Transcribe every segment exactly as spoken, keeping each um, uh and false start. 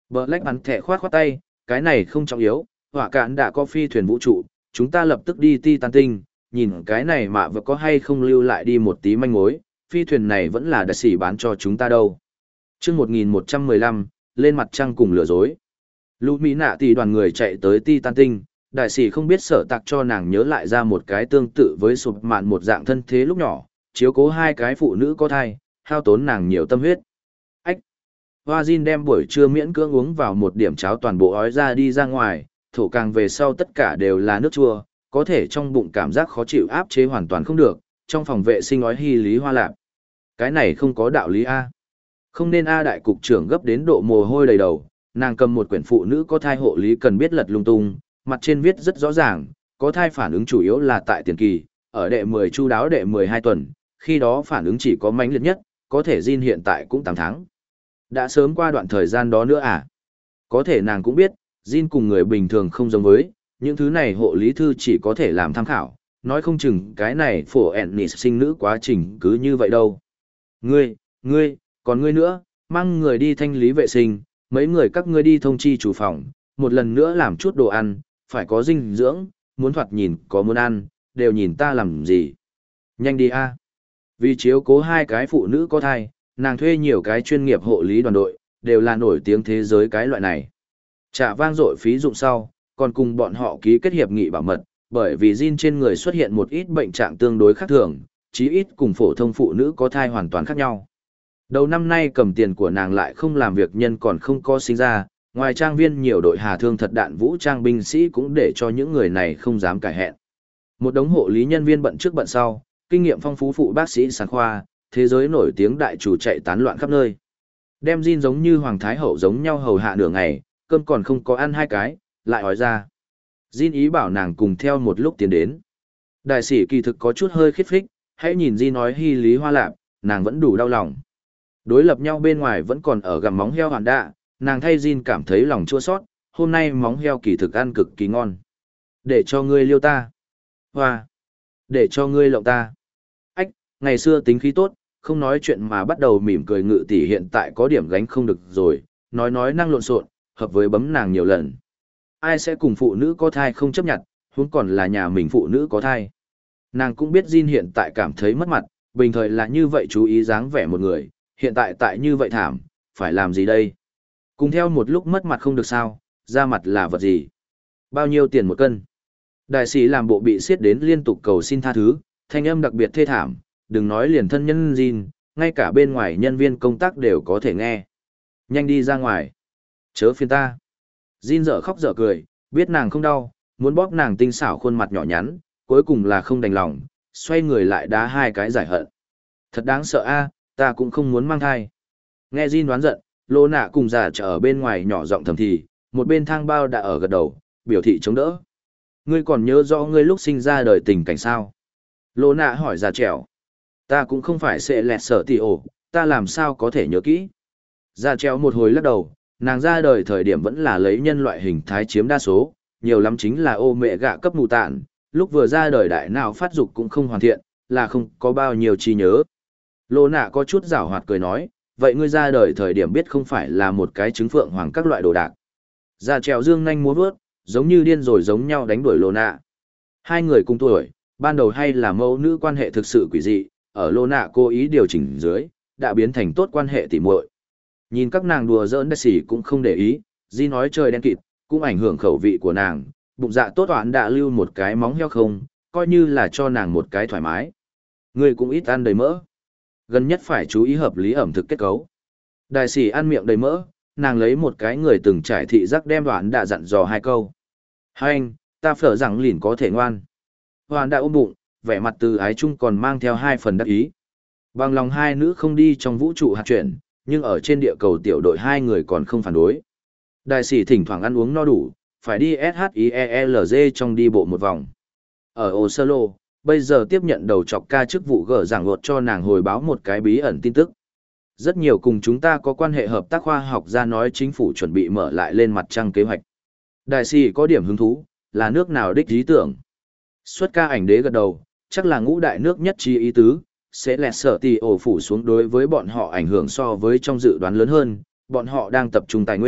Black bắn thẻ khoát khoát tay, cái này không trọng yếu, hỏa cạn đã có phi thuyền vũ trụ, chúng ta lập tức đi Titan tinh, nhìn cái này mà vừa có hay không lưu lại đi một tí manh mối, phi thuyền này vẫn là đại sĩ bán cho chúng ta đâu. Chương một nghìn một trăm mười lăm, lên mặt trăng cùng lừa dối. Lũ Mỹ nạ tỷ đoàn người chạy tới Titan tinh, đại sĩ không biết sở tạc cho nàng nhớ lại ra một cái tương tự với sụp mạn một dạng thân thế lúc nhỏ, chiếu cố hai cái phụ nữ có thai, hao tốn nàng nhiều tâm huyết. Ách! Hoa Jin đem buổi trưa miễn cưỡng uống vào một điểm cháo toàn bộ ói ra đi ra ngoài, thổ càng về sau tất cả đều là nước chua, có thể trong bụng cảm giác khó chịu áp chế hoàn toàn không được, trong phòng vệ sinh ói hy lý hoa lạp. Cái này không có đạo lý A. Không nên A đại cục trưởng gấp đến độ mồ hôi đầy đầu, nàng cầm một quyển phụ nữ có thai hộ lý cần biết lật lung tung, mặt trên viết rất rõ ràng, có thai phản ứng chủ yếu là tại tiền kỳ, ở đệ mười chu đáo đệ mười hai tuần, khi đó phản ứng chỉ có mãnh liệt nhất, có thể Jin hiện tại cũng tám tháng. Đã sớm qua đoạn thời gian đó nữa à? Có thể nàng cũng biết, Jin cùng người bình thường không giống với, những thứ này hộ lý thư chỉ có thể làm tham khảo, nói không chừng cái này phổ ẹn sinh nữ quá trình cứ như vậy đâu. Ngươi, ngươi, còn ngươi nữa, mang người đi thanh lý vệ sinh, mấy người các ngươi đi thông chi chủ phòng, một lần nữa làm chút đồ ăn, phải có dinh dưỡng, muốn thoạt nhìn có muốn ăn, đều nhìn ta làm gì. Nhanh đi a. Vì chiếu cố hai cái phụ nữ có thai, nàng thuê nhiều cái chuyên nghiệp hộ lý đoàn đội, đều là nổi tiếng thế giới cái loại này. Trả vang dội phí dụng sau, còn cùng bọn họ ký kết hiệp nghị bảo mật, bởi vì Jin trên người xuất hiện một ít bệnh trạng tương đối khác thường, chí ít cùng phổ thông phụ nữ có thai hoàn toàn khác nhau. Đầu năm nay cầm tiền của nàng lại không làm việc nhân còn không có sinh ra, ngoài trang viên nhiều đội hà thương thật đạn vũ trang binh sĩ cũng để cho những người này không dám cải hẹn. Một đống hộ lý nhân viên bận trước bận sau, kinh nghiệm phong phú phụ bác sĩ sản khoa, thế giới nổi tiếng đại chủ chạy tán loạn khắp nơi. Đem Jin giống như Hoàng Thái Hậu giống nhau hầu hạ nửa ngày, cơm còn không có ăn hai cái, lại hỏi ra. Jin ý bảo nàng cùng theo một lúc tiến đến. Đại sĩ kỳ thực có chút hơi khít phích, hãy nhìn Jin nói hy lý hoa lạp, nàng vẫn đủ đau lòng. Đối lập nhau bên ngoài vẫn còn ở gặm móng heo hoàn đạ, nàng thay Jin cảm thấy lòng chua sót, hôm nay móng heo kỳ thực ăn cực kỳ ngon. Để cho ngươi liêu ta. Hoa. Để cho ngươi lộng ta. Ách, ngày xưa tính khí tốt, không nói chuyện mà bắt đầu mỉm cười ngự tỷ hiện tại có điểm gánh không được rồi, nói nói năng lộn xộn, hợp với bấm nàng nhiều lần. Ai sẽ cùng phụ nữ có thai không chấp nhận, huống còn là nhà mình phụ nữ có thai. Nàng cũng biết Jin hiện tại cảm thấy mất mặt, bình thời là như vậy chú ý dáng vẻ một người, hiện tại tại như vậy thảm, phải làm gì đây? Cùng theo một lúc mất mặt không được sao, ra mặt là vật gì? Bao nhiêu tiền một cân? Đại sĩ làm bộ bị siết đến liên tục cầu xin tha thứ, thanh âm đặc biệt thê thảm, đừng nói liền thân nhân Jin, ngay cả bên ngoài nhân viên công tác đều có thể nghe. Nhanh đi ra ngoài. Chớ phiền ta. Jin dở khóc dở cười, biết nàng không đau, muốn bóp nàng tinh xảo khuôn mặt nhỏ nhắn, cuối cùng là không đành lòng, xoay người lại đá hai cái giải hận. Thật đáng sợ a, ta cũng không muốn mang thai. Nghe Jin đoán giận, Lô Nạ cùng giả trở ở bên ngoài nhỏ giọng thầm thì, một bên thang bao đã ở gật đầu, biểu thị chống đỡ. Ngươi còn nhớ rõ ngươi lúc sinh ra đời tình cảnh sao? Lô Nạ hỏi giả trẻo. Ta cũng không phải sẽ lẹt sợ tì ổ, ta làm sao có thể nhớ kỹ. Giả trẻo một hồi lắc đầu, nàng ra đời thời điểm vẫn là lấy nhân loại hình thái chiếm đa số, nhiều lắm chính là ô mẹ gạ cấp mù tạn, lúc vừa ra đời đại nào phát dục cũng không hoàn thiện, là không có bao nhiêu trí nhớ. Lô Nạ có chút giảo hoạt cười nói, vậy ngươi ra đời thời điểm biết không phải là một cái trứng phượng hoàng các loại đồ đạc. Giả trèo dương nhanh múa vớt, giống như điên rồi giống nhau đánh đuổi Lô Nạ. Hai người cùng tuổi, ban đầu hay là mẫu nữ quan hệ thực sự quỷ dị, ở Lô Nạ cố ý điều chỉnh dưới, đã biến thành tốt quan hệ tỉ muội. Nhìn các nàng đùa giỡn đắc xỉ cũng không để ý, Di nói trời đen kịt, cũng ảnh hưởng khẩu vị của nàng, bụng dạ tốt toán đã lưu một cái móng heo không, coi như là cho nàng một cái thoải mái. Người cũng ít ăn đầy mỡ. Gần nhất phải chú ý hợp lý ẩm thực kết cấu. Đại sĩ ăn miệng đầy mỡ, nàng lấy một cái người từng trải thị giác đem đoán đã dặn dò hai câu. Hai anh, ta phở rằng lìn có thể ngoan. Hoàn đã ôm bụng, vẻ mặt từ ái chung còn mang theo hai phần đắc ý. Bằng lòng hai nữ không đi trong vũ trụ hạt chuyển, nhưng ở trên địa cầu tiểu đội hai người còn không phản đối. Đại sĩ thỉnh thoảng ăn uống no đủ, phải đi ét hát i e lờ giê trong đi bộ một vòng. Ở Oslo, bây giờ tiếp nhận đầu chọc ca chức vụ gỡ giảng luật cho nàng hồi báo một cái bí ẩn tin tức. Rất nhiều cùng chúng ta có quan hệ hợp tác khoa học ra nói chính phủ chuẩn bị mở lại lên mặt trăng kế hoạch. Đại sĩ có điểm hứng thú, là nước nào đích ý tưởng. Xuất ca ảnh đế gật đầu, chắc là ngũ đại nước nhất trí ý tứ, sẽ lẹt sợ tì ổ phủ xuống đối với bọn họ ảnh hưởng so với trong dự đoán lớn hơn, bọn họ đang tập trung tài nguyên,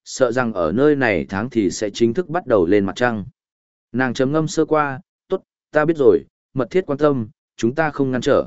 sợ rằng ở nơi này tháng thì sẽ chính thức bắt đầu lên mặt trăng. Nàng chấm ngâm sơ qua, tốt, ta biết rồi, mật thiết quan tâm, chúng ta không ngăn trở.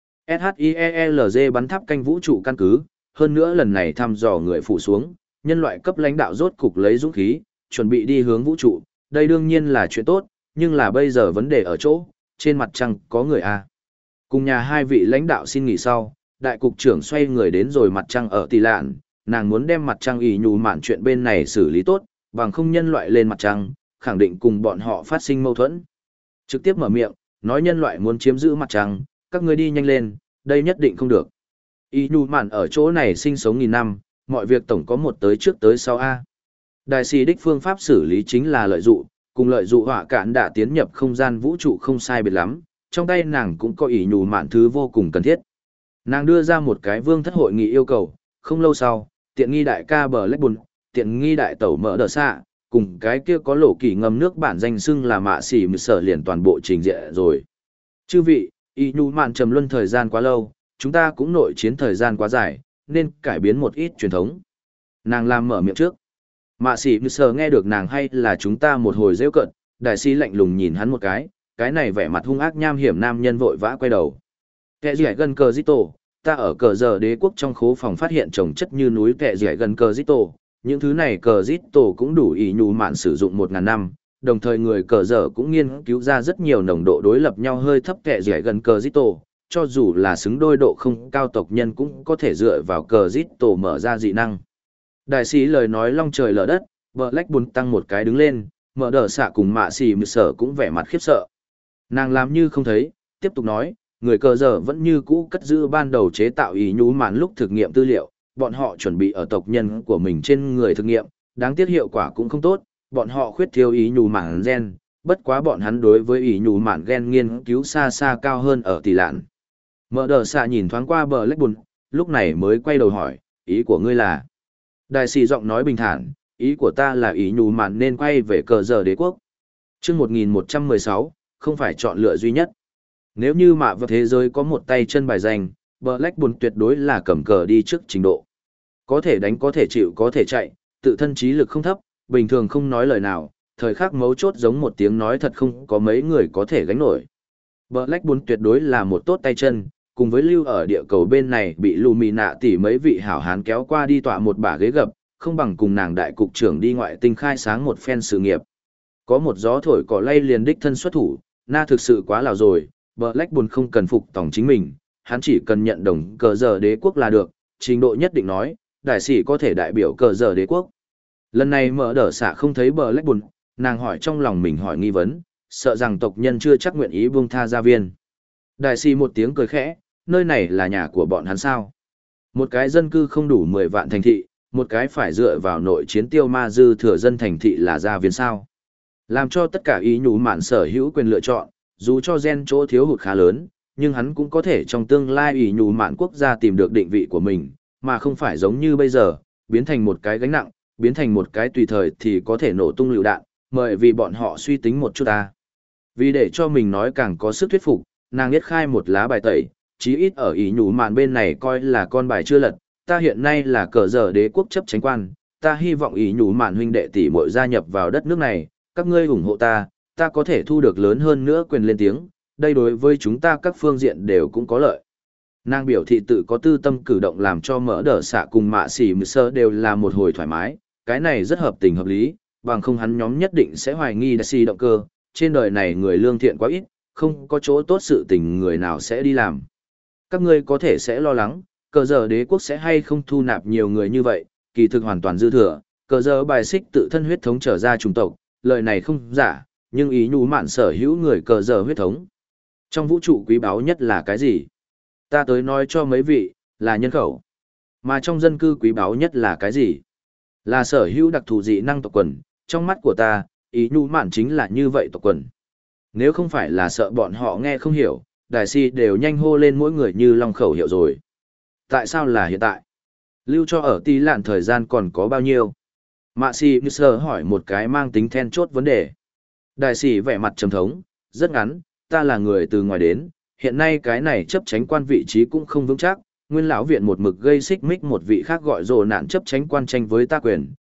SHIELZ bắn tháp canh vũ trụ căn cứ, hơn nữa lần này thăm dò người phụ xuống, nhân loại cấp lãnh đạo rốt cục lấy dũng khí, chuẩn bị đi hướng vũ trụ, đây đương nhiên là chuyện tốt, nhưng là bây giờ vấn đề ở chỗ, trên mặt trăng có người A. Cùng nhà hai vị lãnh đạo xin nghỉ sau, đại cục trưởng xoay người đến rồi mặt trăng ở Tỷ Lạn, nàng muốn đem mặt trăng ỷ nhù mạn chuyện bên này xử lý tốt, bằng không nhân loại lên mặt trăng, khẳng định cùng bọn họ phát sinh mâu thuẫn. Trực tiếp mở miệng, nói nhân loại muốn chiếm giữ mặt trăng, các ngươi đi nhanh lên, đây nhất định không được. Ỷ nhù mạn ở chỗ này sinh sống nghìn năm, mọi việc tổng có một tới trước tới sau A. Đại sĩ đích phương pháp xử lý chính là lợi dụ, cùng lợi dụ hỏa cạn đã tiến nhập không gian vũ trụ không sai biệt lắm, trong tay nàng cũng có ỷ nhù mạn thứ vô cùng cần thiết. Nàng đưa ra một cái vương thất hội nghị yêu cầu, không lâu sau, tiện nghi đại ca bờ lách bùn, tiện nghi đại tẩu mở đờ xạ, cùng cái kia có lỗ kỳ ngầm nước bản danh xưng là mạ xỉ mười sở liền toàn bộ trình diện rồi. Chư vị, ỷ nhù mạn trầm luân thời gian quá lâu, chúng ta cũng nội chiến thời gian quá dài, nên cải biến một ít truyền thống. Nàng làm mở miệng trước. Mạ xỉ mười sở nghe được nàng hay là chúng ta một hồi rêu cận, đại sĩ lạnh lùng nhìn hắn một cái, cái này vẻ mặt hung ác nham hiểm nam nhân vội vã quay đầu. Kẻ rẻ gần cờ giết tổ, ta ở cờ giờ đế quốc trong khố phòng phát hiện trồng chất như núi kẻ rẻ gần cờ giết tổ, những thứ này cờ giết tổ cũng đủ ỷ nhù mạn sử dụng một ngàn năm, đồng thời người cờ giờ cũng nghiên cứu ra rất nhiều nồng độ đối lập nhau hơi thấp kẻ rẻ gần cờ giết tổ, cho dù là xứng đôi độ không cao tộc nhân cũng có thể dựa vào cờ giết tổ mở ra dị năng. Đại sĩ lời nói long trời lở đất, Black Bull tăng một cái đứng lên, mở đờ xạ cùng mạ xì mười sở cũng vẻ mặt khiếp sợ. Nàng làm như không thấy, tiếp tục nói, người cờ giờ vẫn như cũ cất giữ ban đầu chế tạo ỷ nhù mạn lúc thực nghiệm tư liệu, bọn họ chuẩn bị ở tộc nhân của mình trên người thực nghiệm, đáng tiếc hiệu quả cũng không tốt, bọn họ khuyết thiếu ỷ nhù mạn gen, bất quá bọn hắn đối với ỷ nhù mạn gen nghiên cứu xa xa cao hơn ở Tỷ Lạn. Mở đờ xạ nhìn thoáng qua bờ lách bùn, lúc này mới quay đầu hỏi, ý của ngươi là? Đại sĩ giọng nói bình thản, ý của ta là ỷ nhù mạn nên quay về cờ giờ đế quốc. Chương một nghìn một trăm mười sáu, không phải chọn lựa duy nhất. Nếu như mạ vật thế giới có một tay chân bài danh, Black Bull tuyệt đối là cầm cờ đi trước trình độ. Có thể đánh có thể chịu có thể chạy, tự thân trí lực không thấp, bình thường không nói lời nào, thời khắc mấu chốt giống một tiếng nói thật không có mấy người có thể gánh nổi. Black Bull tuyệt đối là một tốt tay chân, cùng với lưu ở địa cầu bên này bị lù mì nạ tỉ mấy vị hảo hán kéo qua đi tọa một bả ghế gập, không bằng cùng nàng đại cục trưởng đi ngoại tinh khai sáng một phen sự nghiệp. Có một gió thổi cỏ lay liền đích thân xuất thủ, na thực sự quá lào rồi, Black Bull không cần phục tòng chính mình, hắn chỉ cần nhận đồng cờ giờ đế quốc là được, trình độ nhất định nói, đại sĩ có thể đại biểu cờ giờ đế quốc. Lần này mở đờ xạ không thấy Black Bull, nàng hỏi trong lòng mình hỏi nghi vấn, sợ rằng tộc nhân chưa chắc nguyện ý buông tha gia viên. Đại sĩ một tiếng cười khẽ, nơi này là nhà của bọn hắn sao? Một cái dân cư không đủ mười vạn thành thị, một cái phải dựa vào nội chiến tiêu ma dư thừa dân thành thị là gia viên sao? Làm cho tất cả ý nhủ mạn sở hữu quyền lựa chọn, dù cho gen chỗ thiếu hụt khá lớn, nhưng hắn cũng có thể trong tương lai ý nhủ mạn quốc gia tìm được định vị của mình, mà không phải giống như bây giờ, biến thành một cái gánh nặng, biến thành một cái tùy thời thì có thể nổ tung lựu đạn, bởi vì bọn họ suy tính một chút ta. Vì để cho mình nói càng có sức thuyết phục, nàng biết khai một lá bài tẩy, chí ít ở ý nhủ mạn bên này coi là con bài chưa lật, ta hiện nay là cờ giờ đế quốc chấp chánh quan, ta hy vọng ý nhủ mạn huynh đệ tỷ muội gia nhập vào đất nước này, các ngươi ủng hộ ta, ta có thể thu được lớn hơn nữa quyền lên tiếng, đây đối với chúng ta các phương diện đều cũng có lợi. Nàng biểu thị tự có tư tâm cử động làm cho mỡ đỡ xạ cùng mạ xỉ mười sơ đều là một hồi thoải mái, cái này rất hợp tình hợp lý, bằng không hắn nhóm nhất định sẽ hoài nghi đại sĩ động cơ, trên đời này người lương thiện quá ít, không có chỗ tốt sự tình người nào sẽ đi làm. Các ngươi có thể sẽ lo lắng, cờ giờ đế quốc sẽ hay không thu nạp nhiều người như vậy, kỳ thực hoàn toàn dư thừa, cờ giờ bài xích tự thân huyết thống trở ra chủng tộc, lời này không giả, nhưng ý nhủ mạn sở hữu người cờ giờ huyết thống. Trong vũ trụ quý báu nhất là cái gì? Ta tới nói cho mấy vị, là nhân khẩu. Mà trong dân cư quý báu nhất là cái gì? Là sở hữu đặc thù dị năng tộc quần, trong mắt của ta, ý nhủ mạn chính là như vậy tộc quần. Nếu không phải là sợ bọn họ nghe không hiểu, đại si đều nhanh hô lên mỗi người như long khẩu hiệu rồi. Tại sao là hiện tại? Lưu cho ở Tỷ Lạn thời gian còn có bao nhiêu? Mạ si như sơ hỏi một cái mang tính then chốt vấn đề. Đại sĩ vẻ mặt trầm thống, rất ngắn, ta là người từ ngoài đến, hiện nay cái này chấp tránh quan vị trí cũng không vững chắc, nguyên lão viện một mực gây xích mích một vị khác gọi rồ nạn chấp tránh quan tranh với ta quyền,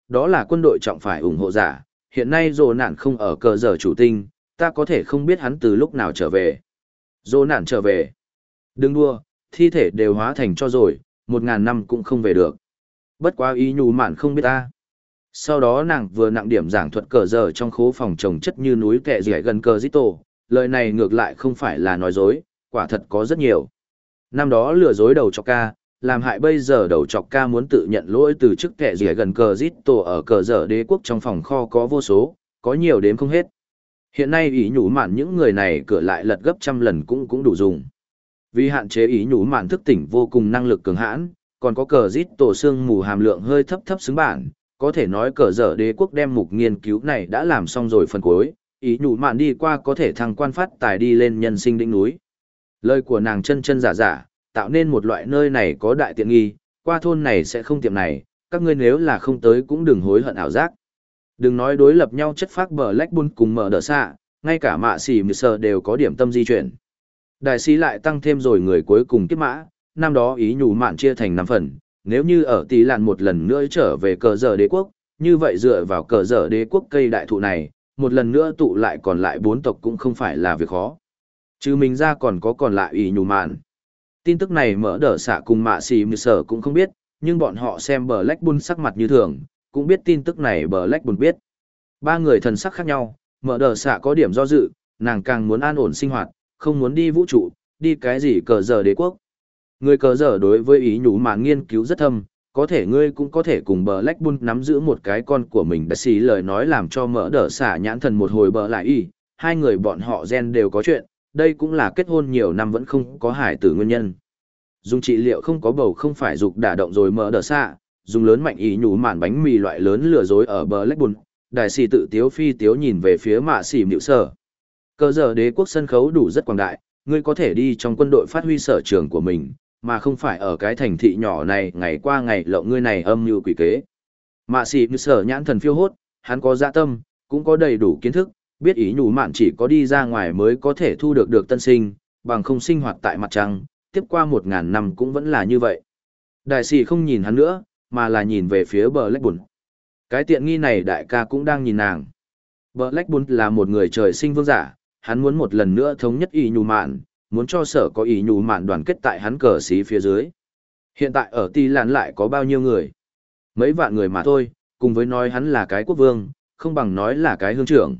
đó là quân đội trọng phải ủng hộ giả, hiện nay dồ nạn không ở cờ giờ chủ tinh, ta có thể không biết hắn từ lúc nào trở về. Dồ nạn trở về. Đừng đua, thi thể đều hóa thành cho rồi, một ngàn năm cũng không về được. Bất quá ý nhủ mạn không biết ta. Sau đó nàng vừa nặng điểm giảng thuật cờ giờ trong khố phòng trồng chất như núi kẹ rỉa gần cờ dít tổ, lời này ngược lại không phải là nói dối, quả thật có rất nhiều. Năm đó lừa dối đầu chọc ca, làm hại bây giờ đầu chọc ca muốn tự nhận lỗi từ chức kẹ rỉa gần cờ dít tổ ở cờ giờ đế quốc trong phòng kho có vô số, có nhiều đếm không hết. Hiện nay ý nhủ mạn những người này cửa lại lật gấp trăm lần cũng cũng đủ dùng. Vì hạn chế ý nhủ mạn thức tỉnh vô cùng năng lực cường hãn, còn có cờ rít tổ xương mù hàm lượng hơi thấp thấp xứng bản, có thể nói cờ dở đế quốc đem mục nghiên cứu này đã làm xong rồi phần cuối, ý nhủ mạn đi qua có thể thăng quan phát tài đi lên nhân sinh đỉnh núi. Lời của nàng chân chân giả giả, tạo nên một loại nơi này có đại tiện nghi, qua thôn này sẽ không tiệm này, các ngươi nếu là không tới cũng đừng hối hận ảo giác. Đừng nói đối lập nhau chất phác bờ lách buôn cùng mở đỡ xạ, ngay cả mạ xỉ mì sờ đều có điểm tâm di chuyển. Đại sĩ lại tăng thêm rồi người cuối cùng kiếp mã, năm đó ý nhủ mạn chia thành năm phần, nếu như ở tỷ lạn một lần nữa trở về cờ dở đế quốc, như vậy dựa vào cờ dở đế quốc cây đại thụ này, một lần nữa tụ lại còn lại bốn tộc cũng không phải là việc khó. Chứ mình ra còn có còn lại ý nhủ mạn. Tin tức này mở đỡ xạ cùng mạ xì mì sở cũng không biết, nhưng bọn họ xem bờ lách bun sắc mặt như thường, cũng biết tin tức này bờ lách bun biết. Ba người thần sắc khác nhau, mở đỡ xạ có điểm do dự, nàng càng muốn an ổn sinh hoạt, không muốn đi vũ trụ, đi cái gì cờ dở đế quốc. Người cờ dở đối với ý nhủ mạn nghiên cứu rất thâm, có thể ngươi cũng có thể cùng bờ lách bun nắm giữ một cái con của mình. Đại sĩ lời nói làm cho mở đỡ xả nhãn thần một hồi bờ lại y, hai người bọn họ gen đều có chuyện, đây cũng là kết hôn nhiều năm vẫn không có hải tử nguyên nhân. Dùng trị liệu không có bầu không phải dục đả động rồi mở đỡ xả, dùng lớn mạnh ý nhủ mạn bánh mì loại lớn lừa dối ở bờ lách bun. Đại sĩ tự tiếu phi tiếu nhìn về phía mạ xỉ mịu sở. Cờ dở đế quốc sân khấu đủ rất quảng đại, ngươi có thể đi trong quân đội phát huy sở trường của mình, mà không phải ở cái thành thị nhỏ này ngày qua ngày lộng ngươi này âm như quỷ kế. Mạ xỉ như sở nhãn thần phiêu hốt, hắn có dạ tâm, cũng có đầy đủ kiến thức, biết ý nhủ mạn chỉ có đi ra ngoài mới có thể thu được được tân sinh, bằng không sinh hoạt tại mặt trăng, tiếp qua một ngàn năm cũng vẫn là như vậy. Đại sĩ không nhìn hắn nữa, mà là nhìn về phía bờ lách bùn. Cái tiện nghi này đại ca cũng đang nhìn nàng. Bờ lách bùn là một người trời sinh vương giả, hắn muốn một lần nữa thống nhất ý nhủ mạn, muốn cho sở có ý nhủ mạn đoàn kết tại hắn cờ xí phía dưới. Hiện tại ở Tì Lạn lại có bao nhiêu người? Mấy vạn người mà thôi, cùng với nói hắn là cái quốc vương, không bằng nói là cái hương trưởng.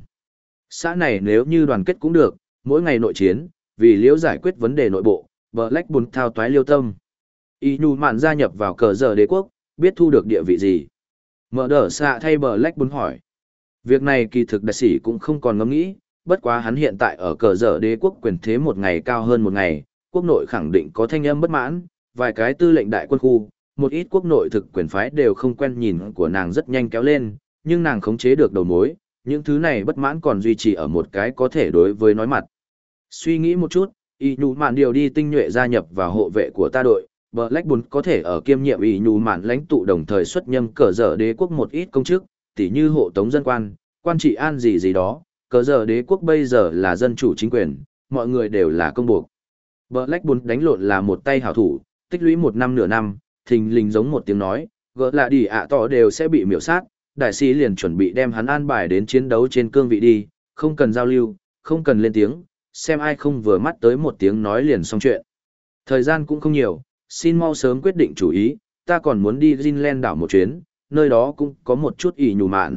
Xã này nếu như đoàn kết cũng được, mỗi ngày nội chiến, vì liễu giải quyết vấn đề nội bộ, Black Bull thao toái liêu tâm. Ý nhủ mạn gia nhập vào cờ giờ đế quốc, biết thu được địa vị gì? Mở đỡ xạ thay Black Bull hỏi. Việc này kỳ thực đại sĩ cũng không còn ngẫm nghĩ, bất quá hắn hiện tại ở cờ dở đế quốc quyền thế một ngày cao hơn một ngày, quốc nội khẳng định có thanh âm bất mãn, vài cái tư lệnh đại quân khu, một ít quốc nội thực quyền phái đều không quen nhìn của nàng rất nhanh kéo lên, nhưng nàng khống chế được đầu mối, những thứ này bất mãn còn duy trì ở một cái có thể đối với nói mặt. Suy nghĩ một chút, ý nhủ mạn điều đi tinh nhuệ gia nhập vào hộ vệ của ta đội, Black Bull có thể ở kiêm nhiệm ý nhủ mạn lãnh tụ đồng thời xuất nhâm cờ dở đế quốc một ít công chức, tỉ như hộ tống dân quan, quan trị an gì gì đó. Cờ giờ đế quốc bây giờ là dân chủ chính quyền, mọi người đều là công buộc. Black Bull đánh lộn là một tay hảo thủ, tích lũy một năm nửa năm, thình lình giống một tiếng nói, gỡ là đi ạ tỏ đều sẽ bị miểu sát, đại sĩ liền chuẩn bị đem hắn an bài đến chiến đấu trên cương vị đi, không cần giao lưu, không cần lên tiếng, xem ai không vừa mắt tới một tiếng nói liền xong chuyện. Thời gian cũng không nhiều, xin mau sớm quyết định chủ ý, ta còn muốn đi Greenland đảo một chuyến, nơi đó cũng có một chút ý nhủ mạn.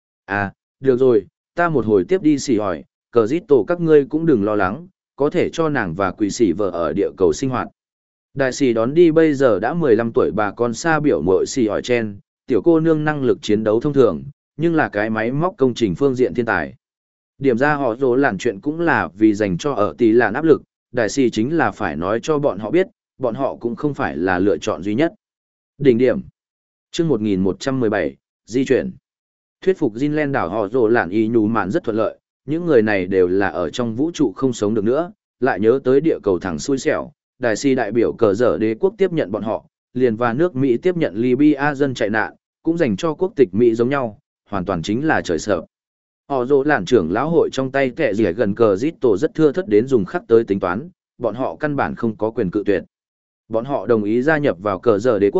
À, được rồi. Ta một hồi tiếp đi xỉ hỏi, cờ giết tổ các ngươi cũng đừng lo lắng, có thể cho nàng và quỷ xỉ vợ ở địa cầu sinh hoạt. Đại sĩ đón đi bây giờ đã mười lăm tuổi bà con xa biểu mội xỉ hỏi chen, tiểu cô nương năng lực chiến đấu thông thường, nhưng là cái máy móc công trình phương diện thiên tài. Điểm ra họ dỗ làn chuyện cũng là vì dành cho ở tỷ làn áp lực, đại sĩ chính là phải nói cho bọn họ biết, bọn họ cũng không phải là lựa chọn duy nhất. Đỉnh điểm. Chương một nghìn một trăm mười bảy, di chuyển. Thuyết phục Greenland đảo họ rồ lạn y nhủ mạn rất thuận lợi, những người này đều là ở trong vũ trụ không sống được nữa, lại nhớ tới địa cầu thẳng xui xẻo, đại si đại biểu cờ dở đế quốc tiếp nhận bọn họ, liền và nước Mỹ tiếp nhận Libya dân chạy nạn, cũng dành cho quốc tịch Mỹ giống nhau, hoàn toàn chính là trời sợ. Họ rồ lạn trưởng lão hội trong tay kẻ rỉa gần cờ giết tổ rất thưa thất đến dùng khắc tới tính toán, bọn họ căn bản không có quyền cự tuyệt. Bọn họ đồng ý gia nhập vào cờ dở đế quốc,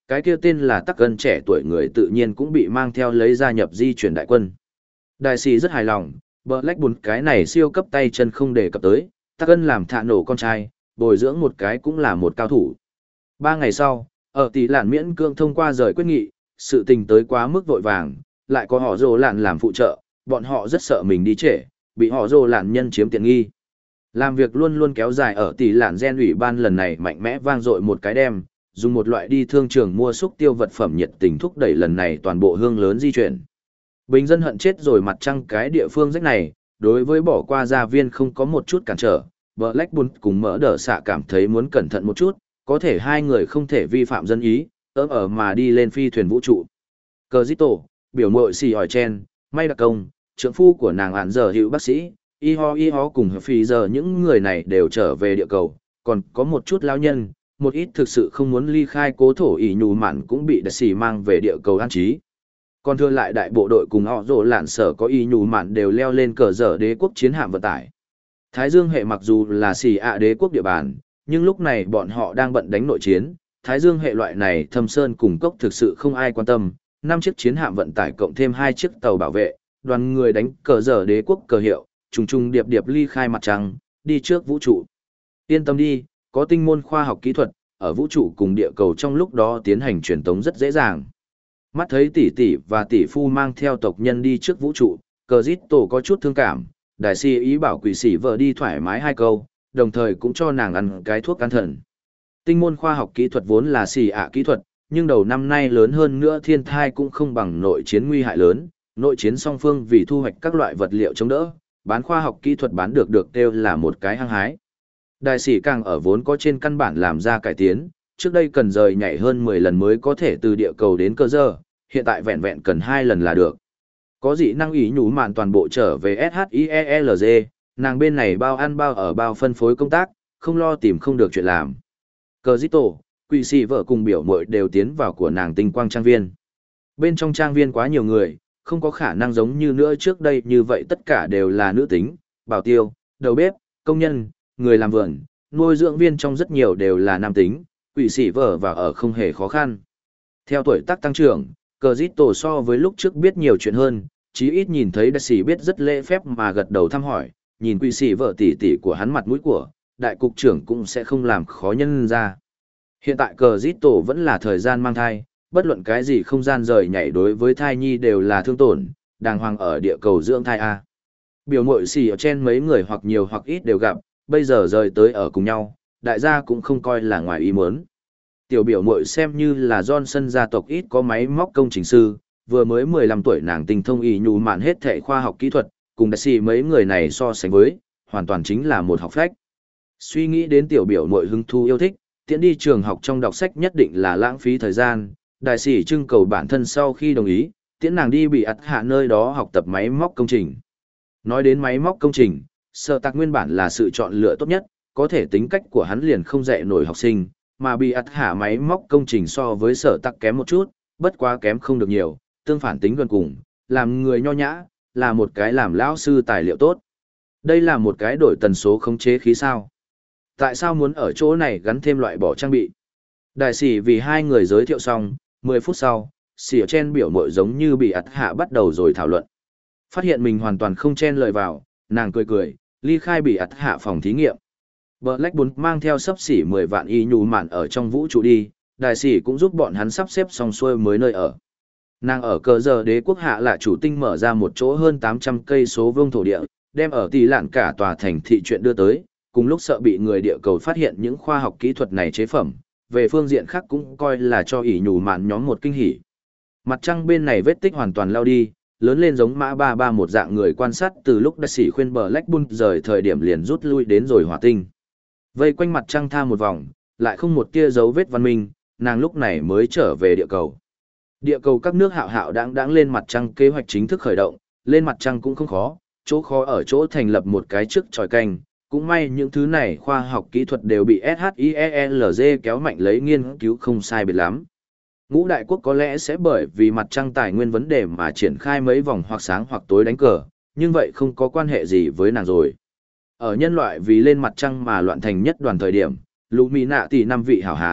Cái kia tên là Tắc Ân trẻ tuổi người tự nhiên cũng bị mang theo lấy gia nhập di chuyển đại quân. Đại sĩ rất hài lòng, Blackburn cái này siêu cấp tay chân không đề cập tới, Tắc Ân làm thạ nổ con trai, bồi dưỡng một cái cũng là một cao thủ. Ba ngày sau, ở tỷ lạn miễn cương thông qua rời quyết nghị, sự tình tới quá mức vội vàng, lại có họ rồ lạn làm phụ trợ, bọn họ rất sợ mình đi trễ, bị họ rồ lạn nhân chiếm tiện nghi. Làm việc luôn luôn kéo dài ở tỷ lạn gen ủy ban lần này mạnh mẽ vang dội một cái đem, dùng một loại đi thương trường mua xúc tiêu vật phẩm nhiệt tình thúc đẩy lần này toàn bộ hương lớn di chuyển. Bình dân hận chết rồi mặt trăng cái địa phương rách này, đối với bỏ qua gia viên không có một chút cản trở, Blackburn cùng mỡ đỡ xạ cảm thấy muốn cẩn thận một chút, có thể hai người không thể vi phạm dân ý, ớm ở mà đi lên phi thuyền vũ trụ. Cờ Dít Tổ, biểu mội xì hỏi chen, may đặc công, trưởng phu của nàng ản giờ hữu bác sĩ, y ho y ho cùng phi giờ những người này đều trở về địa cầu, còn có một chút lao nhân, một ít thực sự không muốn ly khai cố thổ ỷ nhù mạn cũng bị đặc xì mang về địa cầu an trí. Còn thừa lại đại bộ đội cùng họ rồ lạn sở có ỷ nhù mạn đều leo lên cờ dở đế quốc chiến hạm vận tải. Thái Dương hệ mặc dù là xì ạ đế quốc địa bàn, nhưng lúc này bọn họ đang bận đánh nội chiến, Thái Dương hệ loại này thâm sơn cùng cốc thực sự không ai quan tâm, năm chiếc chiến hạm vận tải cộng thêm hai chiếc tàu bảo vệ, đoàn người đánh cờ dở đế quốc cờ hiệu, trùng trùng điệp điệp ly khai mặt trăng, đi trước vũ trụ. Yên tâm đi, có tinh môn khoa học kỹ thuật, ở vũ trụ cùng địa cầu trong lúc đó tiến hành truyền tống rất dễ dàng. Mắt thấy tỷ tỷ và tỷ phu mang theo tộc nhân đi trước vũ trụ, cờ dít tổ có chút thương cảm, đại si ý bảo quỷ sĩ vợ đi thoải mái hai câu, đồng thời cũng cho nàng ăn cái thuốc can thần. Tinh môn khoa học kỹ thuật vốn là xì ạ kỹ thuật, nhưng đầu năm nay lớn hơn nữa thiên thai cũng không bằng nội chiến nguy hại lớn, nội chiến song phương vì thu hoạch các loại vật liệu chống đỡ, bán khoa học kỹ thuật bán được được kêu là một cái hăng hái. Đại sĩ càng ở vốn có trên căn bản làm ra cải tiến, trước đây cần rời nhảy hơn mười lần mới có thể từ địa cầu đến cơ giờ, hiện tại vẹn vẹn cần hai lần là được. Có dị năng ý nhủ mạn toàn bộ trở về ét hát i e e lờ giê, nàng bên này bao ăn bao ở bao phân phối công tác, không lo tìm không được chuyện làm. Cờ dít tổ, quỷ sĩ vợ cùng biểu muội đều tiến vào của nàng tinh quang trang viên. Bên trong trang viên quá nhiều người, không có khả năng giống như nữa trước đây như vậy tất cả đều là nữ tính, bảo tiêu, đầu bếp, công nhân, người làm vườn, nuôi dưỡng viên trong rất nhiều đều là nam tính, quỷ sĩ vợ và ở không hề khó khăn. Theo tuổi tác tăng trưởng, cờ dít tổ so với lúc trước biết nhiều chuyện hơn, chí ít nhìn thấy đại sĩ biết rất lễ phép mà gật đầu thăm hỏi, nhìn quỷ sĩ vợ tỷ tỷ của hắn mặt mũi của, đại cục trưởng cũng sẽ không làm khó nhân ra. Hiện tại cờ dít tổ vẫn là thời gian mang thai, bất luận cái gì không gian rời nhảy đối với thai nhi đều là thương tổn, đàng hoàng ở địa cầu dưỡng thai A. Biểu mội xì ở trên mấy người hoặc nhiều hoặc ít đều gặp, bây giờ rời tới ở cùng nhau, đại gia cũng không coi là ngoài ý muốn. Tiểu biểu mội xem như là Johnson gia tộc ít có máy móc công trình sư, vừa mới mười lăm tuổi nàng tinh thông y nhù mạn hết thệ khoa học kỹ thuật, cùng đại sĩ mấy người này so sánh với, hoàn toàn chính là một học phách. Suy nghĩ đến tiểu biểu mội hứng thú yêu thích, tiễn đi trường học trong đọc sách nhất định là lãng phí thời gian, đại sĩ trưng cầu bản thân sau khi đồng ý, tiễn nàng đi bị ắt hạ nơi đó học tập máy móc công trình. Nói đến máy móc công trình, Sở Tạc nguyên bản là sự chọn lựa tốt nhất, có thể tính cách của hắn liền không dạy nổi học sinh, mà bị ắt hạ máy móc công trình so với Sở Tạc kém một chút, bất quá kém không được nhiều, tương phản tính gần cùng, làm người nho nhã, là một cái làm lão sư tài liệu tốt. Đây là một cái đổi tần số khống chế khí sao. Tại sao muốn ở chỗ này gắn thêm loại bỏ trang bị? Đại sĩ vì hai người giới thiệu xong, mười phút sau, xỉ chen biểu mội giống như bị ắt hạ bắt đầu rồi thảo luận. Phát hiện mình hoàn toàn không chen lời vào, nàng cười cười, ly khai bị ắt hạ phòng thí nghiệm. Blackburn mang theo sắp xỉ mười vạn y nhù mạn ở trong vũ trụ đi, đại sĩ cũng giúp bọn hắn sắp xếp xong xuôi mới nơi ở. Nàng ở cờ giờ đế quốc hạ là chủ tinh mở ra một chỗ hơn tám trăm cây số vuông thổ địa, đem ở tỷ lạn cả tòa thành thị chuyện đưa tới, cùng lúc sợ bị người địa cầu phát hiện những khoa học kỹ thuật này chế phẩm, về phương diện khác cũng coi là cho ỷ nhù mạn nhóm một kinh hỉ. Mặt trăng bên này vết tích hoàn toàn lao đi, lớn lên giống mã ba ba một dạng người quan sát từ lúc đại sĩ khuyên Blackburn rời thời điểm liền rút lui đến rồi hỏa tinh. Vây quanh mặt trăng tha một vòng, lại không một tia dấu vết văn minh, nàng lúc này mới trở về địa cầu. Địa cầu các nước hạo hạo đáng đáng lên mặt trăng kế hoạch chính thức khởi động, lên mặt trăng cũng không khó, chỗ khó ở chỗ thành lập một cái trước tròi canh. Cũng may những thứ này khoa học kỹ thuật đều bị ét hát i e lờ giê kéo mạnh lấy nghiên cứu không sai biệt lắm. Ngũ đại quốc có lẽ sẽ bởi vì mặt trăng tài nguyên vấn đề mà triển khai mấy vòng hoặc sáng hoặc tối đánh cờ, nhưng vậy không có quan hệ gì với nàng rồi. Ở nhân loại vì lên mặt trăng mà loạn thành nhất đoàn thời điểm, lũ mỹ nạ tỷ năm vị hảo hán,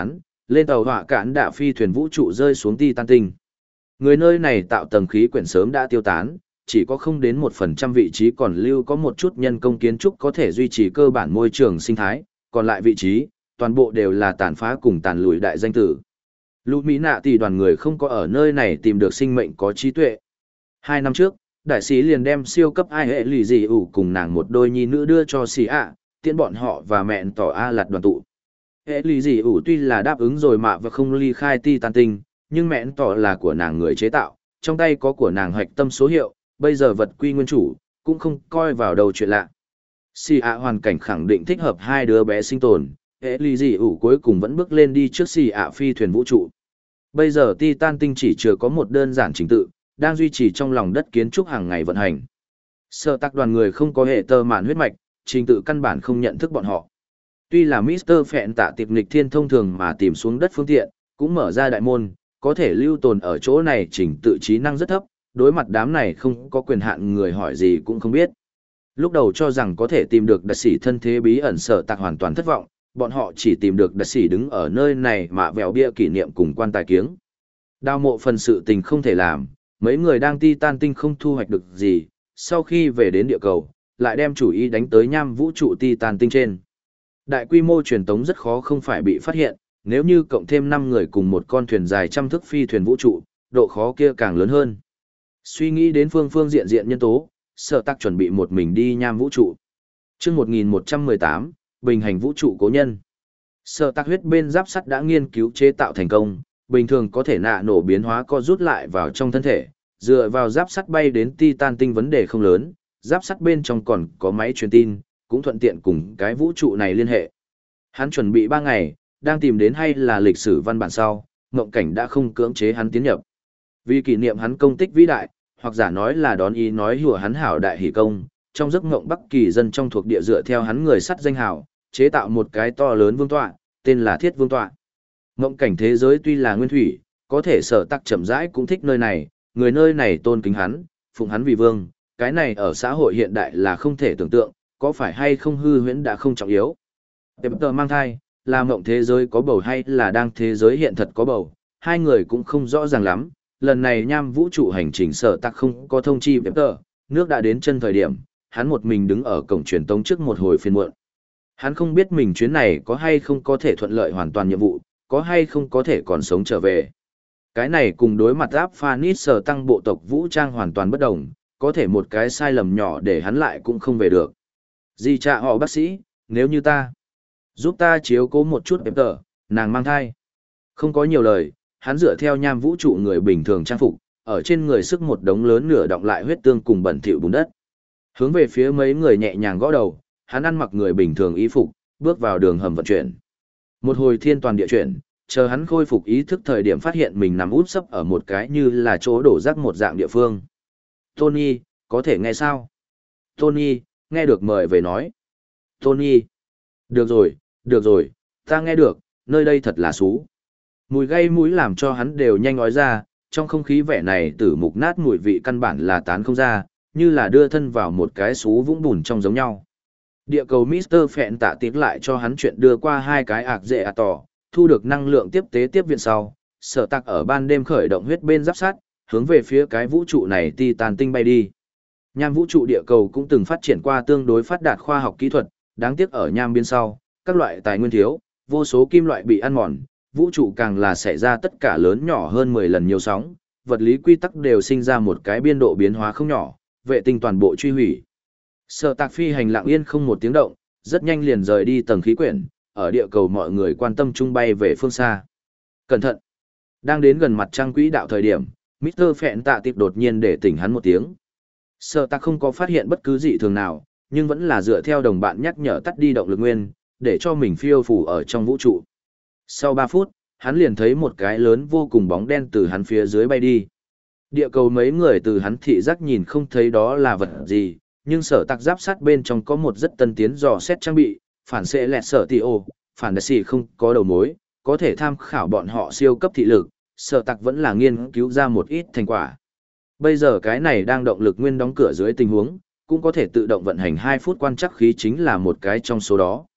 lên tàu hỏa cản đạ phi thuyền vũ trụ rơi xuống Titan tinh. Người nơi này tạo tầng khí quyển sớm đã tiêu tán, chỉ có không đến một phần trăm vị trí còn lưu có một chút nhân công kiến trúc có thể duy trì cơ bản môi trường sinh thái, còn lại vị trí, toàn bộ đều là tàn phá cùng tàn lùi đại danh tử. Lũ Mỹ nạ tỷ đoàn người không có ở nơi này tìm được sinh mệnh có trí tuệ. Hai năm trước, đại sĩ liền đem siêu cấp ai hệ lì dị ủ cùng nàng một đôi nhi nữ đưa cho xì ạ, tiễn bọn họ và mẹn tỏ A lạt đoàn tụ. Hệ lì dị ủ tuy là đáp ứng rồi mà và không ly khai Titan tinh, nhưng mẹn tỏ là của nàng người chế tạo, trong tay có của nàng hoạch tâm số hiệu, bây giờ vật quy nguyên chủ, cũng không coi vào đầu chuyện lạ. Xì ạ hoàn cảnh khẳng định thích hợp hai đứa bé sinh tồn, hệ lì dị ủ cuối cùng vẫn bước lên đi trước xì ạ phi thuyền vũ trụ. Bây giờ Titan tinh chỉ chưa có một đơn giản trình tự, đang duy trì trong lòng đất kiến trúc hàng ngày vận hành. Sở tạc đoàn người không có hệ tơ mạn huyết mạch, trình tự căn bản không nhận thức bọn họ. Tuy là mít tơ Phẹn tạ tiệp nghịch thiên thông thường mà tìm xuống đất phương tiện, cũng mở ra đại môn, có thể lưu tồn ở chỗ này trình tự trí năng rất thấp, đối mặt đám này không có quyền hạn người hỏi gì cũng không biết. Lúc đầu cho rằng có thể tìm được đặc sĩ thân thế bí ẩn sở tạc hoàn toàn thất vọng, bọn họ chỉ tìm được đặc sĩ đứng ở nơi này mà vèo bia kỷ niệm cùng quan tài kiếng. Đào mộ phần sự tình không thể làm, mấy người đang Titan tinh không thu hoạch được gì, sau khi về đến địa cầu, lại đem chủ ý đánh tới nham vũ trụ Titan tinh trên. Đại quy mô truyền tống rất khó không phải bị phát hiện, nếu như cộng thêm năm người cùng một con thuyền dài trăm thước phi thuyền vũ trụ, độ khó kia càng lớn hơn. Suy nghĩ đến phương phương diện diện nhân tố, Sở Tạc chuẩn bị một mình đi nham vũ trụ. Chương một nghìn một trăm mười tám, bình hành vũ trụ cố nhân. Sở Tạc huyết bên giáp sắt đã nghiên cứu chế tạo thành công, bình thường có thể nạ nổ biến hóa co rút lại vào trong thân thể, dựa vào giáp sắt bay đến Titan tinh vấn đề không lớn, giáp sắt bên trong còn có máy truyền tin, cũng thuận tiện cùng cái vũ trụ này liên hệ. Hắn chuẩn bị ba ngày, đang tìm đến hay là lịch sử văn bản sau, Ngộng Cảnh đã không cưỡng chế hắn tiến nhập. Vì kỷ niệm hắn công tích vĩ đại, hoặc giả nói là đón ý nói hùa hắn hảo đại hỷ công, trong giấc ngộng Bắc Kỳ dân trong thuộc địa dựa theo hắn người sắt danh hảo, chế tạo một cái to lớn vương tọa, tên là Thiết Vương tọa. Ngộng Cảnh thế giới tuy là nguyên thủy, có thể Sở Tạc chậm rãi cũng thích nơi này, người nơi này tôn kính hắn, phụng hắn vì vương, cái này ở xã hội hiện đại là không thể tưởng tượng, có phải hay không hư huyễn đã không trọng yếu. Tệp mang thai, là mộng thế giới có bầu hay là đang thế giới hiện thật có bầu, hai người cũng không rõ ràng lắm. Lần này nham vũ trụ hành trình Sở Tạc không có thông chi Tệp nước đã đến chân thời điểm, hắn một mình đứng ở cổng truyền tống trước một hồi phiên muộn. Hắn không biết mình chuyến này có hay không có thể thuận lợi hoàn toàn nhiệm vụ, có hay không có thể còn sống trở về. Cái này cùng đối mặt áp Phanis Sở tăng bộ tộc vũ trang hoàn toàn bất đồng, có thể một cái sai lầm nhỏ để hắn lại cũng không về được. Di cha họ bác sĩ, nếu như ta, giúp ta chiếu cố một chút Tệp nàng mang thai. Không có nhiều lời, hắn dựa theo nham vũ trụ người bình thường trang phục, ở trên người sức một đống lớn nửa đọng lại huyết tương cùng bẩn thỉu bùn đất. Hướng về phía mấy người nhẹ nhàng gõ đầu, hắn ăn mặc người bình thường y phục, bước vào đường hầm vận chuyển. Một hồi thiên toàn địa chuyển, chờ hắn khôi phục ý thức thời điểm phát hiện mình nằm úp sấp ở một cái như là chỗ đổ rác một dạng địa phương. Tony, có thể nghe sao? Tony, nghe được mời về nói. Tony, được rồi, được rồi, ta nghe được, nơi đây thật là xú. Mùi gây mũi làm cho hắn đều nhanh nói ra, trong không khí vẻ này tử mục nát mùi vị căn bản là tán không ra, như là đưa thân vào một cái xú vũng bùn trong giống nhau. Địa cầu mít tơ Phẹn tạ tiến lại cho hắn chuyện đưa qua hai cái ạc dễ à tỏ, thu được năng lượng tiếp tế tiếp viện sau, Sở Tạc ở ban đêm khởi động huyết bên giáp sát, hướng về phía cái vũ trụ này Titan tinh bay đi. Nham vũ trụ địa cầu cũng từng phát triển qua tương đối phát đạt khoa học kỹ thuật, đáng tiếc ở nham biên sau, các loại tài nguyên thiếu, vô số kim loại bị ăn mòn, vũ trụ càng là xảy ra tất cả lớn nhỏ hơn mười lần nhiều sóng, vật lý quy tắc đều sinh ra một cái biên độ biến hóa không nhỏ, vệ tinh toàn bộ truy hủy. Sở Tạc phi hành lặng yên không một tiếng động, rất nhanh liền rời đi tầng khí quyển, ở địa cầu mọi người quan tâm trung bay về phương xa. Cẩn thận! Đang đến gần mặt trăng quỹ đạo thời điểm, mít tơ Phẹn tạ tiệp đột nhiên để tỉnh hắn một tiếng. Sở Tạc không có phát hiện bất cứ dị thường nào, nhưng vẫn là dựa theo đồng bạn nhắc nhở tắt đi động lực nguyên, để cho mình phiêu phù ở trong vũ trụ. Sau ba phút, hắn liền thấy một cái lớn vô cùng bóng đen từ hắn phía dưới bay đi. Địa cầu mấy người từ hắn thị giác nhìn không thấy đó là vật gì, nhưng Sở Tạc giáp sát bên trong có một rất tân tiến dò xét trang bị, phản xệ lẹt sở tì ô, phản đặc xì không có đầu mối, có thể tham khảo bọn họ siêu cấp thị lực, Sở Tạc vẫn là nghiên cứu ra một ít thành quả. Bây giờ cái này đang động lực nguyên đóng cửa dưới tình huống, cũng có thể tự động vận hành hai phút quan trắc khí chính là một cái trong số đó.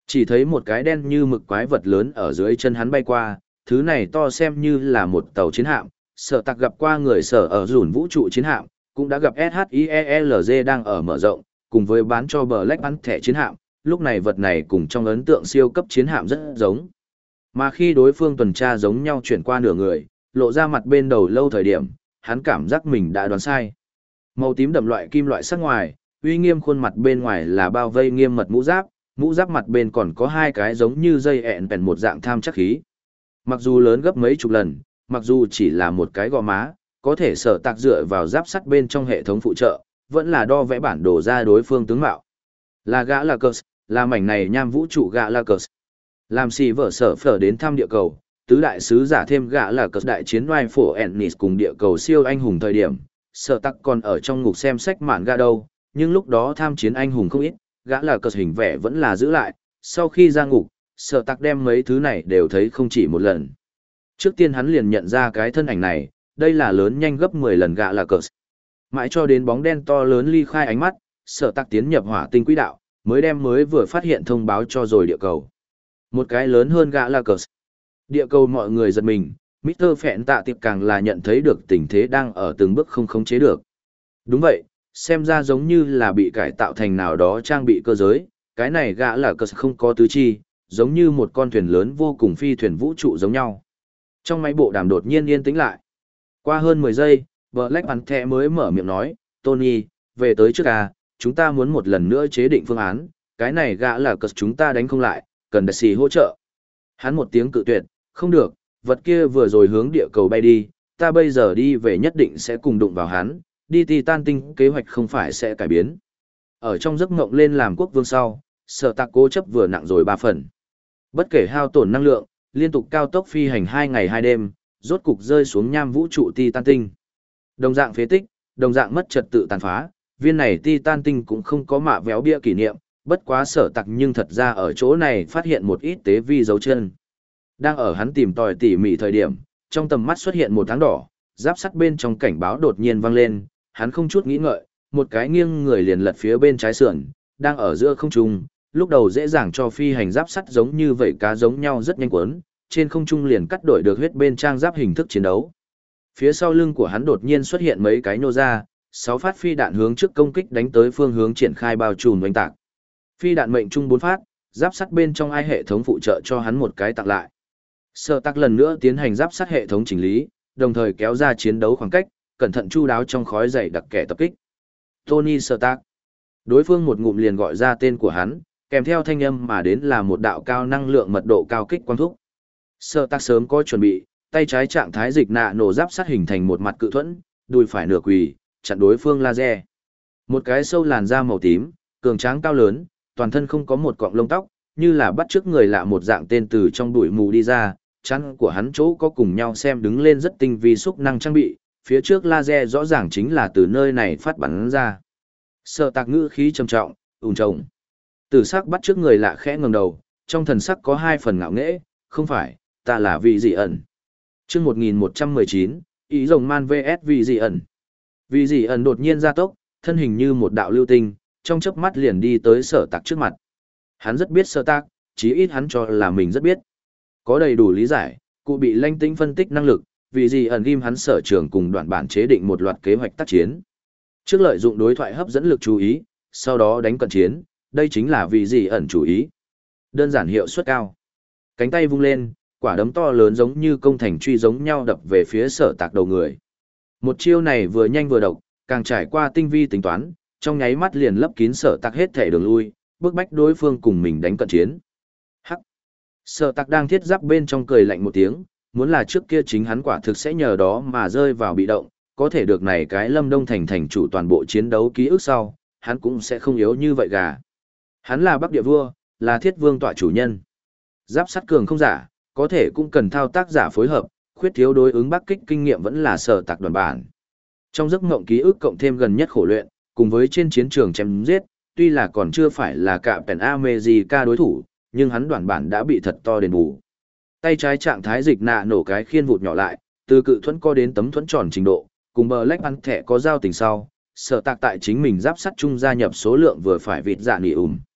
Chỉ thấy một cái đen như mực quái vật lớn ở dưới chân hắn bay qua, thứ này to xem như là một tàu chiến hạm, sở tạc gặp qua người sở ở rủn vũ trụ chiến hạm, cũng đã gặp SHIELZ đang ở mở rộng, cùng với bán cho Black Panther chiến hạm, lúc này vật này cùng trong ấn tượng siêu cấp chiến hạm rất giống. Mà khi đối phương tuần tra giống nhau chuyển qua nửa người, lộ ra mặt bên đầu lâu thời điểm, hắn cảm giác mình đã đoán sai. Màu tím đậm loại kim loại sắc ngoài, uy nghiêm khuôn mặt bên ngoài là bao vây nghiêm mật mũ giáp, mũ giáp mặt bên còn có hai cái giống như dây ẹn bèn một dạng tham chắc khí. Mặc dù lớn gấp mấy chục lần, mặc dù chỉ là một cái gò má, có thể sở tạc dựa vào giáp sắt bên trong hệ thống phụ trợ, vẫn là đo vẽ bản đồ ra đối phương tướng mạo. Là gã là Cờ, là mảnh này nham vũ trụ gã là Cờ. Làm xì vợ sở phở đến thăm địa cầu, tứ đại sứ giả thêm gã là Cờ đại chiến oai phổ Ennis cùng địa cầu siêu anh hùng thời điểm, sở tạc còn ở trong ngục xem sách mạn gã đâu, nhưng lúc đó tham chiến anh hùng không ít, gã là Cờ hình vẽ vẫn là giữ lại, sau khi ra ngục, sở tạc đem mấy thứ này đều thấy không chỉ một lần. Trước tiên hắn liền nhận ra cái thân ảnh này, đây là lớn nhanh gấp mười lần gã là Cờ. Mãi cho đến bóng đen to lớn ly khai ánh mắt, sở tạc tiến nhập hỏa tinh quỹ đạo, mới đem mới vừa phát hiện thông báo cho rồi địa cầu. Một cái lớn hơn gã là Cờ. Địa cầu mọi người giật mình, mít tơ Phẹn Tạ Tiệp càng là nhận thấy được tình thế đang ở từng bước không khống chế được. Đúng vậy, xem ra giống như là bị cải tạo thành nào đó trang bị cơ giới, cái này gã là Cờ không có tứ chi, giống như một con thuyền lớn vô cùng phi thuyền vũ trụ giống nhau. Trong máy bộ đàm đột nhiên yên tĩnh lại. Qua hơn mười giây, Black Panther mới mở miệng nói, Tony, về tới trước à, chúng ta muốn một lần nữa chế định phương án, cái này gã là Cờ chúng ta đánh không lại, cần đặc xì hỗ trợ. Hắn một tiếng cự tuyệt, không được, vật kia vừa rồi hướng địa cầu bay đi, ta bây giờ đi về nhất định sẽ cùng đụng vào hắn, đi Titan tinh kế hoạch không phải sẽ cải biến. Ở trong giấc mộng lên làm quốc vương sau, sở tạc cố chấp vừa nặng rồi ba phần. Bất kể hao tổn năng lượng, liên tục cao tốc phi hành hai ngày hai đêm, rốt cục rơi xuống nham vũ trụ Titan tinh. Đồng dạng phế tích, đồng dạng mất trật tự tàn phá, viên này Titan tinh cũng không có mạ véo bia kỷ niệm, bất quá sở tạc nhưng thật ra ở chỗ này phát hiện một ít tế vi dấu chân. Đang ở hắn tìm tòi tỉ mỉ thời điểm, trong tầm mắt xuất hiện một tháng đỏ, giáp sắt bên trong cảnh báo đột nhiên vang lên, hắn không chút nghĩ ngợi, một cái nghiêng người liền lật phía bên trái sườn, đang ở giữa không trung, lúc đầu dễ dàng cho phi hành giáp sắt giống như vậy cá giống nhau rất nhanh quấn, trên không trung liền cắt đổi được huyết bên trang giáp hình thức chiến đấu. Phía sau lưng của hắn đột nhiên xuất hiện mấy cái nô ra, sáu phát phi đạn hướng trước công kích đánh tới phương hướng triển khai bao trùm oanh tạc. Phi đạn mệnh trung bốn phát, giáp sắt bên trong ai hệ thống phụ trợ cho hắn một cái tặng lại. Sở tạc lần nữa tiến hành giáp sắt hệ thống chỉnh lý, đồng thời kéo ra chiến đấu khoảng cách, cẩn thận chu đáo trong khói dày đặc kẻ tập kích. Tony Stark. Đối phương một ngụm liền gọi ra tên của hắn, kèm theo thanh âm mà đến là một đạo cao năng lượng mật độ cao kích quang thúc. Stark sớm có chuẩn bị, tay trái trạng thái dịch nạ nổ giáp sắt hình thành một mặt cự thuẫn, đùi phải nửa quỳ, chặn đối phương laser. Một cái sâu làn da màu tím, cường tráng cao lớn, toàn thân không có một cọng lông tóc, như là bắt chước người lạ một dạng tên từ trong bụi mù đi ra, chắn của hắn chỗ có cùng nhau xem đứng lên rất tinh vi xúc năng trang bị, phía trước laser rõ ràng chính là từ nơi này phát bắn ra. Sở tạc ngữ khí trầm trọng, ùn trồng. Tử sắc bắt chước người lạ khẽ ngẩng đầu, trong thần sắc có hai phần ngạo nghễ, không phải, ta là vị dị ẩn. Chương một nghìn một trăm mười chín, ý rồng man vs vị dị ẩn. Vị dị ẩn đột nhiên ra tốc, thân hình như một đạo lưu tinh, trong chớp mắt liền đi tới sở tạc trước mặt. Hắn rất biết sở tạc, chí ít hắn cho là mình rất biết. Có đầy đủ lý giải, cụ bị lanh tinh phân tích năng lực, vì gì ẩn ghim hắn sở trường cùng đoạn bản chế định một loạt kế hoạch tác chiến. Trước lợi dụng đối thoại hấp dẫn lực chú ý, sau đó đánh cận chiến, đây chính là vì gì ẩn chủ ý. Đơn giản hiệu suất cao. Cánh tay vung lên, quả đấm to lớn giống như công thành truy giống nhau đập về phía sở tạc đầu người. Một chiêu này vừa nhanh vừa độc, càng trải qua tinh vi tính toán, trong nháy mắt liền lấp kín sở tạc hết thể đường lui, bước bách đối phương cùng mình đánh cận chiến. Hắc. Sở tạc đang thiết giáp bên trong cười lạnh một tiếng, muốn là trước kia chính hắn quả thực sẽ nhờ đó mà rơi vào bị động, có thể được này cái Lâm Đông Thành thành chủ toàn bộ chiến đấu ký ức sau, hắn cũng sẽ không yếu như vậy gà. Hắn là Bắc Địa Vua, là Thiết Vương tọa chủ nhân. Giáp sắt cường không giả, có thể cũng cần thao tác giả phối hợp, khuyết thiếu đối ứng Bắc kích kinh nghiệm vẫn là sở tạc đoàn bản. Trong giấc mộng ký ức cộng thêm gần nhất khổ luyện, cùng với trên chiến trường chém giết, tuy là còn chưa phải là cả Pen America đối thủ, nhưng hắn đoàn bản đã bị thật to đền bù. Tay trái trạng thái dịch nạ nổ cái khiên vụt nhỏ lại, từ cự thuẫn co đến tấm thuẫn tròn trình độ, cùng bờ lách ăn thẻ có giao tình sau, sở tạc tại chính mình giáp sắt chung gia nhập số lượng vừa phải vịt dạ nỉ ùm.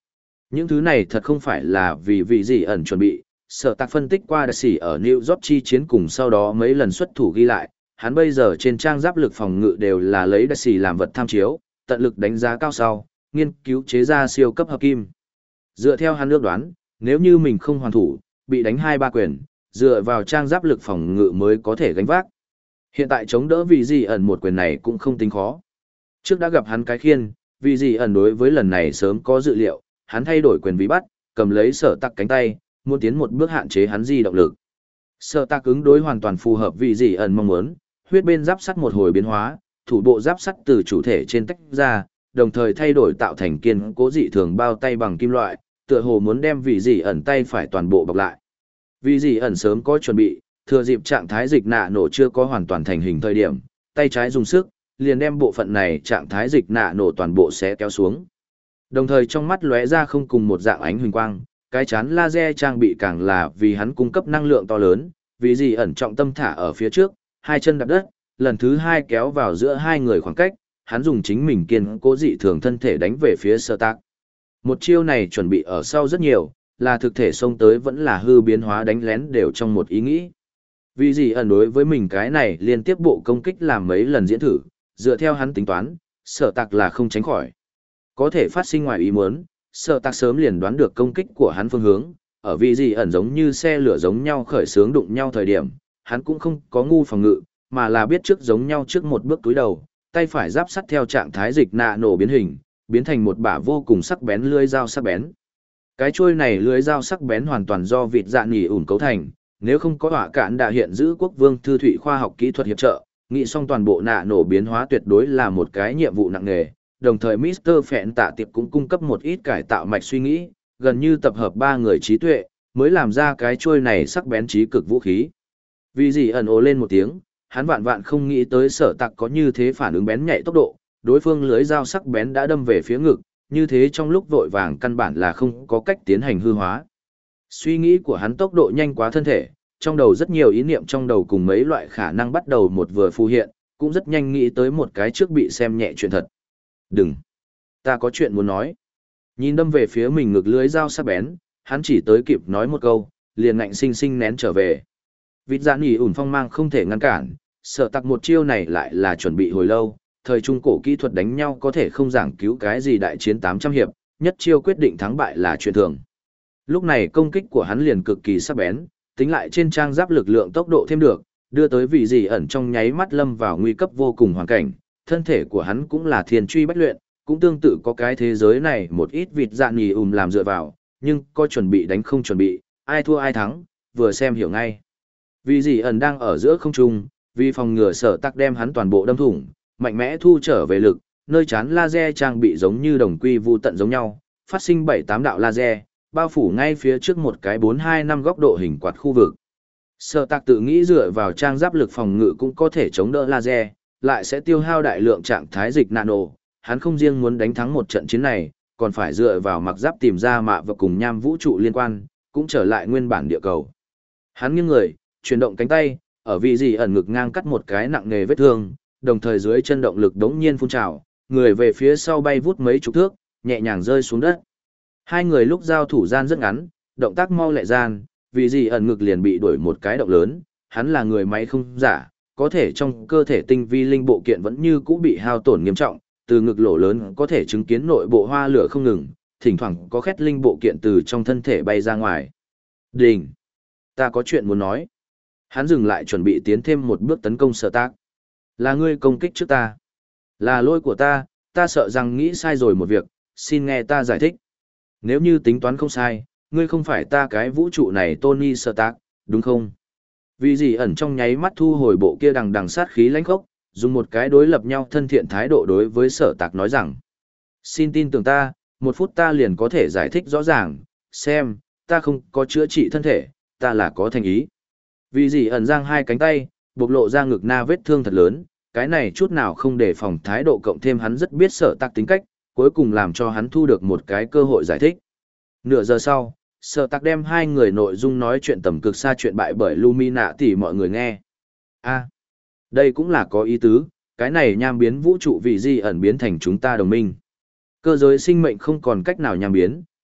Những thứ này thật không phải là vì vị gì ẩn chuẩn bị, sở tạc phân tích qua đặc sĩ ở New York chi chiến cùng sau đó mấy lần xuất thủ ghi lại, hắn bây giờ trên trang giáp lực phòng ngự đều là lấy đặc sĩ làm vật tham chiếu, tận lực đánh giá cao sau, nghiên cứu chế ra siêu cấp hợp kim. Dựa theo hắn ước đoán, nếu như mình không hoàn thủ, bị đánh hai ba quyền, dựa vào trang giáp lực phòng ngự mới có thể gánh vác. Hiện tại chống đỡ vị gì ẩn một quyền này cũng không tính khó. Trước đã gặp hắn cái khiên, vị gì ẩn đối với lần này sớm có dự liệu, hắn thay đổi quyền vị bắt, cầm lấy sở tắc cánh tay, muốn tiến một bước hạn chế hắn di động lực. Sở tắc ứng đối hoàn toàn phù hợp vị gì ẩn mong muốn, huyết bên giáp sắt một hồi biến hóa, thủ bộ giáp sắt từ chủ thể trên tách ra, đồng thời thay đổi tạo thành kiên cố dị thường bao tay bằng kim loại, tựa hồ muốn đem vị gì ẩn tay phải toàn bộ bọc lại. Vị gì ẩn sớm có chuẩn bị, thừa dịp trạng thái dịch nạ nổ chưa có hoàn toàn thành hình thời điểm, tay trái dùng sức, liền đem bộ phận này trạng thái dịch nạ nổ toàn bộ sẽ kéo xuống. Đồng thời trong mắt lóe ra không cùng một dạng ánh huỳnh quang, cái chán laser trang bị càng là vì hắn cung cấp năng lượng to lớn, vì gì ẩn trọng tâm thả ở phía trước, hai chân đạp đất, lần thứ hai kéo vào giữa hai người khoảng cách, hắn dùng chính mình kiên cố dị thường thân thể đánh về phía Sở Tạc. Một chiêu này chuẩn bị ở sau rất nhiều, là thực thể xông tới vẫn là hư biến hóa đánh lén đều trong một ý nghĩ. Vì gì ẩn đối với mình cái này liên tiếp bộ công kích làm mấy lần diễn thử, dựa theo hắn tính toán, Sở Tạc là không tránh khỏi. Có thể phát sinh ngoài ý muốn, Sở Tạc sớm liền đoán được công kích của hắn phương hướng, ở vì gì ẩn giống như xe lửa giống nhau khởi sướng đụng nhau thời điểm, hắn cũng không có ngu phòng ngự, mà là biết trước giống nhau trước một bước túi đầu, tay phải giáp sắt theo trạng thái dịch nạ nổ biến hình, biến thành một bả vô cùng sắc bén lưỡi dao sắc bén. Cái chuôi này lưỡi dao sắc bén hoàn toàn do vịt dạ nỉ ủn cấu thành, nếu không có hỏa cạn đã hiện giữ quốc vương thư thụy khoa học kỹ thuật hiệp trợ, nghĩ xong toàn bộ nạ nổ biến hóa tuyệt đối là một cái nhiệm vụ nặng nề. Đồng thời mít tơ Phẹn Tạ Tiệp cũng cung cấp một ít cải tạo mạch suy nghĩ, gần như tập hợp ba người trí tuệ, mới làm ra cái chuôi này sắc bén trí cực vũ khí. Vì gì ẩn ồ lên một tiếng, hắn vạn vạn không nghĩ tới Sở Tạc có như thế phản ứng bén nhạy tốc độ, đối phương lưới dao sắc bén đã đâm về phía ngực, như thế trong lúc vội vàng căn bản là không có cách tiến hành hư hóa. Suy nghĩ của hắn tốc độ nhanh quá thân thể, trong đầu rất nhiều ý niệm trong đầu cùng mấy loại khả năng bắt đầu một vừa phù hiện, cũng rất nhanh nghĩ tới một cái trước bị xem nhẹ chuyện thật. Đừng! Ta có chuyện muốn nói. Nhìn đâm về phía mình ngực lưới dao sắc bén, hắn chỉ tới kịp nói một câu, liền ngạnh sinh sinh nén trở về. Vịt dạ nỉ ủn phong mang không thể ngăn cản, Sở Tạc một chiêu này lại là chuẩn bị hồi lâu, thời trung cổ kỹ thuật đánh nhau có thể không giảng cứu cái gì đại chiến tám trăm hiệp, nhất chiêu quyết định thắng bại là chuyện thường. Lúc này công kích của hắn liền cực kỳ sắc bén, tính lại trên trang giáp lực lượng tốc độ thêm được, đưa tới vị gì ẩn trong nháy mắt lâm vào nguy cấp vô cùng hoàn cảnh, thân thể của hắn cũng là thiên truy bách luyện, cũng tương tự có cái thế giới này một ít vịt dạ nỉ ùm làm dựa vào, nhưng có chuẩn bị đánh không chuẩn bị, ai thua ai thắng, vừa xem hiểu ngay. Vì gì ẩn đang ở giữa không trung, vì phòng ngừa Sở Tạc đem hắn toàn bộ đâm thủng, mạnh mẽ thu trở về lực, nơi chán laser trang bị giống như đồng quy vu tận giống nhau, phát sinh bảy tám đạo laser, bao phủ ngay phía trước một cái bốn hai năm góc độ hình quạt khu vực. Sở Tạc tự nghĩ dựa vào trang giáp lực phòng ngự cũng có thể chống đỡ laser, lại sẽ tiêu hao đại lượng trạng thái dịch nano, hắn không riêng muốn đánh thắng một trận chiến này, còn phải dựa vào mặc giáp tìm ra mạ và cùng nham vũ trụ liên quan, cũng trở lại nguyên bản địa cầu. Hắn nghiêng người, chuyển động cánh tay, ở vị gì ẩn ngực ngang cắt một cái nặng nề vết thương, đồng thời dưới chân động lực đống nhiên phun trào, người về phía sau bay vút mấy chục thước, nhẹ nhàng rơi xuống đất. Hai người lúc giao thủ gian rất ngắn, động tác mau lẹ gian, vì gì ẩn ngực liền bị đuổi một cái động lớn, hắn là người máy không giả, có thể trong cơ thể tinh vi linh bộ kiện vẫn như cũ bị hao tổn nghiêm trọng, từ ngực lỗ lớn có thể chứng kiến nội bộ hoa lửa không ngừng, thỉnh thoảng có khét linh bộ kiện từ trong thân thể bay ra ngoài. Đình! Ta có chuyện muốn nói. Hắn dừng lại chuẩn bị tiến thêm một bước tấn công Sở Tạc. Là ngươi công kích trước ta. Là lỗi của ta, ta sợ rằng nghĩ sai rồi một việc, xin nghe ta giải thích. Nếu như tính toán không sai, ngươi không phải ta cái vũ trụ này Tony Stark, đúng không? Vì gì ẩn trong nháy mắt thu hồi bộ kia đằng đằng sát khí lãnh khốc, dùng một cái đối lập nhau thân thiện thái độ đối với Sở Tạc nói rằng: xin tin tưởng ta, một phút ta liền có thể giải thích rõ ràng, xem, ta không có chữa trị thân thể, ta là có thành ý. Vì gì ẩn giang hai cánh tay, bộc lộ ra ngực na vết thương thật lớn, cái này chút nào không để phòng thái độ cộng thêm hắn rất biết Sở Tạc tính cách, cuối cùng làm cho hắn thu được một cái cơ hội giải thích. Nửa giờ sau, Sở Tạc đem hai người nội dung nói chuyện tầm cực xa chuyện bại bởi Lumina thì mọi người nghe. A, đây cũng là có ý tứ, cái này nham biến vũ trụ vì gì ẩn biến thành chúng ta đồng minh. Cơ giới sinh mệnh không còn cách nào nham biến,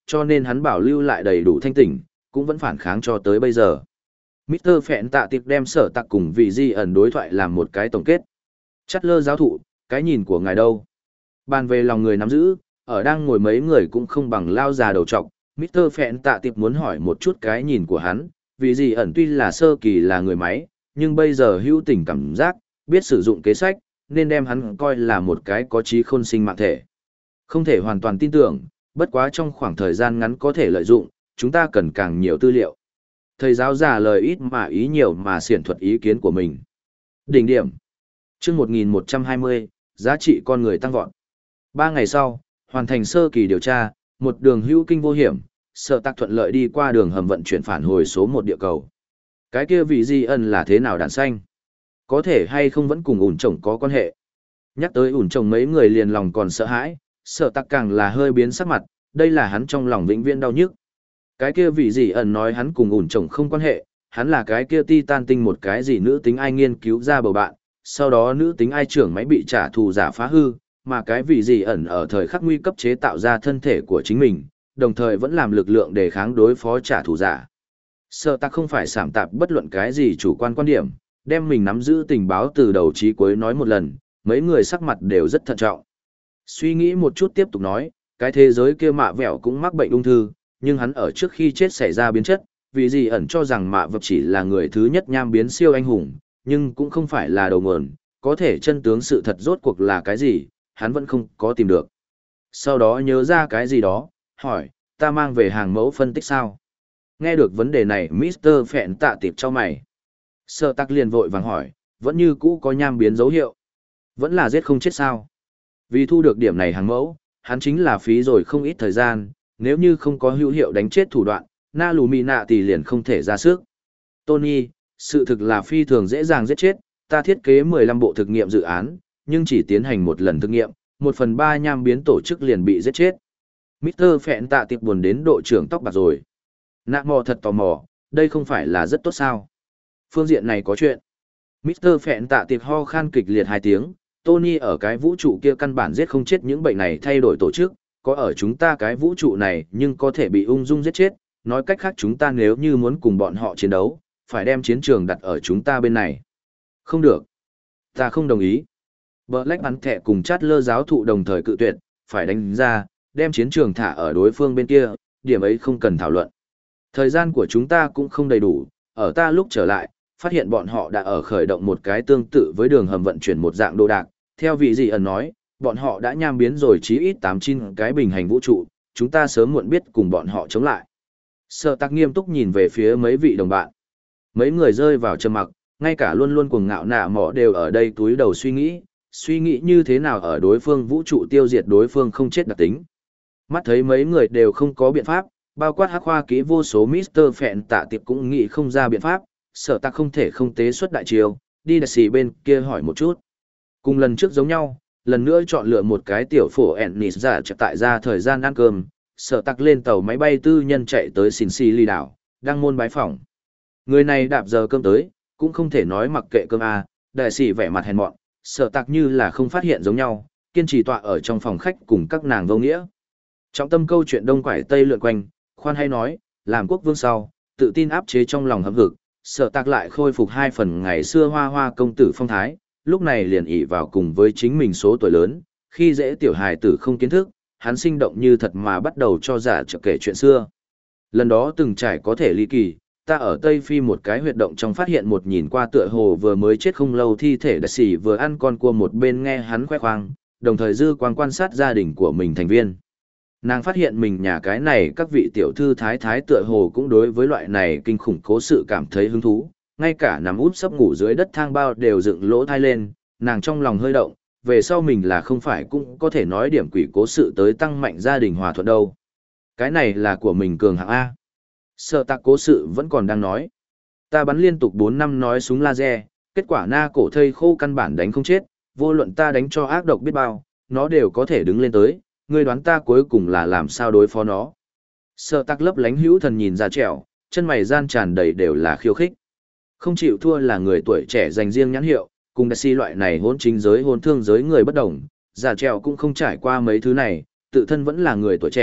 cho nên hắn bảo lưu lại đầy đủ thanh tỉnh, cũng vẫn phản kháng cho tới bây giờ. mít tơ Phẹn Tạ Tiệp đem Sở Tạc cùng vị di ẩn đối thoại làm một cái tổng kết. Chắt lơ giáo thụ, cái nhìn của ngài đâu? Bàn về lòng người nắm giữ, ở đang ngồi mấy người cũng không bằng lao già đầu trọc, mít tơ Phẹn Tạ Tiệp muốn hỏi một chút cái nhìn của hắn, vì di ẩn tuy là sơ kỳ là người máy, nhưng bây giờ hữu tình cảm giác, biết sử dụng kế sách, nên đem hắn coi là một cái có trí khôn sinh mạng thể. Không thể hoàn toàn tin tưởng, bất quá trong khoảng thời gian ngắn có thể lợi dụng, chúng ta cần càng nhiều tư liệu. Thầy giáo già lời ít mà ý nhiều mà xiển thuật ý kiến của mình. Đỉnh điểm. chương một nghìn một trăm hai mươi, giá trị con người tăng vọt. Ba ngày sau, hoàn thành sơ kỳ điều tra, một đường hữu kinh vô hiểm, Sở Tạc thuận lợi đi qua đường hầm vận chuyển phản hồi số một địa cầu. Cái kia vị di ẩn là thế nào đàn xanh? Có thể hay không vẫn cùng ủn chồng có quan hệ? Nhắc tới ủn chồng mấy người liền lòng còn sợ hãi, Sở Tạc càng là hơi biến sắc mặt, đây là hắn trong lòng vĩnh viễn đau nhức. Cái kia vị gì ẩn nói hắn cùng ủn chồng không quan hệ, hắn là cái kia titan tinh một cái gì nữ tính ai nghiên cứu ra bầu bạn, sau đó nữ tính ai trưởng máy bị trả thù giả phá hư, mà cái vị gì ẩn ở thời khắc nguy cấp chế tạo ra thân thể của chính mình, đồng thời vẫn làm lực lượng để kháng đối phó trả thù giả. Sở Tạc không phải sảm tạp bất luận cái gì chủ quan quan điểm, đem mình nắm giữ tình báo từ đầu chí cuối nói một lần, mấy người sắc mặt đều rất thận trọng. Suy nghĩ một chút tiếp tục nói, cái thế giới kia mạ vẹo cũng mắc bệnh ung thư, nhưng hắn ở trước khi chết xảy ra biến chất, vì gì ẩn cho rằng mạ vật chỉ là người thứ nhất nham biến siêu anh hùng, nhưng cũng không phải là đầu nguồn, có thể chân tướng sự thật rốt cuộc là cái gì, hắn vẫn không có tìm được. Sau đó nhớ ra cái gì đó, hỏi, ta mang về hàng mẫu phân tích sao? Nghe được vấn đề này mít tơ Phẹn Tạ Tiệp cho mày. Sở Tạc liền vội vàng hỏi, vẫn như cũ có nham biến dấu hiệu. Vẫn là giết không chết sao? Vì thu được điểm này hàng mẫu, hắn chính là phí rồi không ít thời gian, nếu như không có hữu hiệu đánh chết thủ đoạn, Na Lù Mì Nạ thì liền không thể ra sức. Tony, sự thực là phi thường dễ dàng giết chết, ta thiết kế mười lăm bộ thực nghiệm dự án, nhưng chỉ tiến hành một lần thực nghiệm, một phần ba nham biến tổ chức liền bị giết chết. mít tơ Phẹn Tạ Tiệp buồn đến độ trưởng tóc bạc rồi. Nạ mò thật tò mò, đây không phải là rất tốt sao? Phương diện này có chuyện. mít tơ Phẹn Tạ Tiệp ho khan kịch liệt hai tiếng, Tony ở cái vũ trụ kia căn bản giết không chết những bệnh này thay đổi tổ chức, có ở chúng ta cái vũ trụ này nhưng có thể bị ung dung giết chết, nói cách khác chúng ta nếu như muốn cùng bọn họ chiến đấu, phải đem chiến trường đặt ở chúng ta bên này. Không được. Ta không đồng ý. Black bắn thẻ cùng chát lơ giáo thụ đồng thời cự tuyệt, phải đánh ra, đem chiến trường thả ở đối phương bên kia, điểm ấy không cần thảo luận. Thời gian của chúng ta cũng không đầy đủ, ở ta lúc trở lại, phát hiện bọn họ đã ở khởi động một cái tương tự với đường hầm vận chuyển một dạng đồ đạc, theo vị gì ẩn nói, bọn họ đã nham biến rồi chí ít tám chín cái bình hành vũ trụ, chúng ta sớm muộn biết cùng bọn họ chống lại. Sở Tạc nghiêm túc nhìn về phía mấy vị đồng bạn. Mấy người rơi vào trầm mặc, ngay cả luôn luôn cuồng ngạo nạ mỏ đều ở đây túi đầu suy nghĩ, suy nghĩ như thế nào ở đối phương vũ trụ tiêu diệt đối phương không chết đặc tính. Mắt thấy mấy người đều không có biện pháp, bao quát hắc khoa kỹ vô số mít tơ Phẹn Tạ Tiệp cũng nghĩ không ra biện pháp, Sở Tạc không thể không tế xuất đại chiêu, đi đặc xì bên kia hỏi một chút. Cùng lần trước giống nhau, lần nữa chọn lựa một cái tiểu phổ Ennis giả chạy tại ra thời gian ăn cơm, Sở Tạc lên tàu máy bay tư nhân chạy tới Xin Xì Ly đảo, đang môn bái phỏng. Người này đạp giờ cơm tới, cũng không thể nói mặc kệ cơm à, đại sĩ vẻ mặt hèn mọn, Sở Tạc như là không phát hiện giống nhau, kiên trì tọa ở trong phòng khách cùng các nàng vô nghĩa. Trọng tâm câu chuyện đông quải tây lượn quanh, khoan hay nói, làm quốc vương sau, tự tin áp chế trong lòng hâm hực, Sở Tạc lại khôi phục hai phần ngày xưa hoa hoa công tử phong thái, lúc này liền ỷ vào cùng với chính mình số tuổi lớn, khi dễ tiểu hài tử không kiến thức, hắn sinh động như thật mà bắt đầu cho giả trợ kể chuyện xưa. Lần đó từng trải có thể ly kỳ, ta ở Tây Phi một cái huyệt động trong phát hiện một nhìn qua tựa hồ vừa mới chết không lâu thi thể đặc sĩ vừa ăn con cua một bên nghe hắn khoe khoang, đồng thời dư quang quan sát gia đình của mình thành viên. Nàng phát hiện mình nhà cái này các vị tiểu thư thái thái tựa hồ cũng đối với loại này kinh khủng cố sự cảm thấy hứng thú, ngay cả nằm út sấp ngủ dưới đất thang bao đều dựng lỗ thai lên, nàng trong lòng hơi động, về sau mình là không phải cũng có thể nói điểm quỷ cố sự tới tăng mạnh gia đình hòa thuận đâu. Cái này là của mình cường hạng A. Sở Tạc cố sự vẫn còn đang nói. Ta bắn liên tục bốn năm nói súng laser, kết quả na cổ thây khô căn bản đánh không chết, vô luận ta đánh cho ác độc biết bao, nó đều có thể đứng lên tới, ngươi đoán ta cuối cùng là làm sao đối phó nó. Sở Tạc lấp lánh hữu thần nhìn ra trẻo, chân mày gian tràn đầy đều là khiêu khích. Không chịu thua là người tuổi trẻ dành riêng nhãn hiệu, cùng đại si loại này hôn chính giới hôn thương giới người bất đồng, giả trèo cũng không trải qua mấy thứ này, tự thân vẫn là người tuổi trẻ,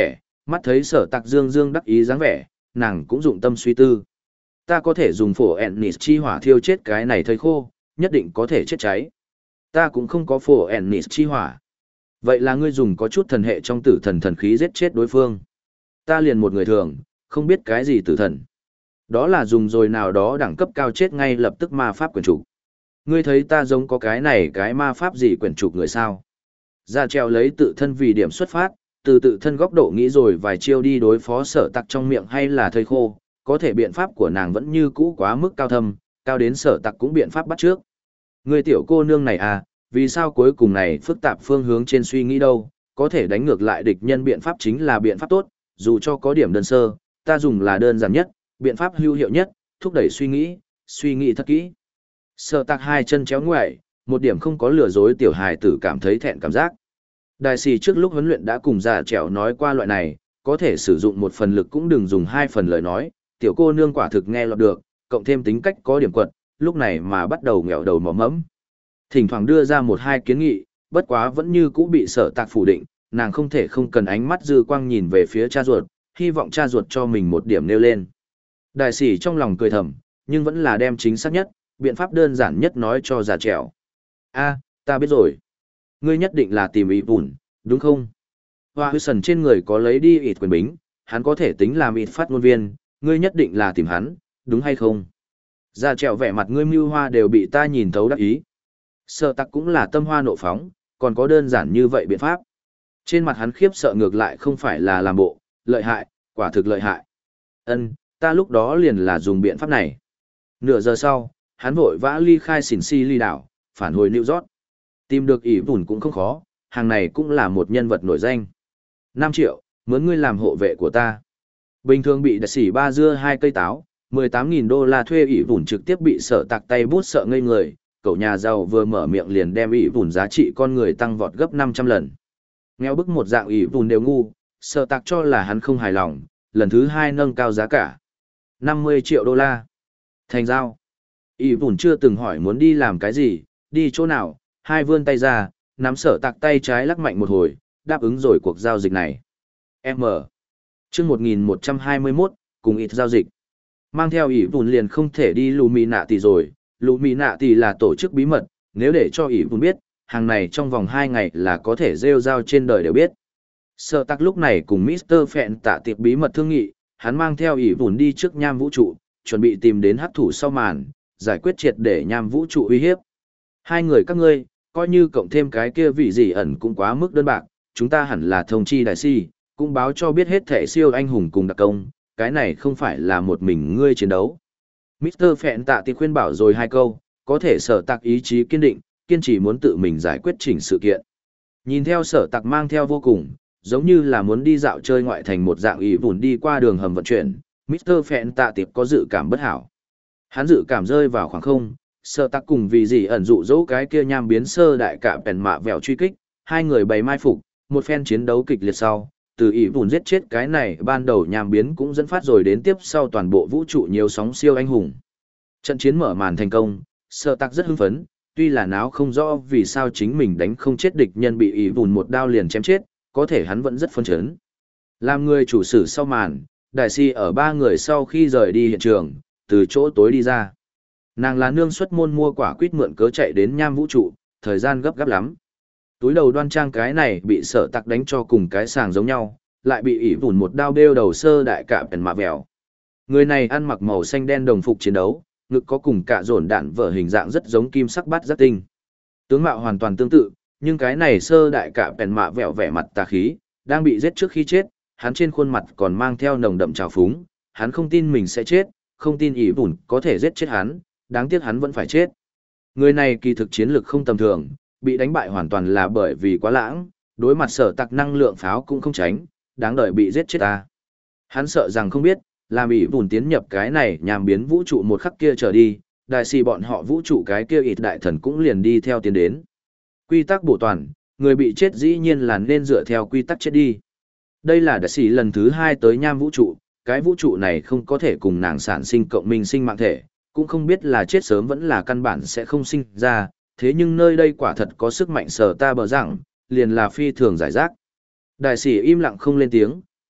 Mắt thấy sở tạc dương dương đắc ý dáng vẻ, nàng cũng dụng tâm suy tư. Ta có thể dùng phổ Ennis chi hỏa thiêu chết cái này thây khô, nhất định có thể chết cháy. Ta cũng không có phổ Ennis chi hỏa. Vậy là ngươi dùng có chút thần hệ trong tử thần thần khí giết chết đối phương. Ta liền một người thường, không biết cái gì tử thần. Đó là dùng rồi nào đó đẳng cấp cao chết ngay lập tức ma pháp quyển trục. Ngươi thấy ta giống có cái này cái ma pháp gì quyển trục người sao? Ra treo lấy tự thân vì điểm xuất phát, từ tự thân góc độ nghĩ rồi vài chiêu đi đối phó sở tặc trong miệng hay là thây khô, có thể biện pháp của nàng vẫn như cũ quá mức cao thâm, cao đến sở tặc cũng biện pháp bắt trước. Ngươi tiểu cô nương này à, vì sao cuối cùng này phức tạp phương hướng trên suy nghĩ đâu, có thể đánh ngược lại địch nhân biện pháp chính là biện pháp tốt, dù cho có điểm đơn sơ, ta dùng là đơn giản nhất, biện pháp hữu hiệu nhất, thúc đẩy suy nghĩ, suy nghĩ thật kỹ. Sở tặc hai chân chéo ngoại, một điểm không có lừa dối tiểu hài tử cảm thấy thẹn cảm giác. Đại sĩ trước lúc huấn luyện đã cùng già trẻo nói qua loại này, có thể sử dụng một phần lực cũng đừng dùng hai phần lời nói, tiểu cô nương quả thực nghe lọt được, cộng thêm tính cách có điểm quật, lúc này mà bắt đầu nghẹo đầu mỏ mẫm. Thỉnh thoảng đưa ra một hai kiến nghị, bất quá vẫn như cũ bị sở tạc phủ định, nàng không thể không cần ánh mắt dư quang nhìn về phía cha ruột, hy vọng cha ruột cho mình một điểm nêu lên. Đại sĩ trong lòng cười thầm, nhưng vẫn là đem chính xác nhất, biện pháp đơn giản nhất nói cho già trẻo. A, ta biết rồi. Ngươi nhất định là tìm ý vùn, đúng không? Hoa Hudson trên người có lấy đi ít quyền bính, hắn có thể tính làm ít phát ngôn viên, ngươi nhất định là tìm hắn, đúng hay không? Già trẻo vẻ mặt ngươi mưu hoa đều bị ta nhìn thấu đắc ý. Sở tặc cũng là tâm hoa nộ phóng, còn có đơn giản như vậy biện pháp. Trên mặt hắn khiếp sợ ngược lại không phải là làm bộ, lợi hại, quả thực lợi hại. Ân, ta lúc đó liền là dùng biện pháp này. Nửa giờ sau, hắn vội vã ly khai xỉn si ly đảo, phản hồi New York. Tìm được ỷ vùn cũng không khó, hàng này cũng là một nhân vật nổi danh. năm triệu, mướn ngươi làm hộ vệ của ta. Bình thường bị đặc sĩ ba dưa hai cây táo, mười tám nghìn đô la thuê ỷ vùn trực tiếp bị sở tạc tay bút sợ ngây người, cậu nhà giàu vừa mở miệng liền đem ỷ vùn giá trị con người tăng vọt gấp năm trăm lần. Nghèo bức một dạng ỷ vùn đều ngu, sở tạc cho là hắn không hài lòng, lần thứ hai nâng cao giá cả. năm mươi triệu đô la. Thành giao. ỷ vùn chưa từng hỏi muốn đi làm cái gì, đi chỗ nào, hai vươn tay ra, nắm sở tạc tay trái lắc mạnh một hồi, đáp ứng rồi cuộc giao dịch này. M. Chương một nghìn một trăm hai mươi mốt, cùng ít giao dịch. Mang theo ỷ vùn liền không thể đi lù mì nạ tỷ rồi, lù mì nạ tỷ là tổ chức bí mật, nếu để cho ỷ vùn biết, hàng này trong vòng hai ngày là có thể rêu rao trên đời đều biết. Sở tạc lúc này cùng mít tơ Phẹn tạ tiệp bí mật thương nghị, hắn mang theo ỷ vùn đi trước nham vũ trụ, chuẩn bị tìm đến hắc thủ sau màn, giải quyết triệt để nham vũ trụ uy hiếp. Hai người các ngươi, coi như cộng thêm cái kia vị gì ẩn cũng quá mức đơn bạc, chúng ta hẳn là thông chi đại si, cũng báo cho biết hết thể siêu anh hùng cùng đặc công, cái này không phải là một mình ngươi chiến đấu. mít tơ Phẹn tạ thì khuyên bảo rồi hai câu, có thể sở tạc ý chí kiên định, kiên trì muốn tự mình giải quyết chỉnh sự kiện. Nhìn theo sở tạc mang theo vô cùng, giống như là muốn đi dạo chơi ngoại thành một dạng ý vùn đi qua đường hầm vận chuyển, mít tơ Phẹn tạ tiệp có dự cảm bất hảo. Hắn dự cảm rơi vào khoảng không, sở tạc cùng vì gì ẩn dụ dỗ cái kia nham biến sơ đại cả bèn mạ vèo truy kích, hai người bày mai phục, một phen chiến đấu kịch liệt sau, từ ý vùn giết chết cái này ban đầu nham biến cũng dẫn phát rồi đến tiếp sau toàn bộ vũ trụ nhiều sóng siêu anh hùng. Trận chiến mở màn thành công, sở tạc rất hưng phấn, tuy là náo không rõ vì sao chính mình đánh không chết địch nhân bị ý vùn một đao liền chém chết, có thể hắn vẫn rất phấn chấn. Làm người chủ sử sau màn, đại si ở ba người sau khi rời đi hiện trường, từ chỗ tối đi ra. Nàng là nương xuất môn mua quả quýt mượn cớ chạy đến nham vũ trụ, thời gian gấp gáp lắm. Túi đầu đoan trang cái này bị sở tặc đánh cho cùng cái sàng giống nhau, lại bị ỉ vùn một đao bêu đầu sơ đại cả bèn mạ vèo. Người này ăn mặc màu xanh đen đồng phục chiến đấu, ngực có cùng cả dồn đạn vở hình dạng rất giống kim sắc bát giác tinh. Tướng mạo hoàn toàn tương tự, nhưng cái này sơ đại cả bèn mạ vèo vẻ mặt tà khí, đang bị giết trước khi chết, hắn trên khuôn mặt còn mang theo nồng đậm trào phúng, hắn không tin mình sẽ chết, không tin ỉ vùn có thể giết chết hắn, đáng tiếc hắn vẫn phải chết. Người này kỳ thực chiến lực không tầm thường, bị đánh bại hoàn toàn là bởi vì quá lãng, đối mặt sở tặc năng lượng pháo cũng không tránh, đáng đợi bị giết chết ta. Hắn sợ rằng không biết, làm ỉ vùn tiến nhập cái này nhằm biến vũ trụ một khắc kia trở đi, đại sĩ bọn họ vũ trụ cái kia ít đại thần cũng liền đi theo tiến đến. Quy tắc bổ toàn, người bị chết dĩ nhiên là nên dựa theo quy tắc chết đi. Đây là đại sĩ lần thứ hai tới nham vũ trụ, cái vũ trụ này không có thể cùng nàng sản sinh cộng minh sinh mạng thể, cũng không biết là chết sớm vẫn là căn bản sẽ không sinh ra, thế nhưng nơi đây quả thật có sức mạnh sở ta bờ rằng, liền là phi thường giải rác. Đại sĩ im lặng không lên tiếng,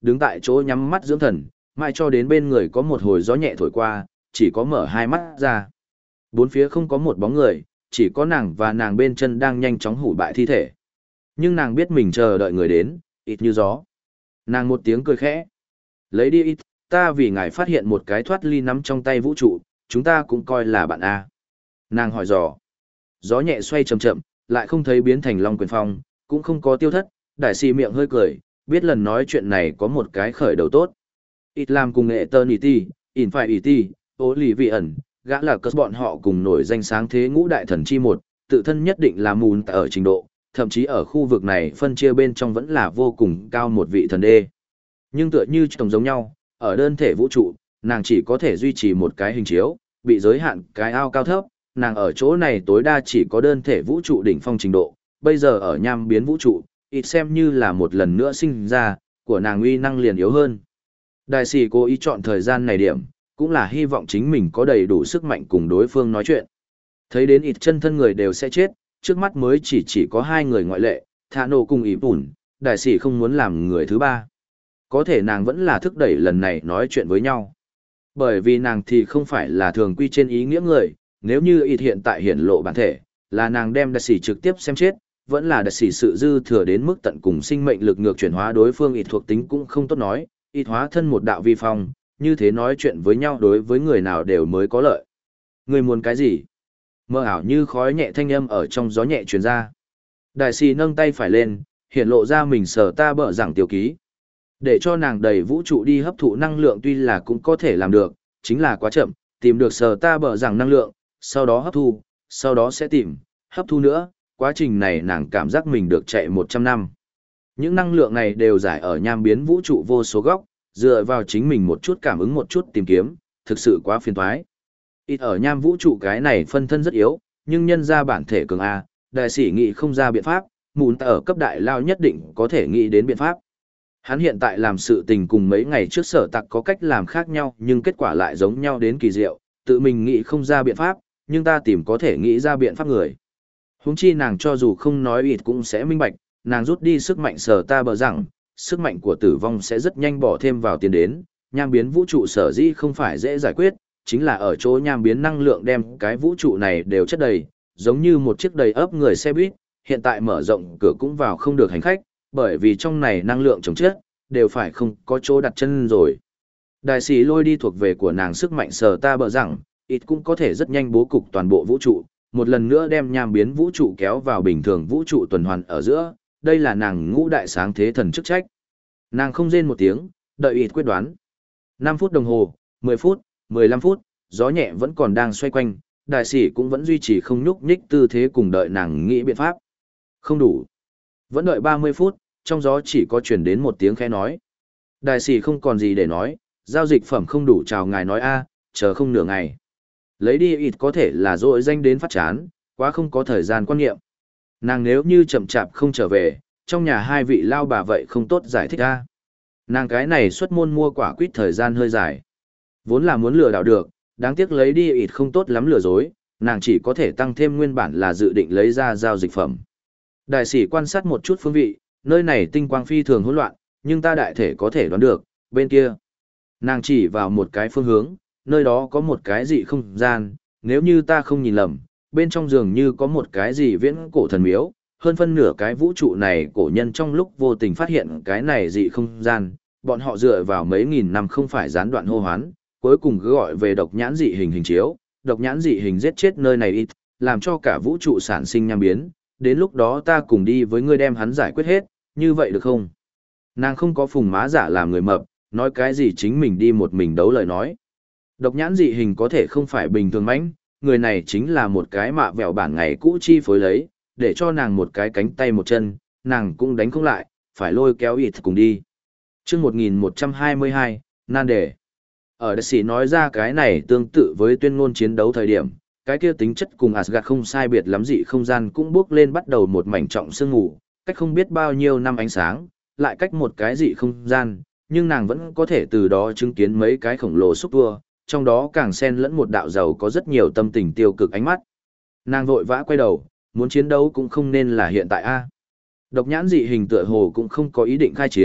đứng tại chỗ nhắm mắt dưỡng thần, mãi cho đến bên người có một hồi gió nhẹ thổi qua, chỉ có mở hai mắt ra. Bốn phía không có một bóng người, chỉ có nàng và nàng bên chân đang nhanh chóng hủ bại thi thể. Nhưng nàng biết mình chờ đợi người đến, ít như gió. Nàng một tiếng cười khẽ. Lấy đi ít, ta vì ngài phát hiện một cái thoát ly nắm trong tay vũ trụ, chúng ta cũng coi là bạn A. Nàng hỏi dò. Gió nhẹ xoay chậm chậm, lại không thấy biến thành long quyền phong, cũng không có tiêu thất, đại sĩ miệng hơi cười, biết lần nói chuyện này có một cái khởi đầu tốt. Ít làm cùng nghệ tơn ý ti, in phải ý ti, ô lì vị ẩn, gã là cất bọn họ cùng nổi danh sáng thế ngũ đại thần chi một, tự thân nhất định là mùn ở trình độ, thậm chí ở khu vực này phân chia bên trong vẫn là vô cùng cao một vị thần đê. Nhưng tựa như tổng giống nhau, ở đơn thể vũ trụ, nàng chỉ có thể duy trì một cái hình chiếu, bị giới hạn cái ao cao thấp, nàng ở chỗ này tối đa chỉ có đơn thể vũ trụ đỉnh phong trình độ, bây giờ ở nham biến vũ trụ, ít xem như là một lần nữa sinh ra, của nàng uy năng liền yếu hơn. Đại sĩ cố ý chọn thời gian này điểm, cũng là hy vọng chính mình có đầy đủ sức mạnh cùng đối phương nói chuyện. Thấy đến ít chân thân người đều sẽ chết, trước mắt mới chỉ chỉ có hai người ngoại lệ, Thả Nổ cùng Ý Bùn, đại sĩ không muốn làm người thứ ba. Có thể nàng vẫn là thúc đẩy lần này nói chuyện với nhau. Bởi vì nàng thì không phải là thường quy trên ý nghĩa người, nếu như ít hiện tại hiển lộ bản thể, là nàng đem đại sĩ trực tiếp xem chết, vẫn là đại sĩ sự dư thừa đến mức tận cùng sinh mệnh lực ngược chuyển hóa đối phương ít thuộc tính cũng không tốt nói, ít hóa thân một đạo vi phong, như thế nói chuyện với nhau đối với người nào đều mới có lợi. Người muốn cái gì? Mơ ảo như khói nhẹ thanh âm ở trong gió nhẹ truyền ra. Đại sĩ nâng tay phải lên, hiện lộ ra mình sở ta bở rằng tiểu ký. Để cho nàng đầy vũ trụ đi hấp thụ năng lượng tuy là cũng có thể làm được, chính là quá chậm, tìm được sở ta bở rằng năng lượng, sau đó hấp thu, sau đó sẽ tìm, hấp thu nữa, quá trình này nàng cảm giác mình được chạy một trăm năm. Những năng lượng này đều giải ở nham biến vũ trụ vô số góc, dựa vào chính mình một chút cảm ứng một chút tìm kiếm, thực sự quá phiền toái. Ít ở nham vũ trụ cái này phân thân rất yếu, nhưng nhân ra bản thể cường A, đại sĩ nghĩ không ra biện pháp, mùn ta ở cấp đại lao nhất định có thể nghĩ đến biện pháp. Hắn hiện tại làm sự tình cùng mấy ngày trước sở tặc có cách làm khác nhau nhưng kết quả lại giống nhau đến kỳ diệu, tự mình nghĩ không ra biện pháp, nhưng ta tìm có thể nghĩ ra biện pháp người. Huống chi nàng cho dù không nói ít cũng sẽ minh bạch, nàng rút đi sức mạnh sở ta bờ rằng, sức mạnh của tử vong sẽ rất nhanh bỏ thêm vào tiền đến, nham biến vũ trụ sở dĩ không phải dễ giải quyết, chính là ở chỗ nham biến năng lượng đem cái vũ trụ này đều chất đầy, giống như một chiếc đầy ấp người xe buýt, hiện tại mở rộng cửa cũng vào không được hành khách, bởi vì trong này năng lượng chống chết, đều phải không có chỗ đặt chân rồi. Đại sĩ lôi đi thuộc về của nàng sức mạnh sở ta bờ rằng, ít cũng có thể rất nhanh bố cục toàn bộ vũ trụ, một lần nữa đem nham biến vũ trụ kéo vào bình thường vũ trụ tuần hoàn ở giữa, đây là nàng ngũ đại sáng thế thần chức trách. Nàng không rên một tiếng, đợi ít quyết đoán. năm phút đồng hồ, mười phút, mười lăm phút, gió nhẹ vẫn còn đang xoay quanh, đại sĩ cũng vẫn duy trì không nhúc nhích tư thế cùng đợi nàng nghĩ biện pháp. Không đủ. Vẫn đợi ba mươi phút, trong gió chỉ có chuyển đến một tiếng khẽ nói. Đại sĩ không còn gì để nói, giao dịch phẩm không đủ chào ngài nói a, chờ không nửa ngày. Lấy đi ít có thể là dội danh đến phát chán, quá không có thời gian quan niệm. Nàng nếu như chậm chạp không trở về, trong nhà hai vị lao bà vậy không tốt giải thích a. Nàng cái này xuất môn mua quả quýt thời gian hơi dài. Vốn là muốn lừa đảo được, đáng tiếc lấy đi ít không tốt lắm lừa dối, nàng chỉ có thể tăng thêm nguyên bản là dự định lấy ra giao dịch phẩm. Đại sĩ quan sát một chút phương vị, nơi này tinh quang phi thường hỗn loạn, nhưng ta đại thể có thể đoán được, bên kia. Nàng chỉ vào một cái phương hướng, nơi đó có một cái gì không gian, nếu như ta không nhìn lầm, bên trong dường như có một cái gì viễn cổ thần miếu, hơn phân nửa cái vũ trụ này cổ nhân trong lúc vô tình phát hiện cái này dị không gian, bọn họ dựa vào mấy nghìn năm không phải gián đoạn hô hoán, cuối cùng cứ gọi về độc nhãn dị hình hình chiếu, độc nhãn dị hình giết chết nơi này ít, làm cho cả vũ trụ sản sinh nham biến, đến lúc đó ta cùng đi với ngươi đem hắn giải quyết hết, như vậy được không? Nàng không có phùng má giả làm người mập, nói cái gì chính mình đi một mình đấu lời nói. Độc nhãn dị hình có thể không phải bình thường mãnh, người này chính là một cái mạ vẹo bản ngày cũ chi phối lấy, để cho nàng một cái cánh tay một chân, nàng cũng đánh không lại, phải lôi kéo ít cùng đi. chương một nghìn một trăm hai mươi hai, nan đề. Ở đại sĩ nói ra cái này tương tự với tuyên ngôn chiến đấu thời điểm, cái kia tính chất cùng Asgard không sai biệt lắm dị không gian cũng bước lên bắt đầu một mảnh trọng sương ngủ, cách không biết bao nhiêu năm ánh sáng, lại cách một cái dị không gian, nhưng nàng vẫn có thể từ đó chứng kiến mấy cái khổng lồ xúc tua, trong đó càng xen lẫn một đạo giàu có rất nhiều tâm tình tiêu cực ánh mắt. Nàng vội vã quay đầu, muốn chiến đấu cũng không nên là hiện tại a. Độc nhãn dị hình tựa hồ cũng không có ý định khai chiến,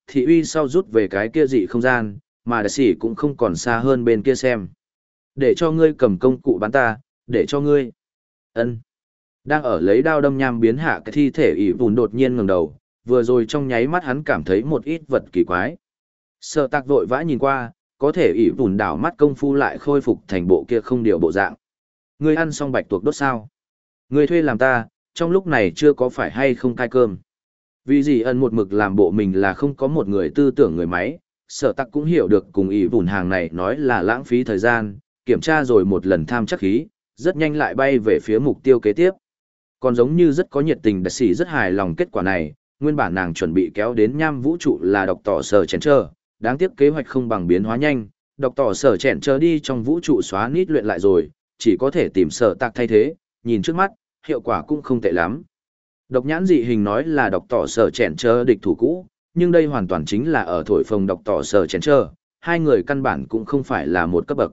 thị uy sau rút về cái kia dị không gian, mà đại sĩ cũng không còn xa hơn bên kia xem. Để cho ngươi cầm công cụ bắn ta, để cho ngươi. Ân. Đang ở lấy đao đâm nham biến hạ cái thi thể ỷ vùn đột nhiên ngẩng đầu, vừa rồi trong nháy mắt hắn cảm thấy một ít vật kỳ quái. Sợ tạc vội vã nhìn qua, có thể ỷ vùn đảo mắt công phu lại khôi phục thành bộ kia không điều bộ dạng. Ngươi ăn xong bạch tuộc đốt sao? Ngươi thuê làm ta, trong lúc này chưa có phải hay không cai cơm. Vì gì ẩn một mực làm bộ mình là không có một người tư tưởng người máy, sợ tắc cũng hiểu được cùng ỷ vùn hàng này nói là lãng phí thời gian, kiểm tra rồi một lần tham chắc khí, rất nhanh lại bay về phía mục tiêu kế tiếp. Còn giống như rất có nhiệt tình đặc sĩ rất hài lòng kết quả này, nguyên bản nàng chuẩn bị kéo đến nham vũ trụ là độc tỏ sở chèn trơ, đáng tiếc kế hoạch không bằng biến hóa nhanh, độc tỏ sở chèn trơ đi trong vũ trụ xóa nít luyện lại rồi, chỉ có thể tìm sở tạc thay thế, nhìn trước mắt, hiệu quả cũng không tệ lắm. Độc nhãn dị hình nói là độc tỏ sở chèn trơ địch thủ cũ, nhưng đây hoàn toàn chính là ở thổi phồng độc tỏ sở chèn trơ, hai người căn bản cũng không phải là một cấp bậc.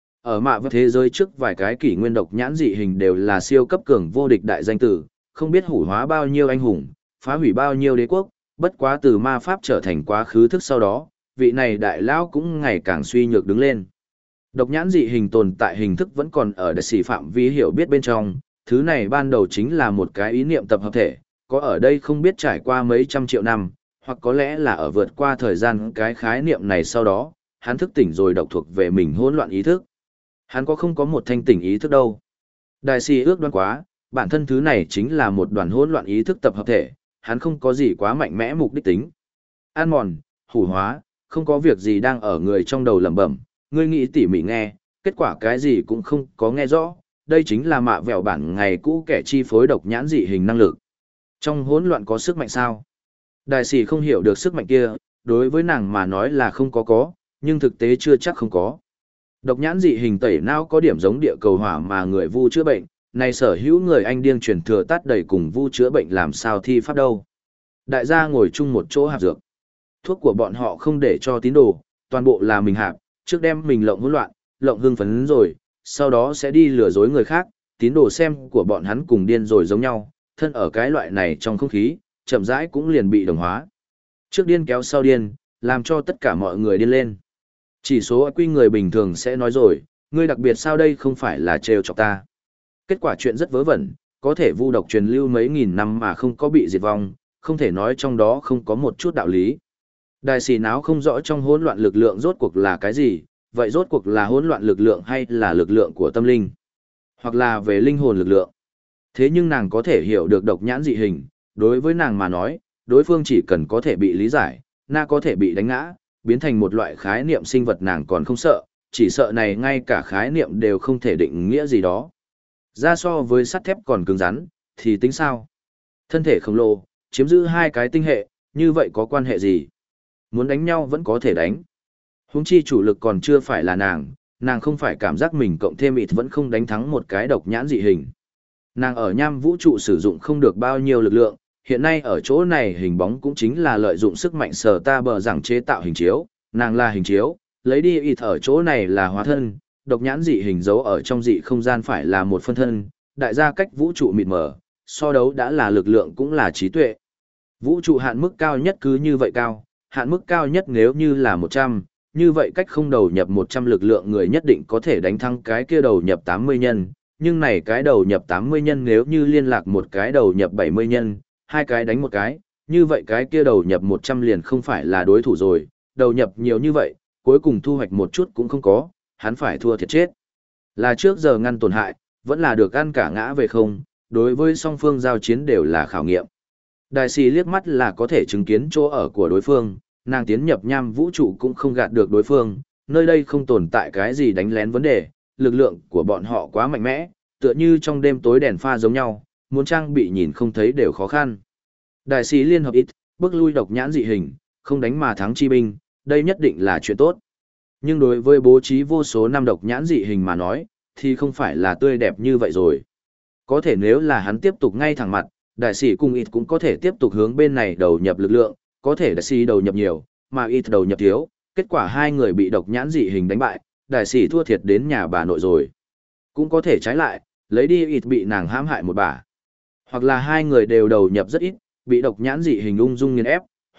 Ở mạ vật thế giới trước vài cái kỷ nguyên độc nhãn dị hình đều là siêu cấp cường vô địch đại danh tử, không biết hủ hóa bao nhiêu anh hùng, phá hủy bao nhiêu đế quốc, bất quá từ ma pháp trở thành quá khứ thức sau đó, vị này đại lão cũng ngày càng suy nhược đứng lên. Độc nhãn dị hình tồn tại hình thức vẫn còn ở đại sĩ phạm vi hiểu biết bên trong, thứ này ban đầu chính là một cái ý niệm tập hợp thể, có ở đây không biết trải qua mấy trăm triệu năm, hoặc có lẽ là ở vượt qua thời gian cái khái niệm này sau đó, hắn thức tỉnh rồi độc thuộc về mình hỗn loạn ý thức. Hắn có không có một thanh tỉnh ý thức đâu. Đại sĩ ước đoán quá, bản thân thứ này chính là một đoàn hỗn loạn ý thức tập hợp thể, hắn không có gì quá mạnh mẽ mục đích tính. An mòn, hủ hóa, không có việc gì đang ở người trong đầu lẩm bẩm, ngươi nghĩ tỉ mỉ nghe, kết quả cái gì cũng không có nghe rõ, đây chính là mạ vẹo bản ngày cũ kẻ chi phối độc nhãn dị hình năng lực. Trong hỗn loạn có sức mạnh sao? Đại sĩ không hiểu được sức mạnh kia, đối với nàng mà nói là không có có, nhưng thực tế chưa chắc không có. Độc nhãn dị hình tẩy não có điểm giống địa cầu hỏa mà người vu chữa bệnh, này sở hữu người anh điên truyền thừa tát đầy cùng vu chữa bệnh làm sao thi pháp đâu. Đại gia ngồi chung một chỗ hạp dược. Thuốc của bọn họ không để cho tín đồ, toàn bộ là mình hạp, trước đem mình lộng hỗn loạn, lộng hưng phấn rồi, sau đó sẽ đi lừa dối người khác, tín đồ xem của bọn hắn cùng điên rồi giống nhau, thân ở cái loại này trong không khí, chậm rãi cũng liền bị đồng hóa. Trước điên kéo sau điên, làm cho tất cả mọi người điên lên. Chỉ số quy người bình thường sẽ nói rồi, ngươi đặc biệt sao đây không phải là trêu chọc ta. Kết quả chuyện rất vớ vẩn, có thể vu độc truyền lưu mấy nghìn năm mà không có bị diệt vong, không thể nói trong đó không có một chút đạo lý. Đại sĩ náo không rõ trong hỗn loạn lực lượng rốt cuộc là cái gì, vậy rốt cuộc là hỗn loạn lực lượng hay là lực lượng của tâm linh, hoặc là về linh hồn lực lượng. Thế nhưng nàng có thể hiểu được độc nhãn dị hình, đối với nàng mà nói, đối phương chỉ cần có thể bị lý giải, na có thể bị đánh ngã, biến thành một loại khái niệm sinh vật nàng còn không sợ, chỉ sợ này ngay cả khái niệm đều không thể định nghĩa gì đó. Ra so với sắt thép còn cứng rắn, thì tính sao? Thân thể khổng lồ, chiếm giữ hai cái tinh hệ, như vậy có quan hệ gì? Muốn đánh nhau vẫn có thể đánh. Huống chi chủ lực còn chưa phải là nàng, nàng không phải cảm giác mình cộng thêm ít vẫn không đánh thắng một cái độc nhãn dị hình. Nàng ở nham vũ trụ sử dụng không được bao nhiêu lực lượng, hiện nay ở chỗ này hình bóng cũng chính là lợi dụng sức mạnh sở ta bờ rằng chế tạo hình chiếu, nàng là hình chiếu, lấy đi ít ở chỗ này là hóa thân, độc nhãn dị hình dấu ở trong dị không gian phải là một phân thân, đại gia cách vũ trụ mịt mờ, so đấu đã là lực lượng cũng là trí tuệ. Vũ trụ hạn mức cao nhất cứ như vậy cao, hạn mức cao nhất nếu như là một trăm, như vậy cách không đầu nhập một trăm lực lượng người nhất định có thể đánh thắng cái kia đầu nhập tám mươi nhân, nhưng này cái đầu nhập tám mươi nhân nếu như liên lạc một cái đầu nhập bảy mươi nhân, hai cái đánh một cái, như vậy cái kia đầu nhập một trăm liền không phải là đối thủ rồi, đầu nhập nhiều như vậy, cuối cùng thu hoạch một chút cũng không có, hắn phải thua thiệt chết. Là trước giờ ngăn tổn hại, vẫn là được ăn cả ngã về không, đối với song phương giao chiến đều là khảo nghiệm. Đại sĩ liếc mắt là có thể chứng kiến chỗ ở của đối phương, nàng tiến nhập nham vũ trụ cũng không gạt được đối phương, nơi đây không tồn tại cái gì đánh lén vấn đề, lực lượng của bọn họ quá mạnh mẽ, tựa như trong đêm tối đèn pha giống nhau, muốn trang bị nhìn không thấy đều khó khăn. Đại sĩ liên hợp ít, bước lui độc nhãn dị hình, không đánh mà thắng chi binh, đây nhất định là chuyện tốt. Nhưng đối với bố trí vô số năm độc nhãn dị hình mà nói, thì không phải là tươi đẹp như vậy rồi. Có thể nếu là hắn tiếp tục ngay thẳng mặt, đại sĩ cùng ít cũng có thể tiếp tục hướng bên này đầu nhập lực lượng, có thể đại sĩ đầu nhập nhiều, mà ít đầu nhập thiếu, kết quả hai người bị độc nhãn dị hình đánh bại, đại sĩ thua thiệt đến nhà bà nội rồi. Cũng có thể trái lại, lấy đi ít bị nàng hãm hại một bà. Hoặc là hai người đều đầu nhập rất ít, bị độc nhãn dị hình ung dung nghiền ép,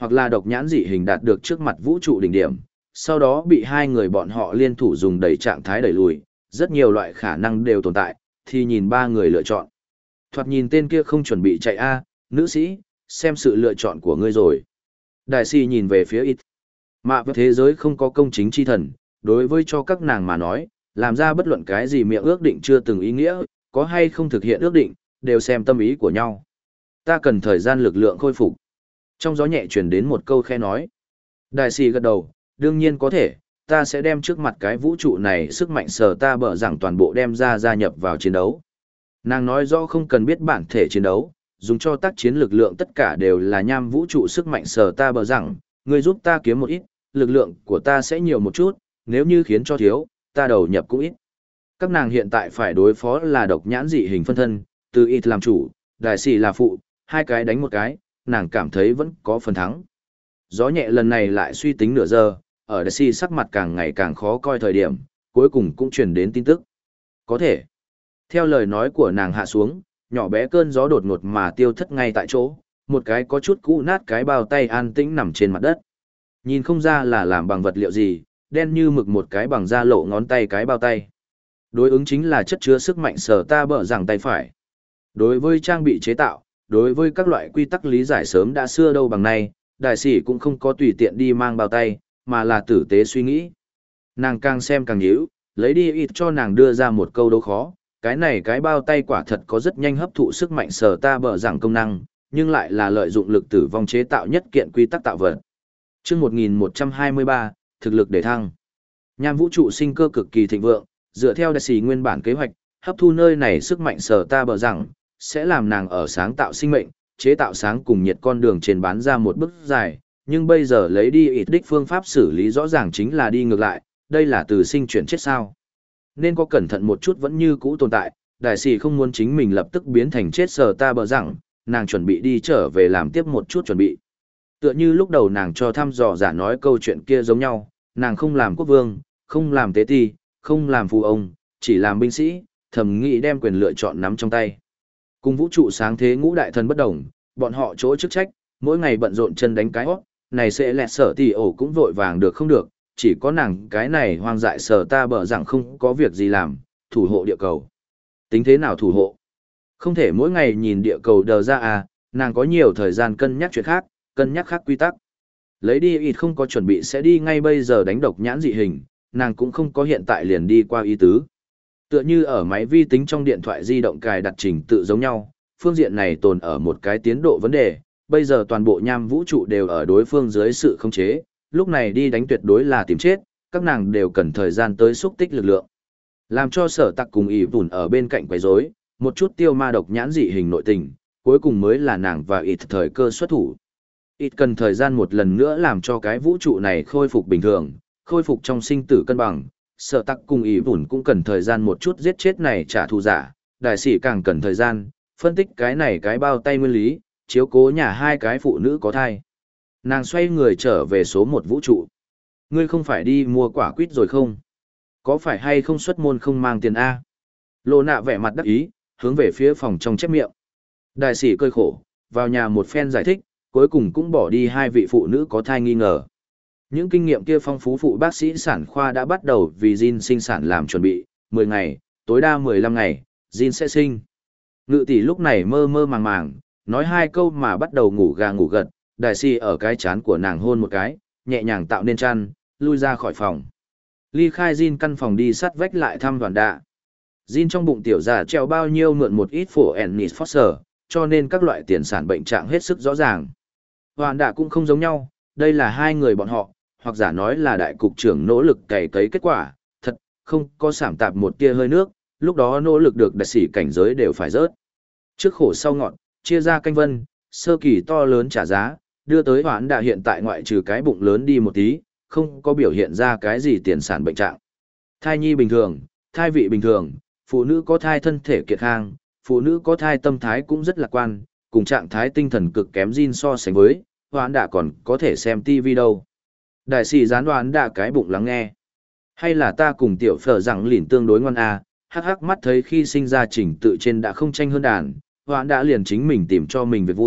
hoặc là độc nhãn dị hình đạt được trước mặt vũ trụ đỉnh điểm, sau đó bị hai người bọn họ liên thủ dùng đẩy trạng thái đẩy lùi, rất nhiều loại khả năng đều tồn tại, thì nhìn ba người lựa chọn. Thoạt nhìn tên kia không chuẩn bị chạy a, nữ sĩ, xem sự lựa chọn của ngươi rồi. Đại sĩ nhìn về phía ít. Mạ với thế giới không có công chính chi thần, đối với cho các nàng mà nói, làm ra bất luận cái gì miệng ước định chưa từng ý nghĩa, có hay không thực hiện ước định, đều xem tâm ý của nhau. Ta cần thời gian lực lượng khôi phục. Trong gió nhẹ truyền đến một câu khe nói. Đại sĩ gật đầu, đương nhiên có thể, ta sẽ đem trước mặt cái vũ trụ này sức mạnh sở ta bở rằng toàn bộ đem ra gia nhập vào chiến đấu. Nàng nói rõ không cần biết bản thể chiến đấu, dùng cho tác chiến lực lượng tất cả đều là nham vũ trụ sức mạnh sở ta bở rằng, ngươi giúp ta kiếm một ít, lực lượng của ta sẽ nhiều một chút, nếu như khiến cho thiếu, ta đầu nhập cũng ít. Các nàng hiện tại phải đối phó là độc nhãn dị hình phân thân, từ ít làm chủ, đại sĩ là phụ, hai cái đánh một cái, nàng cảm thấy vẫn có phần thắng. Gió nhẹ lần này lại suy tính nửa giờ, ở đại sĩ sắc mặt càng ngày càng khó coi thời điểm, cuối cùng cũng truyền đến tin tức. Có thể. Theo lời nói của nàng hạ xuống, nhỏ bé cơn gió đột ngột mà tiêu thất ngay tại chỗ, một cái có chút cũ nát cái bao tay an tĩnh nằm trên mặt đất. Nhìn không ra là làm bằng vật liệu gì, đen như mực một cái bằng da lộ ngón tay cái bao tay. Đối ứng chính là chất chứa sức mạnh sở ta bở rằng tay phải. Đối với trang bị chế tạo, đối với các loại quy tắc lý giải sớm đã xưa đâu bằng nay, đại sĩ cũng không có tùy tiện đi mang bao tay, mà là tử tế suy nghĩ. Nàng càng xem càng nhíu, lấy đi ít cho nàng đưa ra một câu đố khó, cái này cái bao tay quả thật có rất nhanh hấp thụ sức mạnh sở ta bở rằng công năng, nhưng lại là lợi dụng lực tử vong chế tạo nhất kiện quy tắc tạo vật. Chương một nghìn một trăm hai mươi ba, thực lực để thăng. Nham vũ trụ sinh cơ cực kỳ thịnh vượng, dựa theo đại sĩ nguyên bản kế hoạch, hấp thu nơi này sức mạnh sở ta bở rằng, sẽ làm nàng ở sáng tạo sinh mệnh, chế tạo sáng cùng nhiệt con đường trên bán ra một bước dài, nhưng bây giờ lấy đi ít đích phương pháp xử lý rõ ràng chính là đi ngược lại, đây là từ sinh chuyển chết sao. Nên có cẩn thận một chút vẫn như cũ tồn tại, đại sĩ không muốn chính mình lập tức biến thành chết sở ta bở rằng, nàng chuẩn bị đi trở về làm tiếp một chút chuẩn bị. Tựa như lúc đầu nàng cho thăm dò giả nói câu chuyện kia giống nhau, nàng không làm quốc vương, không làm tế ti, không làm phù ông, chỉ làm binh sĩ, thầm nghĩ đem quyền lựa chọn nắm trong tay. Cùng vũ trụ sáng thế ngũ đại thần bất đồng, bọn họ chỗ chức trách, mỗi ngày bận rộn chân đánh cái hót, này sẽ lẹt sở tỷ ổ cũng vội vàng được không được, chỉ có nàng cái này hoang dại sở ta bở rằng không có việc gì làm, thủ hộ địa cầu. Tính thế nào thủ hộ? Không thể mỗi ngày nhìn địa cầu đờ ra à, nàng có nhiều thời gian cân nhắc chuyện khác, cân nhắc khác quy tắc. Lấy đi ít không có chuẩn bị sẽ đi ngay bây giờ đánh độc nhãn dị hình, nàng cũng không có hiện tại liền đi qua ý tứ. Tựa như ở máy vi tính trong điện thoại di động cài đặt trình tự giống nhau, phương diện này tồn ở một cái tiến độ vấn đề, bây giờ toàn bộ nham vũ trụ đều ở đối phương dưới sự khống chế, lúc này đi đánh tuyệt đối là tìm chết, các nàng đều cần thời gian tới xúc tích lực lượng. Làm cho sở tặc cùng ỉ vùn ở bên cạnh quấy rối, một chút tiêu ma độc nhãn dị hình nội tình, cuối cùng mới là nàng và ít thời cơ xuất thủ. Ít cần thời gian một lần nữa làm cho cái vũ trụ này khôi phục bình thường, khôi phục trong sinh tử cân bằng, sở tặc cùng ỉ vùn cũng cần thời gian một chút giết chết này trả thù giả, đại sĩ càng cần thời gian, phân tích cái này cái bao tay nguyên lý, chiếu cố nhà hai cái phụ nữ có thai. Nàng xoay người trở về số một vũ trụ. Ngươi không phải đi mua quả quýt rồi không? Có phải hay không xuất môn không mang tiền A? Lô nạ vẻ mặt đắc ý, hướng về phía phòng trong chép miệng. Đại sĩ cơi khổ, vào nhà một phen giải thích, cuối cùng cũng bỏ đi hai vị phụ nữ có thai nghi ngờ. Những kinh nghiệm kia phong phú phụ bác sĩ sản khoa đã bắt đầu vì Jin sinh sản làm chuẩn bị, mười ngày, tối đa mười lăm ngày, Jin sẽ sinh. Ngự tỷ lúc này mơ mơ màng màng, nói hai câu mà bắt đầu ngủ gà ngủ gật, đại sĩ ở cái chán của nàng hôn một cái, nhẹ nhàng tạo nên chăn, lui ra khỏi phòng. Ly khai Jin căn phòng đi sát vách lại thăm đoàn đạ. Jin trong bụng tiểu già treo bao nhiêu mượn một ít phổ Ennis Foster, cho nên các loại tiền sản bệnh trạng hết sức rõ ràng. Hoàn đạ cũng không giống nhau, đây là hai người bọn họ, hoặc giả nói là đại cục trưởng nỗ lực cày cấy kết quả, thật, không có sảm tạp một tia hơi nước, lúc đó nỗ lực được đại sĩ cảnh giới đều phải rớt. Trước khổ sau ngọn, chia ra canh vân, sơ kỳ to lớn trả giá, đưa tới hoãn đạ hiện tại ngoại trừ cái bụng lớn đi một tí, không có biểu hiện ra cái gì tiền sản bệnh trạng. Thai nhi bình thường, thai vị bình thường, phụ nữ có thai thân thể kiệt khang, phụ nữ có thai tâm thái cũng rất lạc quan, cùng trạng thái tinh thần cực kém Jin so sánh với, hoãn đạ còn có thể xem tivi đâu. Đại sĩ gián đoán đạ cái bụng lắng nghe. Hay là ta cùng tiểu phở rằng lỉn tương đối ngoan à, hắc hắc mắt thấy khi sinh ra trình tự trên đã không tranh hơn đàn, hoãn đã liền chính mình tìm cho mình việc vui,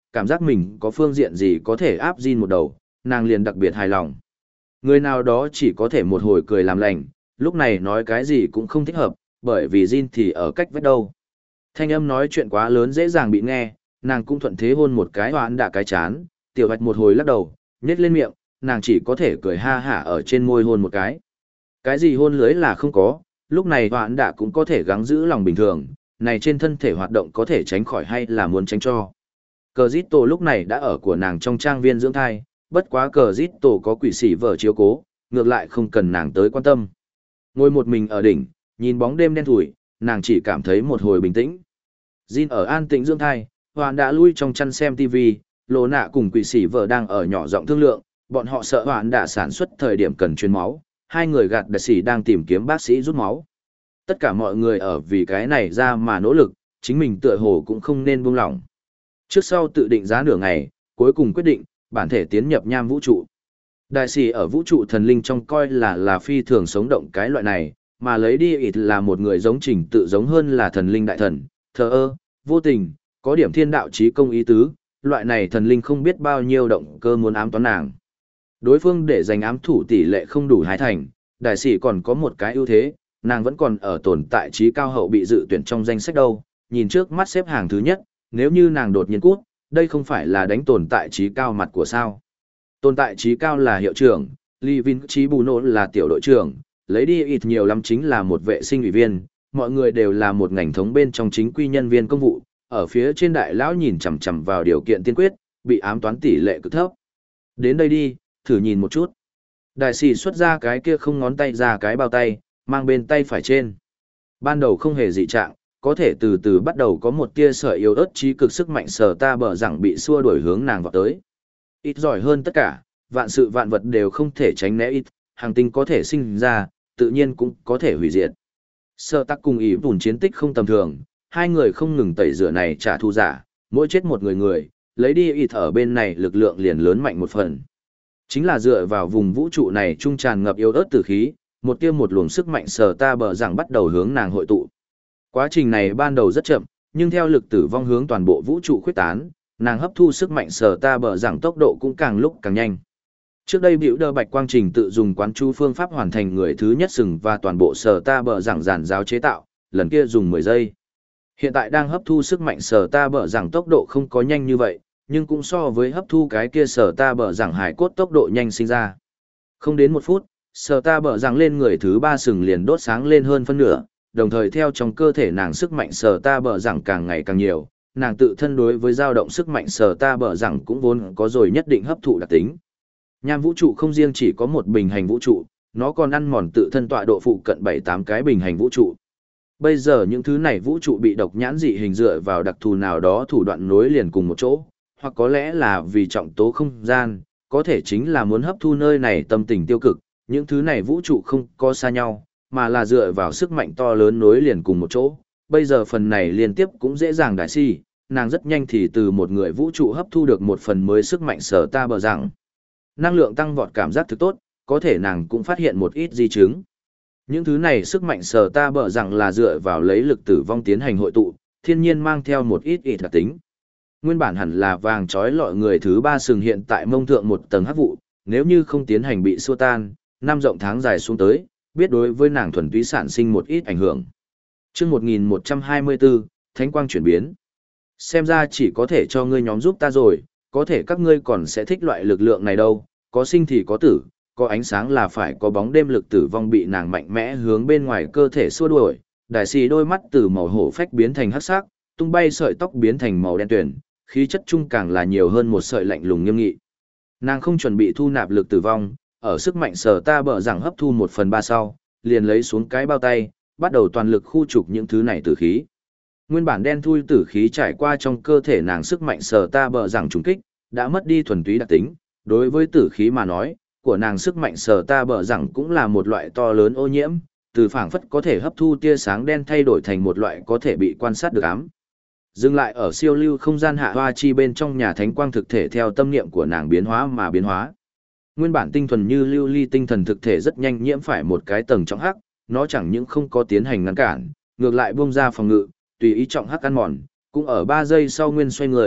cảm giác mình có phương diện gì có thể áp Jin một đầu, nàng liền đặc biệt hài lòng. Người nào đó chỉ có thể một hồi cười làm lành, lúc này nói cái gì cũng không thích hợp, bởi vì Jin thì ở cách vách đâu. Thanh âm nói chuyện quá lớn dễ dàng bị nghe, nàng cũng thuận thế hôn một cái hoán đả cái chán, tiểu bạch một hồi lắc đầu, nhếch lên miệng, nàng chỉ có thể cười ha hả ở trên môi hôn một cái. Cái gì hôn lưới là không có, lúc này hoán đả cũng có thể gắng giữ lòng bình thường, này trên thân thể hoạt động có thể tránh khỏi hay là muốn tránh cho. Cờ Dít Tổ lúc này đã ở của nàng trong trang viên dưỡng thai, bất quá Cờ Dít Tổ có quỷ sĩ vợ chiếu cố, ngược lại không cần nàng tới quan tâm. Ngồi một mình ở đỉnh, nhìn bóng đêm đen thủi, nàng chỉ cảm thấy một hồi bình tĩnh. Jin ở an tĩnh dưỡng thai, Hoàn đã lui trong chăn xem ti vi, Lô Nạ cùng quỷ sĩ vợ đang ở nhỏ giọng thương lượng, bọn họ sợ Hoàn đã sản xuất thời điểm cần truyền máu, hai người gạt đặc sĩ đang tìm kiếm bác sĩ rút máu. Tất cả mọi người ở vì cái này ra mà nỗ lực, chính mình tựa hồ cũng không nên buông lỏng. Trước sau tự định giá nửa ngày, cuối cùng quyết định, bản thể tiến nhập nham vũ trụ. Đại sĩ ở vũ trụ thần linh trong coi là là phi thường sống động cái loại này, mà lấy đi ít là một người giống trình tự giống hơn là thần linh đại thần, thờ ơ, vô tình, có điểm thiên đạo trí công ý tứ, loại này thần linh không biết bao nhiêu động cơ muốn ám toán nàng. Đối phương để giành ám thủ tỷ lệ không đủ hái thành, đại sĩ còn có một cái ưu thế, nàng vẫn còn ở tồn tại trí cao hậu bị dự tuyển trong danh sách đâu, nhìn trước mắt xếp hàng thứ nhất, nếu như nàng đột nhiên cút, đây không phải là đánh tồn tại trí cao mặt của sao. Tồn tại trí cao là hiệu trưởng, Lee Vin trí bù nỗ là tiểu đội trưởng, lấy đi ít nhiều lắm chính là một vệ sinh ủy viên, mọi người đều là một ngành thống bên trong chính quy nhân viên công vụ, ở phía trên đại lão nhìn chằm chằm vào điều kiện tiên quyết, bị ám toán tỷ lệ cực thấp. Đến đây đi, thử nhìn một chút. Đại sĩ xuất ra cái kia không ngón tay ra cái bao tay, mang bên tay phải trên. Ban đầu không hề dị trạng, có thể từ từ bắt đầu có một tia sợi yếu ớt trí cực sức mạnh sở ta bờ rằng bị xua đuổi hướng nàng vào tới. Ít giỏi hơn tất cả, vạn sự vạn vật đều không thể tránh né ít, hàng tinh có thể sinh ra, tự nhiên cũng có thể hủy diệt. Sở tắc cùng ý vùn chiến tích không tầm thường, hai người không ngừng tẩy rửa này trả thù giả, mỗi chết một người người, lấy đi ít ở bên này lực lượng liền lớn mạnh một phần. Chính là dựa vào vùng vũ trụ này trung tràn ngập yếu ớt tử khí, một tia một luồng sức mạnh sở ta bờ rằng bắt đầu hướng nàng hội tụ. Quá trình này ban đầu rất chậm, nhưng theo lực tử vong hướng toàn bộ vũ trụ khuyết tán, nàng hấp thu sức mạnh sở ta bờ rằng tốc độ cũng càng lúc càng nhanh. Trước đây biểu đơ bạch quang trình tự dùng quán chú phương pháp hoàn thành người thứ nhất sừng và toàn bộ sở ta bờ rằng giản giáo chế tạo, lần kia dùng mười giây. Hiện tại đang hấp thu sức mạnh sở ta bờ rằng tốc độ không có nhanh như vậy, nhưng cũng so với hấp thu cái kia sở ta bờ rằng hải cốt tốc độ nhanh sinh ra. Không đến một phút, sở ta bờ rằng lên người thứ ba sừng liền đốt sáng lên hơn phân nửa, đồng thời theo trong cơ thể nàng sức mạnh sở ta bờ rằng càng ngày càng nhiều, nàng tự thân đối với dao động sức mạnh sở ta bờ rằng cũng vốn có rồi nhất định hấp thụ đặc tính. Nham vũ trụ không riêng chỉ có một bình hành vũ trụ, nó còn ăn mòn tự thân tọa độ phụ cận bảy tám cái bình hành vũ trụ. Bây giờ những thứ này vũ trụ bị độc nhãn dị hình dựa vào đặc thù nào đó thủ đoạn nối liền cùng một chỗ, hoặc có lẽ là vì trọng tố không gian, có thể chính là muốn hấp thu nơi này tâm tình tiêu cực, những thứ này vũ trụ không có xa nhau, mà là dựa vào sức mạnh to lớn nối liền cùng một chỗ. Bây giờ phần này liên tiếp cũng dễ dàng đại si, nàng rất nhanh thì từ một người vũ trụ hấp thu được một phần mới sức mạnh sở ta bờ rằng. Năng lượng tăng vọt cảm giác thực tốt, có thể nàng cũng phát hiện một ít di chứng. Những thứ này sức mạnh sở ta bờ rằng là dựa vào lấy lực tử vong tiến hành hội tụ, thiên nhiên mang theo một ít ít đặc tính. Nguyên bản hẳn là vàng trói lọi người thứ ba sừng hiện tại mông thượng một tầng hắc vụ, nếu như không tiến hành bị xua tan, năm rộng tháng dài xuống tới, biết đối với nàng thuần túy sản sinh một ít ảnh hưởng. Chương một nghìn một trăm hai mươi bốn, Thánh quang chuyển biến. Xem ra chỉ có thể cho ngươi nhóm giúp ta rồi, có thể các ngươi còn sẽ thích loại lực lượng này đâu, có sinh thì có tử, có ánh sáng là phải có bóng đêm lực tử vong bị nàng mạnh mẽ hướng bên ngoài cơ thể xua đuổi, đại sĩ đôi mắt từ màu hổ phách biến thành hắc sắc, tung bay sợi tóc biến thành màu đen tuyền, khí chất trung càng là nhiều hơn một sợi lạnh lùng nghiêm nghị. Nàng không chuẩn bị thu nạp lực tử vong, ở sức mạnh sở ta bờ rằng hấp thu một phần ba sau, liền lấy xuống cái bao tay, bắt đầu toàn lực khu trục những thứ này tử khí. Nguyên bản đen thui tử khí trải qua trong cơ thể nàng sức mạnh sở ta bờ rằng trùng kích, đã mất đi thuần túy đặc tính, đối với tử khí mà nói, của nàng sức mạnh sở ta bờ rằng cũng là một loại to lớn ô nhiễm, từ phảng phất có thể hấp thu tia sáng đen thay đổi thành một loại có thể bị quan sát được ám. Dừng lại ở siêu lưu không gian hạ hoa chi bên trong nhà thánh quang thực thể theo tâm niệm của nàng biến hóa mà biến hóa. Nguyên bản tinh thuần như lưu ly tinh thần thực thể rất nhanh nhiễm phải một cái tầng trọng hắc, nó chẳng những không có tiến hành ngăn cản, ngược lại buông ra phòng ngự, tùy ý trọng hắc ăn mòn, cũng ở ba giây sau nguyên xoay người,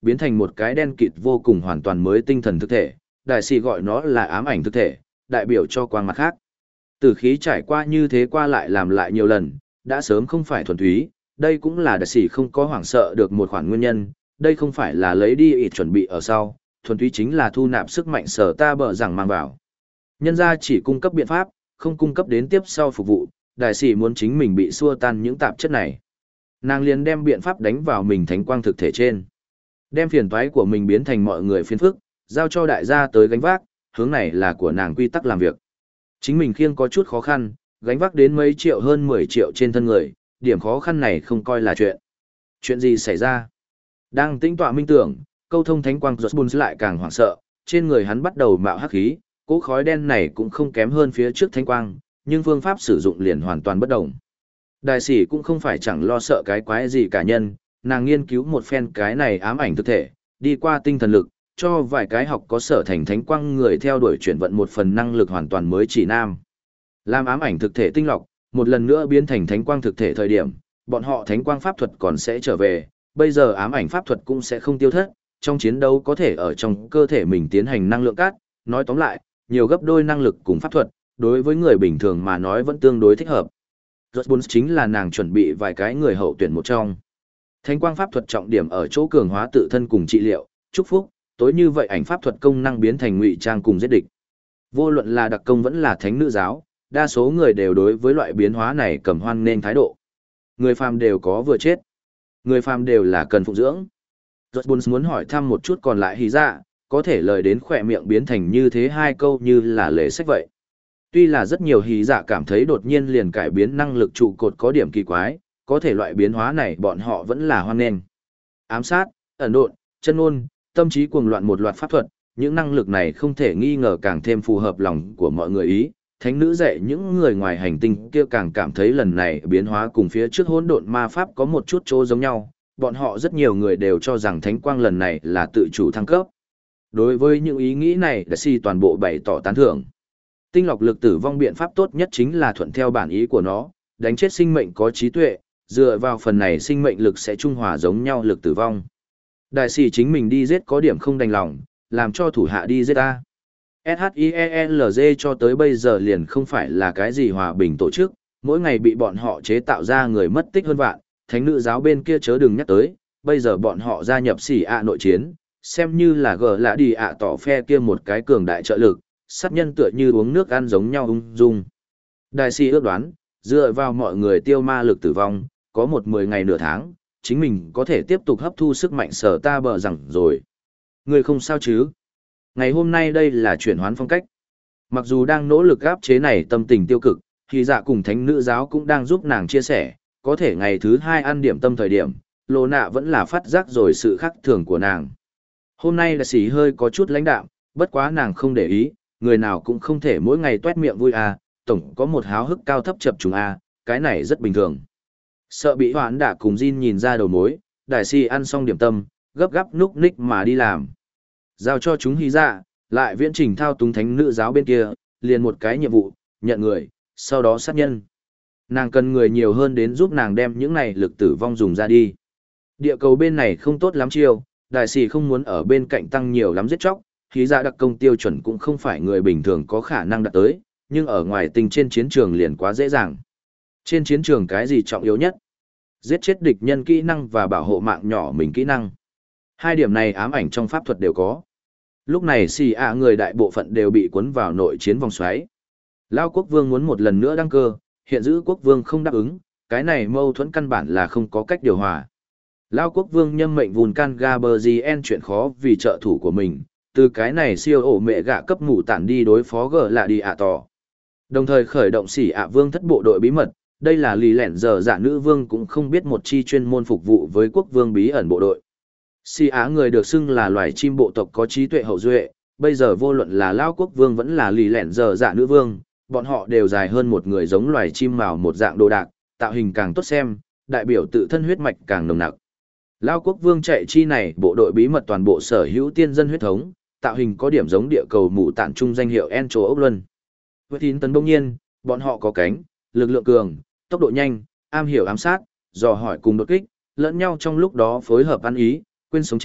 biến thành một cái đen kịt vô cùng hoàn toàn mới tinh thần thực thể, đại sĩ gọi nó là ám ảnh thực thể, đại biểu cho quang mặt khác. Tử khí trải qua như thế qua lại làm lại nhiều lần, đã sớm không phải thuần túy, đây cũng là đại sĩ không có hoảng sợ được một khoản nguyên nhân, đây không phải là lấy đi ít chuẩn bị ở sau, thuần túy chính là thu nạp sức mạnh sở ta bờ rằng mang vào. Nhân ra chỉ cung cấp biện pháp, không cung cấp đến tiếp sau phục vụ, đại sĩ muốn chính mình bị xua tan những tạp chất này. Nàng liền đem biện pháp đánh vào mình thánh quang thực thể trên. Đem phiền toái của mình biến thành mọi người phiền phức, giao cho đại gia tới gánh vác, hướng này là của nàng quy tắc làm việc. Chính mình khiêng có chút khó khăn, gánh vác đến mấy triệu hơn mười triệu trên thân người, điểm khó khăn này không coi là chuyện. Chuyện gì xảy ra? Đang tĩnh tọa minh tưởng, câu thông thánh quang Josbun lại càng hoảng sợ, trên người hắn bắt đầu mạo hắc khí, cỗ khói đen này cũng không kém hơn phía trước thánh quang, nhưng phương pháp sử dụng liền hoàn toàn bất đồng. Đại sĩ cũng không phải chẳng lo sợ cái quái gì cả nhân, nàng nghiên cứu một phen cái này ám ảnh thực thể, đi qua tinh thần lực, cho vài cái học có sở thành thánh quang người theo đuổi chuyển vận một phần năng lực hoàn toàn mới chỉ nam. Làm ám ảnh thực thể tinh lọc, một lần nữa biến thành thánh quang thực thể thời điểm, bọn họ thánh quang pháp thuật còn sẽ trở về, bây giờ ám ảnh pháp thuật cũng sẽ không tiêu thất, trong chiến đấu có thể ở trong cơ thể mình tiến hành năng lượng cát, nói tóm lại, nhiều gấp đôi năng lực cùng pháp thuật, đối với người bình thường mà nói vẫn tương đối thích hợp. Rosbun chính là nàng chuẩn bị vài cái người hậu tuyển một trong. Thánh quang pháp thuật trọng điểm ở chỗ cường hóa tự thân cùng trị liệu, chúc phúc, tối như vậy ảnh pháp thuật công năng biến thành ngụy trang cùng giết địch. Vô luận là đặc công vẫn là thánh nữ giáo, đa số người đều đối với loại biến hóa này cầm hoan nên thái độ. Người phàm đều có vừa chết. Người phàm đều là cần phụng dưỡng. Rosbun muốn hỏi thăm một chút còn lại hí dạ, có thể lời đến khỏe miệng biến thành như thế hai câu như là lễ sách vậy. Tuy là rất nhiều hí dạ cảm thấy đột nhiên liền cải biến năng lực trụ cột có điểm kỳ quái, có thể loại biến hóa này bọn họ vẫn là hoan nghênh. Ám sát, ẩn độn, chân ngôn, tâm trí cuồng loạn một loạt pháp thuật, những năng lực này không thể nghi ngờ càng thêm phù hợp lòng của mọi người ý. Thánh nữ dạy những người ngoài hành tinh kia càng cảm thấy lần này biến hóa cùng phía trước hỗn độn ma pháp có một chút chỗ giống nhau, bọn họ rất nhiều người đều cho rằng thánh quang lần này là tự chủ thăng cấp. Đối với những ý nghĩ này, đại sĩ toàn bộ bày tỏ tán thưởng. Tinh lọc lực tử vong biện pháp tốt nhất chính là thuận theo bản ý của nó, đánh chết sinh mệnh có trí tuệ, dựa vào phần này sinh mệnh lực sẽ trung hòa giống nhau lực tử vong. Đại sĩ chính mình đi giết có điểm không đành lòng, làm cho thủ hạ đi giết ta. ét hát i e lờ giê cho tới bây giờ liền không phải là cái gì hòa bình tổ chức, mỗi ngày bị bọn họ chế tạo ra người mất tích hơn vạn, thánh nữ giáo bên kia chớ đừng nhắc tới, bây giờ bọn họ gia nhập xỉ ạ nội chiến, xem như là gờ lạ đi ạ tỏ phe kia một cái cường đại trợ lực, sát nhân tựa như uống nước ăn giống nhau ung dung. Đại sĩ ước đoán, dựa vào mọi người tiêu ma lực tử vong, có một mười ngày nửa tháng, chính mình có thể tiếp tục hấp thu sức mạnh sở ta bờ rằng rồi. Người không sao chứ? Ngày hôm nay đây là chuyển hoán phong cách. Mặc dù đang nỗ lực áp chế này tâm tình tiêu cực, thì dạ cùng thánh nữ giáo cũng đang giúp nàng chia sẻ, có thể ngày thứ hai ăn điểm tâm thời điểm, Lô Nạ vẫn là phát giác rồi sự khác thường của nàng. Hôm nay là xỉ hơi có chút lãnh đạm, bất quá nàng không để ý, người nào cũng không thể mỗi ngày tuét miệng vui à, tổng có một háo hức cao thấp chập trùng à, cái này rất bình thường. Sợ bị hoãn đả cùng Jin nhìn ra đầu mối, đại sĩ ăn xong điểm tâm, gấp gáp núc ních mà đi làm. Giao cho chúng hy dạ, lại viễn trình thao túng thánh nữ giáo bên kia, liền một cái nhiệm vụ, nhận người, sau đó sát nhân. Nàng cần người nhiều hơn đến giúp nàng đem những này lực tử vong dùng ra đi. Địa cầu bên này không tốt lắm chiêu, đại sĩ không muốn ở bên cạnh tăng nhiều lắm giết chóc, khí dạ đặc công tiêu chuẩn cũng không phải người bình thường có khả năng đạt tới, nhưng ở ngoài tình trên chiến trường liền quá dễ dàng. Trên chiến trường cái gì trọng yếu nhất? Giết chết địch nhân kỹ năng và bảo hộ mạng nhỏ mình kỹ năng. Hai điểm này ám ảnh trong pháp thuật đều có. Lúc này xì ạ người đại bộ phận đều bị cuốn vào nội chiến vòng xoáy. Lao quốc vương muốn một lần nữa đăng cơ, hiện giữ quốc vương không đáp ứng, cái này mâu thuẫn căn bản là không có cách điều hòa. Lao quốc vương nhâm mệnh Vulcan Gaberzien chuyện khó vì trợ thủ của mình, từ cái này siêu ổ mẹ gạ cấp mù tản đi đối phó gờ lạ đi ạ tỏ. Đồng thời khởi động xỉ ạ vương thất bộ đội bí mật, đây là lì lẻn giờ dạ nữ vương cũng không biết một chi chuyên môn phục vụ với quốc vương bí ẩn bộ đội. Xỉ ạ người được xưng là loài chim bộ tộc có trí tuệ hậu duệ, bây giờ vô luận là Lao quốc vương vẫn là lì lẻn giờ dạ nữ vương, bọn họ đều dài hơn một người giống loài chim mào một dạng đồ đạc, tạo hình càng tốt xem, đại biểu tự thân huyết mạch càng nồng nặc. Lao quốc vương chạy chi này bộ đội bí mật toàn bộ sở hữu tiên dân huyết thống, tạo hình có điểm giống địa cầu mù tản trung danh hiệu Encho ốc luân. Với tín tấn bỗng nhiên, bọn họ có cánh, lực lượng cường, tốc độ nhanh, am hiểu ám sát, dò hỏi cùng đột kích, lẫn nhau trong lúc đó phối hợp ăn ý, quên sống chết,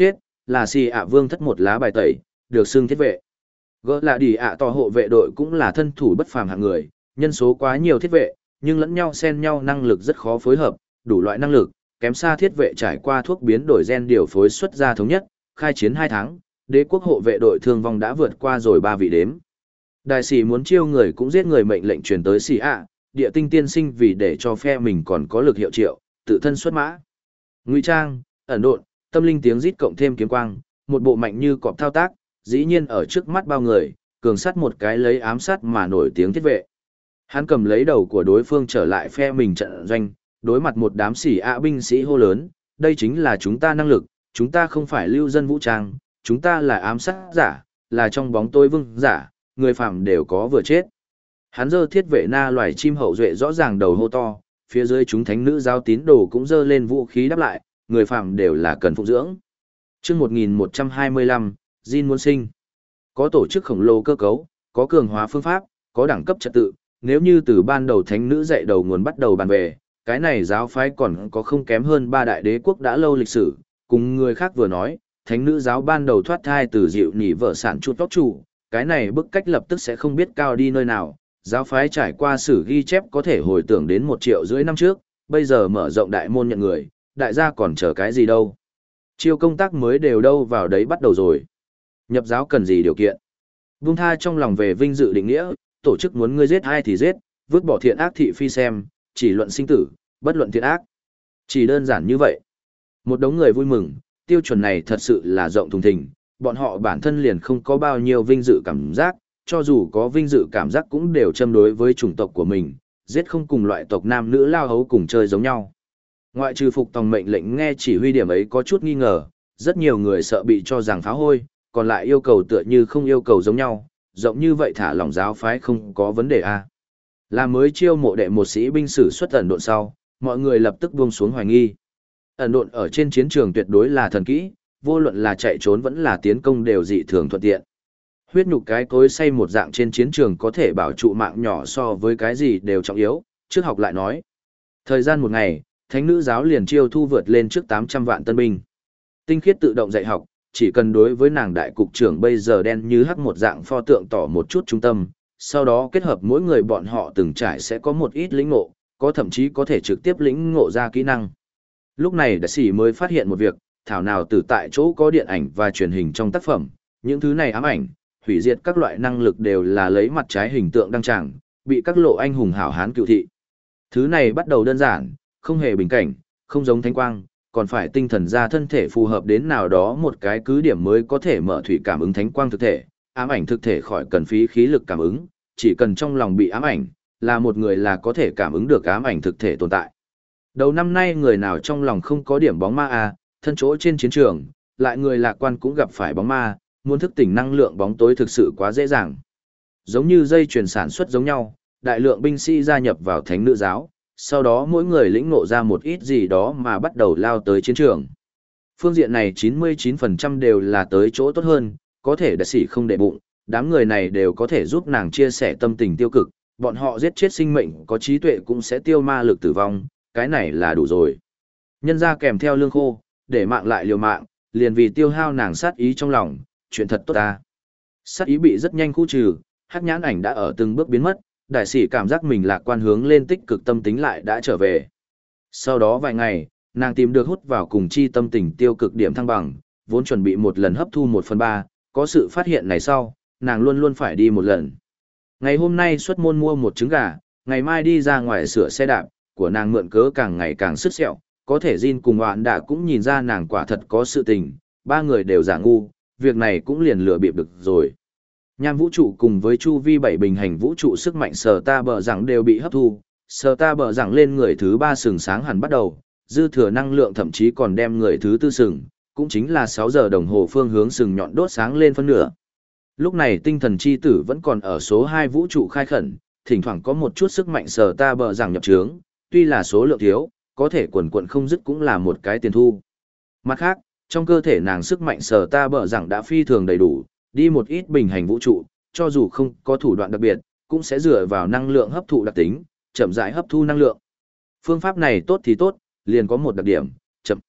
là xì ạ vương thất một lá bài tẩy, được xưng thiết vệ. Gỡ là đi ạ tỏ hộ vệ đội cũng là thân thủ bất phàm hạng người, nhân số quá nhiều thiết vệ, nhưng lẫn nhau xen nhau năng lực rất khó phối hợp, đủ loại năng lực, kém xa thiết vệ trải qua thuốc biến đổi gen điều phối xuất ra thống nhất, khai chiến hai tháng, đế quốc hộ vệ đội thương vong đã vượt qua rồi ba vị đếm. Đại sĩ muốn chiêu người cũng giết người mệnh lệnh truyền tới xì ạ, địa tinh tiên sinh vì để cho phe mình còn có lực hiệu triệu, tự thân xuất mã. Ngụy trang, ẩn độn, tâm linh tiếng rít cộng thêm kiếm quang, một bộ mạnh như cọp thao tác, dĩ nhiên ở trước mắt bao người, cường sát một cái lấy ám sát mà nổi tiếng thiết vệ. Hắn cầm lấy đầu của đối phương trở lại phe mình trận doanh, đối mặt một đám xỉ ạ binh sĩ hô lớn, đây chính là chúng ta năng lực, chúng ta không phải lưu dân vũ trang, chúng ta là ám sát giả, là trong bóng tối vương giả, người phạm đều có vừa chết. Hắn giơ thiết vệ na loài chim hậu duệ rõ ràng đầu hô to, phía dưới chúng thánh nữ giáo tín đồ cũng giơ lên vũ khí đáp lại, người phạm đều là cần phụng dưỡng. Chương một nghìn một trăm hai mươi lăm, Jin muốn sinh. Có tổ chức khổng lồ cơ cấu, có cường hóa phương pháp, có đẳng cấp trật tự, nếu như từ ban đầu thánh nữ dạy đầu nguồn bắt đầu bàn về, cái này giáo phái còn có không kém hơn ba đại đế quốc đã lâu lịch sử, cùng người khác vừa nói, thánh nữ giáo ban đầu thoát thai từ dịu nỉ vợ sản chuột tóc chủ, cái này bức cách lập tức sẽ không biết cao đi nơi nào, giáo phái trải qua sử ghi chép có thể hồi tưởng đến một triệu rưỡi năm trước, bây giờ mở rộng đại môn nhận người, đại gia còn chờ cái gì đâu. Chiêu công tác mới đều đâu vào đấy bắt đầu rồi. Nhập giáo cần gì điều kiện? Vung tha trong lòng về vinh dự định nghĩa, tổ chức muốn ngươi giết ai thì giết, vứt bỏ thiện ác thị phi xem, chỉ luận sinh tử, bất luận thiện ác. Chỉ đơn giản như vậy. Một đống người vui mừng, tiêu chuẩn này thật sự là rộng thùng thình, bọn họ bản thân liền không có bao nhiêu vinh dự cảm giác, cho dù có vinh dự cảm giác cũng đều châm đối với chủng tộc của mình, giết không cùng loại tộc nam nữ lao hấu cùng chơi giống nhau. Ngoại trừ phục tòng mệnh lệnh nghe chỉ huy điểm ấy có chút nghi ngờ, rất nhiều người sợ bị cho rằng phá hôi, còn lại yêu cầu tựa như không yêu cầu giống nhau, rộng như vậy thả lỏng giáo phái không có vấn đề a. Là mới chiêu mộ đệ một sĩ binh sử xuất ẩn độn sau, mọi người lập tức buông xuống hoài nghi. Ẩn độn ở trên chiến trường tuyệt đối là thần kỹ, vô luận là chạy trốn vẫn là tiến công đều dị thường thuận tiện. Huyết nhục cái cối xay một dạng trên chiến trường có thể bảo trụ mạng nhỏ so với cái gì đều trọng yếu, trước học lại nói. Thời gian một ngày, thánh nữ giáo liền chiêu thu vượt lên trước tám trăm vạn tân binh. Tinh khiết tự động dạy học, chỉ cần đối với nàng đại cục trưởng bây giờ đen như hắc một dạng pho tượng tỏ một chút trung tâm, sau đó kết hợp mỗi người bọn họ từng trải sẽ có một ít lĩnh ngộ, có thậm chí có thể trực tiếp lĩnh ngộ ra kỹ năng. Lúc này đại sĩ mới phát hiện một việc, thảo nào từ tại chỗ có điện ảnh và truyền hình trong tác phẩm, những thứ này ám ảnh, hủy diệt các loại năng lực đều là lấy mặt trái hình tượng đăng tràng, bị các lộ anh hùng hảo hán cựu thị. Thứ này bắt đầu đơn giản, không hề bình cảnh, không giống thánh quang, còn phải tinh thần ra thân thể phù hợp đến nào đó một cái cứ điểm mới có thể mở thủy cảm ứng thánh quang thực thể, ám ảnh thực thể khỏi cần phí khí lực cảm ứng, chỉ cần trong lòng bị ám ảnh, là một người là có thể cảm ứng được ám ảnh thực thể tồn tại. Đầu năm nay người nào trong lòng không có điểm bóng ma à, thân chỗ trên chiến trường, lại người lạc quan cũng gặp phải bóng ma, muốn thức tỉnh năng lượng bóng tối thực sự quá dễ dàng. Giống như dây chuyển sản xuất giống nhau, đại lượng binh sĩ gia nhập vào thánh nữ giáo, sau đó mỗi người lĩnh ngộ ra một ít gì đó mà bắt đầu lao tới chiến trường. Phương diện này chín mươi chín phần trăm đều là tới chỗ tốt hơn, có thể đại sĩ không để bụng, đám người này đều có thể giúp nàng chia sẻ tâm tình tiêu cực, bọn họ giết chết sinh mệnh có trí tuệ cũng sẽ tiêu ma lực tử vong, cái này là đủ rồi. Nhân ra kèm theo lương khô, để mạng lại liều mạng, liền vì tiêu hao nàng sát ý trong lòng, chuyện thật tốt ta. Sát ý bị rất nhanh khu trừ, hắc nhãn ảnh đã ở từng bước biến mất, đại sĩ cảm giác mình lạc quan hướng lên tích cực tâm tính lại đã trở về. Sau đó vài ngày, nàng tìm được hút vào cùng chi tâm tình tiêu cực điểm thăng bằng, vốn chuẩn bị một lần hấp thu một phần ba, có sự phát hiện này sau, nàng luôn luôn phải đi một lần. Ngày hôm nay xuất môn mua một trứng gà, ngày mai đi ra ngoài sửa xe đạp, của nàng mượn cớ càng ngày càng sứt sẹo, có thể Jin cùng Hoạn đã cũng nhìn ra nàng quả thật có sự tình, ba người đều giả ngu, việc này cũng liền lừa bịp được rồi. Nham vũ trụ cùng với chu vi bảy bình hành vũ trụ sức mạnh sờ ta bờ rằng đều bị hấp thu, sờ ta bờ rằng lên người thứ ba sừng sáng hẳn bắt đầu, dư thừa năng lượng thậm chí còn đem người thứ tư sừng, cũng chính là sáu giờ đồng hồ phương hướng sừng nhọn đốt sáng lên phân nửa. Lúc này tinh thần chi tử vẫn còn ở số hai vũ trụ khai khẩn, thỉnh thoảng có một chút sức mạnh sờ ta bờ rằng nhập trướng, tuy là số lượng thiếu, có thể quần quận không dứt cũng là một cái tiền thu. Mặt khác, trong cơ thể nàng sức mạnh sờ ta bờ rằng đã phi thường đầy đủ, đi một ít bình hành vũ trụ, cho dù không có thủ đoạn đặc biệt, cũng sẽ dựa vào năng lượng hấp thụ đặc tính, chậm rãi hấp thu năng lượng. Phương pháp này tốt thì tốt, liền có một đặc điểm, chậm.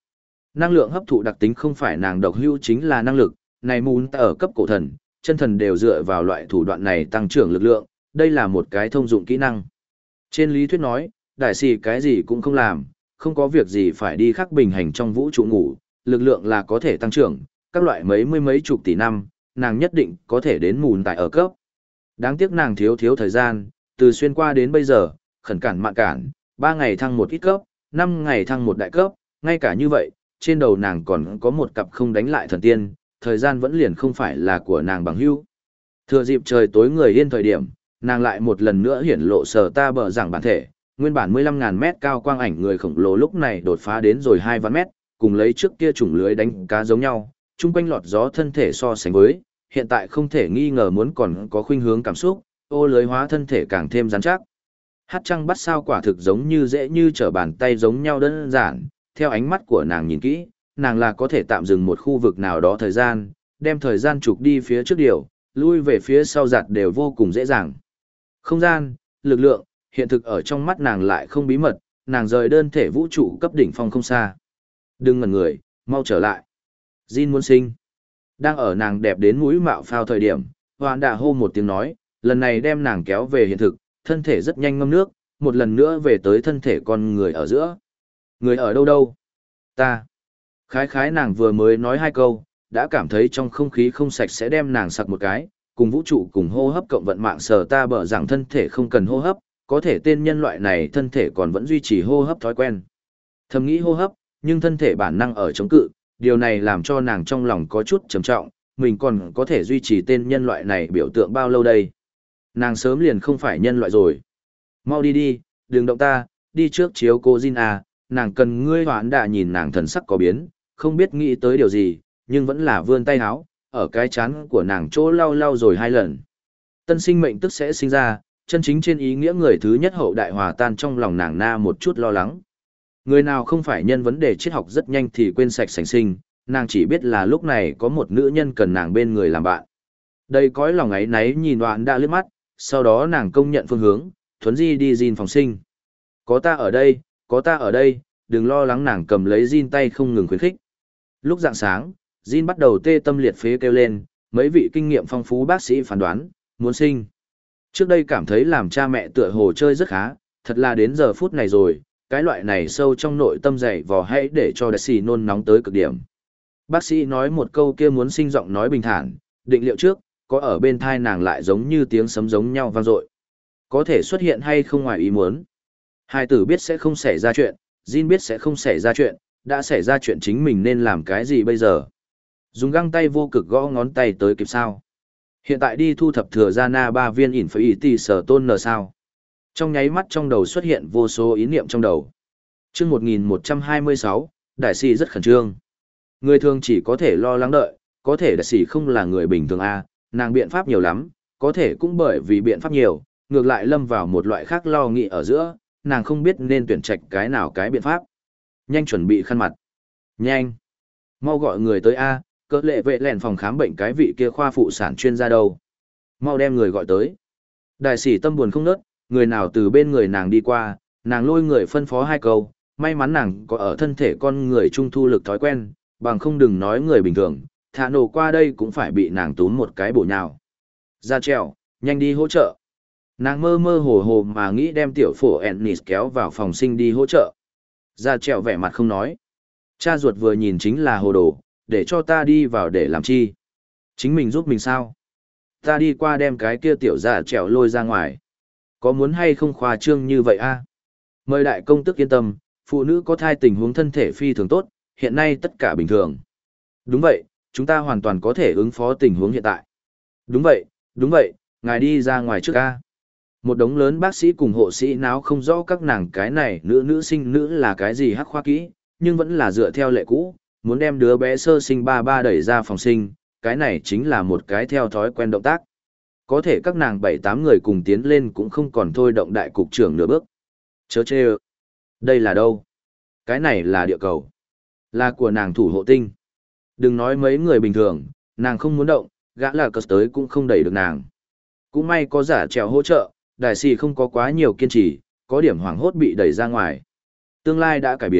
Năng lượng hấp thụ đặc tính không phải nàng độc hữu chính là năng lực, này muốn ở cấp cổ thần, chân thần đều dựa vào loại thủ đoạn này tăng trưởng lực lượng, đây là một cái thông dụng kỹ năng. Trên lý thuyết nói, đại sĩ cái gì cũng không làm, không có việc gì phải đi khắc bình hành trong vũ trụ ngủ, lực lượng là có thể tăng trưởng, các loại mấy mươi mấy chục tỷ năm, nàng nhất định có thể đến mùn tại ở cấp. Đáng tiếc nàng thiếu thiếu thời gian, từ xuyên qua đến bây giờ, khẩn cản mạn cản, ba ngày thăng một ít cấp, năm ngày thăng một đại cấp, ngay cả như vậy, trên đầu nàng còn có một cặp không đánh lại thần tiên, thời gian vẫn liền không phải là của nàng bằng hữu. Thừa dịp trời tối người yên thời điểm, nàng lại một lần nữa hiển lộ sở ta bờ giảng bản thể, nguyên bản mười lăm ngàn mét cao quang ảnh người khổng lồ lúc này đột phá đến rồi hai vạn mét, cùng lấy trước kia chủng lưới đánh cá giống nhau, chung quanh lọt gió thân thể so sánh với, hiện tại không thể nghi ngờ muốn còn có khuynh hướng cảm xúc, ô lưới hóa thân thể càng thêm rắn chắc. Hát trăng bắt sao quả thực giống như dễ như trở bàn tay giống nhau đơn giản, theo ánh mắt của nàng nhìn kỹ, nàng là có thể tạm dừng một khu vực nào đó thời gian, đem thời gian trục đi phía trước điều, lui về phía sau giặt đều vô cùng dễ dàng. Không gian, lực lượng, hiện thực ở trong mắt nàng lại không bí mật, nàng rời đơn thể vũ trụ cấp đỉnh phong không xa. Đừng ngẩn người, mau trở lại. Jin muốn sinh. Đang ở nàng đẹp đến mũi mạo phao thời điểm, Hoạn đã hô một tiếng nói, lần này đem nàng kéo về hiện thực, thân thể rất nhanh ngâm nước, một lần nữa về tới thân thể con người ở giữa. Người ở đâu đâu? Ta. Khái khái nàng vừa mới nói hai câu, đã cảm thấy trong không khí không sạch sẽ đem nàng sặc một cái, cùng vũ trụ cùng hô hấp cộng vận mạng sở ta bở rằng thân thể không cần hô hấp, có thể tên nhân loại này thân thể còn vẫn duy trì hô hấp thói quen. Thầm nghĩ hô hấp, nhưng thân thể bản năng ở chống cự, điều này làm cho nàng trong lòng có chút trầm trọng, mình còn có thể duy trì tên nhân loại này biểu tượng bao lâu đây. Nàng sớm liền không phải nhân loại rồi. Mau đi đi, đừng động ta, đi trước chiếu cô Jin à, nàng cần ngươi. Hoán đã nhìn nàng thần sắc có biến, không biết nghĩ tới điều gì, nhưng vẫn là vươn tay háo, ở cái chán của nàng chỗ lau lau rồi hai lần. Tân sinh mệnh tức sẽ sinh ra, chân chính trên ý nghĩa người thứ nhất hậu đại hòa tan trong lòng nàng na một chút lo lắng. Người nào không phải nhân vấn đề triết học rất nhanh thì quên sạch sành sinh, nàng chỉ biết là lúc này có một nữ nhân cần nàng bên người làm bạn. Đây cõi lòng ấy náy nhìn Hoán đã liếc mắt, sau đó nàng công nhận phương hướng, thuấn di đi Jin phòng sinh. Có ta ở đây, có ta ở đây, đừng lo lắng. Nàng cầm lấy Jin tay không ngừng khuyến khích. Lúc rạng sáng, Jin bắt đầu tê tâm liệt phế kêu lên, mấy vị kinh nghiệm phong phú bác sĩ phán đoán, muốn sinh. Trước đây cảm thấy làm cha mẹ tựa hồ chơi rất khá, thật là đến giờ phút này rồi, cái loại này sâu trong nội tâm dày vò hãy để cho đại sĩ nôn nóng tới cực điểm. Bác sĩ nói một câu kia muốn sinh giọng nói bình thản, định liệu trước, có ở bên thai nàng lại giống như tiếng sấm giống nhau vang dội. Có thể xuất hiện hay không ngoài ý muốn. Hai tử biết sẽ không xảy ra chuyện, Jin biết sẽ không xảy ra chuyện, đã xảy ra chuyện chính mình nên làm cái gì bây giờ. Dùng găng tay vô cực gõ ngón tay tới kịp sao. Hiện tại đi thu thập thừa ra na ba viên ỉn phải ý tỷ sở tôn nờ sao. Trong nháy mắt trong đầu xuất hiện vô số ý niệm trong đầu. Chương một nghìn một trăm hai mươi sáu, đại sĩ rất khẩn trương. Người thường chỉ có thể lo lắng đợi, có thể đại sĩ không là người bình thường a, nàng biện pháp nhiều lắm, có thể cũng bởi vì biện pháp nhiều, ngược lại lâm vào một loại khác lo nghĩ ở giữa, nàng không biết nên tuyển trạch cái nào cái biện pháp. Nhanh chuẩn bị khăn mặt. Nhanh. Mau gọi người tới a, cỡ lệ vệ lẻn phòng khám bệnh cái vị kia khoa phụ sản chuyên gia đâu. Mau đem người gọi tới. Đại sĩ tâm buồn không nớt, người nào từ bên người nàng đi qua, nàng lôi người phân phó hai câu, may mắn nàng có ở thân thể con người trung thu lực thói quen, bằng không đừng nói người bình thường, thả nổ qua đây cũng phải bị nàng túm một cái bổ nhào. Ra trèo, nhanh đi hỗ trợ. Nàng mơ mơ hồ hồ mà nghĩ đem tiểu phổ Ennis kéo vào phòng sinh đi hỗ trợ. Ra trèo vẻ mặt không nói. Cha ruột vừa nhìn chính là hồ đồ, để cho ta đi vào để làm chi. Chính mình giúp mình sao? Ta đi qua đem cái kia tiểu ra trèo lôi ra ngoài. Có muốn hay không khoa trương như vậy a? Mời đại công tức yên tâm, phụ nữ có thai tình huống thân thể phi thường tốt, hiện nay tất cả bình thường. Đúng vậy, chúng ta hoàn toàn có thể ứng phó tình huống hiện tại. Đúng vậy, đúng vậy, ngài đi ra ngoài trước a. Một đống lớn bác sĩ cùng hộ sĩ náo không rõ các nàng cái này nữ nữ sinh nữ là cái gì hắc khoa kỹ, nhưng vẫn là dựa theo lệ cũ, muốn đem đứa bé sơ sinh ba ba đẩy ra phòng sinh, cái này chính là một cái theo thói quen động tác. Có thể các nàng bảy tám người cùng tiến lên cũng không còn thôi động đại cục trưởng nửa bước. Chớ chê ơ. Đây là đâu? Cái này là địa cầu. Là của nàng thủ hộ tinh. Đừng nói mấy người bình thường, nàng không muốn động, gã là cờ tới cũng không đẩy được nàng. Cũng may có giả trèo hỗ trợ, đại sĩ không có quá nhiều kiên trì, có điểm hoảng hốt bị đẩy ra ngoài. Tương lai đã cải biến,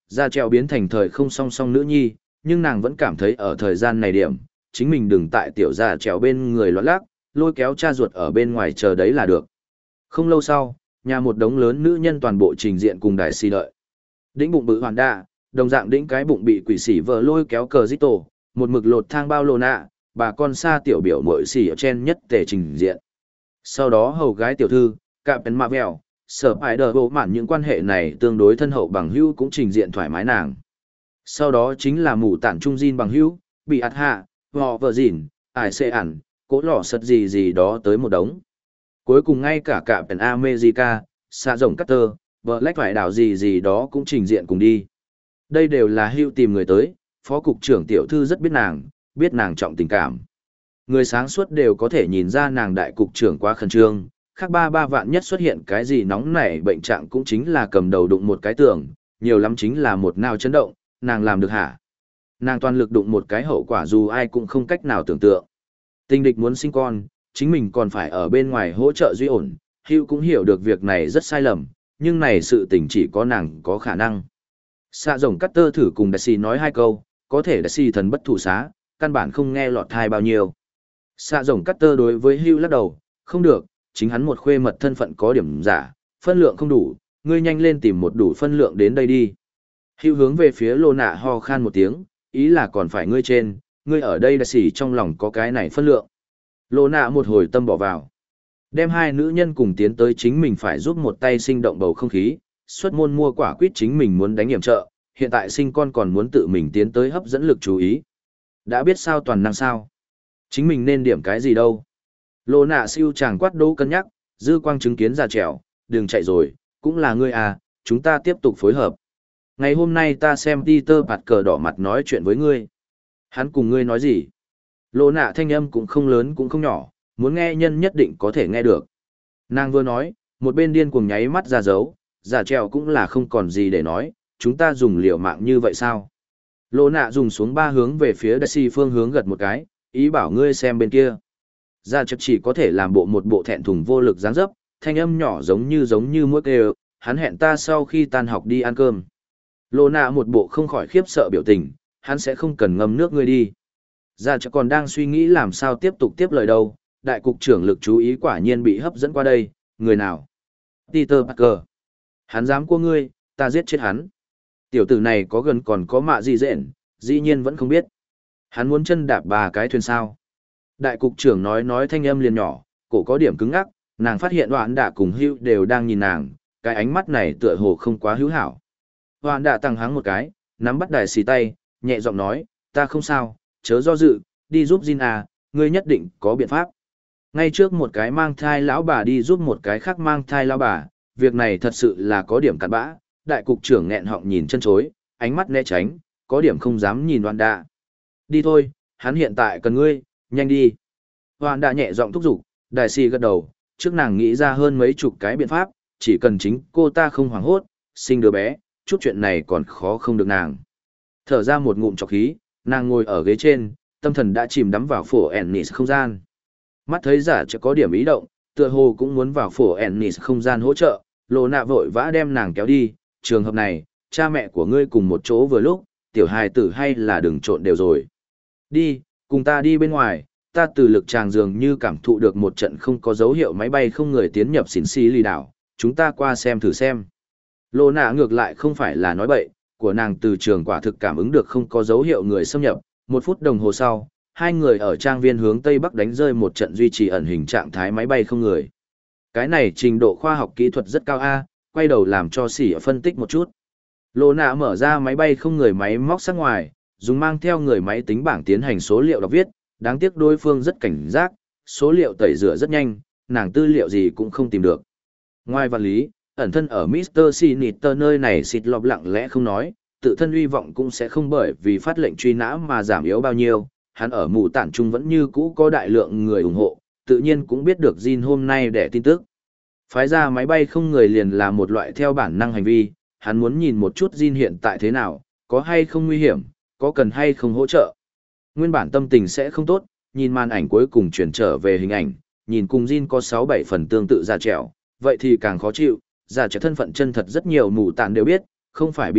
Ra treo biến thành thời không song song nữ nhi, nhưng nàng vẫn cảm thấy ở thời gian này điểm, chính mình đừng tại tiểu gia trèo bên người loạn lác, lôi kéo cha ruột ở bên ngoài chờ đấy là được. Không lâu sau, nhà một đống lớn nữ nhân toàn bộ trình diện cùng đại si đợi. Đĩnh bụng bự hoàn đạ, đồng dạng đĩnh cái bụng bị quỷ sỉ vợ lôi kéo cờ dít tổ, một mực lột thang bao lô nạ, bà con xa tiểu biểu mội xỉ ở trên nhất tề trình diện. Sau đó hầu gái tiểu thư, cạm bén mạ vèo, sở bài đờ bộ mạn những quan hệ này tương đối thân hậu bằng hữu cũng trình diện thoải mái nàng. Sau đó chính là mù tản trung Jin bằng hữu, bị ạt hạ, họ vợ dỉn, ải xê ản, cố lỏ sật gì gì đó tới một đống. Cuối cùng ngay cả cả Pen America, xạ rồng Cutter, vợ lách phải đảo gì gì đó cũng trình diện cùng đi. Đây đều là hưu tìm người tới, phó cục trưởng tiểu thư rất biết nàng, biết nàng trọng tình cảm. Người sáng suốt đều có thể nhìn ra nàng đại cục trưởng quá khẩn trương, khác ba ba vạn nhất xuất hiện cái gì nóng nảy bệnh trạng cũng chính là cầm đầu đụng một cái tường, nhiều lắm chính là một nào chấn động, nàng làm được hả? Nàng toàn lực đụng một cái hậu quả dù ai cũng không cách nào tưởng tượng. Tình địch muốn sinh con, chính mình còn phải ở bên ngoài hỗ trợ duy ổn, Hugh cũng hiểu được việc này rất sai lầm, nhưng này sự tình chỉ có nàng có khả năng. Xạ rồng Cutter thử cùng Đại Sĩ nói hai câu, có thể Đại Sĩ thần bất thủ xá, căn bản không nghe lọt thai bao nhiêu. Xạ rồng Cutter đối với Hugh lắc đầu, không được, chính hắn một khuê mật thân phận có điểm giả, phân lượng không đủ, ngươi nhanh lên tìm một đủ phân lượng đến đây đi. Hugh hướng về phía lô nạ ho khan một tiếng, ý là còn phải ngươi trên, ngươi ở đây Đại Sĩ trong lòng có cái này phân lượng. Lô nạ một hồi tâm bỏ vào. Đem hai nữ nhân cùng tiến tới chính mình phải giúp một tay sinh động bầu không khí, xuất môn mua quả quýt chính mình muốn đánh hiểm trợ, hiện tại sinh con còn muốn tự mình tiến tới hấp dẫn lực chú ý. Đã biết sao toàn năng sao? Chính mình nên điểm cái gì đâu? Lô nạ siêu chàng quát đỗ cân nhắc, dư quang chứng kiến ra trèo, đừng chạy rồi, cũng là ngươi à, chúng ta tiếp tục phối hợp. Ngày hôm nay ta xem Peter bạt cờ đỏ mặt nói chuyện với ngươi. Hắn cùng ngươi nói gì? Lô nạ thanh âm cũng không lớn cũng không nhỏ, muốn nghe nhân nhất định có thể nghe được. Nàng vừa nói, một bên điên cuồng nháy mắt ra dấu, giả trèo cũng là không còn gì để nói, chúng ta dùng liều mạng như vậy sao? Lô nạ dùng xuống ba hướng về phía Đại Sĩ phương hướng gật một cái, ý bảo ngươi xem bên kia. Giả trèo chỉ có thể làm bộ một bộ thẹn thùng vô lực dáng dấp, thanh âm nhỏ giống như giống như mũi kêu, hắn hẹn ta sau khi tan học đi ăn cơm. Lô nạ một bộ không khỏi khiếp sợ biểu tình, hắn sẽ không cần ngâm nước ngươi đi. Giả trèo còn đang suy nghĩ làm sao tiếp tục tiếp lời đâu, đại cục trưởng lực chú ý quả nhiên bị hấp dẫn qua đây, người nào? Peter Parker. Hắn dám cua ngươi, ta giết chết hắn. Tiểu tử này có gần còn có mạ gì dện, dĩ nhiên vẫn không biết. Hắn muốn chân đạp ba cái thuyền sao. Đại cục trưởng nói nói thanh âm liền nhỏ, cổ có điểm cứng ngắc, nàng phát hiện Hoạn Đạ cùng Hữu đều đang nhìn nàng, cái ánh mắt này tựa hồ không quá hữu hảo. Hoạn Đạ tăng hắng một cái, nắm bắt Đại Sĩ tay, nhẹ giọng nói, ta không sao, chớ do dự, đi giúp Jin à, ngươi nhất định có biện pháp. Ngay trước một cái mang thai lão bà đi giúp một cái khác mang thai lão bà, việc này thật sự là có điểm cặn bã, đại cục trưởng nghẹn họng nhìn chân chối, ánh mắt né tránh, có điểm không dám nhìn Hoạn Đạ. Đi thôi, hắn hiện tại cần ngươi, nhanh đi. Hoạn Đạ nhẹ giọng thúc giục, Đại Sĩ gật đầu, trước nàng nghĩ ra hơn mấy chục cái biện pháp, chỉ cần chính cô ta không hoảng hốt, sinh đứa bé, chút chuyện này còn khó không được nàng. Thở ra một ngụm trọc khí, nàng ngồi ở ghế trên, tâm thần đã chìm đắm vào phổ Ennis không gian. Mắt thấy giảจะcó điểm ý động, tựa hồ cũng muốn vào phổ Ennis không gian hỗ trợ, Lô nạ vội vã đem nàng kéo đi, trường hợp này, cha mẹ của ngươi cùng một chỗ vừa lúc, tiểu hài tử hay là đừng trộn đều rồi. Đi, cùng ta đi bên ngoài, ta từ lực tràng dường như cảm thụ được một trận không có dấu hiệu máy bay không người tiến nhập xỉn xì lì đảo, chúng ta qua xem thử xem. Lô nạ ngược lại không phải là nói bậy, của nàng từ trường quả thực cảm ứng được không có dấu hiệu người xâm nhập, một phút đồng hồ sau, hai người ở trang viên hướng Tây Bắc đánh rơi một trận duy trì ẩn hình trạng thái máy bay không người. Cái này trình độ khoa học kỹ thuật rất cao A, quay đầu làm cho xỉ phân tích một chút. Lô nạ mở ra máy bay không người máy móc sang ngoài, dùng mang theo người máy tính bảng tiến hành số liệu đọc viết, đáng tiếc đối phương rất cảnh giác, số liệu tẩy rửa rất nhanh, nàng tư liệu gì cũng không tìm được. Ngoài vật lý, ẩn thân ở mít tơ Sinister nơi này xịt lọp lặng lẽ không nói, tự thân uy vọng cũng sẽ không bởi vì phát lệnh truy nã mà giảm yếu bao nhiêu, hắn ở mù tản trung vẫn như cũ có đại lượng người ủng hộ, tự nhiên cũng biết được Jin hôm nay để tin tức. Phái ra máy bay không người liền là một loại theo bản năng hành vi, hắn muốn nhìn một chút Jin hiện tại thế nào, có hay không nguy hiểm, có cần hay không hỗ trợ. Nguyên bản tâm tình sẽ không tốt, nhìn màn ảnh cuối cùng chuyển trở về hình ảnh, nhìn cùng Jin có sáu bảy phần tương tự ra trẻo, vậy thì càng khó chịu, giả trẻo thân phận chân thật rất nhiều mù tản đều biết, không phải bí mật,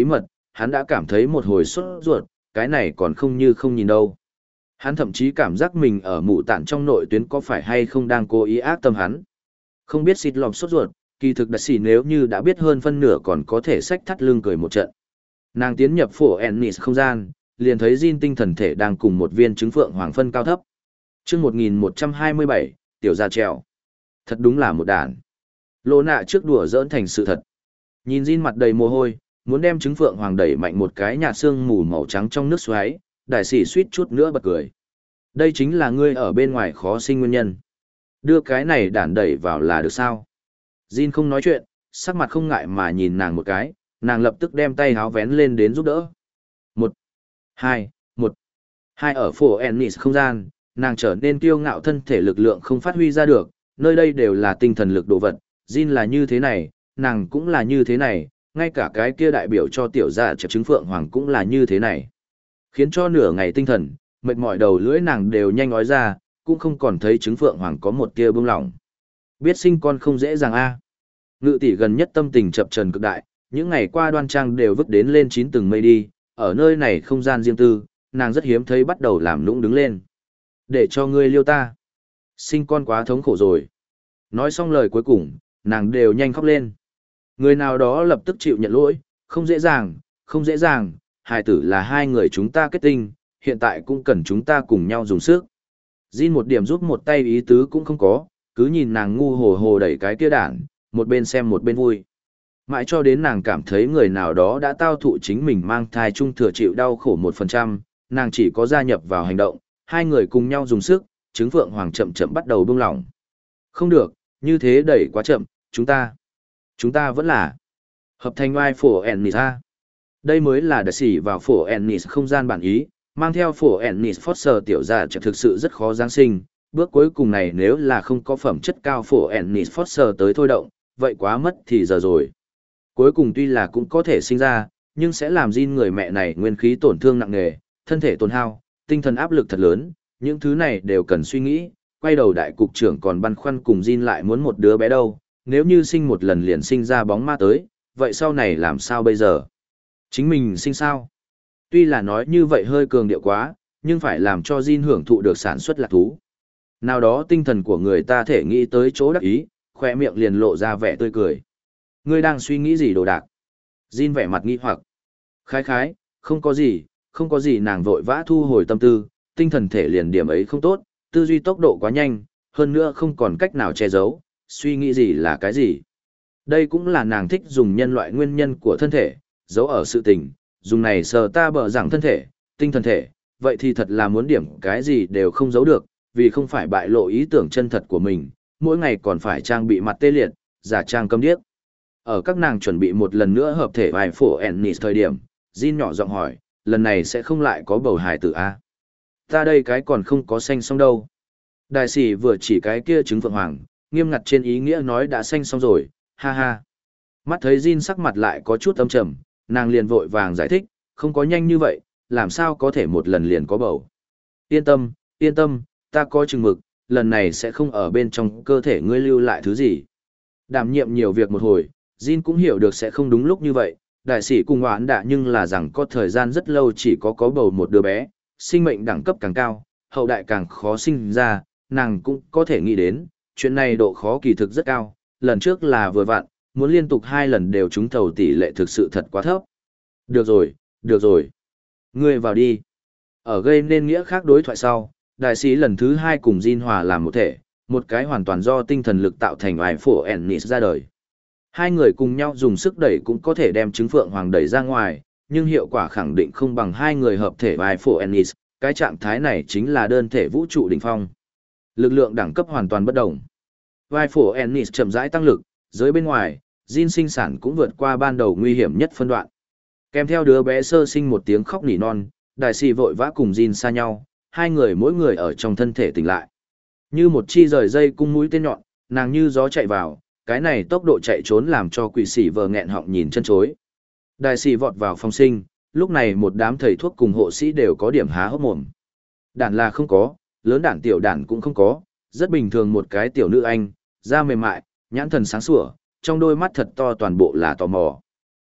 hắn đã cảm thấy một hồi sốt ruột, cái này còn không như không nhìn đâu. Hắn thậm chí cảm giác mình ở mụ tản trong nội tuyến có phải hay không đang cố ý ác tâm hắn. Không biết xịt lòm sốt ruột, kỳ thực đặc xỉ nếu như đã biết hơn phân nửa còn có thể xách thắt lưng cười một trận. Nàng tiến nhập phổ Ennis không gian, liền thấy Jin tinh thần thể đang cùng một viên trứng phượng hoàng phân cao thấp. chương một nghìn một trăm hai mươi bảy, tiểu gia trèo. Thật đúng là một đàn. Lô nạ trước đùa giỡn thành sự thật. Nhìn Jin mặt đầy mồ hôi, muốn đem trứng phượng hoàng đẩy mạnh một cái nhạt xương mù màu trắng trong nước xoáy, đại sĩ suýt chút nữa bật cười. Đây chính là ngươi ở bên ngoài khó sinh nguyên nhân. Đưa cái này đản đẩy vào là được sao? Jin không nói chuyện, sắc mặt không ngại mà nhìn nàng một cái, nàng lập tức đem tay háo vén lên đến giúp đỡ. Một, hai, một, hai ở phổ Ennis không gian, nàng trở nên kiêu ngạo thân thể lực lượng không phát huy ra được, nơi đây đều là tinh thần lực đồ vật, Jin là như thế này, nàng cũng là như thế này, ngay cả cái kia đại biểu cho tiểu gia chập trứng phượng hoàng cũng là như thế này. Khiến cho nửa ngày tinh thần, mệt mỏi đầu lưỡi nàng đều nhanh nói ra, cũng không còn thấy trứng phượng hoàng có một tia bông lỏng. Biết sinh con không dễ dàng a. Ngự tỷ gần nhất tâm tình chập trần cực đại, những ngày qua đoan trang đều vứt đến lên chín tầng mây đi, ở nơi này không gian riêng tư, nàng rất hiếm thấy bắt đầu làm nũng đứng lên. Để cho ngươi liêu ta. Sinh con quá thống khổ rồi. Nói xong lời cuối cùng, nàng đều nhanh khóc lên. Người nào đó lập tức chịu nhận lỗi, không dễ dàng, không dễ dàng, hài tử là hai người chúng ta kết tinh, hiện tại cũng cần chúng ta cùng nhau dùng sức. Jin một điểm giúp một tay ý tứ cũng không có, cứ nhìn nàng ngu hồ hồ đẩy cái kia đản, một bên xem một bên vui. Mãi cho đến nàng cảm thấy người nào đó đã tao thụ chính mình mang thai chung thừa chịu đau khổ một phần trăm, nàng chỉ có gia nhập vào hành động, hai người cùng nhau dùng sức, trứng phượng hoàng chậm chậm bắt đầu buông lỏng. Không được, như thế đẩy quá chậm, chúng ta, chúng ta vẫn là hợp thành oai phổ Ennis a. Đây mới là đặc sĩ vào phổ Ennis không gian bản ý, mang theo phổ Ennis Foster tiểu gia chợt thực sự rất khó giáng sinh, bước cuối cùng này nếu là không có phẩm chất cao phổ Ennis Foster tới thôi động, vậy quá mất thì giờ rồi. Cuối cùng tuy là cũng có thể sinh ra, nhưng sẽ làm Jin người mẹ này nguyên khí tổn thương nặng nề, thân thể tổn hao, tinh thần áp lực thật lớn, những thứ này đều cần suy nghĩ, quay đầu đại cục trưởng còn băn khoăn cùng Jin lại muốn một đứa bé đâu, nếu như sinh một lần liền sinh ra bóng ma tới, vậy sau này làm sao bây giờ? Chính mình sinh sao? Tuy là nói như vậy hơi cường điệu quá, nhưng phải làm cho Jin hưởng thụ được sản xuất lạc thú. Nào đó tinh thần của người ta thể nghĩ tới chỗ đắc ý, khoe miệng liền lộ ra vẻ tươi cười. Ngươi đang suy nghĩ gì đồ đạc? Jin vẻ mặt nghi hoặc. Khái khái, không có gì, không có gì nàng vội vã thu hồi tâm tư, tinh thần thể liền điểm ấy không tốt, tư duy tốc độ quá nhanh, hơn nữa không còn cách nào che giấu, suy nghĩ gì là cái gì. Đây cũng là nàng thích dùng nhân loại nguyên nhân của thân thể, giấu ở sự tình, dùng này sờ ta bờ rằng thân thể, tinh thần thể, vậy thì thật là muốn điểm cái gì đều không giấu được, vì không phải bại lộ ý tưởng chân thật của mình, mỗi ngày còn phải trang bị mặt tê liệt, giả trang câm điếc. Ở các nàng chuẩn bị một lần nữa hợp thể vài phổ Ennis thời điểm, Jin nhỏ giọng hỏi, lần này sẽ không lại có bầu hài tử a? Ta đây cái còn không có xanh xong đâu. Đại sĩ vừa chỉ cái kia trứng phượng hoàng, nghiêm ngặt trên ý nghĩa nói đã xanh xong rồi, ha ha. Mắt thấy Jin sắc mặt lại có chút âm trầm, nàng liền vội vàng giải thích, không có nhanh như vậy, làm sao có thể một lần liền có bầu. Yên tâm, yên tâm, ta có chừng mực, lần này sẽ không ở bên trong cơ thể ngươi lưu lại thứ gì. Đảm nhiệm nhiều việc một hồi, Jin cũng hiểu được sẽ không đúng lúc như vậy, đại sĩ cùng hoãn đã nhưng là rằng có thời gian rất lâu chỉ có có bầu một đứa bé, sinh mệnh đẳng cấp càng cao, hậu đại càng khó sinh ra, nàng cũng có thể nghĩ đến, chuyện này độ khó kỳ thực rất cao, lần trước là vừa vặn, muốn liên tục hai lần đều trúng thầu tỷ lệ thực sự thật quá thấp. Được rồi, được rồi. Ngươi vào đi. Ở gây nên nghĩa khác đối thoại sau, đại sĩ lần thứ hai cùng Jin hòa làm một thể, một cái hoàn toàn do tinh thần lực tạo thành oai phổ Ennis ra đời. Hai người cùng nhau dùng sức đẩy cũng có thể đem trứng phượng hoàng đẩy ra ngoài, nhưng hiệu quả khẳng định không bằng hai người hợp thể oai phổ Ennis, cái trạng thái này chính là đơn thể vũ trụ đỉnh phong. Lực lượng đẳng cấp hoàn toàn bất đồng. Oai phổ Ennis chậm rãi tăng lực, dưới bên ngoài, Jin sinh sản cũng vượt qua ban đầu nguy hiểm nhất phân đoạn. Kèm theo đứa bé sơ sinh một tiếng khóc nỉ non, đại sĩ vội vã cùng Jin xa nhau, hai người mỗi người ở trong thân thể tỉnh lại. Như một chi rời dây cung mũi tên nhọn, nàng như gió chạy vào, cái này tốc độ chạy trốn làm cho quỷ sĩ vờ nghẹn họng nhìn chân chối. Đại sĩ vọt vào phòng sinh, lúc này một đám thầy thuốc cùng hộ sĩ đều có điểm há hốc mồm. Đản là không có, lớn đản tiểu đản cũng không có, rất bình thường một cái tiểu nữ anh, da mềm mại, nhãn thần sáng sủa, trong đôi mắt thật to toàn bộ là tò mò.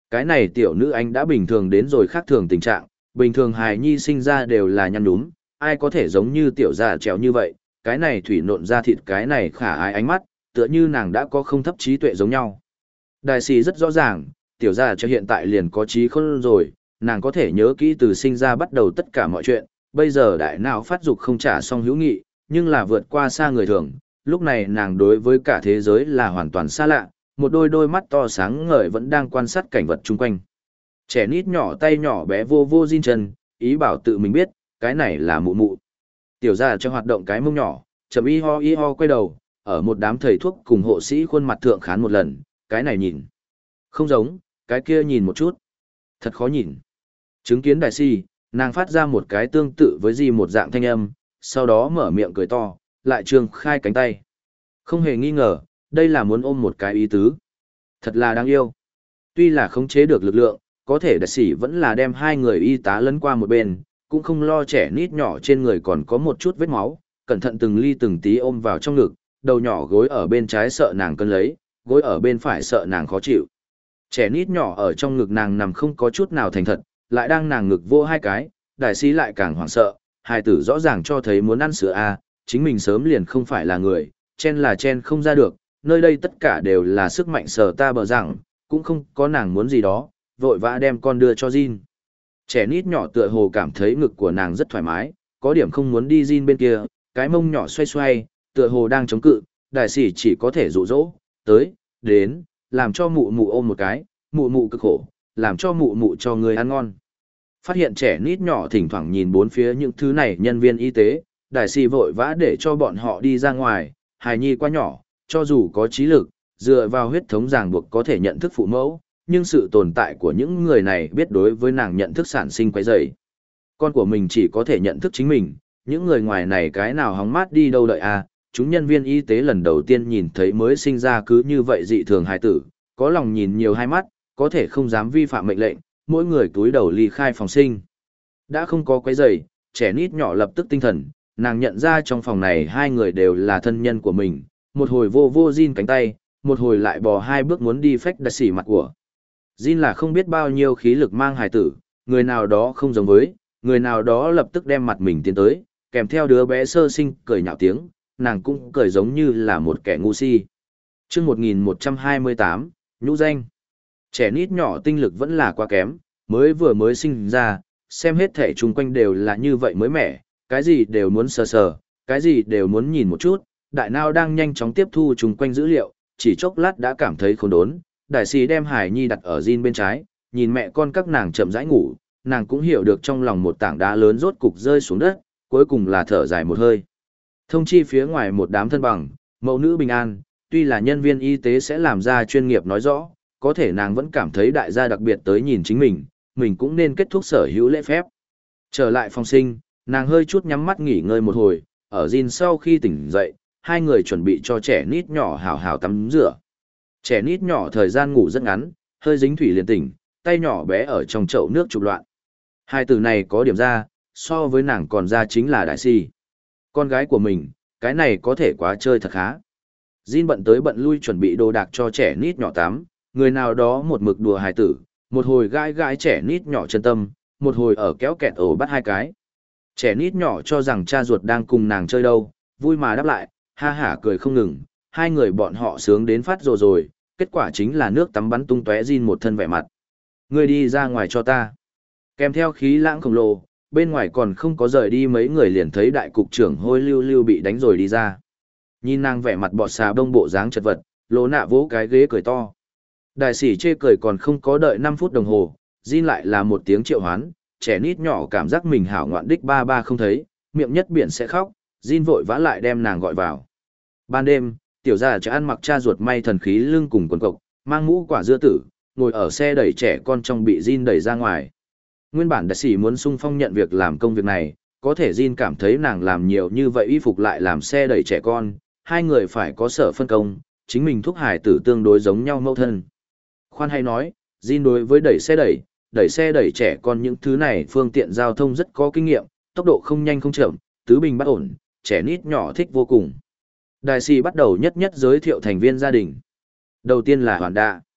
Cái này tiểu nữ anh đã bình thường đến rồi khác thường tình trạng, bình thường hài nhi sinh ra đều là nhăn nhúm, ai có thể giống như tiểu già trèo như vậy, cái này thủy nộn ra thịt cái này khả ái ánh mắt, tựa như nàng đã có không thấp trí tuệ giống nhau. Đại sĩ rất rõ ràng, tiểu già trèo hiện tại liền có trí khôn rồi, nàng có thể nhớ kỹ từ sinh ra bắt đầu tất cả mọi chuyện, bây giờ đại não phát dục không trả xong hữu nghị, nhưng là vượt qua xa người thường, lúc này nàng đối với cả thế giới là hoàn toàn xa lạ, một đôi đôi mắt to sáng ngời vẫn đang quan sát cảnh vật chung quanh. Trẻ nít nhỏ tay nhỏ bé vô vô Jin chân, ý bảo tự mình biết, cái này là mụ mụ. Tiểu gia trong hoạt động cái mông nhỏ, chậm y ho y ho quay đầu, ở một đám thầy thuốc cùng hộ sĩ khuôn mặt thượng khán một lần, cái này nhìn. Không giống, cái kia nhìn một chút. Thật khó nhìn. Chứng kiến đại si, nàng phát ra một cái tương tự với gì một dạng thanh âm, sau đó mở miệng cười to, lại trường khai cánh tay. Không hề nghi ngờ, đây là muốn ôm một cái ý tứ. Thật là đáng yêu. Tuy là khống chế được lực lượng, có thể đại sĩ vẫn là đem hai người y tá lấn qua một bên, cũng không lo trẻ nít nhỏ trên người còn có một chút vết máu, cẩn thận từng ly từng tí ôm vào trong ngực, đầu nhỏ gối ở bên trái sợ nàng cơn lấy, gối ở bên phải sợ nàng khó chịu. Trẻ nít nhỏ ở trong ngực nàng nằm không có chút nào thành thật, lại đang nàng ngực vô hai cái, đại sĩ lại càng hoảng sợ, hai tử rõ ràng cho thấy muốn ăn sữa a, chính mình sớm liền không phải là người, chen là chen không ra được, nơi đây tất cả đều là sức mạnh sở ta bờ rằng, cũng không có nàng muốn gì đó, vội vã đem con đưa cho Jin. Trẻ nít nhỏ tựa hồ cảm thấy ngực của nàng rất thoải mái, có điểm không muốn đi Jin bên kia, cái mông nhỏ xoay xoay, tựa hồ đang chống cự, đại sĩ chỉ có thể dụ dỗ, tới, đến, làm cho mụ mụ ôm một cái, mụ mụ cực khổ, làm cho mụ mụ cho người ăn ngon. Phát hiện trẻ nít nhỏ thỉnh thoảng nhìn bốn phía những thứ này nhân viên y tế, đại sĩ vội vã để cho bọn họ đi ra ngoài, hài nhi quá nhỏ, cho dù có trí lực, dựa vào huyết thống ràng buộc có thể nhận thức phụ mẫu, nhưng sự tồn tại của những người này biết đối với nàng nhận thức sản sinh quấy rầy. Con của mình chỉ có thể nhận thức chính mình, những người ngoài này cái nào hóng mát đi đâu đợi à, chúng nhân viên y tế lần đầu tiên nhìn thấy mới sinh ra cứ như vậy dị thường hài tử, có lòng nhìn nhiều hai mắt, có thể không dám vi phạm mệnh lệnh, mỗi người túi đầu ly khai phòng sinh. Đã không có quấy rầy, trẻ nít nhỏ lập tức tinh thần, nàng nhận ra trong phòng này hai người đều là thân nhân của mình, một hồi vô vô Jin cánh tay, một hồi lại bò hai bước muốn đi phách đặc xỉ mặt của. Jin là không biết bao nhiêu khí lực mang hài tử, người nào đó không giống với, người nào đó lập tức đem mặt mình tiến tới, kèm theo đứa bé sơ sinh cười nhạo tiếng, nàng cũng cười giống như là một kẻ ngu si. Chương một nghìn một trăm hai mươi tám, nhũ danh. Trẻ nít nhỏ tinh lực vẫn là quá kém, mới vừa mới sinh ra, xem hết thể chung quanh đều là như vậy mới mẻ, cái gì đều muốn sờ sờ, cái gì đều muốn nhìn một chút, đại não đang nhanh chóng tiếp thu chung quanh dữ liệu, chỉ chốc lát đã cảm thấy khốn đốn. Đại sĩ đem Hải Nhi đặt ở Jin bên trái, nhìn mẹ con các nàng chậm rãi ngủ, nàng cũng hiểu được trong lòng một tảng đá lớn rốt cục rơi xuống đất, cuối cùng là thở dài một hơi. Thông chi phía ngoài một đám thân bằng, mẫu nữ bình an, tuy là nhân viên y tế sẽ làm ra chuyên nghiệp nói rõ, có thể nàng vẫn cảm thấy đại gia đặc biệt tới nhìn chính mình, mình cũng nên kết thúc sở hữu lễ phép. Trở lại phòng sinh, nàng hơi chút nhắm mắt nghỉ ngơi một hồi, ở Jin sau khi tỉnh dậy, hai người chuẩn bị cho trẻ nít nhỏ hào hào tắm rửa. Trẻ nít nhỏ thời gian ngủ rất ngắn, hơi dính thủy liền tỉnh, tay nhỏ bé ở trong chậu nước chụp loạn. Hai từ này có điểm ra, so với nàng còn ra chính là đại si. Con gái của mình, cái này có thể quá chơi thật khá. Jin bận tới bận lui chuẩn bị đồ đạc cho trẻ nít nhỏ tắm, người nào đó một mực đùa hài tử, một hồi gãi gãi trẻ nít nhỏ chân tâm, một hồi ở kéo kẹt ổ bắt hai cái. Trẻ nít nhỏ cho rằng cha ruột đang cùng nàng chơi đâu, vui mà đáp lại, ha hả cười không ngừng, hai người bọn họ sướng đến phát rồi rồi, kết quả chính là nước tắm bắn tung tóe Jin một thân vẻ mặt. Ngươi đi ra ngoài cho ta. Kèm theo khí lãng khổng lồ, bên ngoài còn không có rời đi mấy người liền thấy đại cục trưởng hôi lưu lưu bị đánh rồi đi ra. Nhìn nàng vẻ mặt bọt xà bông bộ dáng chật vật, lỗ nạ vỗ cái ghế cười to. Đại sĩ chê cười còn không có đợi năm phút đồng hồ, Jin lại là một tiếng triệu hoán, trẻ nít nhỏ cảm giác mình hảo ngoạn đích ba ba không thấy, miệng nhất biển sẽ khóc, Jin vội vã lại đem nàng gọi vào. Ban đêm, tiểu gia trẻ ăn mặc cha ruột may thần khí lưng cùng quần cộc, mang mũ quả dưa tử, ngồi ở xe đẩy trẻ con trong bị Jin đẩy ra ngoài. Nguyên bản đại sĩ muốn sung phong nhận việc làm công việc này, có thể Jin cảm thấy nàng làm nhiều như vậy y phục lại làm xe đẩy trẻ con, hai người phải có sở phân công, chính mình thúc hải tử tương đối giống nhau mâu thân. Khoan hay nói, Jin đối với đẩy xe đẩy, đẩy xe đẩy trẻ con những thứ này phương tiện giao thông rất có kinh nghiệm, tốc độ không nhanh không chậm, tứ bình bắt ổn, trẻ nít nhỏ thích vô cùng. Đại sĩ bắt đầu nhất nhất giới thiệu thành viên gia đình. Đầu tiên là Hoàn Đạ.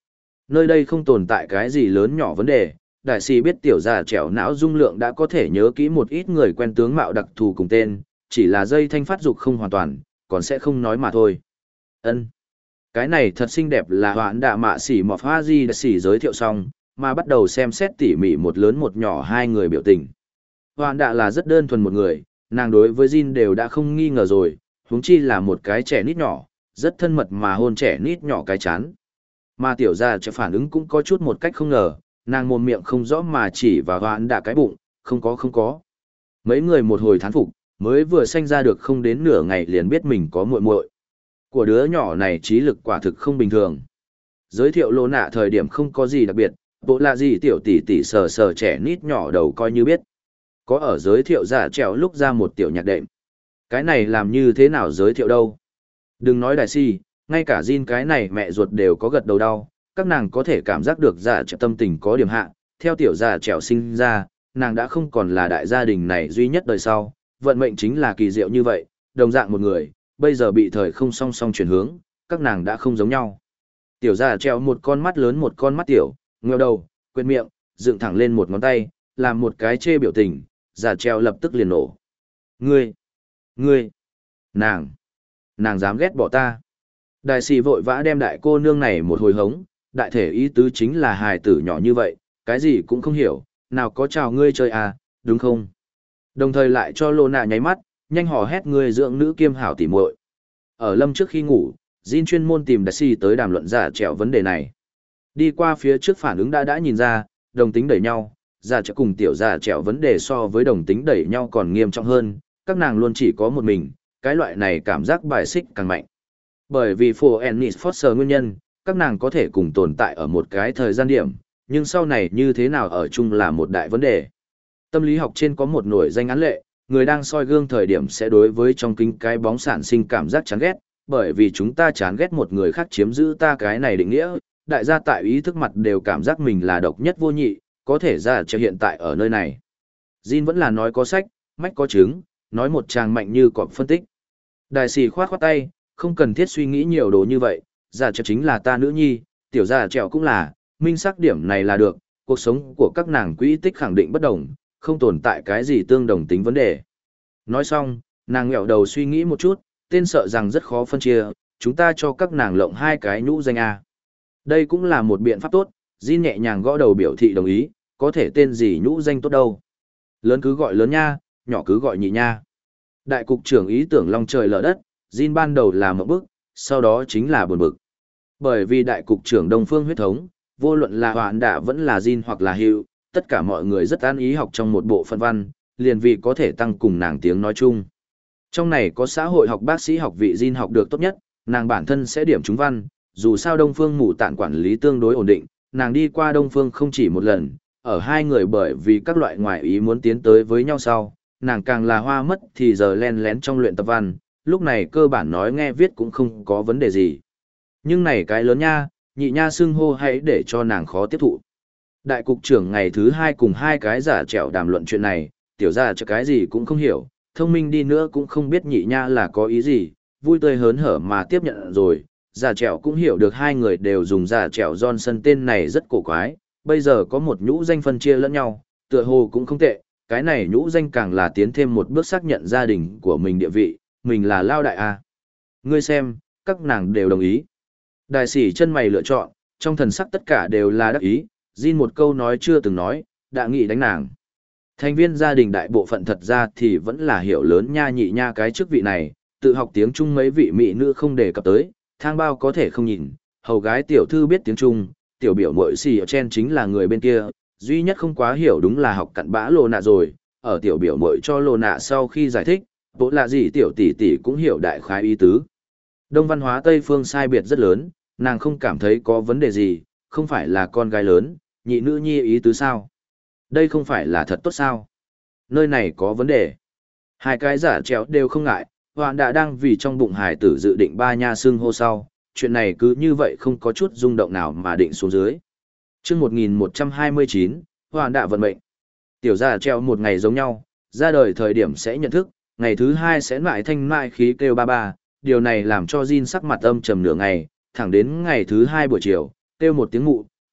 Nơi đây không tồn tại cái gì lớn nhỏ vấn đề, đại sĩ biết tiểu già trẻo não dung lượng đã có thể nhớ kỹ một ít người quen tướng mạo đặc thù cùng tên, chỉ là dây thanh phát dục không hoàn toàn, còn sẽ không nói mà thôi. Ân, cái này thật xinh đẹp là hoãn đạ mạ xỉ mọt hoa di đã xỉ giới thiệu xong, mà bắt đầu xem xét tỉ mỉ một lớn một nhỏ hai người biểu tình. Hoãn đạ là rất đơn thuần một người, nàng đối với Jin đều đã không nghi ngờ rồi, huống chi là một cái trẻ nít nhỏ, rất thân mật mà hôn trẻ nít nhỏ cái chán. Mà tiểu gia trẻ phản ứng cũng có chút một cách không ngờ, nàng mồm miệng không rõ mà chỉ vào hoãn đạ cái bụng, không có không có. Mấy người một hồi thán phục, mới vừa sanh ra được không đến nửa ngày liền biết mình có muội muội. Của đứa nhỏ này trí lực quả thực không bình thường. Giới thiệu lô nạ thời điểm không có gì đặc biệt, bộ lạ gì tiểu tỷ tỷ sờ sờ trẻ nít nhỏ đầu coi như biết. Có ở giới thiệu giả trèo lúc ra một tiểu nhạc đệm. Cái này làm như thế nào giới thiệu đâu. Đừng nói đại si, ngay cả Jin cái này mẹ ruột đều có gật đầu đau, các nàng có thể cảm giác được giả trèo tâm tình có điểm hạ. Theo tiểu giả trèo sinh ra, nàng đã không còn là đại gia đình này duy nhất đời sau, vận mệnh chính là kỳ diệu như vậy, đồng dạng một người, bây giờ bị thời không song song chuyển hướng, các nàng đã không giống nhau. Tiểu giả trèo một con mắt lớn một con mắt tiểu, ngeo đầu, quệt miệng, dựng thẳng lên một ngón tay, làm một cái chê biểu tình, giả trèo lập tức liền nổ. Ngươi, ngươi, nàng, nàng dám ghét bỏ ta. Đại sĩ vội vã đem đại cô nương này một hồi hống, đại thể ý tứ chính là hài tử nhỏ như vậy, cái gì cũng không hiểu, nào có chào ngươi chơi à, đúng không? Đồng thời lại cho lô nạ nháy mắt, nhanh hò hét ngươi dưỡng nữ kiêm hảo tỉ muội. Ở lâm trước khi ngủ, Jin chuyên môn tìm đại sĩ tới đàm luận giả trèo vấn đề này. Đi qua phía trước phản ứng đã đã nhìn ra, đồng tính đẩy nhau, giả trèo cùng tiểu giả trèo vấn đề so với đồng tính đẩy nhau còn nghiêm trọng hơn, các nàng luôn chỉ có một mình, cái loại này cảm giác bài xích càng mạnh. Bởi vì phổ Ennis Foster nguyên nhân, các nàng có thể cùng tồn tại ở một cái thời gian điểm, nhưng sau này như thế nào ở chung là một đại vấn đề. Tâm lý học trên có một nổi danh án lệ, người đang soi gương thời điểm sẽ đối với trong kính cái bóng sản sinh cảm giác chán ghét, bởi vì chúng ta chán ghét một người khác chiếm giữ ta cái này định nghĩa, đại gia tại ý thức mặt đều cảm giác mình là độc nhất vô nhị, có thể ra cho hiện tại ở nơi này. Jin vẫn là nói có sách, mách có chứng, nói một chàng mạnh như cọp phân tích. Đại sĩ khoát khoát tay, không cần thiết suy nghĩ nhiều đồ như vậy, giả trèo chính là ta nữ nhi, tiểu giả trèo cũng là, minh xác điểm này là được, cuộc sống của các nàng quỹ tích khẳng định bất đồng, không tồn tại cái gì tương đồng tính vấn đề. Nói xong, nàng ngẹo đầu suy nghĩ một chút, tên sợ rằng rất khó phân chia, chúng ta cho các nàng lộng hai cái nhũ danh A. Đây cũng là một biện pháp tốt, Jin nhẹ nhàng gõ đầu biểu thị đồng ý, có thể tên gì nhũ danh tốt đâu. Lớn cứ gọi lớn nha, nhỏ cứ gọi nhị nha. Đại cục trưởng ý tưởng long trời lở đất, Jin ban đầu là một bức, sau đó chính là buồn bực. Bởi vì đại cục trưởng Đông Phương huyết thống, vô luận là hoạn đạ vẫn là Jin hoặc là Hugh, tất cả mọi người rất an ý học trong một bộ phân văn, liền vì có thể tăng cùng nàng tiếng nói chung. Trong này có xã hội học bác sĩ học vị Jin học được tốt nhất, nàng bản thân sẽ điểm trúng văn, dù sao Đông Phương mù tạn quản lý tương đối ổn định, nàng đi qua Đông Phương không chỉ một lần, ở hai người bởi vì các loại ngoại ý muốn tiến tới với nhau sau, nàng càng là hoa mất thì giờ len lén trong luyện tập văn, lúc này cơ bản nói nghe viết cũng không có vấn đề gì. Nhưng này cái lớn nha, nhị nha xưng hô hãy để cho nàng khó tiếp thụ. Đại cục trưởng ngày thứ hai cùng hai cái giả trẻo đàm luận chuyện này, tiểu ra cho cái gì cũng không hiểu, thông minh đi nữa cũng không biết nhị nha là có ý gì, vui tươi hớn hở mà tiếp nhận rồi. Giả trẻo cũng hiểu được hai người đều dùng giả trẻo Johnson tên này rất cổ quái, bây giờ có một nhũ danh phân chia lẫn nhau, tựa hồ cũng không tệ, cái này nhũ danh càng là tiến thêm một bước xác nhận gia đình của mình địa vị, mình là lao đại a. Ngươi xem, các nàng đều đồng ý. Đại sĩ chân mày lựa chọn, trong thần sắc tất cả đều là đắc ý, Jin một câu nói chưa từng nói, đã nghĩ đánh nàng. Thành viên gia đình đại bộ phận thật ra thì vẫn là hiểu lớn nha nhị nha cái chức vị này, tự học tiếng Trung mấy vị mỹ nữ không đề cập tới, thang bao có thể không nhìn, hầu gái tiểu thư biết tiếng Trung, tiểu biểu muội xì ở trên chính là người bên kia, duy nhất không quá hiểu đúng là học cặn bã lô nạ rồi, ở tiểu biểu muội cho lô nạ sau khi giải thích, bộ là gì tiểu tỷ tỷ cũng hiểu đại khái ý tứ. Đông văn hóa Tây phương sai biệt rất lớn, nàng không cảm thấy có vấn đề gì, không phải là con gái lớn, nhị nữ nhi ý tứ sao? Đây không phải là thật tốt sao? Nơi này có vấn đề. Hai cái giả trèo đều không ngại, Hoạn đã đang vì trong bụng hải tử dự định ba nha xưng hô sau, chuyện này cứ như vậy không có chút rung động nào mà định xuống dưới. Chương một nghìn một trăm hai mươi chín, Hoạn đã vận mệnh. Tiểu giả trèo một ngày giống nhau, ra đời thời điểm sẽ nhận thức, ngày thứ hai sẽ mại thanh mại khí kêu ba ba, điều này làm cho Jin sắc mặt âm trầm nửa ngày, thẳng đến ngày thứ hai buổi chiều, kêu một tiếng mụ,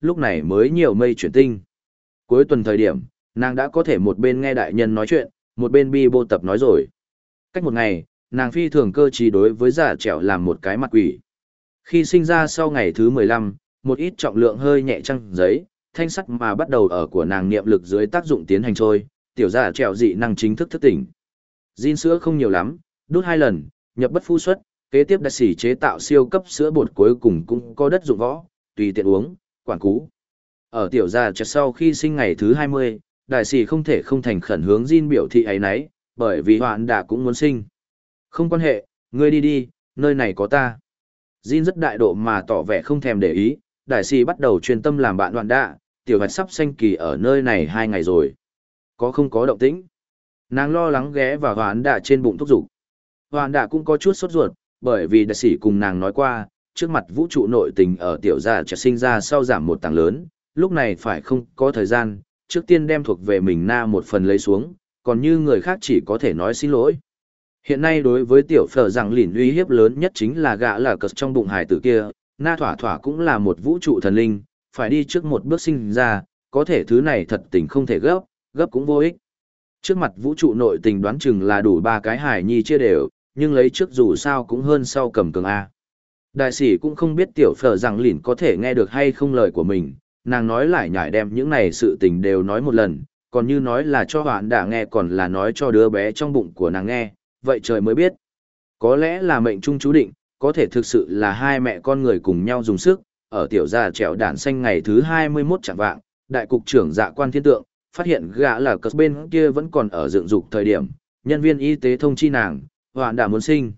lúc này mới nhiều mây chuyển tinh. Cuối tuần thời điểm, nàng đã có thể một bên nghe đại nhân nói chuyện, một bên bi bô tập nói rồi. Cách một ngày, nàng phi thường cơ trí đối với giả trẻo làm một cái mặt quỷ. Khi sinh ra sau ngày thứ mười lăm, một ít trọng lượng hơi nhẹ trăng giấy, thanh sắt mà bắt đầu ở của nàng niệm lực dưới tác dụng tiến hành trôi, tiểu giả trẻo dị năng chính thức thức tỉnh. Jin sữa không nhiều lắm, đút hai lần, nhập bất phu xuất, kế tiếp đặc sĩ chế tạo siêu cấp sữa bột cuối cùng cũng có đất dụng võ, tùy tiện uống, quản cú. Ở tiểu giả trẻo sau khi sinh ngày thứ hai mươi, đại sĩ không thể không thành khẩn hướng Jin biểu thị ấy nấy, bởi vì hoạn đã cũng muốn sinh. Không quan hệ, ngươi đi đi, nơi này có ta. Jin rất đại độ mà tỏ vẻ không thèm để ý, đại sĩ bắt đầu chuyên tâm làm bạn đoạn đạ, tiểu hạch sắp sanh kỳ ở nơi này hai ngày rồi. Có không có động tĩnh? Nàng lo lắng ghé vào hoạn đạ trên bụng thúc giục. Hoạn đạ cũng có chút sốt ruột, bởi vì đại sĩ cùng nàng nói qua, trước mặt vũ trụ nội tình ở tiểu gia trẻ sinh ra sau giảm một tầng lớn, lúc này phải không có thời gian, trước tiên đem thuộc về mình na một phần lấy xuống, còn như người khác chỉ có thể nói xin lỗi. Hiện nay đối với tiểu phở rằng lìn uy hiếp lớn nhất chính là gã là cất trong bụng hải tử kia, na thỏa thỏa cũng là một vũ trụ thần linh, phải đi trước một bước sinh ra, có thể thứ này thật tình không thể gấp, gấp cũng vô ích. Trước mặt vũ trụ nội tình đoán chừng là đủ ba cái hải nhi chia đều, nhưng lấy trước dù sao cũng hơn sau cầm cường A. Đại sĩ cũng không biết tiểu phở rằng lìn có thể nghe được hay không lời của mình, nàng nói lại nhải đem những này sự tình đều nói một lần, còn như nói là cho hoạn đã nghe còn là nói cho đứa bé trong bụng của nàng nghe, vậy trời mới biết. Có lẽ là mệnh trung chú định, có thể thực sự là hai mẹ con người cùng nhau dùng sức, ở tiểu gia trèo đản xanh ngày thứ hai mươi mốt chẳng vạng, đại cục trưởng dạ quan thiên tượng, phát hiện gã là cất bên kia vẫn còn ở dựng dục thời điểm, nhân viên y tế thông chi nàng, hoạn đã muốn sinh.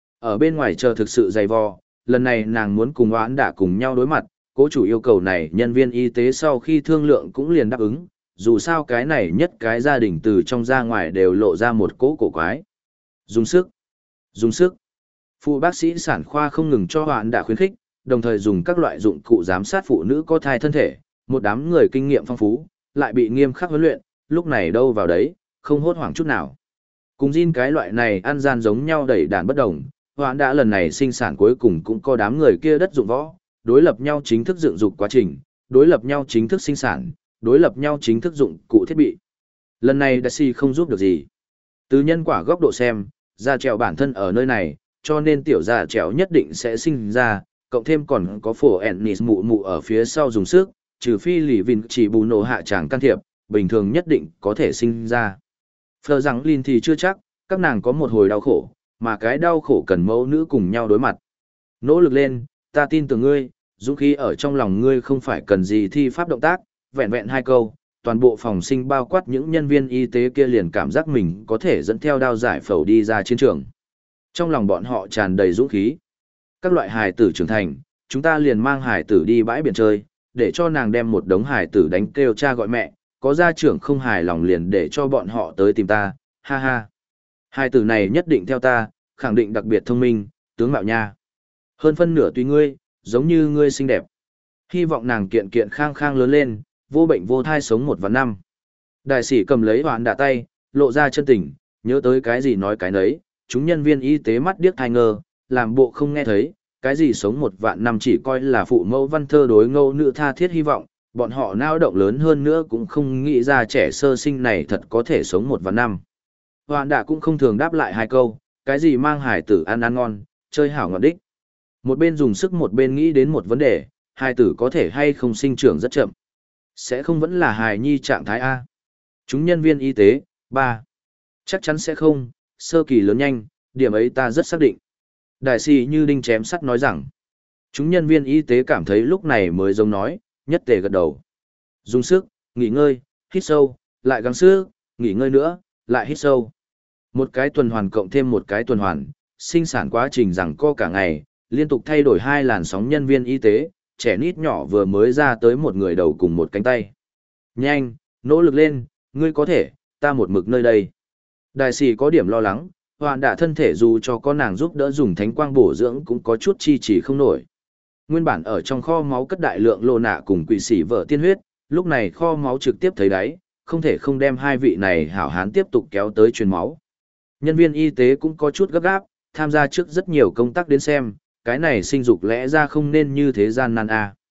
Ở bên ngoài chờ thực sự dày vò, lần này nàng muốn cùng hoạn đã cùng nhau đối mặt, cố chủ yêu cầu này nhân viên y tế sau khi thương lượng cũng liền đáp ứng, dù sao cái này nhất cái gia đình từ trong ra ngoài đều lộ ra một cỗ cổ quái. Dùng sức, dùng sức. Phụ bác sĩ sản khoa không ngừng cho hoạn đã khuyến khích, đồng thời dùng các loại dụng cụ giám sát phụ nữ có thai thân thể, một đám người kinh nghiệm phong phú, lại bị nghiêm khắc huấn luyện, lúc này đâu vào đấy, không hốt hoảng chút nào. Cùng Jin cái loại này ăn gian giống nhau đẩy đàn bất đồng, hoạn đã lần này sinh sản cuối cùng cũng có đám người kia đất dụng võ, đối lập nhau chính thức dựng dục quá trình, đối lập nhau chính thức sinh sản, đối lập nhau chính thức dụng cụ thiết bị. Lần này Daisy không giúp được gì. Từ nhân quả góc độ xem, gia trèo bản thân ở nơi này, cho nên tiểu gia trèo nhất định sẽ sinh ra, cộng thêm còn có phổ Ennis mụ mụ ở phía sau dùng sức, trừ phi lì vinh chỉ bù nổ hạ tràng can thiệp, bình thường nhất định có thể sinh ra. Phờ rằng Lin thì chưa chắc, các nàng có một hồi đau khổ, mà cái đau khổ cần mẫu nữ cùng nhau đối mặt. Nỗ lực lên, ta tin tưởng ngươi, dũng khí ở trong lòng ngươi không phải cần gì thi pháp động tác, vẹn vẹn hai câu, toàn bộ phòng sinh bao quát những nhân viên y tế kia liền cảm giác mình có thể dẫn theo đao giải phẫu đi ra chiến trường. Trong lòng bọn họ tràn đầy dũng khí. Các loại hài tử trưởng thành, chúng ta liền mang hài tử đi bãi biển chơi, để cho nàng đem một đống hài tử đánh kêu cha gọi mẹ, có gia trưởng không hài lòng liền để cho bọn họ tới tìm ta, ha ha. Hài tử này nhất định theo ta, khẳng định đặc biệt thông minh, tướng mạo nha. Hơn phân nửa tùy ngươi, giống như ngươi xinh đẹp. Hy vọng nàng kiện kiện khang khang lớn lên, vô bệnh vô thai sống một vạn năm. Đại sĩ cầm lấy hoạn đạ tay, lộ ra chân tình, nhớ tới cái gì nói cái nấy, chúng nhân viên y tế mắt điếc thai ngơ, làm bộ không nghe thấy, cái gì sống một vạn năm chỉ coi là phụ mẫu văn thơ đối ngâu nữ tha thiết hy vọng, bọn họ nao động lớn hơn nữa cũng không nghĩ ra trẻ sơ sinh này thật có thể sống một vạn năm. Hoạn đạ cũng không thường đáp lại hai câu, cái gì mang hải tử ăn ăn ngon, chơi hảo ngọt đích. Một bên dùng sức một bên nghĩ đến một vấn đề, hài tử có thể hay không sinh trưởng rất chậm. Sẽ không vẫn là hài nhi trạng thái A. Chúng nhân viên y tế, ba. Chắc chắn sẽ không, sơ kỳ lớn nhanh, điểm ấy ta rất xác định. Đại sĩ như đinh chém sắt nói rằng, chúng nhân viên y tế cảm thấy lúc này mới giống nói, nhất tề gật đầu. Dùng sức, nghỉ ngơi, hít sâu, lại gắng sức, nghỉ ngơi nữa, lại hít sâu. Một cái tuần hoàn cộng thêm một cái tuần hoàn, sinh sản quá trình rằng co cả ngày, liên tục thay đổi hai làn sóng nhân viên y tế, trẻ nít nhỏ vừa mới ra tới một người đầu cùng một cánh tay. Nhanh, nỗ lực lên, ngươi có thể, ta một mực nơi đây. Đại sĩ có điểm lo lắng, hoạn đạ thân thể dù cho có nàng giúp đỡ dùng thánh quang bổ dưỡng cũng có chút chi chỉ không nổi. Nguyên bản ở trong kho máu cất đại lượng lô nạ cùng quỷ sĩ vợ tiên huyết, lúc này kho máu trực tiếp thấy đáy, không thể không đem hai vị này hảo hán tiếp tục kéo tới truyền máu. Nhân viên y tế cũng có chút gấp gáp, tham gia trước rất nhiều công tác đến xem, cái này sinh dục lẽ ra không nên như thế gian nan a.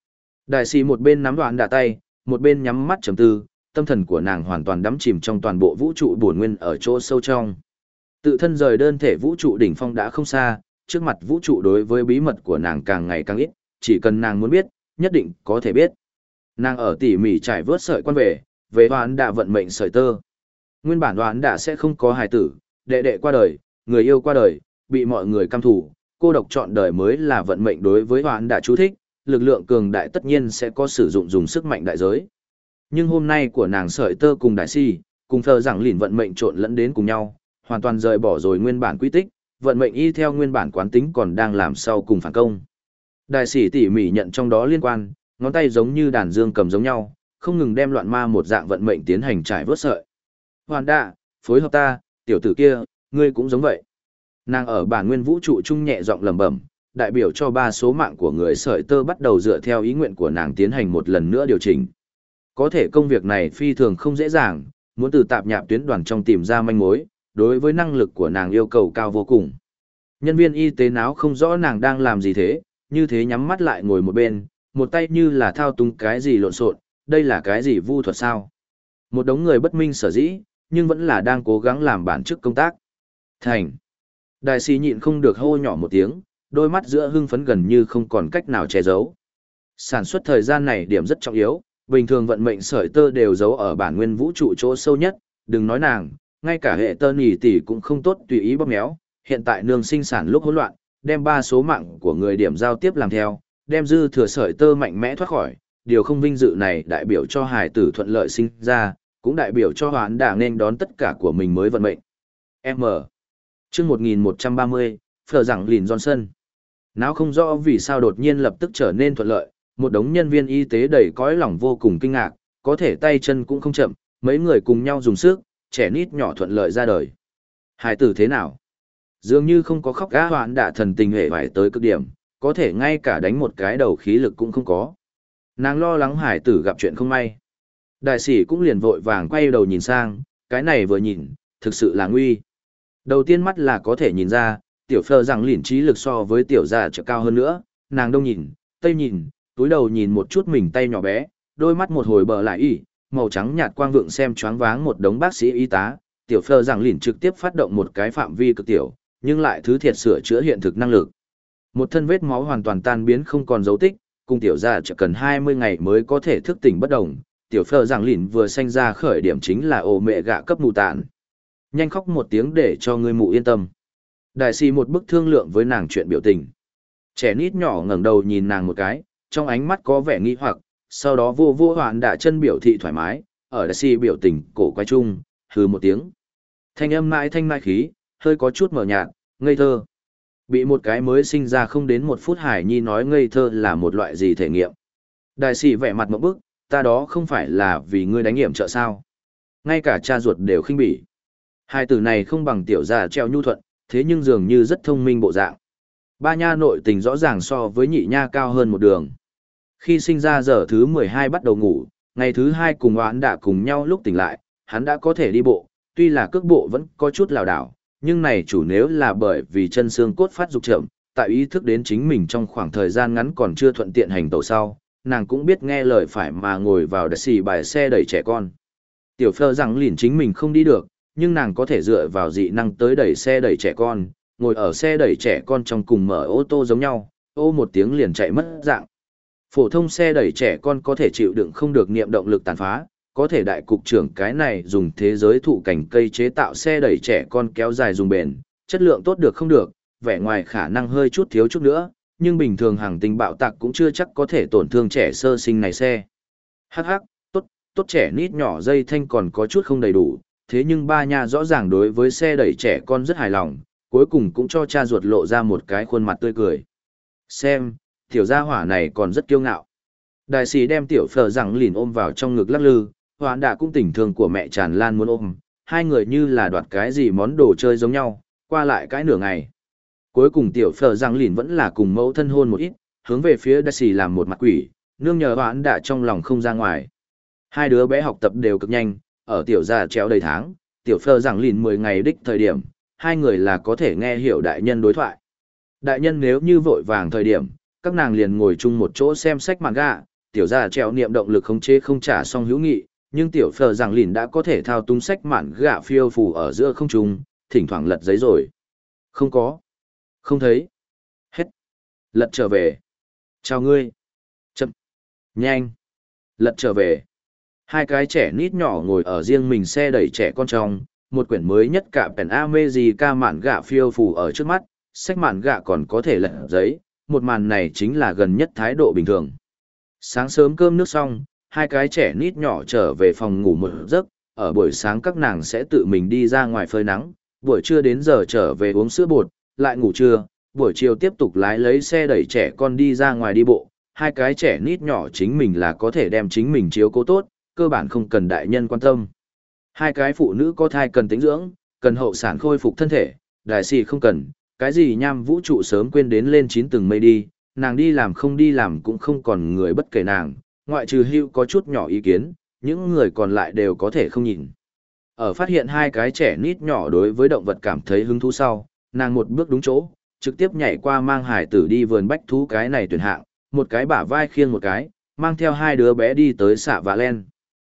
Đại sĩ một bên nắm đoạn đả tay, một bên nhắm mắt trầm tư, tâm thần của nàng hoàn toàn đắm chìm trong toàn bộ vũ trụ bổn nguyên ở chỗ sâu trong. Tự thân rời đơn thể vũ trụ đỉnh phong đã không xa, trước mặt vũ trụ đối với bí mật của nàng càng ngày càng ít, chỉ cần nàng muốn biết, nhất định có thể biết. Nàng ở tỉ mỉ trải vớt sợi quan về, về đoán đã vận mệnh sợi tơ. Nguyên bản đoán đã sẽ không có hài tử, đệ đệ qua đời, người yêu qua đời, bị mọi người căm thù, cô độc chọn đời mới là vận mệnh đối với đoán đã chú thích, lực lượng cường đại tất nhiên sẽ có sử dụng dùng sức mạnh đại giới. Nhưng hôm nay của nàng sợi tơ cùng đại si, cùng thờ rằng lìn vận mệnh trộn lẫn đến cùng nhau, hoàn toàn rời bỏ rồi nguyên bản quy tích, vận mệnh y theo nguyên bản quán tính còn đang làm sau cùng phản công. Đại sĩ tỉ mỉ nhận trong đó liên quan, ngón tay giống như đàn dương cầm giống nhau, không ngừng đem loạn ma một dạng vận mệnh tiến hành trải vớt sợi. Hoàn đạ, phối hợp ta, tiểu tử kia, ngươi cũng giống vậy. Nàng ở bản nguyên vũ trụ trung nhẹ giọng lẩm bẩm, đại biểu cho ba số mạng của người sợi tơ bắt đầu dựa theo ý nguyện của nàng tiến hành một lần nữa điều chỉnh. Có thể công việc này phi thường không dễ dàng, muốn từ tạp nhạp tuyến đoàn trong tìm ra manh mối, đối với năng lực của nàng yêu cầu cao vô cùng. Nhân viên y tế náo không rõ nàng đang làm gì thế, như thế nhắm mắt lại ngồi một bên, một tay như là thao túng cái gì lộn xộn, đây là cái gì vu thuật sao? Một đống người bất minh sở dĩ, nhưng vẫn là đang cố gắng làm bản chức công tác. Thành. Đại sĩ nhịn không được hô nhỏ một tiếng, đôi mắt giữa hưng phấn gần như không còn cách nào che giấu. Sản xuất thời gian này điểm rất trọng yếu, bình thường vận mệnh sợi tơ đều giấu ở bản nguyên vũ trụ chỗ sâu nhất, đừng nói nàng, ngay cả hệ tơ nhỉ tỷ cũng không tốt tùy ý bóp méo, hiện tại nương sinh sản lúc hỗn loạn, đem ba số mạng của người điểm giao tiếp làm theo, đem dư thừa sợi tơ mạnh mẽ thoát khỏi, điều không vinh dự này đại biểu cho hài tử thuận lợi sinh ra, cũng đại biểu cho hoán đảng nên đón tất cả của mình mới vận mệnh. M. Chương một nghìn một trăm ba mươi, Phở rằng lìn Johnson. Não không rõ vì sao đột nhiên lập tức trở nên thuận lợi, một đống nhân viên y tế đầy cõi lòng vô cùng kinh ngạc, có thể tay chân cũng không chậm, mấy người cùng nhau dùng sức, trẻ nít nhỏ thuận lợi ra đời. Hài tử thế nào? Dường như không có khóc gã hoạn đạ thần tình hề phải tới cực điểm, có thể ngay cả đánh một cái đầu khí lực cũng không có. Nàng lo lắng hải tử gặp chuyện không may. Đại sĩ cũng liền vội vàng quay đầu nhìn sang, cái này vừa nhìn, thực sự là nguy. Đầu tiên mắt là có thể nhìn ra, tiểu phơ rằng lỉn trí lực so với tiểu gia trở cao hơn nữa, nàng đông nhìn, tây nhìn, túi đầu nhìn một chút mình tay nhỏ bé, đôi mắt một hồi bờ lại ỉ, màu trắng nhạt quang vượng xem choáng váng một đống bác sĩ y tá, tiểu phơ rằng lỉn trực tiếp phát động một cái phạm vi cực tiểu, nhưng lại thứ thiệt sửa chữa hiện thực năng lực. Một thân vết máu hoàn toàn tan biến không còn dấu tích, cùng tiểu gia chỉ cần hai mươi ngày mới có thể thức tỉnh bất động. Tiểu phơ rằng lỉn vừa sanh ra khởi điểm chính là ổ mẹ gạ cấp mù tạn. Nhanh khóc một tiếng để cho người mụ yên tâm. Đại sĩ một bức thương lượng với nàng chuyện biểu tình. Trẻ nít nhỏ ngẩng đầu nhìn nàng một cái, trong ánh mắt có vẻ nghi hoặc, sau đó vô vô hoạn đạ chân biểu thị thoải mái, ở đại sĩ biểu tình cổ quay chung, hừ một tiếng. Thanh âm mãi thanh mãi khí, hơi có chút mờ nhạt, ngây thơ. Bị một cái mới sinh ra không đến một phút hải nhi nói ngây thơ là một loại gì thể nghiệm. Đại sĩ vẻ mặt một bức, ta đó không phải là vì ngươi đánh hiểm trợ sao. Ngay cả cha ruột đều khinh bỉ. Hai tử này không bằng tiểu gia treo nhu thuận, thế nhưng dường như rất thông minh bộ dạng. Ba nha nội tình rõ ràng so với nhị nha cao hơn một đường. Khi sinh ra giờ thứ mười hai bắt đầu ngủ, ngày thứ hai cùng oán đã cùng nhau lúc tỉnh lại, hắn đã có thể đi bộ, tuy là cước bộ vẫn có chút lảo đảo, nhưng này chủ nếu là bởi vì chân xương cốt phát dục chậm, tại ý thức đến chính mình trong khoảng thời gian ngắn còn chưa thuận tiện hành tẩu sau, nàng cũng biết nghe lời phải mà ngồi vào đợt xì bài xe đẩy trẻ con. Tiểu phơ rằng lìn chính mình không đi được, nhưng nàng có thể dựa vào dị năng tới đẩy xe đẩy trẻ con, ngồi ở xe đẩy trẻ con trong cùng mở ô tô giống nhau, ô một tiếng liền chạy mất dạng. Phổ thông xe đẩy trẻ con có thể chịu đựng không được niệm động lực tàn phá, có thể đại cục trưởng cái này dùng thế giới thụ cảnh cây chế tạo xe đẩy trẻ con kéo dài dùng bền, chất lượng tốt được không được, vẻ ngoài khả năng hơi chút thiếu chút nữa, nhưng bình thường hàng tinh bạo tạc cũng chưa chắc có thể tổn thương trẻ sơ sinh này xe. Hắc hắc, tốt, tốt trẻ nít nhỏ dây thanh còn có chút không đầy đủ, thế nhưng ba nha rõ ràng đối với xe đẩy trẻ con rất hài lòng, cuối cùng cũng cho cha ruột lộ ra một cái khuôn mặt tươi cười. Xem, tiểu gia hỏa này còn rất kiêu ngạo. Đại sĩ đem tiểu phở rằng lìn ôm vào trong ngực lắc lư, hoán đạ cũng tình thương của mẹ tràn lan muốn ôm, hai người như là đoạt cái gì món đồ chơi giống nhau, qua lại cái nửa ngày. Cuối cùng tiểu phở rằng lìn vẫn là cùng mẫu thân hôn một ít, hướng về phía đại sĩ làm một mặt quỷ, nương nhờ hoán đạ trong lòng không ra ngoài. Hai đứa bé học tập đều cực nhanh, ở tiểu gia treo đầy tháng, tiểu phở rằng lìn mười ngày đích thời điểm, hai người là có thể nghe hiểu đại nhân đối thoại. Đại nhân nếu như vội vàng thời điểm, các nàng liền ngồi chung một chỗ xem sách manga, tiểu gia treo niệm động lực khống chế không trả xong hữu nghị, nhưng tiểu phờ rằng lìn đã có thể thao túng sách mạn gạ phiêu phù ở giữa không trung, thỉnh thoảng lật giấy rồi. Không có. Không thấy. Hết. Lật trở về. Chào ngươi. Chậm. Nhanh. Lật trở về. Hai cái trẻ nít nhỏ ngồi ở riêng mình xe đẩy trẻ con trong, một quyển mới nhất cả Pen America mạn gạ phiêu phù ở trước mắt, sách mạn gạ còn có thể lật giấy, một màn này chính là gần nhất thái độ bình thường. Sáng sớm cơm nước xong, hai cái trẻ nít nhỏ trở về phòng ngủ một giấc, ở buổi sáng các nàng sẽ tự mình đi ra ngoài phơi nắng, buổi trưa đến giờ trở về uống sữa bột, lại ngủ trưa, buổi chiều tiếp tục lái lấy xe đẩy trẻ con đi ra ngoài đi bộ, hai cái trẻ nít nhỏ chính mình là có thể đem chính mình chiếu cố tốt, cơ bản không cần đại nhân quan tâm. Hai cái phụ nữ có thai cần tĩnh dưỡng, cần hậu sản khôi phục thân thể, đại sĩ không cần, cái gì nham vũ trụ sớm quên đến lên chín tầng mây đi, nàng đi làm không đi làm cũng không còn người bất kể nàng, ngoại trừ hưu có chút nhỏ ý kiến, những người còn lại đều có thể không nhìn. Ở phát hiện hai cái trẻ nít nhỏ đối với động vật cảm thấy hứng thú sau, nàng một bước đúng chỗ, trực tiếp nhảy qua mang hải tử đi vườn bách thú cái này tuyển hạng, một cái bả vai khiêng một cái, mang theo hai đứa bé đi tới xạ vạ len.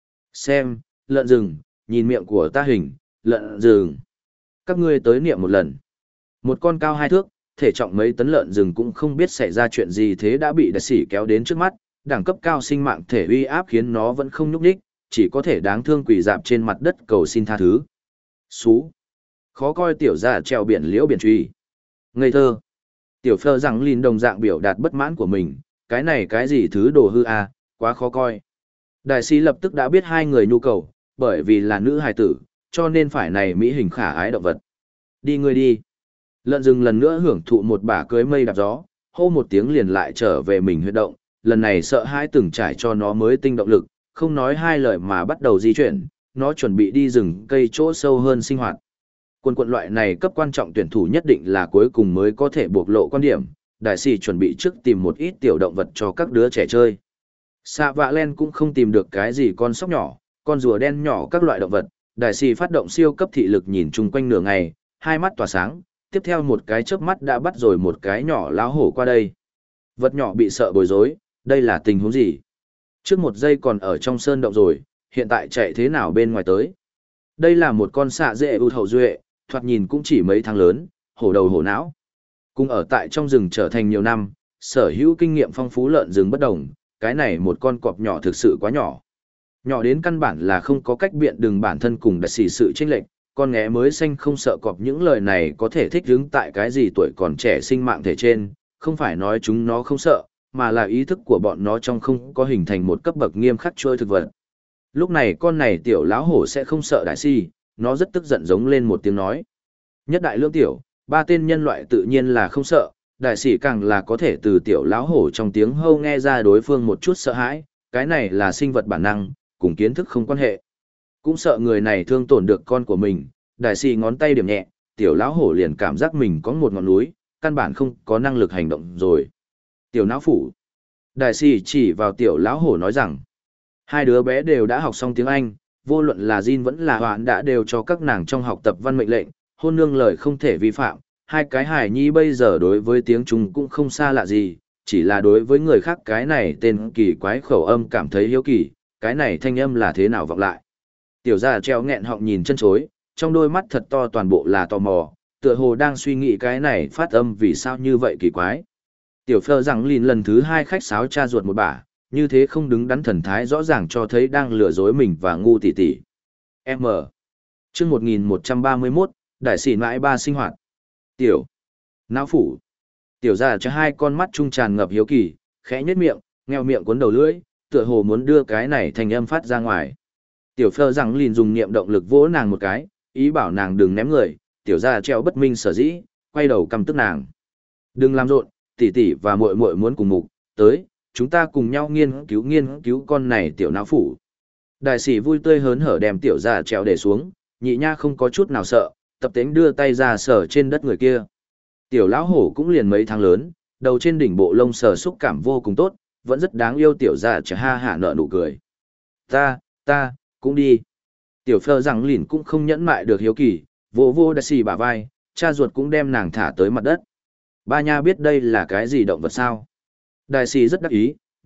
Xem, lợn rừng, nhìn miệng của ta hình, lợn rừng. Các ngươi tới niệm một lần. Một con cao hai thước, thể trọng mấy tấn lợn rừng cũng không biết xảy ra chuyện gì thế đã bị đại sĩ kéo đến trước mắt, đẳng cấp cao sinh mạng thể uy áp khiến nó vẫn không nhúc nhích, chỉ có thể đáng thương quỳ dạp trên mặt đất cầu xin tha thứ. Xú. Khó coi tiểu gia treo biển liễu biển truy. Ngây thơ. Tiểu phơ rằng lìn đồng dạng biểu đạt bất mãn của mình, cái này cái gì thứ đồ hư à, quá khó coi. Đại sĩ lập tức đã biết hai người nhu cầu, bởi vì là nữ hài tử, cho nên phải này mỹ hình khả ái động vật. Đi ngươi đi. Lợn rừng lần nữa hưởng thụ một bả cưới mây đạp gió, hô một tiếng liền lại trở về mình huyệt động, lần này sợ hãi từng trải cho nó mới tinh động lực, không nói hai lời mà bắt đầu di chuyển, nó chuẩn bị đi rừng cây chỗ sâu hơn sinh hoạt. Quân quận loại này cấp quan trọng tuyển thủ nhất định là cuối cùng mới có thể bộc lộ quan điểm, đại sĩ chuẩn bị trước tìm một ít tiểu động vật cho các đứa trẻ chơi. Xạ vạ len cũng không tìm được cái gì con sóc nhỏ, con rùa đen nhỏ các loại động vật, đại sĩ phát động siêu cấp thị lực nhìn chung quanh nửa ngày, hai mắt tỏa sáng, tiếp theo một cái chớp mắt đã bắt rồi một cái nhỏ láo hổ qua đây. Vật nhỏ bị sợ bối rối, đây là tình huống gì? Trước một giây còn ở trong sơn động rồi, hiện tại chạy thế nào bên ngoài tới? Đây là một con xạ dễ ưu hậu duệ, thoạt nhìn cũng chỉ mấy tháng lớn, hổ đầu hổ não. Cùng ở tại trong rừng trở thành nhiều năm, sở hữu kinh nghiệm phong phú lợn rừng bất đồng, cái này một con cọp nhỏ thực sự quá nhỏ. Nhỏ đến căn bản là không có cách biện đừng bản thân cùng đặc xì sự chênh lệch, con nghé mới xanh không sợ cọp những lời này có thể thích ứng tại cái gì tuổi còn trẻ sinh mạng thể trên, không phải nói chúng nó không sợ, mà là ý thức của bọn nó trong không có hình thành một cấp bậc nghiêm khắc trôi thực vật. Lúc này con này tiểu lão hổ sẽ không sợ đại si, nó rất tức giận giống lên một tiếng nói. Nhất đại lưỡng tiểu, ba tên nhân loại tự nhiên là không sợ, đại sĩ càng là có thể từ tiểu lão hổ trong tiếng hâu nghe ra đối phương một chút sợ hãi, cái này là sinh vật bản năng, cùng kiến thức không quan hệ. Cũng sợ người này thương tổn được con của mình, đại sĩ ngón tay điểm nhẹ, tiểu lão hổ liền cảm giác mình có một ngọn núi, căn bản không có năng lực hành động rồi. Tiểu não phủ. Đại sĩ chỉ vào tiểu lão hổ nói rằng, hai đứa bé đều đã học xong tiếng Anh, vô luận là Jin vẫn là Hoạn đã đều cho các nàng trong học tập văn mệnh lệnh, hôn nương lời không thể vi phạm. Hai cái hài nhi bây giờ đối với tiếng Trung cũng không xa lạ gì, chỉ là đối với người khác cái này tên kỳ quái khẩu âm cảm thấy hiếu kỳ, cái này thanh âm là thế nào vọng lại. Tiểu gia treo nghẹn họng nhìn chân chối, trong đôi mắt thật to toàn bộ là tò mò, tựa hồ đang suy nghĩ cái này phát âm vì sao như vậy kỳ quái. Tiểu phơ rằng lìn lần thứ hai khách sáo cha ruột một bả, như thế không đứng đắn thần thái rõ ràng cho thấy đang lừa dối mình và ngu tỉ tỉ. M. Chương một nghìn một trăm ba mươi mốt, đại sĩ mãi ba sinh hoạt. Tiểu. Não phủ. Tiểu gia cho hai con mắt trung tràn ngập hiếu kỳ, khẽ nhếch miệng, ngheo miệng cuốn đầu lưỡi, tựa hồ muốn đưa cái này thành âm phát ra ngoài. Tiểu phơ rằng lìn dùng niệm động lực vỗ nàng một cái, ý bảo nàng đừng ném người, tiểu gia treo bất minh sở dĩ, quay đầu căm tức nàng. Đừng làm rộn, tỷ tỷ và muội muội muốn cùng mục, tới, chúng ta cùng nhau nghiên cứu nghiên cứu con này tiểu não phủ. Đại sĩ vui tươi hớn hở đem tiểu gia treo để xuống, nhị nha không có chút nào sợ, tập tính đưa tay ra sờ trên đất người kia. Tiểu lão hổ cũng liền mấy tháng lớn, đầu trên đỉnh bộ lông sờ xúc cảm vô cùng tốt, vẫn rất đáng yêu tiểu gia chả ha hả nở nụ cười. Ta, ta, cũng đi. Tiểu phơ rằng lìn cũng không nhẫn mại được hiếu kỳ, vô vô đại sĩ bả vai, cha ruột cũng đem nàng thả tới mặt đất. Ba nha biết đây là cái gì động vật sao? Đại sĩ rất đắc ý,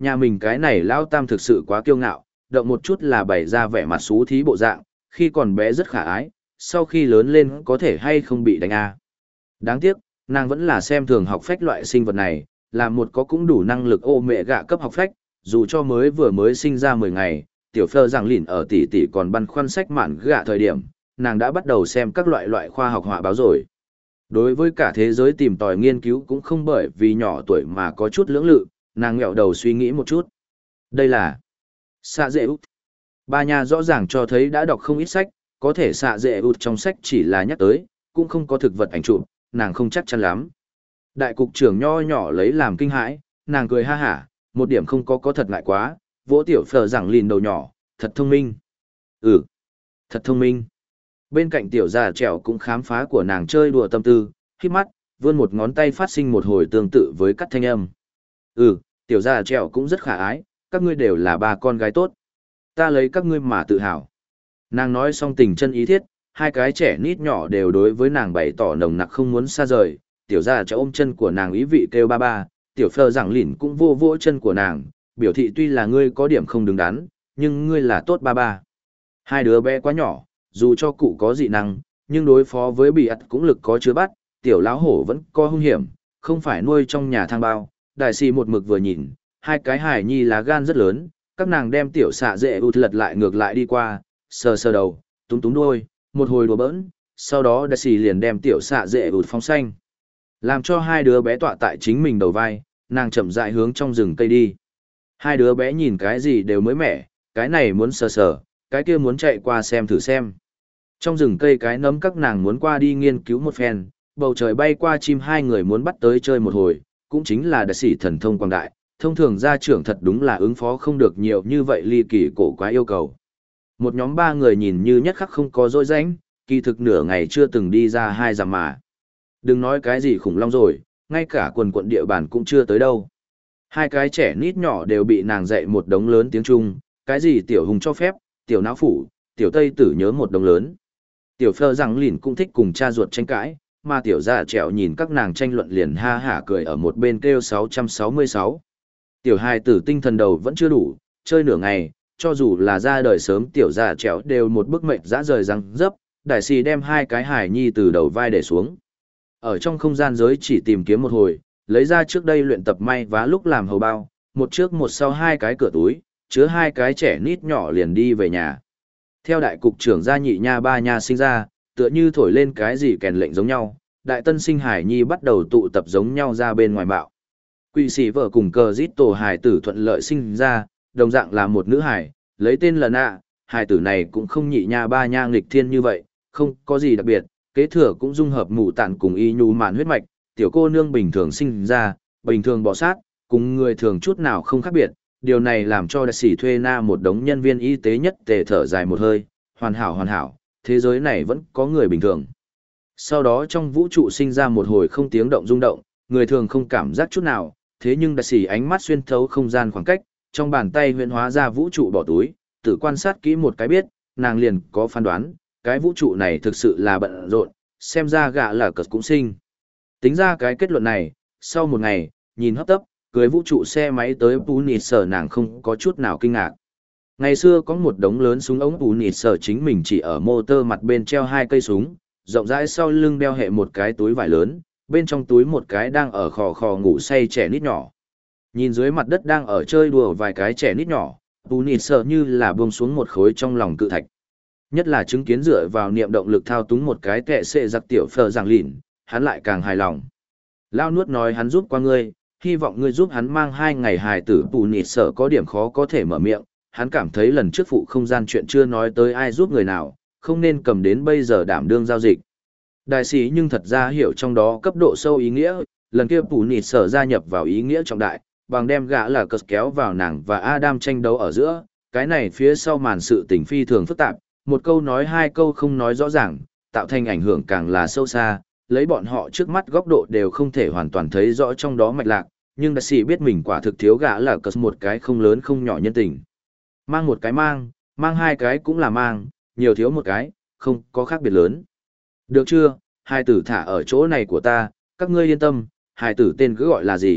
nhà mình cái này lao tam thực sự quá kiêu ngạo, động một chút là bày ra vẻ mặt xú thí bộ dạng, khi còn bé rất khả ái, sau khi lớn lên có thể hay không bị đánh a. Đáng tiếc, nàng vẫn là xem thường học phách loại sinh vật này, là một có cũng đủ năng lực ô mẹ gạ cấp học phách, dù cho mới vừa mới sinh ra mười ngày, tiểu phơ rằng lìn ở tỷ tỷ còn băn khoăn sách mạn gạ thời điểm, nàng đã bắt đầu xem các loại loại khoa học họa báo rồi. Đối với cả thế giới tìm tòi nghiên cứu cũng không bởi vì nhỏ tuổi mà có chút lưỡng lự, nàng nghẹo đầu suy nghĩ một chút. Đây là xạ dễ út. Ba nhà rõ ràng cho thấy đã đọc không ít sách, có thể xạ dễ út trong sách chỉ là nhắc tới, cũng không có thực vật ảnh chụp, nàng không chắc chắn lắm. Đại cục trưởng nho nhỏ lấy làm kinh hãi, nàng cười ha hả, một điểm không có có thật ngại quá, vỗ tiểu phở rằng lìn đầu nhỏ, thật thông minh. Ừ, thật thông minh. Bên cạnh tiểu già trèo cũng khám phá của nàng chơi đùa tâm tư, khi mắt, vươn một ngón tay phát sinh một hồi tương tự với cắt thanh âm. Ừ, tiểu già trèo cũng rất khả ái, các ngươi đều là ba con gái tốt. Ta lấy các ngươi mà tự hào. Nàng nói xong tình chân ý thiết, hai cái trẻ nít nhỏ đều đối với nàng bày tỏ nồng nặc không muốn xa rời, tiểu già trèo ôm chân của nàng ý vị kêu ba ba, tiểu phờ giảng lỉn cũng vô vỗ chân của nàng, biểu thị tuy là ngươi có điểm không đứng đắn, nhưng ngươi là tốt ba ba. Hai đứa bé quá nhỏ, dù cho cụ có dị năng, nhưng đối phó với bị ắt cũng lực có chứa bắt, tiểu lão hổ vẫn có hung hiểm, không phải nuôi trong nhà thang bao. Đại sĩ một mực vừa nhìn, hai cái hài nhi lá gan rất lớn, các nàng đem tiểu xạ dễ út lật lại ngược lại đi qua, sờ sờ đầu, túm túm đuôi, một hồi đùa bỡn, sau đó đại sĩ liền đem tiểu xạ dễ út phóng xanh. Làm cho hai đứa bé tọa tại chính mình đầu vai, nàng chậm rãi hướng trong rừng cây đi. Hai đứa bé nhìn cái gì đều mới mẻ, cái này muốn sờ sờ, cái kia muốn chạy qua xem thử xem. Trong rừng cây cái nấm các nàng muốn qua đi nghiên cứu một phen, bầu trời bay qua chim hai người muốn bắt tới chơi một hồi, cũng chính là đại sĩ thần thông quang đại, thông thường gia trưởng thật đúng là ứng phó không được nhiều như vậy ly kỳ cổ quá yêu cầu. Một nhóm ba người nhìn như nhất khắc không có dối rãnh, kỳ thực nửa ngày chưa từng đi ra hai dặm mà. Đừng nói cái gì khủng long rồi, ngay cả quần quận địa bàn cũng chưa tới đâu. Hai cái trẻ nít nhỏ đều bị nàng dạy một đống lớn tiếng Trung, cái gì tiểu hùng cho phép, tiểu não phủ, tiểu tây tử nhớ một đống lớn. Tiểu phơ rằng lìn cũng thích cùng cha ruột tranh cãi, mà tiểu già trẻo nhìn các nàng tranh luận liền ha hả cười ở một bên kêu sáu trăm sáu mươi sáu. Tiểu hài tử tinh thần đầu vẫn chưa đủ, chơi nửa ngày, cho dù là ra đời sớm tiểu già trẻo đều một bức mệnh dã rời răng dấp, đại sĩ đem hai cái hài nhi từ đầu vai để xuống. Ở trong không gian giới chỉ tìm kiếm một hồi, lấy ra trước đây luyện tập may vá lúc làm hầu bao, một trước một sau hai cái cửa túi, chứa hai cái trẻ nít nhỏ liền đi về nhà. Theo đại cục trưởng gia nhị nha ba nha sinh ra, tựa như thổi lên cái gì kèn lệnh giống nhau, đại tân sinh hải nhi bắt đầu tụ tập giống nhau ra bên ngoài bạo. Quỷ sĩ vợ cùng cờ giết tổ hải tử thuận lợi sinh ra, đồng dạng là một nữ hải, lấy tên là nạ, hải tử này cũng không nhị nha ba nha nghịch thiên như vậy, không có gì đặc biệt, kế thừa cũng dung hợp mù tạn cùng y nhu mạn huyết mạch, tiểu cô nương bình thường sinh ra, bình thường bỏ sát, cùng người thường chút nào không khác biệt. Điều này làm cho đại sĩ thuê na một đống nhân viên y tế nhất tề thở dài một hơi, hoàn hảo hoàn hảo, thế giới này vẫn có người bình thường. Sau đó trong vũ trụ sinh ra một hồi không tiếng động rung động, người thường không cảm giác chút nào, thế nhưng đại sĩ ánh mắt xuyên thấu không gian khoảng cách, trong bàn tay huyễn hóa ra vũ trụ bỏ túi, tự quan sát kỹ một cái biết, nàng liền có phán đoán, cái vũ trụ này thực sự là bận rộn, xem ra gạ là cật cũng sinh. Tính ra cái kết luận này, sau một ngày, nhìn hấp tấp, cưới vũ trụ xe máy tới Punisher nàng không có chút nào kinh ngạc. Ngày xưa có một đống lớn súng ống Punisher chính mình chỉ ở motor mặt bên treo hai cây súng, rộng rãi sau lưng đeo hệ một cái túi vải lớn, bên trong túi một cái đang ở khò khò ngủ say trẻ nít nhỏ. Nhìn dưới mặt đất đang ở chơi đùa vài cái trẻ nít nhỏ, Punisher như là buông xuống một khối trong lòng cự thạch. Nhất là chứng kiến dựa vào niệm động lực thao túng một cái kệ xệ giặc tiểu phờ giảng lìn, hắn lại càng hài lòng. Lao nuốt nói hắn giúp qua ngươi, hy vọng ngươi giúp hắn mang hai ngày hài tử tù nịt sợ có điểm khó có thể mở miệng, hắn cảm thấy lần trước phụ không gian chuyện chưa nói tới ai giúp người nào, không nên cầm đến bây giờ đảm đương giao dịch. Đại sĩ nhưng thật ra hiểu trong đó cấp độ sâu ý nghĩa, lần kia tù nịt sợ gia nhập vào ý nghĩa trọng đại, bằng đem gã là cất kéo vào nàng và Adam tranh đấu ở giữa, cái này phía sau màn sự tình phi thường phức tạp, một câu nói hai câu không nói rõ ràng, tạo thành ảnh hưởng càng là sâu xa, lấy bọn họ trước mắt góc độ đều không thể hoàn toàn thấy rõ trong đó mạch lạc, nhưng đại sĩ biết mình quả thực thiếu gã là cất một cái không lớn không nhỏ nhân tình. Mang một cái mang, mang hai cái cũng là mang, nhiều thiếu một cái, không có khác biệt lớn. Được chưa, hai tử thả ở chỗ này của ta, các ngươi yên tâm, hai tử tên cứ gọi là gì,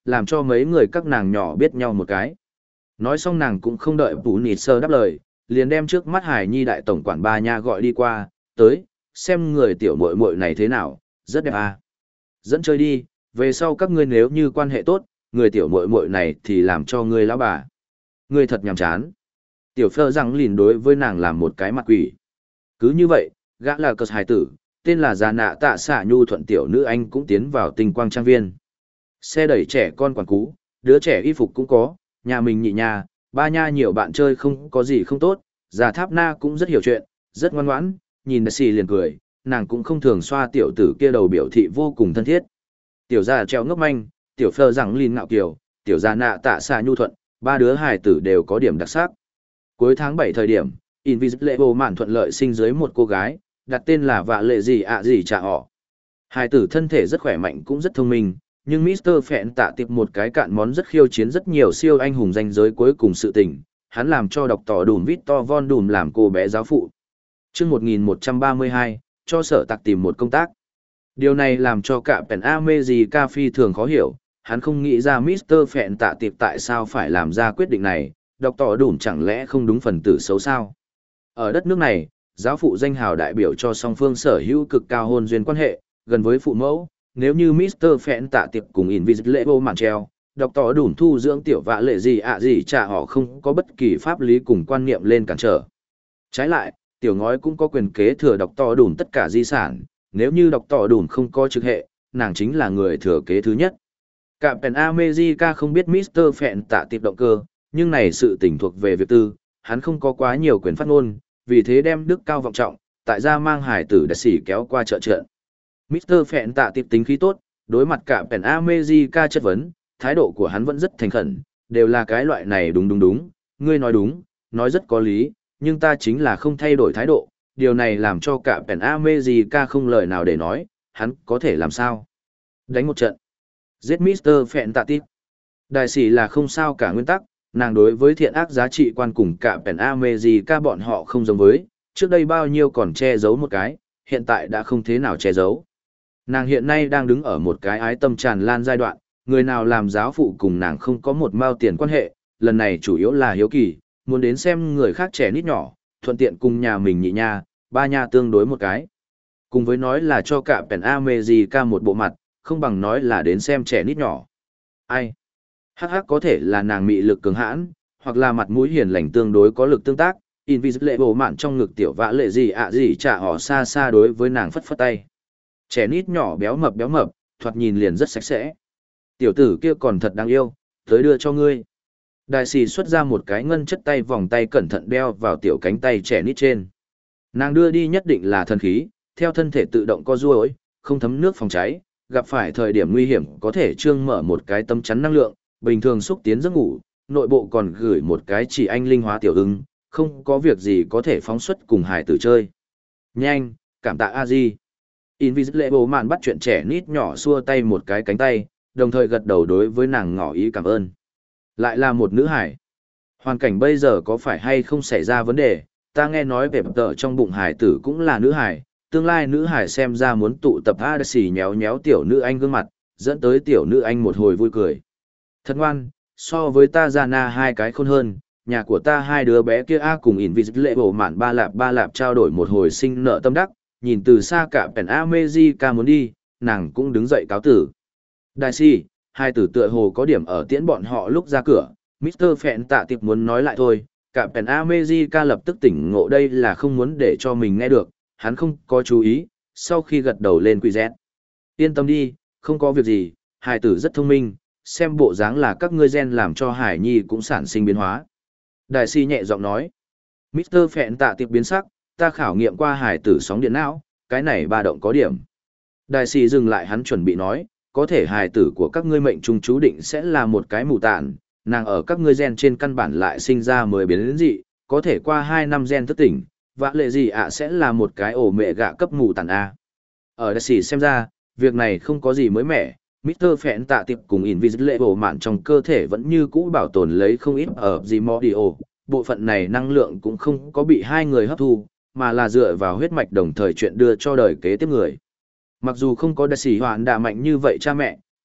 làm cho mấy người các nàng nhỏ biết nhau một cái. Nói xong nàng cũng không đợi Bù Nịt Sơ đáp lời, liền đem trước mắt Hải Nhi đại tổng quản ba nha gọi đi qua, tới, xem người tiểu muội muội này thế nào, rất đẹp à. Dẫn chơi đi, về sau các ngươi nếu như quan hệ tốt, người tiểu muội muội này thì làm cho ngươi lão bà. Ngươi thật nhàm chán. Tiểu Phơ rằng lìn đối với nàng làm một cái mặt quỷ. Cứ như vậy, gã là cờ hài tử, tên là Già Nạ Tạ Xạ Nhu thuận tiểu nữ anh cũng tiến vào tinh quang trang viên. Xe đẩy trẻ con quản cú, đứa trẻ y phục cũng có, nhà mình nhị nhà, ba nha nhiều bạn chơi không có gì không tốt, Già Tháp Na cũng rất hiểu chuyện, rất ngoan ngoãn, nhìn Đại Sĩ liền cười, nàng cũng không thường xoa tiểu tử kia đầu biểu thị vô cùng thân thiết. Tiểu Già treo ngốc manh, tiểu Phơ rằng lìn ngạo kiều, tiểu Già Nạ Tạ Xạ Nhu thuận, ba đứa hài tử đều có điểm đặc sắc. Cuối tháng bảy thời điểm, Invisible mạn thuận lợi sinh dưới một cô gái, đặt tên là Vạ Lệ Gì ạ gì trả họ. Hài tử thân thể rất khỏe mạnh cũng rất thông minh, nhưng mít tơ Phẹn tạ tiệp một cái cạn món rất khiêu chiến rất nhiều siêu anh hùng danh giới cuối cùng sự tình, hắn làm cho đọc tỏ đùm Victor Von Đùm làm cô bé giáo phụ. Chương một nghìn một trăm ba mươi hai, cho sở tạc tìm một công tác. Điều này làm cho cả Pen America phi thường khó hiểu, hắn không nghĩ ra mít tơ Phẹn tạ tiệp tại sao phải làm ra quyết định này, đọc tỏ đùm chẳng lẽ không đúng phần tử xấu sao. Ở đất nước này, giáo phụ danh hào đại biểu cho song phương sở hữu cực cao hôn duyên quan hệ, gần với phụ mẫu, nếu như mít tơ Phẹn tạ tiệp cùng Invisible màn treo, đọc tỏ đùm thu dưỡng tiểu Vạ Lệ gì ạ gì trả họ không có bất kỳ pháp lý cùng quan niệm lên cản trở. Trái lại, tiểu ngói cũng có quyền kế thừa đọc tỏ đùm tất cả di sản, nếu như đọc tỏ đùm không có trực hệ, nàng chính là người thừa kế thứ nhất. Cả Pen America không biết mít tơ Phẹn tạ tiệp động cơ, nhưng này sự tình thuộc về việc tư, hắn không có quá nhiều quyền phát ngôn, vì thế đem đức cao vọng trọng, tại gia mang hải tử Đại Sĩ kéo qua trợ trận. mít tơ Phẹn tạ tiệp tính khí tốt, đối mặt cả Pen America chất vấn, thái độ của hắn vẫn rất thành khẩn, đều là cái loại này đúng đúng đúng, ngươi nói đúng, nói rất có lý, nhưng ta chính là không thay đổi thái độ, điều này làm cho cả Pen America không lời nào để nói, hắn có thể làm sao? Đánh một trận. Giết mít tơ Phẹn tạ tiệp. Đại Sĩ là không sao cả nguyên tắc, nàng đối với thiện ác giá trị quan cùng cả Pen America bọn họ không giống với, trước đây bao nhiêu còn che giấu một cái, hiện tại đã không thế nào che giấu. Nàng hiện nay đang đứng ở một cái ái tâm tràn lan giai đoạn, người nào làm giáo phụ cùng nàng không có một mao tiền quan hệ, lần này chủ yếu là hiếu kỳ, muốn đến xem người khác trẻ nít nhỏ, thuận tiện cùng nhà mình nhị nha, ba nha tương đối một cái. Cùng với nói là cho cả Pen America một bộ mặt, không bằng nói là đến xem trẻ nít nhỏ. Ai? Hắc hắc có thể là nàng mị lực cường hãn, hoặc là mặt mũi hiền lành tương đối có lực tương tác, Invisible mạn trong ngực tiểu Vạ Lệ gì ạ gì trả họ xa xa đối với nàng phất phất tay. Trẻ nít nhỏ béo mập béo mập, thoạt nhìn liền rất sạch sẽ. Tiểu tử kia còn thật đáng yêu, tới đưa cho ngươi. Đại Sĩ xuất ra một cái ngân chất tay vòng tay cẩn thận đeo vào tiểu cánh tay trẻ nít trên. Nàng đưa đi nhất định là thần khí, theo thân thể tự động co duỗi, không thấm nước phòng cháy, gặp phải thời điểm nguy hiểm có thể trương mở một cái tấm chắn năng lượng, bình thường xúc tiến giấc ngủ, nội bộ còn gửi một cái chỉ anh linh hóa tiểu ưng, không có việc gì có thể phóng xuất cùng hải tử chơi. Nhanh, cảm tạ a di. Invisible mạn bắt chuyện trẻ nít nhỏ xua tay một cái cánh tay, đồng thời gật đầu đối với nàng ngỏ ý cảm ơn. Lại là một nữ hải. Hoàn cảnh bây giờ có phải hay không xảy ra vấn đề, ta nghe nói về tờ trong bụng hải tử cũng là nữ hải, tương lai nữ hải xem ra muốn tụ tập A xì nhéo nhéo tiểu nữ anh gương mặt, dẫn tới tiểu nữ anh một hồi vui cười. Thật ngoan, so với ta ra na hai cái khôn hơn, nhà của ta hai đứa bé kia A cùng Invisible mạn ba lạp ba lạp trao đổi một hồi sinh nợ tâm đắc, nhìn từ xa cả Pen America muốn đi, nàng cũng đứng dậy cáo tử. Đại Sĩ, hai tử tựa hồ có điểm ở tiễn bọn họ lúc ra cửa, mít tơ Phẹn tạ tiệp muốn nói lại thôi, cả Pen America lập tức tỉnh ngộ đây là không muốn để cho mình nghe được, hắn không có chú ý, sau khi gật đầu lên quỳ rét. Yên tâm đi, không có việc gì, hai tử rất thông minh, xem bộ dáng là các ngươi gen làm cho Hải Nhi cũng sản sinh biến hóa. Đại Sĩ nhẹ giọng nói, mít tơ Phẹn tạ tiệp biến sắc, ta khảo nghiệm qua hải tử sóng điện não, cái này ba động có điểm. Đại Sĩ dừng lại hắn chuẩn bị nói, có thể hài tử của các ngươi mệnh trung chú định sẽ là một cái mù tản, nàng ở các ngươi gen trên căn bản lại sinh ra mới biến đến dị, có thể qua hai năm gen thức tỉnh, Vạ Lệ gì ạ sẽ là một cái ổ mẹ gạ cấp mù tản A. Ở Đại Sĩ xem ra, việc này không có gì mới mẻ, mít tơ Phẹn tạ tiệp cùng Invisible mạn trong cơ thể vẫn như cũ bảo tồn lấy không ít ở Gimodio, bộ phận này năng lượng cũng không có bị hai người hấp thu, mà là dựa vào huyết mạch đồng thời chuyện đưa cho đời kế tiếp người. Mặc dù không có Đại Sĩ Hoạn đà mạnh như vậy cha mẹ,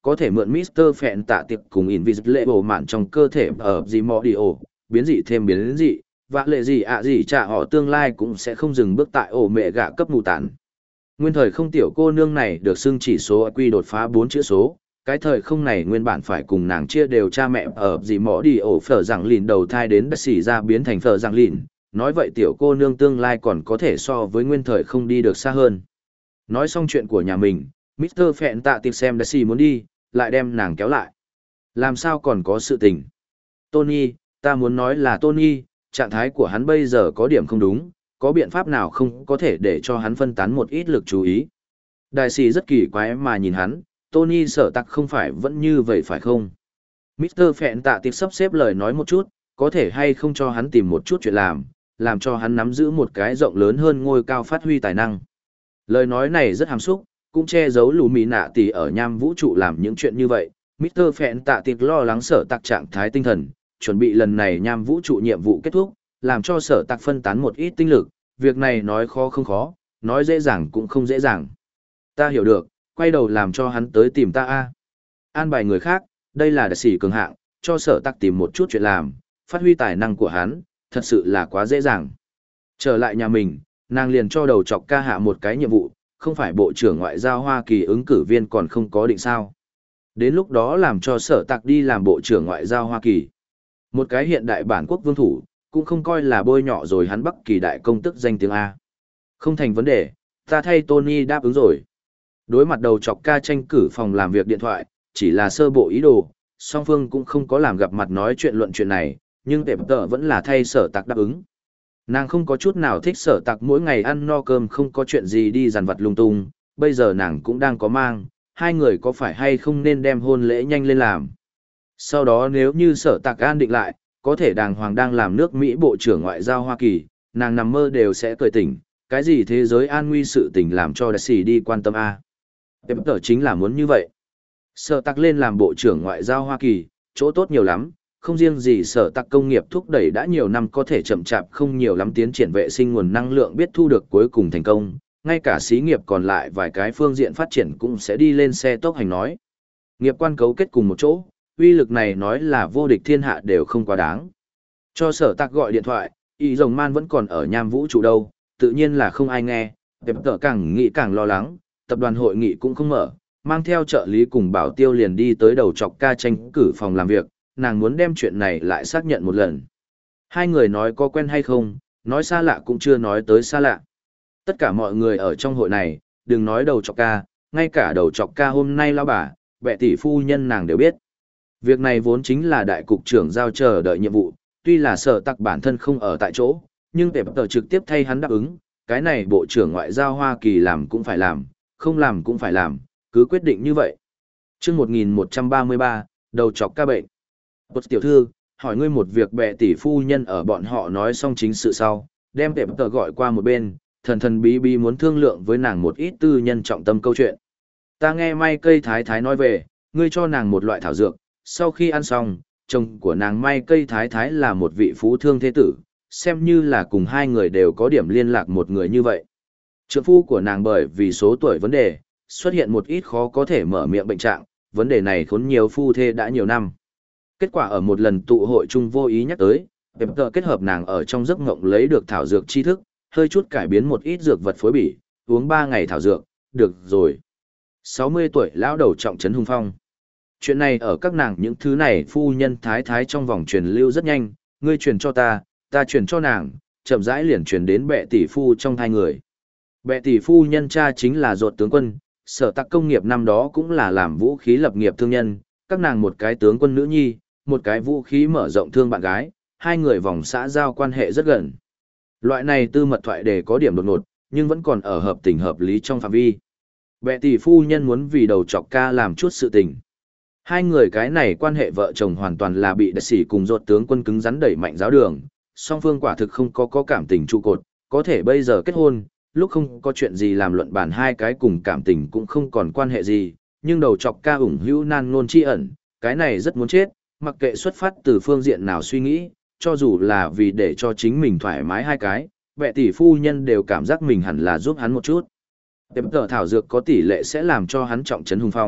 có thể mượn Mister Phẹn tạ tiệp cùng Invisible mạn trong cơ thể ở gì mò đi ổ, biến dị thêm biến dị, và lệ gì ạ gì trả họ tương lai cũng sẽ không dừng bước tại ổ mẹ gạ cấp mù tản. Nguyên thời không tiểu cô nương này được xưng chỉ số i kiu đột phá bốn chữ số, cái thời không này nguyên bản phải cùng nàng chia đều cha mẹ ở gì mỏ đi ổ phở rằng lìn đầu thai đến đất xỉ ra biến thành phở rằng lìn, nói vậy tiểu cô nương tương lai còn có thể so với nguyên thời không đi được xa hơn. Nói xong chuyện của nhà mình, Mister Phẹn tạ tiệp xem đất xỉ muốn đi, lại đem nàng kéo lại. Làm sao còn có sự tình? Tony, ta muốn nói là Tony, trạng thái của hắn bây giờ có điểm không đúng, có biện pháp nào không có thể để cho hắn phân tán một ít lực chú ý. Đại sĩ rất kỳ quái mà nhìn hắn, Tony sở tặc không phải vẫn như vậy phải không? Mister Phẹn tạ tiệp sắp xếp lời nói một chút, có thể hay không cho hắn tìm một chút chuyện làm, làm cho hắn nắm giữ một cái rộng lớn hơn ngôi cao phát huy tài năng. Lời nói này rất hàm xúc, cũng che giấu lù mì nạ tỷ ở nham vũ trụ làm những chuyện như vậy. Mister Phẹn tạ tiệp lo lắng sở tặc trạng thái tinh thần, chuẩn bị lần này nham vũ trụ nhiệm vụ kết thúc, làm cho sở tặc phân tán một ít tinh lực, việc này nói khó không khó, nói dễ dàng cũng không dễ dàng. Ta hiểu được, quay đầu làm cho hắn tới tìm ta a. An bài người khác, đây là đại sĩ cường hạng, cho sở tặc tìm một chút chuyện làm, phát huy tài năng của hắn, thật sự là quá dễ dàng. Trở lại nhà mình, nàng liền cho đầu chọc ca hạ một cái nhiệm vụ, không phải Bộ trưởng Ngoại giao Hoa Kỳ ứng cử viên còn không có định sao. Đến lúc đó làm cho sở tặc đi làm Bộ trưởng Ngoại giao Hoa Kỳ. Một cái hiện đại bản quốc vương thủ, cũng không coi là bôi nhọ rồi hắn Bắc Kỳ đại công tức danh tiếng A. Không thành vấn đề, ta thay Tony đáp ứng rồi. Đối mặt đầu chọc ca tranh cử phòng làm việc điện thoại, chỉ là sơ bộ ý đồ, song phương cũng không có làm gặp mặt nói chuyện luận chuyện này, nhưng tệp tợ vẫn là thay sở tặc đáp ứng. Nàng không có chút nào thích sở tặc mỗi ngày ăn no cơm không có chuyện gì đi dằn vặt lung tung, bây giờ nàng cũng đang có mang, hai người có phải hay không nên đem hôn lễ nhanh lên làm. Sau đó nếu như sở tặc an định lại, có thể đàng hoàng đang làm nước Mỹ Bộ trưởng Ngoại giao Hoa Kỳ, nàng nằm mơ đều sẽ cười tỉnh, cái gì thế giới an nguy sự tình làm cho đại sĩ đi quan tâm a. Tệp tợ chính là muốn như vậy. Sở tặc lên làm Bộ trưởng Ngoại giao Hoa Kỳ, chỗ tốt nhiều lắm, không riêng gì sở tặc công nghiệp thúc đẩy đã nhiều năm có thể chậm chạp không nhiều lắm tiến triển vệ sinh nguồn năng lượng biết thu được cuối cùng thành công, ngay cả xí nghiệp còn lại vài cái phương diện phát triển cũng sẽ đi lên xe tốc hành nói. Nghiệp quan cấu kết cùng một chỗ, uy lực này nói là vô địch thiên hạ đều không quá đáng. Cho sở tặc gọi điện thoại, ý rồng man vẫn còn ở nham vũ trụ đâu, tự nhiên là không ai nghe, tệp tợ càng nghĩ càng lo lắng, tập đoàn hội nghị cũng không mở, mang theo trợ lý cùng bảo tiêu liền đi tới đầu chọc ca tranh cử phòng làm việc, nàng muốn đem chuyện này lại xác nhận một lần. Hai người nói có quen hay không, nói xa lạ cũng chưa nói tới xa lạ. Tất cả mọi người ở trong hội này, đừng nói đầu chọc ca, ngay cả đầu chọc ca hôm nay lao bà, bệ tỷ phu nhân nàng đều biết. Việc này vốn chính là đại cục trưởng giao chờ đợi nhiệm vụ, tuy là sở tặc bản thân không ở tại chỗ, nhưng tệp tờ trực tiếp thay hắn đáp ứng, cái này Bộ trưởng Ngoại giao Hoa Kỳ làm cũng phải làm, không làm cũng phải làm, cứ quyết định như vậy. Chương một nghìn một trăm ba mươi ba, đầu chọc ca bệnh. Bột tiểu thư, hỏi ngươi một việc bệ tỷ phu nhân ở bọn họ nói xong chính sự sau, đem tệp tờ gọi qua một bên, thần thần bí bí muốn thương lượng với nàng một ít tư nhân trọng tâm câu chuyện. Ta nghe May Cây Thái Thái nói về, ngươi cho nàng một loại thảo dược, sau khi ăn xong, chồng của nàng May Cây Thái Thái là một vị phú thương thế tử, xem như là cùng hai người đều có điểm liên lạc một người như vậy. Trượng phu của nàng bởi vì số tuổi vấn đề, xuất hiện một ít khó có thể mở miệng bệnh trạng, vấn đề này khốn nhiều phu thê đã nhiều năm. Kết quả ở một lần tụ hội chung vô ý nhắc tới, Pep kết hợp nàng ở trong giấc ngộng lấy được thảo dược tri thức, hơi chút cải biến một ít dược vật phối bỉ, uống ba ngày thảo dược, được rồi. sáu mươi tuổi lão đầu trọng trấn hung phong. Chuyện này ở các nàng những thứ này phu nhân thái thái trong vòng truyền lưu rất nhanh, ngươi truyền cho ta, ta truyền cho nàng, chậm rãi liền truyền đến bệ tỷ phu trong hai người. Bệ tỷ phu nhân cha chính là ruột tướng quân, sở tặc công nghiệp năm đó cũng là làm vũ khí lập nghiệp thương nhân, các nàng một cái tướng quân nữ nhi, một cái vũ khí mở rộng thương bạn gái, hai người vòng xã giao quan hệ rất gần. Loại này tư mật thoại để có điểm đột ngột, nhưng vẫn còn ở hợp tình hợp lý trong phạm vi. Bệ tỷ phu nhân muốn vì đầu chọc ca làm chút sự tình. Hai người cái này quan hệ vợ chồng hoàn toàn là bị đại sĩ cùng ruột tướng quân cứng rắn đẩy mạnh giáo đường, song phương quả thực không có có cảm tình trụ cột, có thể bây giờ kết hôn, lúc không có chuyện gì làm luận bàn hai cái cùng cảm tình cũng không còn quan hệ gì, nhưng đầu chọc ca ủng hữu nan nôn chi ẩn, cái này rất muốn chết, mặc kệ xuất phát từ phương diện nào suy nghĩ, cho dù là vì để cho chính mình thoải mái hai cái, bệ tỷ phu nhân đều cảm giác mình hẳn là giúp hắn một chút. Tiệm tờ thảo dược có tỷ lệ sẽ làm cho hắn trọng trấn hùng phong,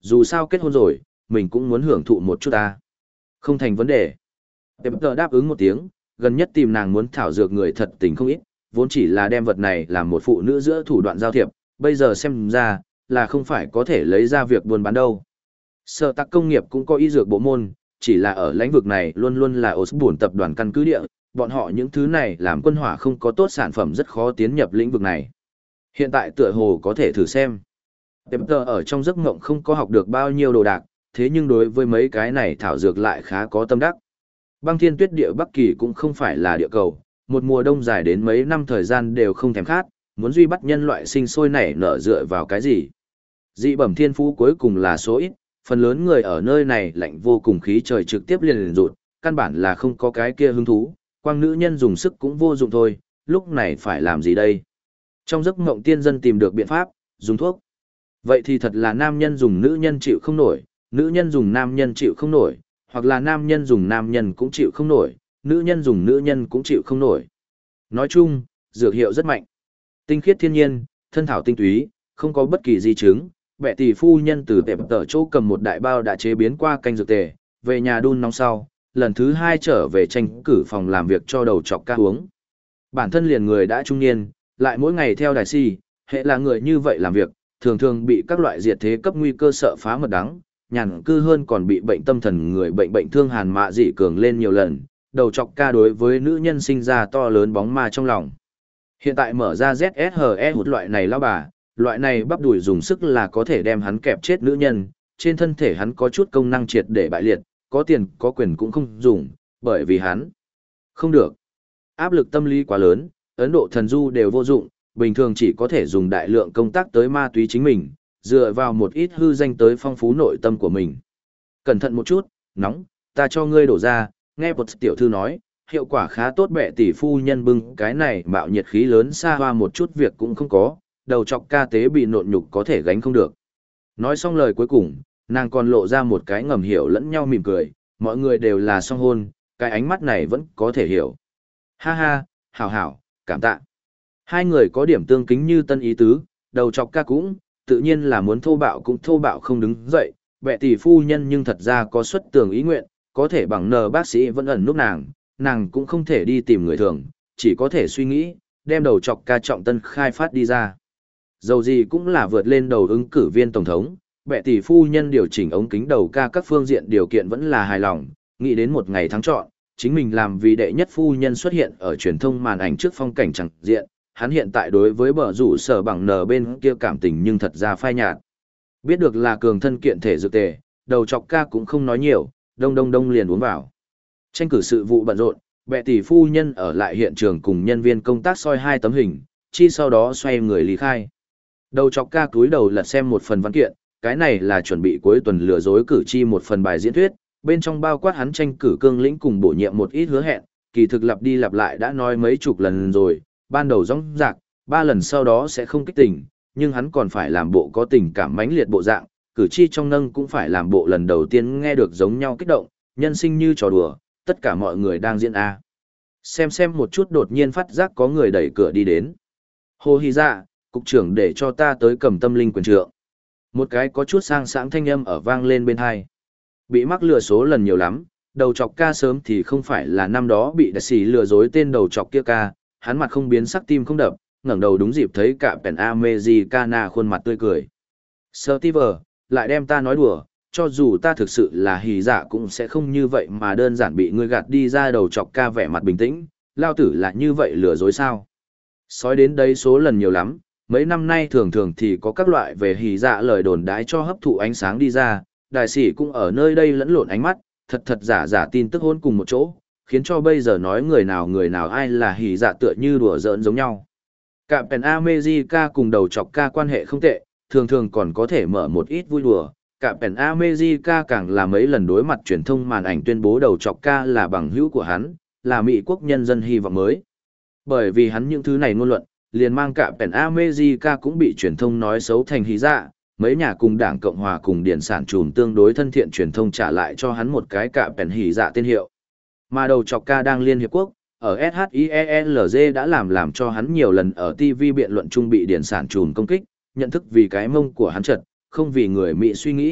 dù sao kết hôn rồi, mình cũng muốn hưởng thụ một chút ta. Không thành vấn đề. Pepper đáp ứng một tiếng, gần nhất tìm nàng muốn thảo dược người thật tình không ít, vốn chỉ là đem vật này làm một phụ nữ giữa thủ đoạn giao thiệp, bây giờ xem ra, là không phải có thể lấy ra việc buôn bán đâu. Sở tạc công nghiệp cũng có y dược bộ môn, chỉ là ở lĩnh vực này luôn luôn là Osborne tập đoàn căn cứ địa, bọn họ những thứ này làm quân hỏa không có tốt sản phẩm rất khó tiến nhập lĩnh vực này. Hiện tại tựa hồ có thể thử xem. Pepper ở trong giấc mộng không có học được bao nhiêu đồ đạc, thế nhưng đối với mấy cái này thảo dược lại khá có tâm đắc. Băng thiên tuyết địa Bắc Kỳ cũng không phải là địa cầu, một mùa đông dài đến mấy năm thời gian đều không thèm khát, muốn duy bắt nhân loại sinh sôi nảy nở dựa vào cái gì. Dị bẩm thiên phú cuối cùng là số ít, phần lớn người ở nơi này lạnh vô cùng khí trời trực tiếp liền liền rụt, căn bản là không có cái kia hứng thú, quang nữ nhân dùng sức cũng vô dụng thôi, lúc này phải làm gì đây? Trong giấc mộng tiên dân tìm được biện pháp, dùng thuốc. Vậy thì thật là nam nhân dùng nữ nhân chịu không nổi, nữ nhân dùng nam nhân chịu không nổi, hoặc là nam nhân dùng nam nhân cũng chịu không nổi, nữ nhân dùng nữ nhân cũng chịu không nổi. Nói chung, dược hiệu rất mạnh. Tinh khiết thiên nhiên, thân thảo tinh túy, không có bất kỳ di chứng. Bệ tỷ phu nhân từ tệp tờ chỗ cầm một đại bao đã chế biến qua canh dược tề, về nhà đun nóng sau, lần thứ hai trở về tranh cử phòng làm việc cho đầu chọc ca uống. Bản thân liền người đã trung niên, lại mỗi ngày theo đài si, hệ là người như vậy làm việc, thường thường bị các loại diệt thế cấp nguy cơ sợ phá mật đắng, nhàn cư hơn còn bị bệnh tâm thần người bệnh bệnh thương hàn mạ dị cường lên nhiều lần, đầu chọc ca đối với nữ nhân sinh ra to lớn bóng ma trong lòng. Hiện tại mở ra Z S H E hút loại này lão bà, loại này bắp đùi dùng sức là có thể đem hắn kẹp chết nữ nhân, trên thân thể hắn có chút công năng triệt để bại liệt, có tiền có quyền cũng không dùng, bởi vì hắn không được. Áp lực tâm lý quá lớn, Ấn Độ thần du đều vô dụng, bình thường chỉ có thể dùng đại lượng công tác tới ma túy chính mình, dựa vào một ít hư danh tới phong phú nội tâm của mình. Cẩn thận một chút, nóng, ta cho ngươi đổ ra, nghe một tiểu thư nói, hiệu quả khá tốt. Bệ tỷ phu nhân bưng cái này mạo nhiệt khí lớn xa hoa một chút việc cũng không có, đầu chọc ca tế bị nộn nhục có thể gánh không được. Nói xong lời cuối cùng, nàng còn lộ ra một cái ngầm hiểu lẫn nhau mỉm cười, mọi người đều là song hôn, cái ánh mắt này vẫn có thể hiểu. Ha ha, hảo hảo, cảm tạ. Hai người có điểm tương kính như tân ý tứ, đầu chọc ca cũng, tự nhiên là muốn thô bạo cũng thô bạo không đứng dậy, bệ tỷ phu nhân nhưng thật ra có xuất tường ý nguyện, có thể bằng nờ bác sĩ vẫn ẩn núp nàng, nàng cũng không thể đi tìm người thường, chỉ có thể suy nghĩ, đem đầu chọc ca trọng tân khai phát đi ra. Dầu gì cũng là vượt lên đầu ứng cử viên tổng thống, bệ tỷ phu nhân điều chỉnh ống kính đầu ca các phương diện điều kiện vẫn là hài lòng, nghĩ đến một ngày thắng chọn, chính mình làm vì đệ nhất phu nhân xuất hiện ở truyền thông màn ảnh trước phong cảnh chẳng diện, hắn hiện tại đối với bờ rủ sở bằng nờ bên kia cảm tình nhưng thật ra phai nhạt. Biết được là cường thân kiện thể dược tề, đầu chọc ca cũng không nói nhiều, đông đông đông liền uống vào. Tranh cử sự vụ bận rộn, bệ tỷ phu nhân ở lại hiện trường cùng nhân viên công tác soi hai tấm hình, chi sau đó xoay người lý khai. Đầu chọc ca cúi đầu lật xem một phần văn kiện, cái này là chuẩn bị cuối tuần lừa dối cử tri một phần bài diễn thuyết, bên trong bao quát hắn tranh cử cương lĩnh cùng bổ nhiệm một ít hứa hẹn, kỳ thực lặp đi lặp lại đã nói mấy chục lần rồi, ban đầu rõng rạc, ba lần sau đó sẽ không kích tình, nhưng hắn còn phải làm bộ có tình cảm mãnh liệt bộ dạng, cử tri trong nâng cũng phải làm bộ lần đầu tiên nghe được giống nhau kích động, nhân sinh như trò đùa, tất cả mọi người đang diễn A. Xem xem một chút đột nhiên phát giác có người đẩy cửa đi đến. Hồ Hy Dạ, cục trưởng để cho ta tới cầm tâm linh quyền trượng. Một cái có chút sang sáng thanh âm ở vang lên bên hai. Bị mắc lừa số lần nhiều lắm, đầu chọc ca sớm thì không phải là năm đó bị đại sĩ lừa dối tên đầu chọc kia ca, hắn mặt không biến sắc tim không đập, ngẩng đầu đúng dịp thấy cả Pen Americana khuôn mặt tươi cười. Steve, lại đem ta nói đùa, cho dù ta thực sự là hỉ dạ cũng sẽ không như vậy mà đơn giản bị ngươi gạt đi ra. Đầu chọc ca vẻ mặt bình tĩnh, lao tử là như vậy lừa dối sao? Sói đến đây số lần nhiều lắm, mấy năm nay thường thường thì có các loại về hỉ dạ lời đồn đái cho hấp thụ ánh sáng đi ra, đại sĩ cũng ở nơi đây lẫn lộn ánh mắt, thật thật giả giả tin tức hôn cùng một chỗ, khiến cho bây giờ nói người nào người nào ai là hỉ dạ tựa như đùa giỡn giống nhau. Cả Pen America cùng đầu chọc ca quan hệ không tệ, thường thường còn có thể mở một ít vui đùa. Cả Pen America càng là mấy lần đối mặt truyền thông màn ảnh tuyên bố đầu chọc ca là bằng hữu của hắn, là Mỹ quốc nhân dân hy vọng mới. Bởi vì hắn những thứ này ngôn luận, liền mang cả Pen America cũng bị truyền thông nói xấu thành hỉ dạ. Mấy nhà cùng Đảng Cộng Hòa cùng Điển sản trùm tương đối thân thiện truyền thông trả lại cho hắn một cái cả Pen hỉ dạ tên hiệu. Mà đầu chọc ca đang Liên Hiệp Quốc, ở ét hát i e lờ giê đã làm làm cho hắn nhiều lần ở ti vi biện luận trung bị điển sản trùm công kích, nhận thức vì cái mông của hắn trật, không vì người Mỹ suy nghĩ,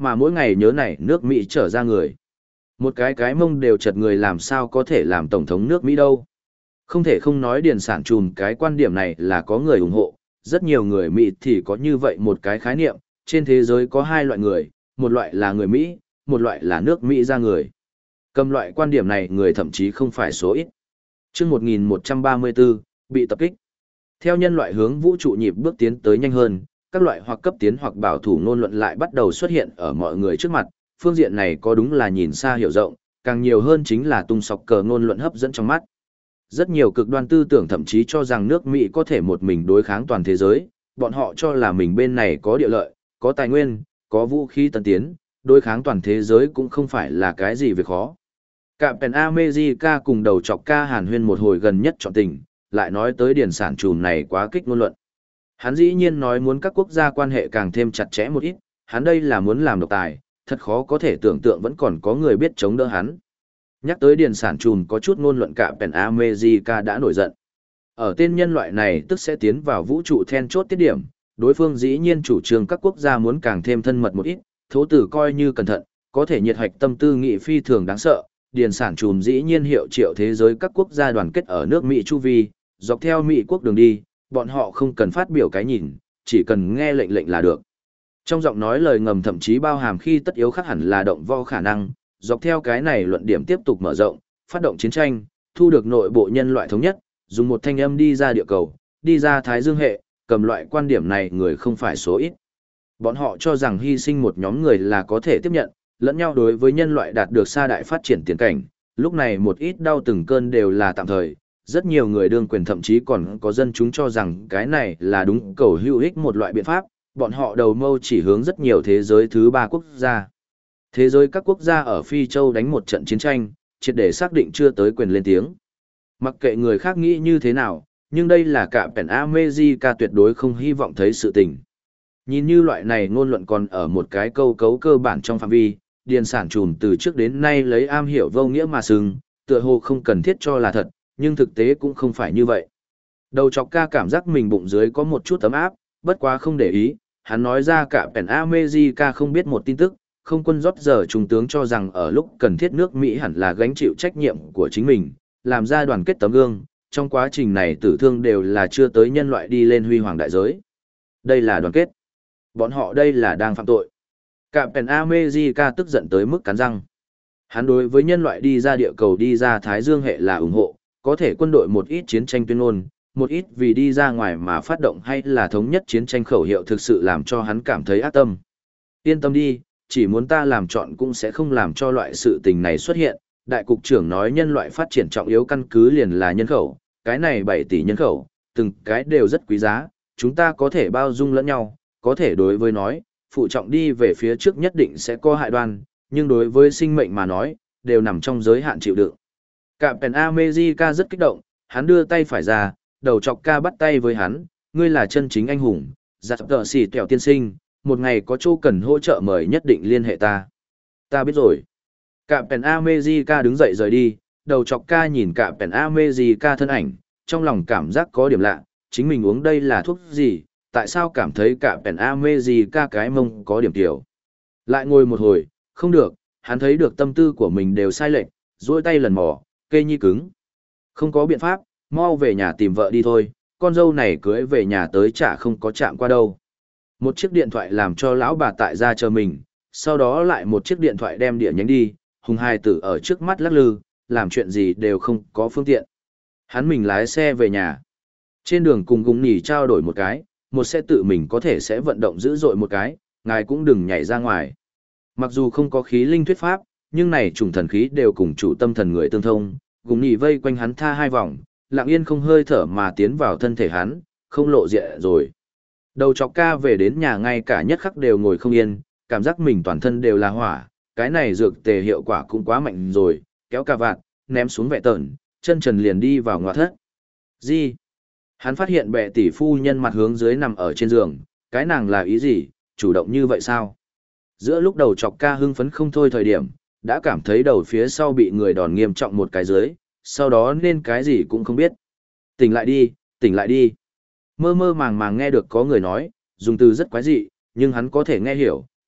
mà mỗi ngày nhớ này nước Mỹ trở ra người. Một cái cái mông đều chật người làm sao có thể làm tổng thống nước Mỹ đâu. Không thể không nói điền sản trùm cái quan điểm này là có người ủng hộ, rất nhiều người Mỹ thì có như vậy một cái khái niệm, trên thế giới có hai loại người, một loại là người Mỹ, một loại là nước Mỹ ra người. Cầm loại quan điểm này người thậm chí không phải số ít. Trước một nghìn một trăm ba mươi tư, bị tập kích. Theo nhân loại hướng vũ trụ nhịp bước tiến tới nhanh hơn, các loại hoặc cấp tiến hoặc bảo thủ ngôn luận lại bắt đầu xuất hiện ở mọi người trước mặt, phương diện này có đúng là nhìn xa hiểu rộng, càng nhiều hơn chính là tung sọc cờ ngôn luận hấp dẫn trong mắt. Rất nhiều cực đoan tư tưởng thậm chí cho rằng nước Mỹ có thể một mình đối kháng toàn thế giới, bọn họ cho là mình bên này có địa lợi, có tài nguyên, có vũ khí tân tiến, đối kháng toàn thế giới cũng không phải là cái gì việc khó. Cả Pen America cùng đầu chọc ca Hàn Huyên một hồi gần nhất chọn tình, lại nói tới điển sản trùm này quá kích ngôn luận. Hắn dĩ nhiên nói muốn các quốc gia quan hệ càng thêm chặt chẽ một ít, hắn đây là muốn làm độc tài, thật khó có thể tưởng tượng vẫn còn có người biết chống đỡ hắn. Nhắc tới điển sản trùm có chút ngôn luận cả Pen America đã nổi giận. Ở tên nhân loại này tức sẽ tiến vào vũ trụ then chốt tiết điểm, đối phương dĩ nhiên chủ trương các quốc gia muốn càng thêm thân mật một ít, thố tử coi như cẩn thận, có thể nhiệt hạch tâm tư nghị phi thường đáng sợ. Điền sản trùm dĩ nhiên hiệu triệu thế giới các quốc gia đoàn kết ở nước Mỹ chu vi, dọc theo Mỹ quốc đường đi, bọn họ không cần phát biểu cái nhìn, chỉ cần nghe lệnh lệnh là được. Trong giọng nói lời ngầm thậm chí bao hàm khi tất yếu khác hẳn là động vo khả năng, dọc theo cái này luận điểm tiếp tục mở rộng, phát động chiến tranh, thu được nội bộ nhân loại thống nhất, dùng một thanh âm đi ra địa cầu, đi ra Thái Dương hệ, cầm loại quan điểm này người không phải số ít. Bọn họ cho rằng hy sinh một nhóm người là có thể tiếp nhận, lẫn nhau đối với nhân loại đạt được xa đại phát triển tiến cảnh, lúc này một ít đau từng cơn đều là tạm thời, rất nhiều người đương quyền thậm chí còn có dân chúng cho rằng cái này là đúng cầu hữu ích một loại biện pháp, bọn họ đầu mâu chỉ hướng rất nhiều thế giới thứ ba quốc gia. Thế giới các quốc gia ở Phi Châu đánh một trận chiến tranh, triệt để xác định chưa tới quyền lên tiếng. Mặc kệ người khác nghĩ như thế nào, nhưng đây là cả Pen America tuyệt đối không hy vọng thấy sự tình. Nhìn như loại này ngôn luận còn ở một cái câu cấu cơ bản trong phạm vi, điền sản trùm từ trước đến nay lấy am hiểu vô nghĩa mà sừng, tựa hồ không cần thiết cho là thật, nhưng thực tế cũng không phải như vậy. Đầu chọc ca cảm giác mình bụng dưới có một chút ấm áp, bất quá không để ý, hắn nói ra cả Pen America không biết một tin tức, không quân rót giờ trung tướng cho rằng ở lúc cần thiết nước Mỹ hẳn là gánh chịu trách nhiệm của chính mình, làm ra đoàn kết tấm gương, trong quá trình này tử thương đều là chưa tới nhân loại đi lên huy hoàng đại giới. Đây là đoàn kết. Bọn họ đây là đang phạm tội. Cả Pen America tức giận tới mức cắn răng. Hắn đối với nhân loại đi ra địa cầu đi ra Thái Dương hệ là ủng hộ, có thể quân đội một ít chiến tranh tuyên ngôn, một ít vì đi ra ngoài mà phát động hay là thống nhất chiến tranh khẩu hiệu thực sự làm cho hắn cảm thấy ác tâm. Yên tâm đi, chỉ muốn ta làm chọn cũng sẽ không làm cho loại sự tình này xuất hiện. Đại cục trưởng nói nhân loại phát triển trọng yếu căn cứ liền là nhân khẩu, cái này bảy tỷ nhân khẩu, từng cái đều rất quý giá, chúng ta có thể bao dung lẫn nhau, có thể đối với nói, phụ trọng đi về phía trước nhất định sẽ có hại đoan, nhưng đối với sinh mệnh mà nói, đều nằm trong giới hạn chịu đựng. Cả Pen America rất kích động, hắn đưa tay phải ra, đầu chọc ca bắt tay với hắn, ngươi là chân chính anh hùng, giặt tờ xỉ tẹo tiên sinh, một ngày có chỗ cần hỗ trợ mời nhất định liên hệ ta. Ta biết rồi. Cả Pen America đứng dậy rời đi, đầu chọc ca nhìn cả Pen America thân ảnh, trong lòng cảm giác có điểm lạ, chính mình uống đây là thuốc gì, tại sao cảm thấy cả Pen America cái mông có điểm tiểu. Lại ngồi một hồi, không được, hắn thấy được tâm tư của mình đều sai lệch, duỗi tay lần mò, kê nhi cứng. Không có biện pháp, mau về nhà tìm vợ đi thôi, con dâu này cưới về nhà tới chả không có chạm qua đâu. Một chiếc điện thoại làm cho lão bà tại gia chờ mình, sau đó lại một chiếc điện thoại đem địa nhánh đi, hùng hai tử ở trước mắt lắc lư, làm chuyện gì đều không có phương tiện. Hắn mình lái xe về nhà. Trên đường cùng Gùng Nhỉ trao đổi một cái, một xe tự mình có thể sẽ vận động dữ dội một cái, ngài cũng đừng nhảy ra ngoài. Mặc dù không có khí linh thuyết pháp, nhưng này trùng thần khí đều cùng chủ tâm thần người tương thông, Gùng Nhỉ vây quanh hắn tha hai vòng, lặng yên không hơi thở mà tiến vào thân thể hắn, không lộ diện rồi. Đầu chọc ca về đến nhà ngay cả nhất khắc đều ngồi không yên, cảm giác mình toàn thân đều là hỏa, cái này dược tề hiệu quả cũng quá mạnh rồi, kéo cà vạt, ném xuống vệ tẩn, chân trần liền đi vào ngoại thất. Gì? Hắn phát hiện bệ tỷ phu nhân mặt hướng dưới nằm ở trên giường, cái nàng là ý gì, chủ động như vậy sao? Giữa lúc đầu chọc ca hưng phấn không thôi thời điểm, đã cảm thấy đầu phía sau bị người đòn nghiêm trọng một cái dưới, sau đó nên cái gì cũng không biết. Tỉnh lại đi, tỉnh lại đi. Mơ mơ màng màng nghe được có người nói, dùng từ rất quái dị, nhưng hắn có thể nghe hiểu,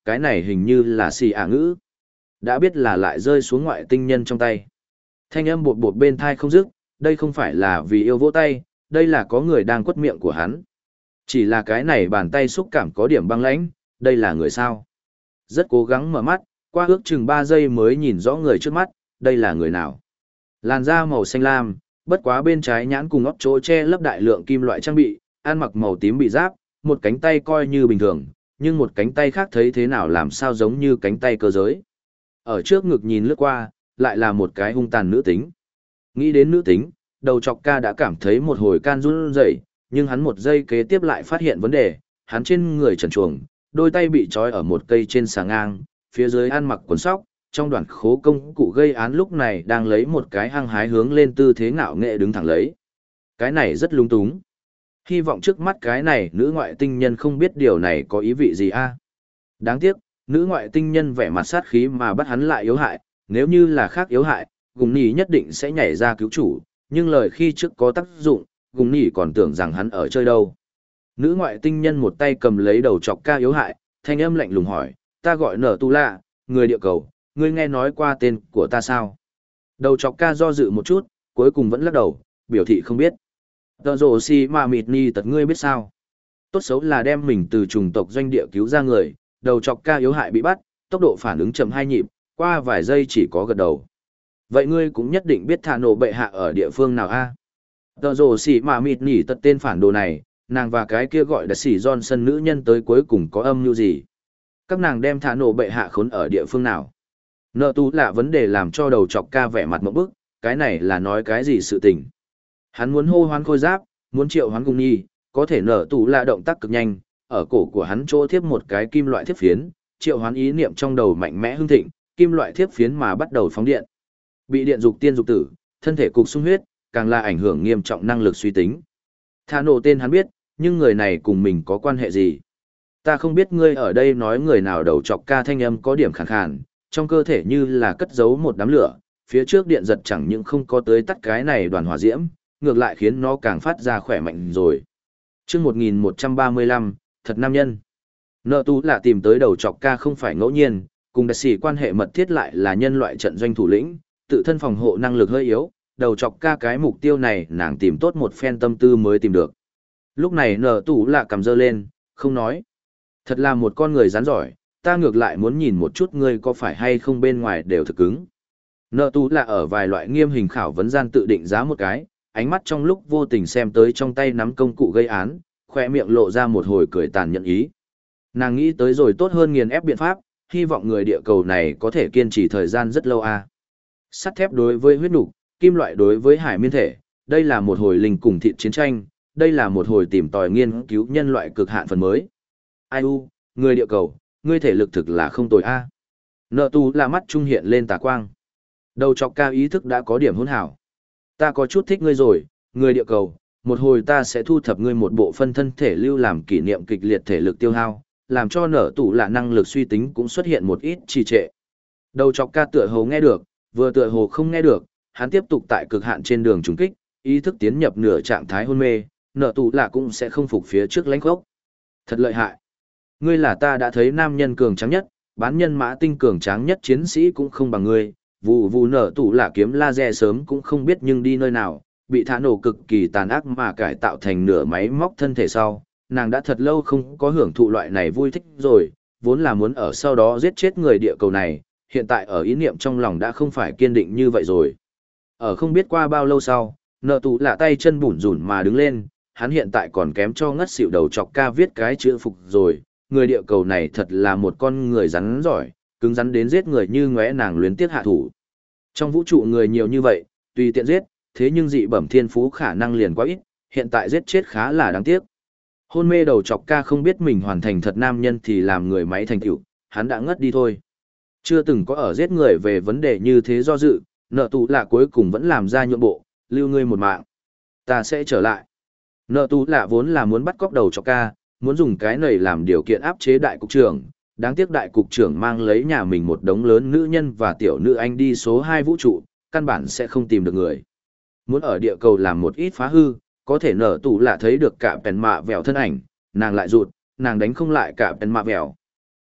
cái này hình như là xì ả ngữ. Đã biết là lại rơi xuống ngoại tinh nhân trong tay. Thanh âm bột bột bên thai không dứt, đây không phải là vì yêu vỗ tay, đây là có người đang quất miệng của hắn. Chỉ là cái này bàn tay xúc cảm có điểm băng lãnh, đây là người sao. Rất cố gắng mở mắt, qua ước chừng ba giây mới nhìn rõ người trước mắt, đây là người nào. Làn da màu xanh lam, bất quá bên trái nhãn cùng óc chỗ che lấp đại lượng kim loại trang bị, ăn mặc màu tím bị giáp, một cánh tay coi như bình thường, nhưng một cánh tay khác thấy thế nào làm sao giống như cánh tay cơ giới. Ở trước ngực nhìn lướt qua, lại là một cái hung tàn nữ tính. Nghĩ đến nữ tính, đầu chọc ca đã cảm thấy một hồi can run rẩy, nhưng hắn một giây kế tiếp lại phát hiện vấn đề, hắn trên người trần truồng, đôi tay bị trói ở một cây trên xà ngang, phía dưới ăn mặc quần sóc, trong đoàn khố công cụ gây án lúc này đang lấy một cái hăng hái hướng lên tư thế ngạo nghệ đứng thẳng lấy. Cái này rất lung túng. Hy vọng trước mắt cái này nữ ngoại tinh nhân không biết điều này có ý vị gì a. Đáng tiếc, nữ ngoại tinh nhân vẻ mặt sát khí mà bắt hắn lại yếu hại, nếu như là khác yếu hại, gùng nỉ nhất định sẽ nhảy ra cứu chủ, nhưng lời khi trước có tác dụng, gùng nỉ còn tưởng rằng hắn ở chơi đâu. Nữ ngoại tinh nhân một tay cầm lấy đầu chọc ca yếu hại, thanh âm lạnh lùng hỏi, ta gọi nở tu lạ, người địa cầu, ngươi nghe nói qua tên của ta sao? Đầu chọc ca do dự một chút, cuối cùng vẫn lắc đầu, biểu thị không biết. Tờ rồ si mà mịt ni tật ngươi biết sao? Tốt xấu là đem mình từ trùng tộc doanh địa cứu ra người, đầu chọc ca yếu hại bị bắt, tốc độ phản ứng chậm hai nhịp, qua vài giây chỉ có gật đầu. Vậy ngươi cũng nhất định biết thả nổ bệ hạ ở địa phương nào a? Tờ rồ si mà mịt ni tật tên phản đồ này, nàng và cái kia gọi là xỉ Johnson nữ nhân tới cuối cùng có âm mưu gì? Các nàng đem thả nổ bệ hạ khốn ở địa phương nào? Nợ tú là vấn đề làm cho đầu chọc ca vẻ mặt mộng bức, cái này là nói cái gì sự tình. Hắn muốn hô hoán khôi giáp, muốn triệu hoán cung nhi, có thể nợ tú là động tác cực nhanh, ở cổ của hắn chỗ thiếp một cái kim loại thiếp phiến, triệu hoán ý niệm trong đầu mạnh mẽ hưng thịnh, kim loại thiếp phiến mà bắt đầu phóng điện. Bị điện dục tiên dục tử, thân thể cục sung huyết, càng là ảnh hưởng nghiêm trọng năng lực suy tính. Thả nổ tên hắn biết, nhưng người này cùng mình có quan hệ gì? Ta không biết ngươi ở đây nói người nào đầu chọc ca thanh âm có điểm khàn khàn, trong cơ thể như là cất giấu một đám lửa, phía trước điện giật chẳng những không có tới tắt cái này đoàn hỏa diễm, ngược lại khiến nó càng phát ra khỏe mạnh rồi. Chương một nghìn một trăm ba mươi lăm, thật nam nhân. Nợ tú là tìm tới đầu chọc ca không phải ngẫu nhiên, cùng đặc sĩ quan hệ mật thiết lại là nhân loại trận doanh thủ lĩnh, tự thân phòng hộ năng lực hơi yếu, đầu chọc ca cái mục tiêu này nàng tìm tốt một phen tâm tư mới tìm được. Lúc này nợ tú là cầm dơ lên, không nói. Thật là một con người rắn giỏi, ta ngược lại muốn nhìn một chút ngươi có phải hay không bên ngoài đều thực cứng. Nợ tú là ở vài loại nghiêm hình khảo vấn gian tự định giá một cái, ánh mắt trong lúc vô tình xem tới trong tay nắm công cụ gây án, khoe miệng lộ ra một hồi cười tàn nhẫn ý. Nàng nghĩ tới rồi tốt hơn nghiền ép biện pháp, hy vọng người địa cầu này có thể kiên trì thời gian rất lâu a. Sắt thép đối với huyết nục, kim loại đối với hải miên thể, đây là một hồi linh cùng thịt chiến tranh, đây là một hồi tìm tòi nghiên cứu nhân loại cực hạn phần mới. Ai u, người địa cầu, ngươi thể lực thực là không tồi a. Nợ tu là mắt trung hiện lên tà quang. Đầu chọc ca ý thức đã có điểm hỗn hảo. Ta có chút thích ngươi rồi, người địa cầu, một hồi ta sẽ thu thập ngươi một bộ phân thân thể lưu làm kỷ niệm kịch liệt thể lực tiêu hao, làm cho nở tủ là năng lực suy tính cũng xuất hiện một ít trì trệ. Đầu chọc ca tựa hồ nghe được, vừa tựa hồ không nghe được, hắn tiếp tục tại cực hạn trên đường trùng kích, ý thức tiến nhập nửa trạng thái hôn mê, nở tủ là cũng sẽ không phục phía trước lãnh gốc. Thật lợi hại. Ngươi là ta đã thấy nam nhân cường tráng nhất, bán nhân mã tinh cường tráng nhất chiến sĩ cũng không bằng ngươi, vù vù nở tủ là kiếm laser sớm cũng không biết nhưng đi nơi nào, bị thả nổ cực kỳ tàn ác mà cải tạo thành nửa máy móc thân thể sau, nàng đã thật lâu không có hưởng thụ loại này vui thích rồi, vốn là muốn ở sau đó giết chết người địa cầu này, hiện tại ở ý niệm trong lòng đã không phải kiên định như vậy rồi. Ở không biết qua bao lâu sau, nở tủ là tay chân bủn rủn mà đứng lên, hắn hiện tại còn kém cho ngất xỉu đầu chọc ca viết cái chữ phục rồi, người địa cầu này thật là một con người rắn giỏi, cứng rắn đến giết người như ngóe nàng luyến tiếc hạ thủ. Trong vũ trụ người nhiều như vậy, tùy tiện giết, thế nhưng dị bẩm thiên phú khả năng liền quá ít, hiện tại giết chết khá là đáng tiếc. Hôn mê đầu chọc ca không biết mình hoàn thành thật nam nhân thì làm người máy thành tựu, hắn đã ngất đi thôi. Chưa từng có ở giết người về vấn đề như thế do dự, nợ tù là cuối cùng vẫn làm ra nhượng bộ, lưu ngươi một mạng. Ta sẽ trở lại. Nợ tù là vốn là muốn bắt cóc đầu chọc ca, muốn dùng cái này làm điều kiện áp chế đại cục trưởng. Đáng tiếc đại cục trưởng mang lấy nhà mình một đống lớn nữ nhân và tiểu nữ anh đi số hai vũ trụ, căn bản sẽ không tìm được người. Muốn ở địa cầu làm một ít phá hư, có thể nở tủ là thấy được cả bèn mạ vèo thân ảnh, nàng lại rụt, nàng đánh không lại cả bèn mạ vèo.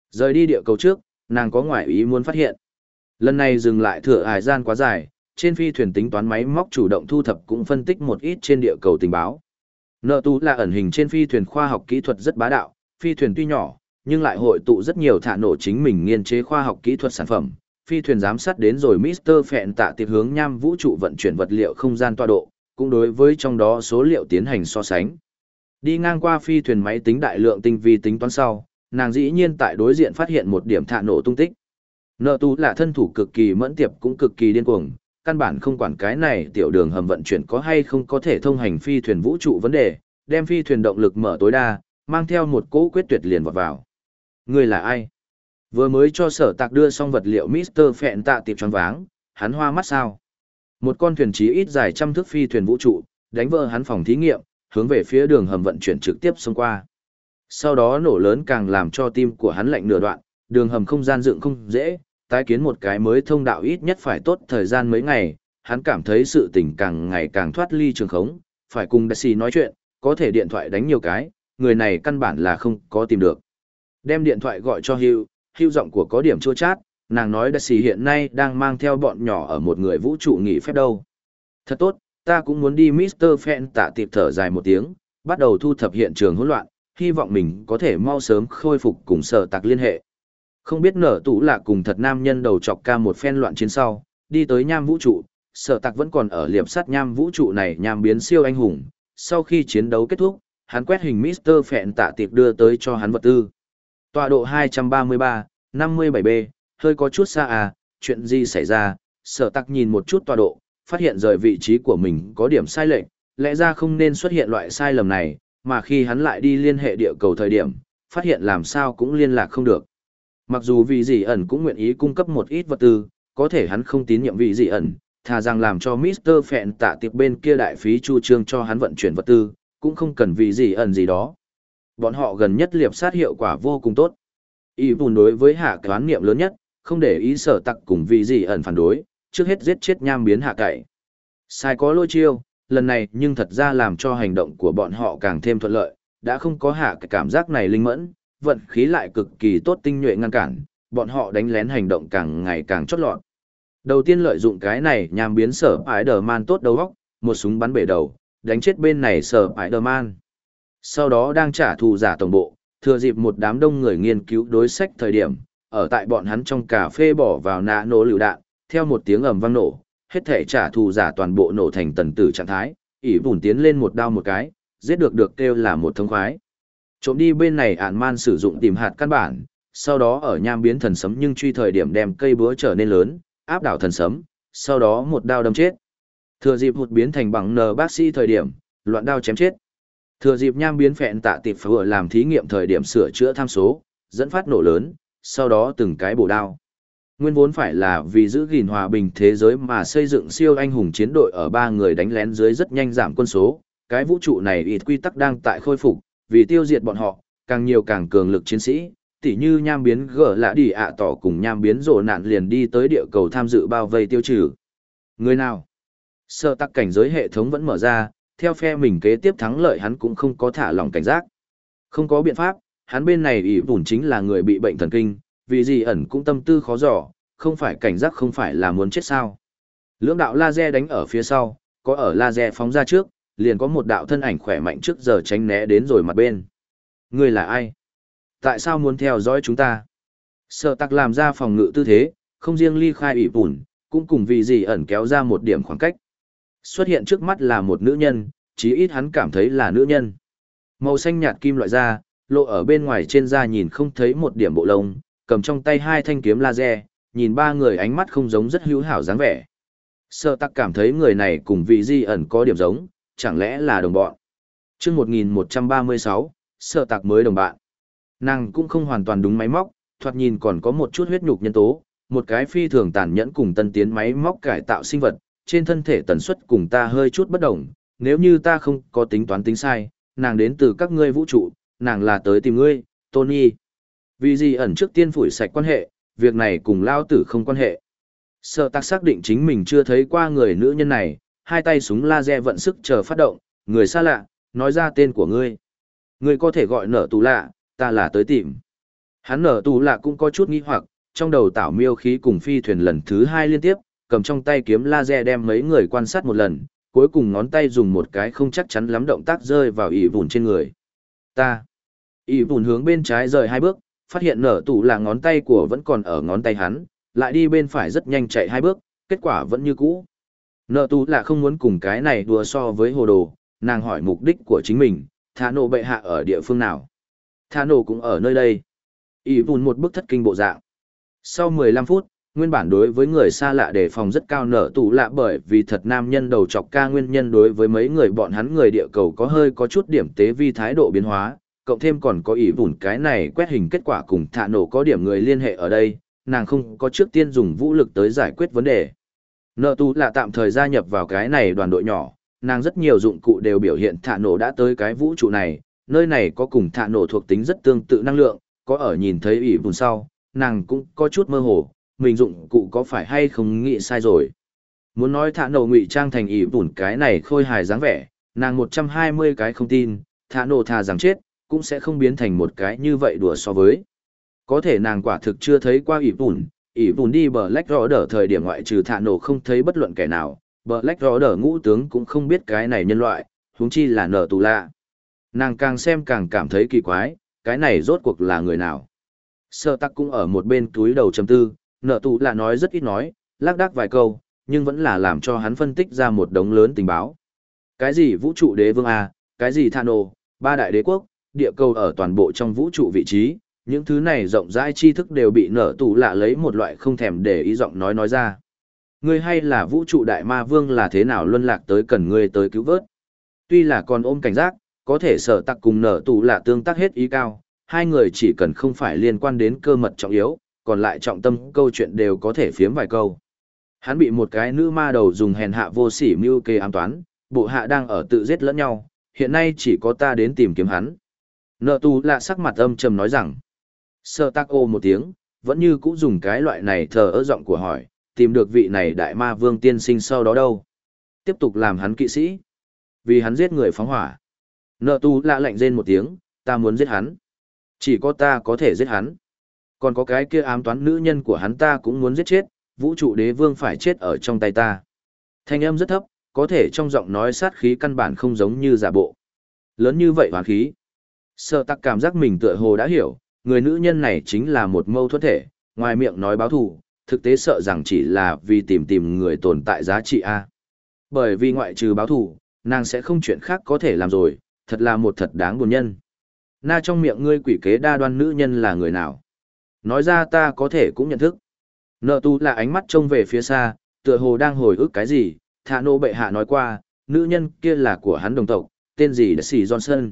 Rời đi địa cầu trước, nàng có ngoại ý muốn phát hiện. Lần này dừng lại thừa hải gian quá dài, trên phi thuyền tính toán máy móc chủ động thu thập cũng phân tích một ít trên địa cầu tình báo. Nợ tú là ẩn hình trên phi thuyền khoa học kỹ thuật rất bá đạo, phi thuyền tuy nhỏ, nhưng lại hội tụ rất nhiều thả nổ chính mình nghiên chế khoa học kỹ thuật sản phẩm. Phi thuyền giám sát đến rồi mít tơ Phẹn tạ tiệp hướng nham vũ trụ vận chuyển vật liệu không gian tọa độ, cũng đối với trong đó số liệu tiến hành so sánh. Đi ngang qua phi thuyền máy tính đại lượng tinh vi tính toán sau, nàng dĩ nhiên tại đối diện phát hiện một điểm thả nổ tung tích. Nợ tú là thân thủ cực kỳ mẫn tiệp cũng cực kỳ điên cuồng, căn bản không quản cái này tiểu đường hầm vận chuyển có hay không có thể thông hành phi thuyền vũ trụ vấn đề, đem phi thuyền động lực mở tối đa, mang theo một cỗ quyết tuyệt liền vọt vào. Người là ai? Vừa mới cho sở tạc đưa xong vật liệu mít tơ Phẹn tạ tiệp choáng váng, hắn hoa mắt sao? Một con thuyền chí ít dài trăm thước phi thuyền vũ trụ, đánh vỡ hắn phòng thí nghiệm, hướng về phía đường hầm vận chuyển trực tiếp xông qua. Sau đó nổ lớn càng làm cho tim của hắn lạnh nửa đoạn, đường hầm không gian dựng không dễ, tái kiến một cái mới thông đạo ít nhất phải tốt thời gian mấy ngày, hắn cảm thấy sự tình càng ngày càng thoát ly trường khống, phải cùng Daisy nói chuyện, có thể điện thoại đánh nhiều cái, người này căn bản là không có tìm được. Đem điện thoại gọi cho Hugh, Hugh giọng của có điểm chua chát, nàng nói Daisy hiện nay đang mang theo bọn nhỏ ở một người vũ trụ nghỉ phép đâu. Thật tốt, ta cũng muốn đi mít tơ Phẹn tạ tiệp thở dài một tiếng, bắt đầu thu thập hiện trường hỗn loạn, hy vọng mình có thể mau sớm khôi phục cùng sở tạc liên hệ. Không biết nở tủ là cùng thật nam nhân đầu chọc ca một phen loạn chiến sau, đi tới nham vũ trụ, sở tạc vẫn còn ở liệp sắt nham vũ trụ này nham biến siêu anh hùng. Sau khi chiến đấu kết thúc, hắn quét hình mít tơ Phẹn tạ tiệp đưa tới cho hắn vật tư. Tọa độ hai trăm ba mươi ba, năm mươi bảy B, hơi có chút xa à, chuyện gì xảy ra, sở tạc nhìn một chút tọa độ, phát hiện rời vị trí của mình có điểm sai lệch, lẽ ra không nên xuất hiện loại sai lầm này, mà khi hắn lại đi liên hệ địa cầu thời điểm, phát hiện làm sao cũng liên lạc không được. Mặc dù vị dị ẩn cũng nguyện ý cung cấp một ít vật tư, có thể hắn không tín nhiệm vị dị ẩn, thà rằng làm cho mít tơ Phẹn tạ tiệp bên kia đại phí chu trương cho hắn vận chuyển vật tư, cũng không cần vị dị ẩn gì đó. Bọn họ gần nhất liệp sát hiệu quả vô cùng tốt. Y bùn đối với hạ cái oán niệm lớn nhất, không để ý sở tặc cùng vị dị ẩn phản đối, trước hết giết chết nham biến hạ cậy. Sai có lôi chiêu, lần này nhưng thật ra làm cho hành động của bọn họ càng thêm thuận lợi, đã không có hạ cái cảm giác này linh mẫn, vận khí lại cực kỳ tốt tinh nhuệ ngăn cản, bọn họ đánh lén hành động càng ngày càng chót lọt. Đầu tiên lợi dụng cái này nhằm biến sở Spider-Man tốt đầu óc, một súng bắn bể đầu, đánh chết bên này sở Spider-Man. Sau đó đang trả thù giả tổng bộ, thừa dịp một đám đông người nghiên cứu đối sách thời điểm, ở tại bọn hắn trong cà phê bỏ vào nã nổ lựu đạn, theo một tiếng ầm vang nổ, hết thể trả thù giả toàn bộ nổ thành tần tử trạng thái, ỉ bùn tiến lên một đao một cái, giết được được kêu là một thông khoái. Trộm đi bên này ản man sử dụng tìm hạt căn bản, sau đó ở nham biến thần sấm nhưng truy thời điểm đem cây búa trở nên lớn, áp đảo thần sấm, sau đó một đao đâm chết. Thừa dịp hụt biến thành bằng nờ bác sĩ thời điểm, loạn đao chém chết. Thừa dịp nham biến Phẹn tạ tiệp vừa làm thí nghiệm thời điểm sửa chữa tham số, dẫn phát nổ lớn, sau đó từng cái bổ đao. Nguyên vốn phải là vì giữ gìn hòa bình thế giới mà xây dựng siêu anh hùng chiến đội ở ba người đánh lén dưới rất nhanh giảm quân số, cái vũ trụ này ít quy tắc đang tại khôi phục, vì tiêu diệt bọn họ, càng nhiều càng cường lực chiến sĩ, tỉ như nham biến gở lạ đi ạ tỏ cùng nham biến rồ nạn liền đi tới địa cầu tham dự bao vây tiêu trừ. Người nào? Sở tắc cảnh giới hệ thống vẫn mở ra, theo phe mình kế tiếp thắng lợi hắn cũng không có thả lỏng cảnh giác. Không có biện pháp, hắn bên này ỷ bùn chính là người bị bệnh thần kinh, vì gì ẩn cũng tâm tư khó dò, không phải cảnh giác không phải là muốn chết sao. Lưỡng đạo laser đánh ở phía sau, có ở laser phóng ra trước, liền có một đạo thân ảnh khỏe mạnh trước giờ tránh né đến rồi mặt bên. Người là ai? Tại sao muốn theo dõi chúng ta? Sở tắc làm ra phòng ngự tư thế, không riêng ly khai ỷ bùn, cũng cùng vì gì ẩn kéo ra một điểm khoảng cách. Xuất hiện trước mắt là một nữ nhân, chí ít hắn cảm thấy là nữ nhân. Màu xanh nhạt kim loại da, lộ ở bên ngoài trên da nhìn không thấy một điểm bộ lông, cầm trong tay hai thanh kiếm laser, nhìn ba người ánh mắt không giống rất hữu hảo dáng vẻ. Sở tắc cảm thấy người này cùng vị di ẩn có điểm giống, chẳng lẽ là đồng bọn. Chương một nghìn một trăm ba mươi sáu, sở tắc mới đồng bạn. Nàng cũng không hoàn toàn đúng máy móc, thoạt nhìn còn có một chút huyết nhục nhân tố, một cái phi thường tàn nhẫn cùng tân tiến máy móc cải tạo sinh vật, trên thân thể tần suất cùng ta hơi chút bất đồng, nếu như ta không có tính toán tính sai, nàng đến từ các ngươi vũ trụ, nàng là tới tìm ngươi, Tony. Vì gì ẩn trước tiên phủi sạch quan hệ, việc này cùng lao tử không quan hệ. Sở tắc xác định chính mình chưa thấy qua người nữ nhân này, hai tay súng laser vận sức chờ phát động, người xa lạ, nói ra tên của ngươi. Ngươi có thể gọi nở tù lạ, ta là tới tìm. Hắn nở tù lạ cũng có chút nghi hoặc, trong đầu tảo miêu khí cùng phi thuyền lần thứ hai liên tiếp, cầm trong tay kiếm laser đem mấy người quan sát một lần, cuối cùng ngón tay dùng một cái không chắc chắn lắm động tác rơi vào ỷ vùn trên người. Ta. ỷ vùn hướng bên trái rời hai bước, phát hiện nở tù là ngón tay của vẫn còn ở ngón tay hắn, lại đi bên phải rất nhanh chạy hai bước, kết quả vẫn như cũ. Nở tù là không muốn cùng cái này đùa so với hồ đồ, nàng hỏi mục đích của chính mình, thả nổ bệ hạ ở địa phương nào. Thả nổ cũng ở nơi đây. ỷ vùn một bức thất kinh bộ dạng. Sau mười lăm phút, nguyên bản đối với người xa lạ đề phòng rất cao nở tù lạ bởi vì thật nam nhân đầu chọc ca nguyên nhân đối với mấy người bọn hắn người địa cầu có hơi có chút điểm tế vi thái độ biến hóa, cộng thêm còn có ỷ vùn cái này quét hình kết quả cùng thả nổ có điểm người liên hệ ở đây, nàng không có trước tiên dùng vũ lực tới giải quyết vấn đề. Nở tù lạ tạm thời gia nhập vào cái này đoàn đội nhỏ, nàng rất nhiều dụng cụ đều biểu hiện thả nổ đã tới cái vũ trụ này, nơi này có cùng thả nổ thuộc tính rất tương tự năng lượng, có ở nhìn thấy ỷ vùn sau, nàng cũng có chút mơ hồ, mình dụng cụ có phải hay không nghĩ sai rồi. Muốn nói thả nổ ngụy trang thành ỷ vùn cái này khôi hài dáng vẻ, nàng một trăm hai mươi cái không tin, thả nổ thà rằng chết, cũng sẽ không biến thành một cái như vậy đùa so với. Có thể nàng quả thực chưa thấy qua ỷ vùn, ỷ vùn đi Black Order thời điểm ngoại trừ thả nổ không thấy bất luận kẻ nào, Black Order ngũ tướng cũng không biết cái này nhân loại, huống chi là nở tù lạ. Nàng càng xem càng cảm thấy kỳ quái, cái này rốt cuộc là người nào. Sơ tắc cũng ở một bên túi đầu chấm tư, nở tù lạ nói rất ít nói, lác đác vài câu, nhưng vẫn là làm cho hắn phân tích ra một đống lớn tình báo. Cái gì vũ trụ đế vương A, cái gì Thano, ba đại đế quốc, địa cầu ở toàn bộ trong vũ trụ vị trí, những thứ này rộng rãi tri thức đều bị nở tù lạ lấy một loại không thèm để ý giọng nói nói ra. Ngươi hay là vũ trụ đại ma vương là thế nào luân lạc tới cần ngươi tới cứu vớt. Tuy là còn ôm cảnh giác, có thể sở tặc cùng nở tù lạ tương tác hết ý cao, hai người chỉ cần không phải liên quan đến cơ mật trọng yếu, còn lại trọng tâm câu chuyện đều có thể phiếm vài câu. Hắn bị một cái nữ ma đầu dùng hèn hạ vô sỉ mưu kê ám toán, bộ hạ đang ở tự giết lẫn nhau, hiện nay chỉ có ta đến tìm kiếm hắn. Nợ tù lạ sắc mặt âm trầm nói rằng, sơ tắc ô một tiếng, vẫn như cũ dùng cái loại này thờ ơ giọng của hỏi, tìm được vị này đại ma vương tiên sinh sau đó đâu. Tiếp tục làm hắn kỵ sĩ. Vì hắn giết người phóng hỏa. Nợ tù lạ lạnh rên một tiếng, ta muốn giết hắn. Chỉ có ta có thể giết hắn. Còn có cái kia ám toán nữ nhân của hắn ta cũng muốn giết chết, vũ trụ đế vương phải chết ở trong tay ta. Thanh âm rất thấp, có thể trong giọng nói sát khí căn bản không giống như giả bộ. Lớn như vậy hoàn khí. Sợ tắc cảm giác mình tựa hồ đã hiểu, người nữ nhân này chính là một mâu thuẫn thể, ngoài miệng nói báo thù, thực tế sợ rằng chỉ là vì tìm tìm người tồn tại giá trị A. Bởi vì ngoại trừ báo thù, nàng sẽ không chuyện khác có thể làm rồi, thật là một thật đáng buồn nhân. Na trong miệng ngươi quỷ kế đa đoan nữ nhân là người nào? Nói ra ta có thể cũng nhận thức. Nợ tu là ánh mắt trông về phía xa, tựa hồ đang hồi ức cái gì, thả nô bệ hạ nói qua, nữ nhân kia là của hắn đồng tộc, tên gì là Sĩ Johnson.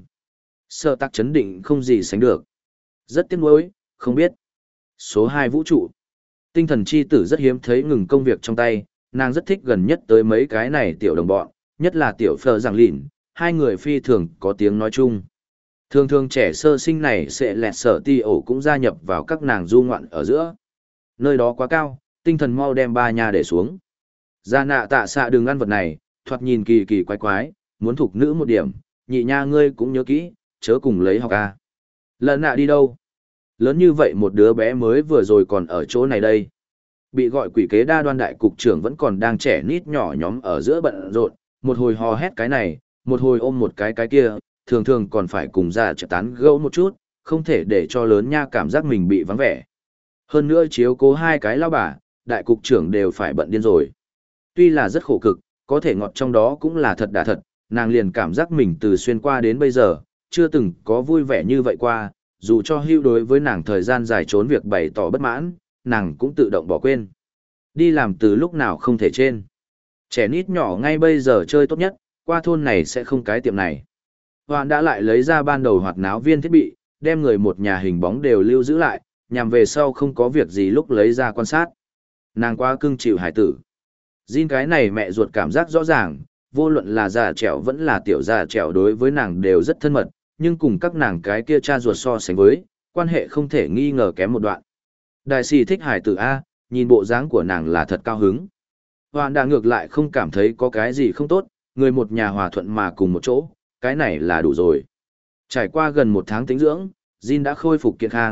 Sơ tắc chấn định không gì sánh được. Rất tiếc nuối, không biết. Số hai vũ trụ. Tinh thần chi tử rất hiếm thấy ngừng công việc trong tay, nàng rất thích gần nhất tới mấy cái này tiểu đồng bọn, nhất là tiểu phờ giảng lịn, hai người phi thường có tiếng nói chung. Thường thường trẻ sơ sinh này sẽ lẹt sở ti ổ cũng gia nhập vào các nàng du ngoạn ở giữa. Nơi đó quá cao, tinh thần mau đem ba nhà để xuống. Gia nạ tạ xạ đừng ăn vật này, thoạt nhìn kỳ kỳ quái quái, muốn thục nữ một điểm, nhị nha ngươi cũng nhớ kỹ, chớ cùng lấy học a. Lần nạ đi đâu? Lớn như vậy một đứa bé mới vừa rồi còn ở chỗ này đây. Bị gọi quỷ kế đa đoan đại cục trưởng vẫn còn đang trẻ nít nhỏ nhóm ở giữa bận rộn, một hồi hò hét cái này, một hồi ôm một cái cái kia, thường thường còn phải cùng ra trợ tán gẫu một chút, không thể để cho lớn nha cảm giác mình bị vắng vẻ. Hơn nữa chiếu cố hai cái lao bà, đại cục trưởng đều phải bận điên rồi. Tuy là rất khổ cực, có thể ngọt trong đó cũng là thật đã thật, nàng liền cảm giác mình từ xuyên qua đến bây giờ, chưa từng có vui vẻ như vậy qua, dù cho hưu đối với nàng thời gian dài trốn việc bày tỏ bất mãn, nàng cũng tự động bỏ quên. Đi làm từ lúc nào không thể trên. Trẻ nít nhỏ ngay bây giờ chơi tốt nhất, qua thôn này sẽ không cái tiệm này. Hoàn đã lại lấy ra ban đầu hoạt náo viên thiết bị, đem người một nhà hình bóng đều lưu giữ lại, nhằm về sau không có việc gì lúc lấy ra quan sát. Nàng quá cưng chịu hải tử. Jin cái này mẹ ruột cảm giác rõ ràng, vô luận là già trẻo vẫn là tiểu già trẻo đối với nàng đều rất thân mật, nhưng cùng các nàng cái kia cha ruột so sánh với, quan hệ không thể nghi ngờ kém một đoạn. Đại sĩ thích hải tử A, nhìn bộ dáng của nàng là thật cao hứng. Hoàn đã ngược lại không cảm thấy có cái gì không tốt, người một nhà hòa thuận mà cùng một chỗ, cái này là đủ rồi. Trải qua gần một tháng tĩnh dưỡng, Jin đã khôi phục kiện khang,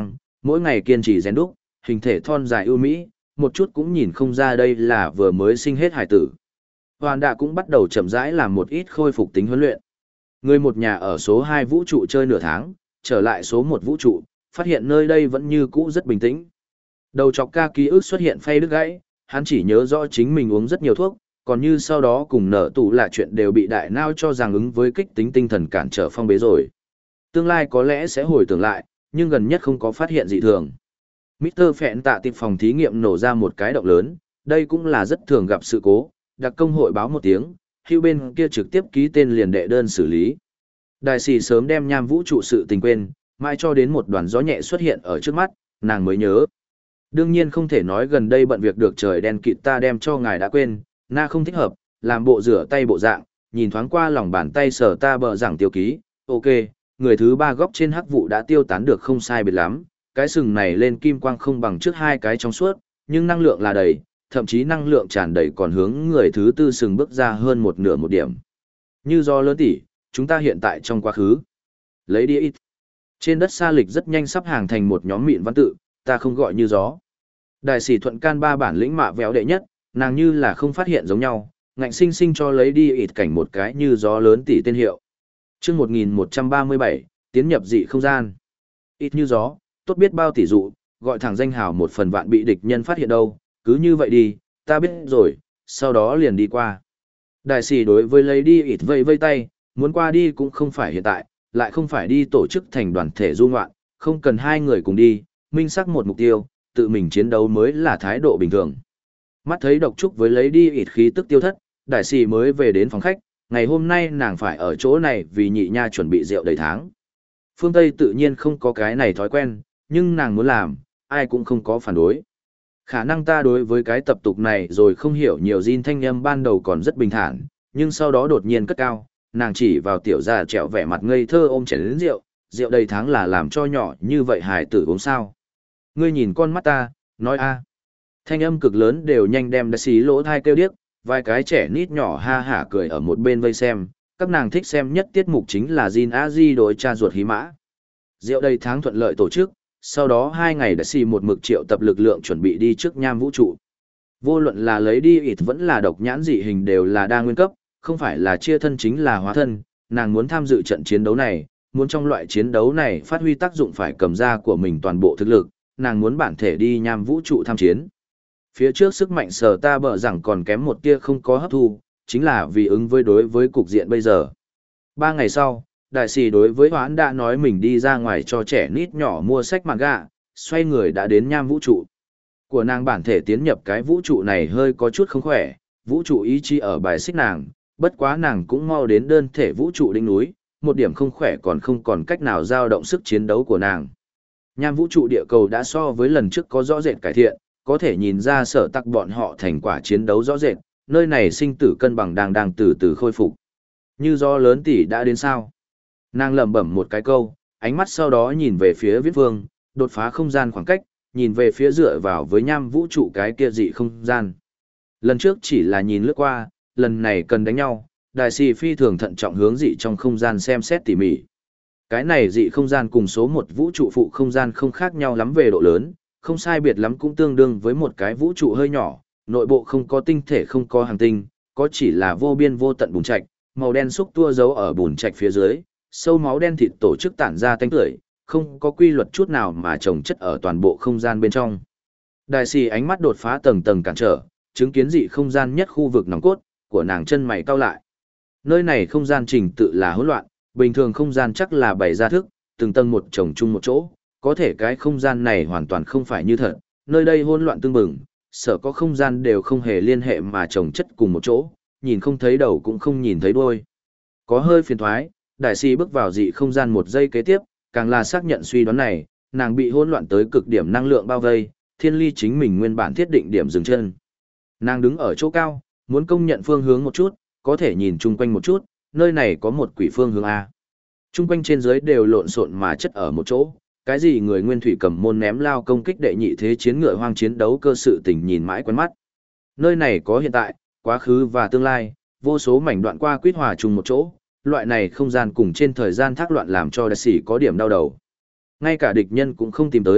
Mỗi ngày kiên trì rèn đúc, hình thể thon dài ưu mỹ, một chút cũng nhìn không ra đây là vừa mới sinh hết hải tử. Hoàn Đạ cũng bắt đầu chậm rãi làm một ít khôi phục tính huấn luyện. Người một nhà ở số hai vũ trụ chơi nửa tháng, trở lại số một vũ trụ, phát hiện nơi đây vẫn như cũ rất bình tĩnh. Đầu chọc ca ký ức xuất hiện phay đứt gãy, hắn chỉ nhớ rõ chính mình uống rất nhiều thuốc, còn như sau đó cùng nở tủ là chuyện đều bị đại não cho rằng ứng với kích tính tinh thần cản trở phong bế rồi. Tương lai có lẽ sẽ hồi tưởng lại, nhưng gần nhất không có phát hiện dị thường. mít tơ Phẹn tạ tiệp phòng thí nghiệm nổ ra một cái động lớn, đây cũng là rất thường gặp sự cố, đặc công hội báo một tiếng, hưu bên kia trực tiếp ký tên liền đệ đơn xử lý. Đại sĩ sớm đem nham vũ trụ sự tình quên, mãi cho đến một đoàn gió nhẹ xuất hiện ở trước mắt, nàng mới nhớ. Đương nhiên không thể nói gần đây bận việc được trời đen kịt ta đem cho ngài đã quên, na không thích hợp, làm bộ rửa tay bộ dạng, nhìn thoáng qua lòng bàn tay sở ta bờ giảng tiêu ký, ok, người thứ ba góc trên hắc vụ đã tiêu tán được không sai biệt lắm, cái sừng này lên kim quang không bằng trước hai cái trong suốt, nhưng năng lượng là đầy, thậm chí năng lượng tràn đầy còn hướng người thứ tư sừng bước ra hơn một nửa một điểm. Như do lớn tỉ, chúng ta hiện tại trong quá khứ. Lấy đi ít. Trên đất xa lịch rất nhanh sắp hàng thành một nhóm mịn văn tự, ta không gọi như gió. Đại sĩ thuận can ba bản lĩnh mạ véo đệ nhất, nàng như là không phát hiện giống nhau, ngạnh sinh sinh cho lấy đi ít cảnh một cái như gió lớn tỉ tên hiệu. Chương một nghìn một trăm ba mươi bảy, tiến nhập dị không gian. Ít như gió, tốt biết bao tỷ dụ, gọi thẳng danh hào một phần vạn bị địch nhân phát hiện đâu, cứ như vậy đi, ta biết rồi, sau đó liền đi qua. Đại sĩ đối với lấy đi ít vây vây tay, muốn qua đi cũng không phải hiện tại, lại không phải đi tổ chức thành đoàn thể du ngoạn, không cần hai người cùng đi, minh xác một mục tiêu, tự mình chiến đấu mới là thái độ bình thường. Mắt thấy độc trúc với lấy đi ít khí tức tiêu thất, đại sĩ mới về đến phòng khách, ngày hôm nay nàng phải ở chỗ này vì nhị nha chuẩn bị rượu đầy tháng. Phương Tây tự nhiên không có cái này thói quen, nhưng nàng muốn làm, ai cũng không có phản đối. Khả năng ta đối với cái tập tục này rồi không hiểu nhiều Jin thanh âm ban đầu còn rất bình thản, nhưng sau đó đột nhiên cất cao, nàng chỉ vào tiểu già trẻo vẻ mặt ngây thơ ôm chén đến rượu, rượu đầy tháng là làm cho nhỏ như vậy hài tử uống sao. Ngươi nhìn con mắt ta, nói a. Thanh âm cực lớn đều nhanh đem đại sĩ lỗ thai kêu điếc, vài cái trẻ nít nhỏ ha hả cười ở một bên vây xem, các nàng thích xem nhất tiết mục chính là Jin a di đối cha ruột hí mã. Rượu đầy tháng thuận lợi tổ chức, sau đó hai ngày đại sĩ một mực triệu tập lực lượng chuẩn bị đi trước nham vũ trụ. Vô luận là lấy đi ít vẫn là độc nhãn dị hình đều là đa nguyên cấp, không phải là chia thân chính là hóa thân, nàng muốn tham dự trận chiến đấu này, muốn trong loại chiến đấu này phát huy tác dụng phải cầm ra của mình toàn bộ thực lực, nàng muốn bản thể đi nham vũ trụ tham chiến. Phía trước sức mạnh sở ta bở rằng còn kém một tia không có hấp thu, chính là vì ứng với đối với cục diện bây giờ. Ba ngày sau, đại sĩ đối với hoán đã nói mình đi ra ngoài cho trẻ nít nhỏ mua sách manga, xoay người đã đến nham vũ trụ. Của nàng bản thể tiến nhập cái vũ trụ này hơi có chút không khỏe, vũ trụ ý chí ở bài xích nàng, bất quá nàng cũng mau đến đơn thể vũ trụ đỉnh núi, một điểm không khỏe còn không còn cách nào dao động sức chiến đấu của nàng. Nham vũ trụ địa cầu đã so với lần trước có rõ rệt cải thiện, có thể nhìn ra sở tắc bọn họ thành quả chiến đấu rõ rệt, nơi này sinh tử cân bằng đang đang từ từ khôi phục. Như do lớn tỷ đã đến sao? Nàng lẩm bẩm một cái câu, ánh mắt sau đó nhìn về phía Viễn Vương, đột phá không gian khoảng cách, nhìn về phía dựa vào với nham vũ trụ cái kia dị không gian. Lần trước chỉ là nhìn lướt qua, lần này cần đánh nhau, đại sĩ phi thường thận trọng hướng dị trong không gian xem xét tỉ mỉ. Cái này dị không gian cùng số một vũ trụ phụ không gian không khác nhau lắm về độ lớn, không sai biệt lắm cũng tương đương với một cái vũ trụ hơi nhỏ, nội bộ không có tinh thể không có hành tinh, có chỉ là vô biên vô tận bùn trạch, màu đen xúc tua giấu ở bùn trạch phía dưới, sâu máu đen thịt tổ chức tản ra tanh tưởi, không có quy luật chút nào mà trồng chất ở toàn bộ không gian bên trong. Đại sĩ ánh mắt đột phá tầng tầng cản trở, chứng kiến dị không gian nhất khu vực nòng cốt, của nàng chân mày cau lại. Nơi này không gian trình tự là hỗn loạn, bình thường không gian chắc là bày ra thức, từng tầng một chồng chung một chỗ, có thể cái không gian này hoàn toàn không phải như thật, nơi đây hỗn loạn tương bừng, sợ có không gian đều không hề liên hệ mà chồng chất cùng một chỗ, nhìn không thấy đầu cũng không nhìn thấy đuôi. Có hơi phiền thoái, đại sĩ bước vào dị không gian một giây kế tiếp, càng là xác nhận suy đoán này, nàng bị hỗn loạn tới cực điểm năng lượng bao vây, thiên ly chính mình nguyên bản thiết định điểm dừng chân. Nàng đứng ở chỗ cao, muốn công nhận phương hướng một chút, có thể nhìn chung quanh một chút, nơi này có một quỷ phương hướng A. Chung quanh trên dưới đều lộn xộn mà chất ở một chỗ, cái gì người nguyên thủy cầm môn ném lao công kích đệ nhị thế chiến ngựa hoang chiến đấu cơ sự tình nhìn mãi quen mắt. Nơi này có hiện tại, quá khứ và tương lai, vô số mảnh đoạn qua quýt hòa chung một chỗ, loại này không gian cùng trên thời gian thác loạn làm cho đại sĩ có điểm đau đầu. Ngay cả địch nhân cũng không tìm tới,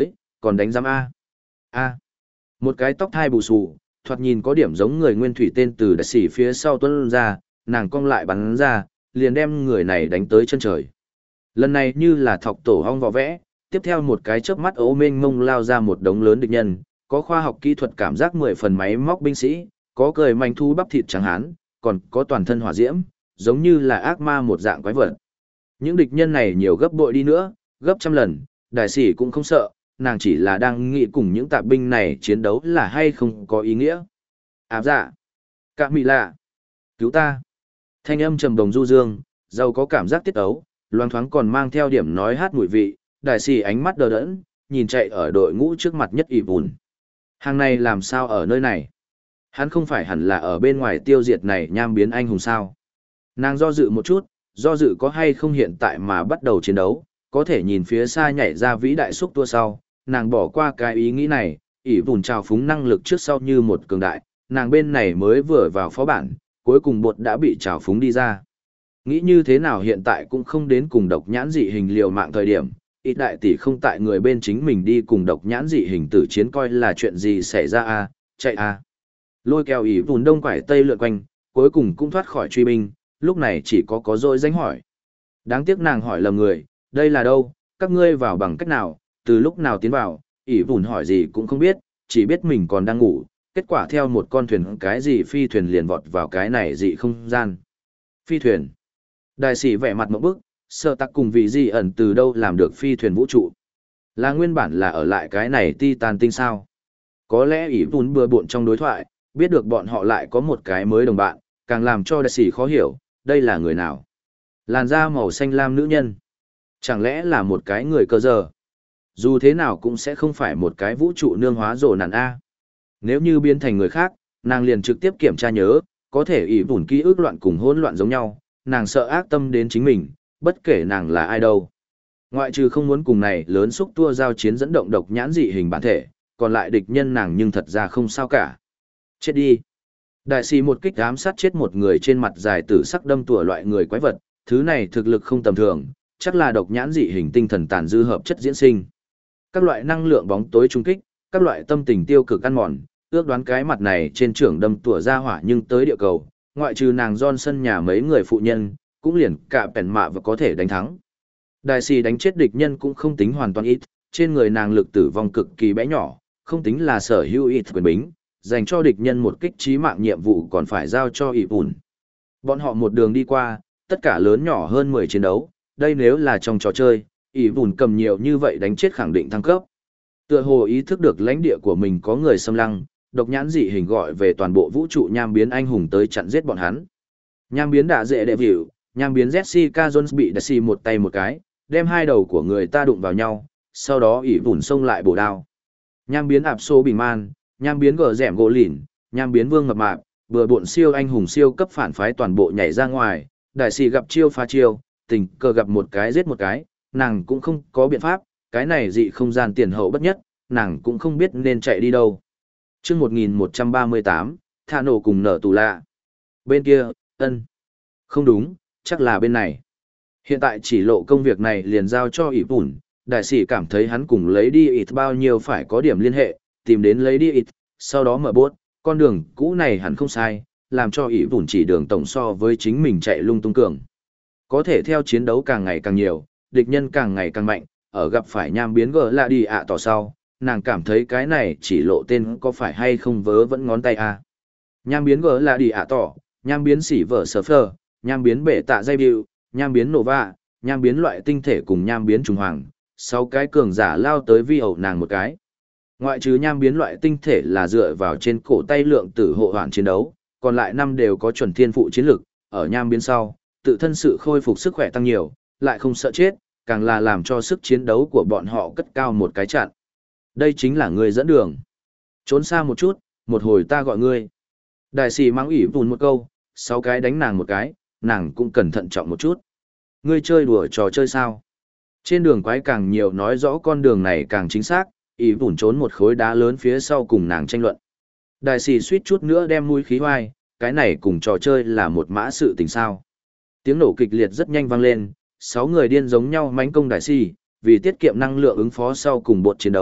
còn đánh giam A. A. Một cái tóc thai bù xù, thoạt nhìn có điểm giống người nguyên thủy tên từ đại sĩ phía sau tuân ra, nàng cong lại bắn ra, liền đem người này đánh tới chân trời. Lần này như là thọc tổ hong vỏ vẽ, tiếp theo một cái chớp mắt ố mênh mông lao ra một đống lớn địch nhân, có khoa học kỹ thuật cảm giác mười phần máy móc binh sĩ, có cười manh thu bắp thịt trắng hán, còn có toàn thân hỏa diễm, giống như là ác ma một dạng quái vật. Những địch nhân này nhiều gấp bội đi nữa, gấp trăm lần, đại sĩ cũng không sợ, nàng chỉ là đang nghĩ cùng những tạp binh này chiến đấu là hay không có ý nghĩa. Áp dạ, cả mị lạ, cứu ta. Thanh âm trầm đồng du dương, giàu có cảm giác tiết ấu, loang thoáng còn mang theo điểm nói hát mùi vị, đại sĩ ánh mắt đờ đẫn, nhìn chạy ở đội ngũ trước mặt nhất ỷ vùn. Hàng này làm sao ở nơi này? Hắn không phải hẳn là ở bên ngoài tiêu diệt này nham biến anh hùng sao? Nàng do dự một chút, do dự có hay không hiện tại mà bắt đầu chiến đấu, có thể nhìn phía xa nhảy ra vĩ đại xúc tua sau, nàng bỏ qua cái ý nghĩ này, ỷ vùn trào phúng năng lực trước sau như một cường đại, nàng bên này mới vừa vào phó bản, cuối cùng bột đã bị trào phúng đi ra. Nghĩ như thế nào hiện tại cũng không đến cùng độc nhãn dị hình liều mạng thời điểm, ít đại tỷ không tại người bên chính mình đi cùng độc nhãn dị hình tử chiến coi là chuyện gì xảy ra à, chạy à. Lôi kéo ỷ vùn đông quải tây lượn quanh, cuối cùng cũng thoát khỏi truy binh, lúc này chỉ có có dỗi danh hỏi. Đáng tiếc nàng hỏi lầm người, đây là đâu, các ngươi vào bằng cách nào, từ lúc nào tiến vào, ỷ vùn hỏi gì cũng không biết, chỉ biết mình còn đang ngủ, kết quả theo một con thuyền cái gì phi thuyền liền vọt vào cái này dị không gian. Phi thuyền. Đại sĩ vẻ mặt một bức, sợ tắc cùng vị gì ẩn từ đâu làm được phi thuyền vũ trụ. Là nguyên bản là ở lại cái này Titan tinh sao. Có lẽ ỷ vùn bừa bộn trong đối thoại, biết được bọn họ lại có một cái mới đồng bạn, càng làm cho đại sĩ khó hiểu, đây là người nào. Làn da màu xanh lam nữ nhân. Chẳng lẽ là một cái người cơ giờ. Dù thế nào cũng sẽ không phải một cái vũ trụ nương hóa rồ nàn A. Nếu như biến thành người khác, nàng liền trực tiếp kiểm tra nhớ, có thể ỷ vùn ký ức loạn cùng hỗn loạn giống nhau, nàng sợ ác tâm đến chính mình, bất kể nàng là ai đâu. Ngoại trừ không muốn cùng này lớn xúc tua giao chiến dẫn động độc nhãn dị hình bản thể, còn lại địch nhân nàng nhưng thật ra không sao cả. Chết đi. Đại sĩ một kích ám sát chết một người trên mặt dài tử sắc đâm tủa loại người quái vật, thứ này thực lực không tầm thường, chắc là độc nhãn dị hình tinh thần tàn dư hợp chất diễn sinh. Các loại năng lượng bóng tối trung kích, các loại tâm tình tiêu cực ăn mòn, ước đoán cái mặt này trên trưởng đâm tủa ra hỏa nhưng tới địa cầu, ngoại trừ nàng Johnson nhà mấy người phụ nhân, cũng liền cả bèn mạ và có thể đánh thắng. Đại sĩ đánh chết địch nhân cũng không tính hoàn toàn ít, trên người nàng lực tử vong cực kỳ bé nhỏ, không tính là sở hữu ít quyền bính, dành cho địch nhân một kích chí mạng nhiệm vụ còn phải giao cho ỷ vùn. Bọn họ một đường đi qua, tất cả lớn nhỏ hơn mười chiến đấu, đây nếu là trong trò chơi, ỷ vùn cầm nhiều như vậy đánh chết khẳng định thăng cấp. Tựa hồ ý thức được lãnh địa của mình có người xâm lăng, độc nhãn dị hình gọi về toàn bộ vũ trụ nham biến anh hùng tới chặn giết bọn hắn. Nham biến đã dễ đệ vịu, nham biến Jessica Jones bị Daisy một tay một cái, đem hai đầu của người ta đụng vào nhau, sau đó ỷ vùn xông lại bổ đao. Nham biến ạp xô bình man, nham biến gờ rẻm gỗ lỉn, nham biến vương mập mạp, vừa bộn siêu anh hùng siêu cấp phản phái toàn bộ nhảy ra ngoài, đại sĩ gặp chiêu phá chiêu, tình cờ gặp một cái giết một cái, nàng cũng không có biện pháp, cái này dị không gian tiền hậu bất nhất, nàng cũng không biết nên chạy đi đâu. Trước một nghìn một trăm ba mươi tám, thả nổ cùng nở tù lạ. Bên kia, ân. Không đúng, chắc là bên này. Hiện tại chỉ lộ công việc này liền giao cho ỷ vùn, đại sĩ cảm thấy hắn cùng lấy đi ít bao nhiêu phải có điểm liên hệ, tìm đến lấy đi ít, sau đó mở bốt, con đường cũ này hẳn không sai, làm cho ỷ vùn chỉ đường tổng so với chính mình chạy lung tung cường. Có thể theo chiến đấu càng ngày càng nhiều, địch nhân càng ngày càng mạnh, ở gặp phải nham biến gờ lạ đi ạ tỏ sau, nàng cảm thấy cái này chỉ lộ tên có phải hay không vớ vẫn ngón tay à. Nham biến gờ lạ đi ạ tỏ, nham biến xỉ vở sờ phơ, nham biến bể tạ dây bịu, nham biến nổ vạ, nham biến loại tinh thể cùng nham biến trùng hoàng, sáu cái cường giả lao tới vi ẩu nàng một cái. Ngoại trừ nham biến loại tinh thể là dựa vào trên cổ tay lượng tử hộ hoàn chiến đấu, còn lại năm đều có chuẩn thiên phụ chiến lực, ở nham biến sau, tự thân sự khôi phục sức khỏe tăng nhiều, lại không sợ chết, càng là làm cho sức chiến đấu của bọn họ cất cao một cái chặn. Đây chính là người dẫn đường. Trốn xa một chút, một hồi ta gọi ngươi. Đại sĩ mắng ỉ vùn một câu, sáu cái đánh nàng một cái, nàng cũng cẩn thận trọng một chút. Ngươi chơi đùa trò chơi sao? Trên đường quái càng nhiều nói rõ con đường này càng chính xác, ỉ vùn trốn một khối đá lớn phía sau cùng nàng tranh luận. Đại sĩ suýt chút nữa đem mũi khí hoai, cái này cùng trò chơi là một mã sự tình sao. Tiếng nổ kịch liệt rất nhanh vang lên, sáu người điên giống nhau mãnh công đại sĩ, vì tiết kiệm năng lượng ứng phó sau cùng bột chiến đấu,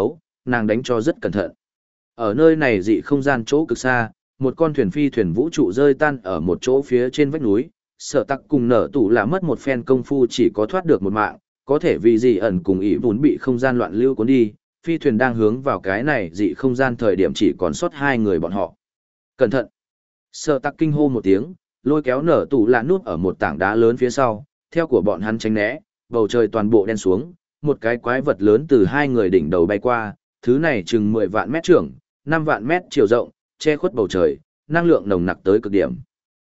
nàng đánh cho rất cẩn thận. Ở nơi này dị không gian chỗ cực xa, một con thuyền phi thuyền vũ trụ rơi tan ở một chỗ phía trên vách núi, Sở Tặc cùng Nở Tủ là mất một phen công phu chỉ có thoát được một mạng, có thể vì dị ẩn cùng ý vốn bị không gian loạn lưu cuốn đi, phi thuyền đang hướng vào cái này dị không gian thời điểm chỉ còn sót hai người bọn họ. Cẩn thận! Sở Tặc kinh hô một tiếng, lôi kéo Nở Tủ là núp ở một tảng đá lớn phía sau, theo của bọn hắn tránh né, bầu trời toàn bộ đen xuống, một cái quái vật lớn từ hai người đỉnh đầu bay qua, thứ này chừng mười vạn mét trưởng, năm vạn mét chiều rộng, che khuất bầu trời, năng lượng nồng nặc tới cực điểm.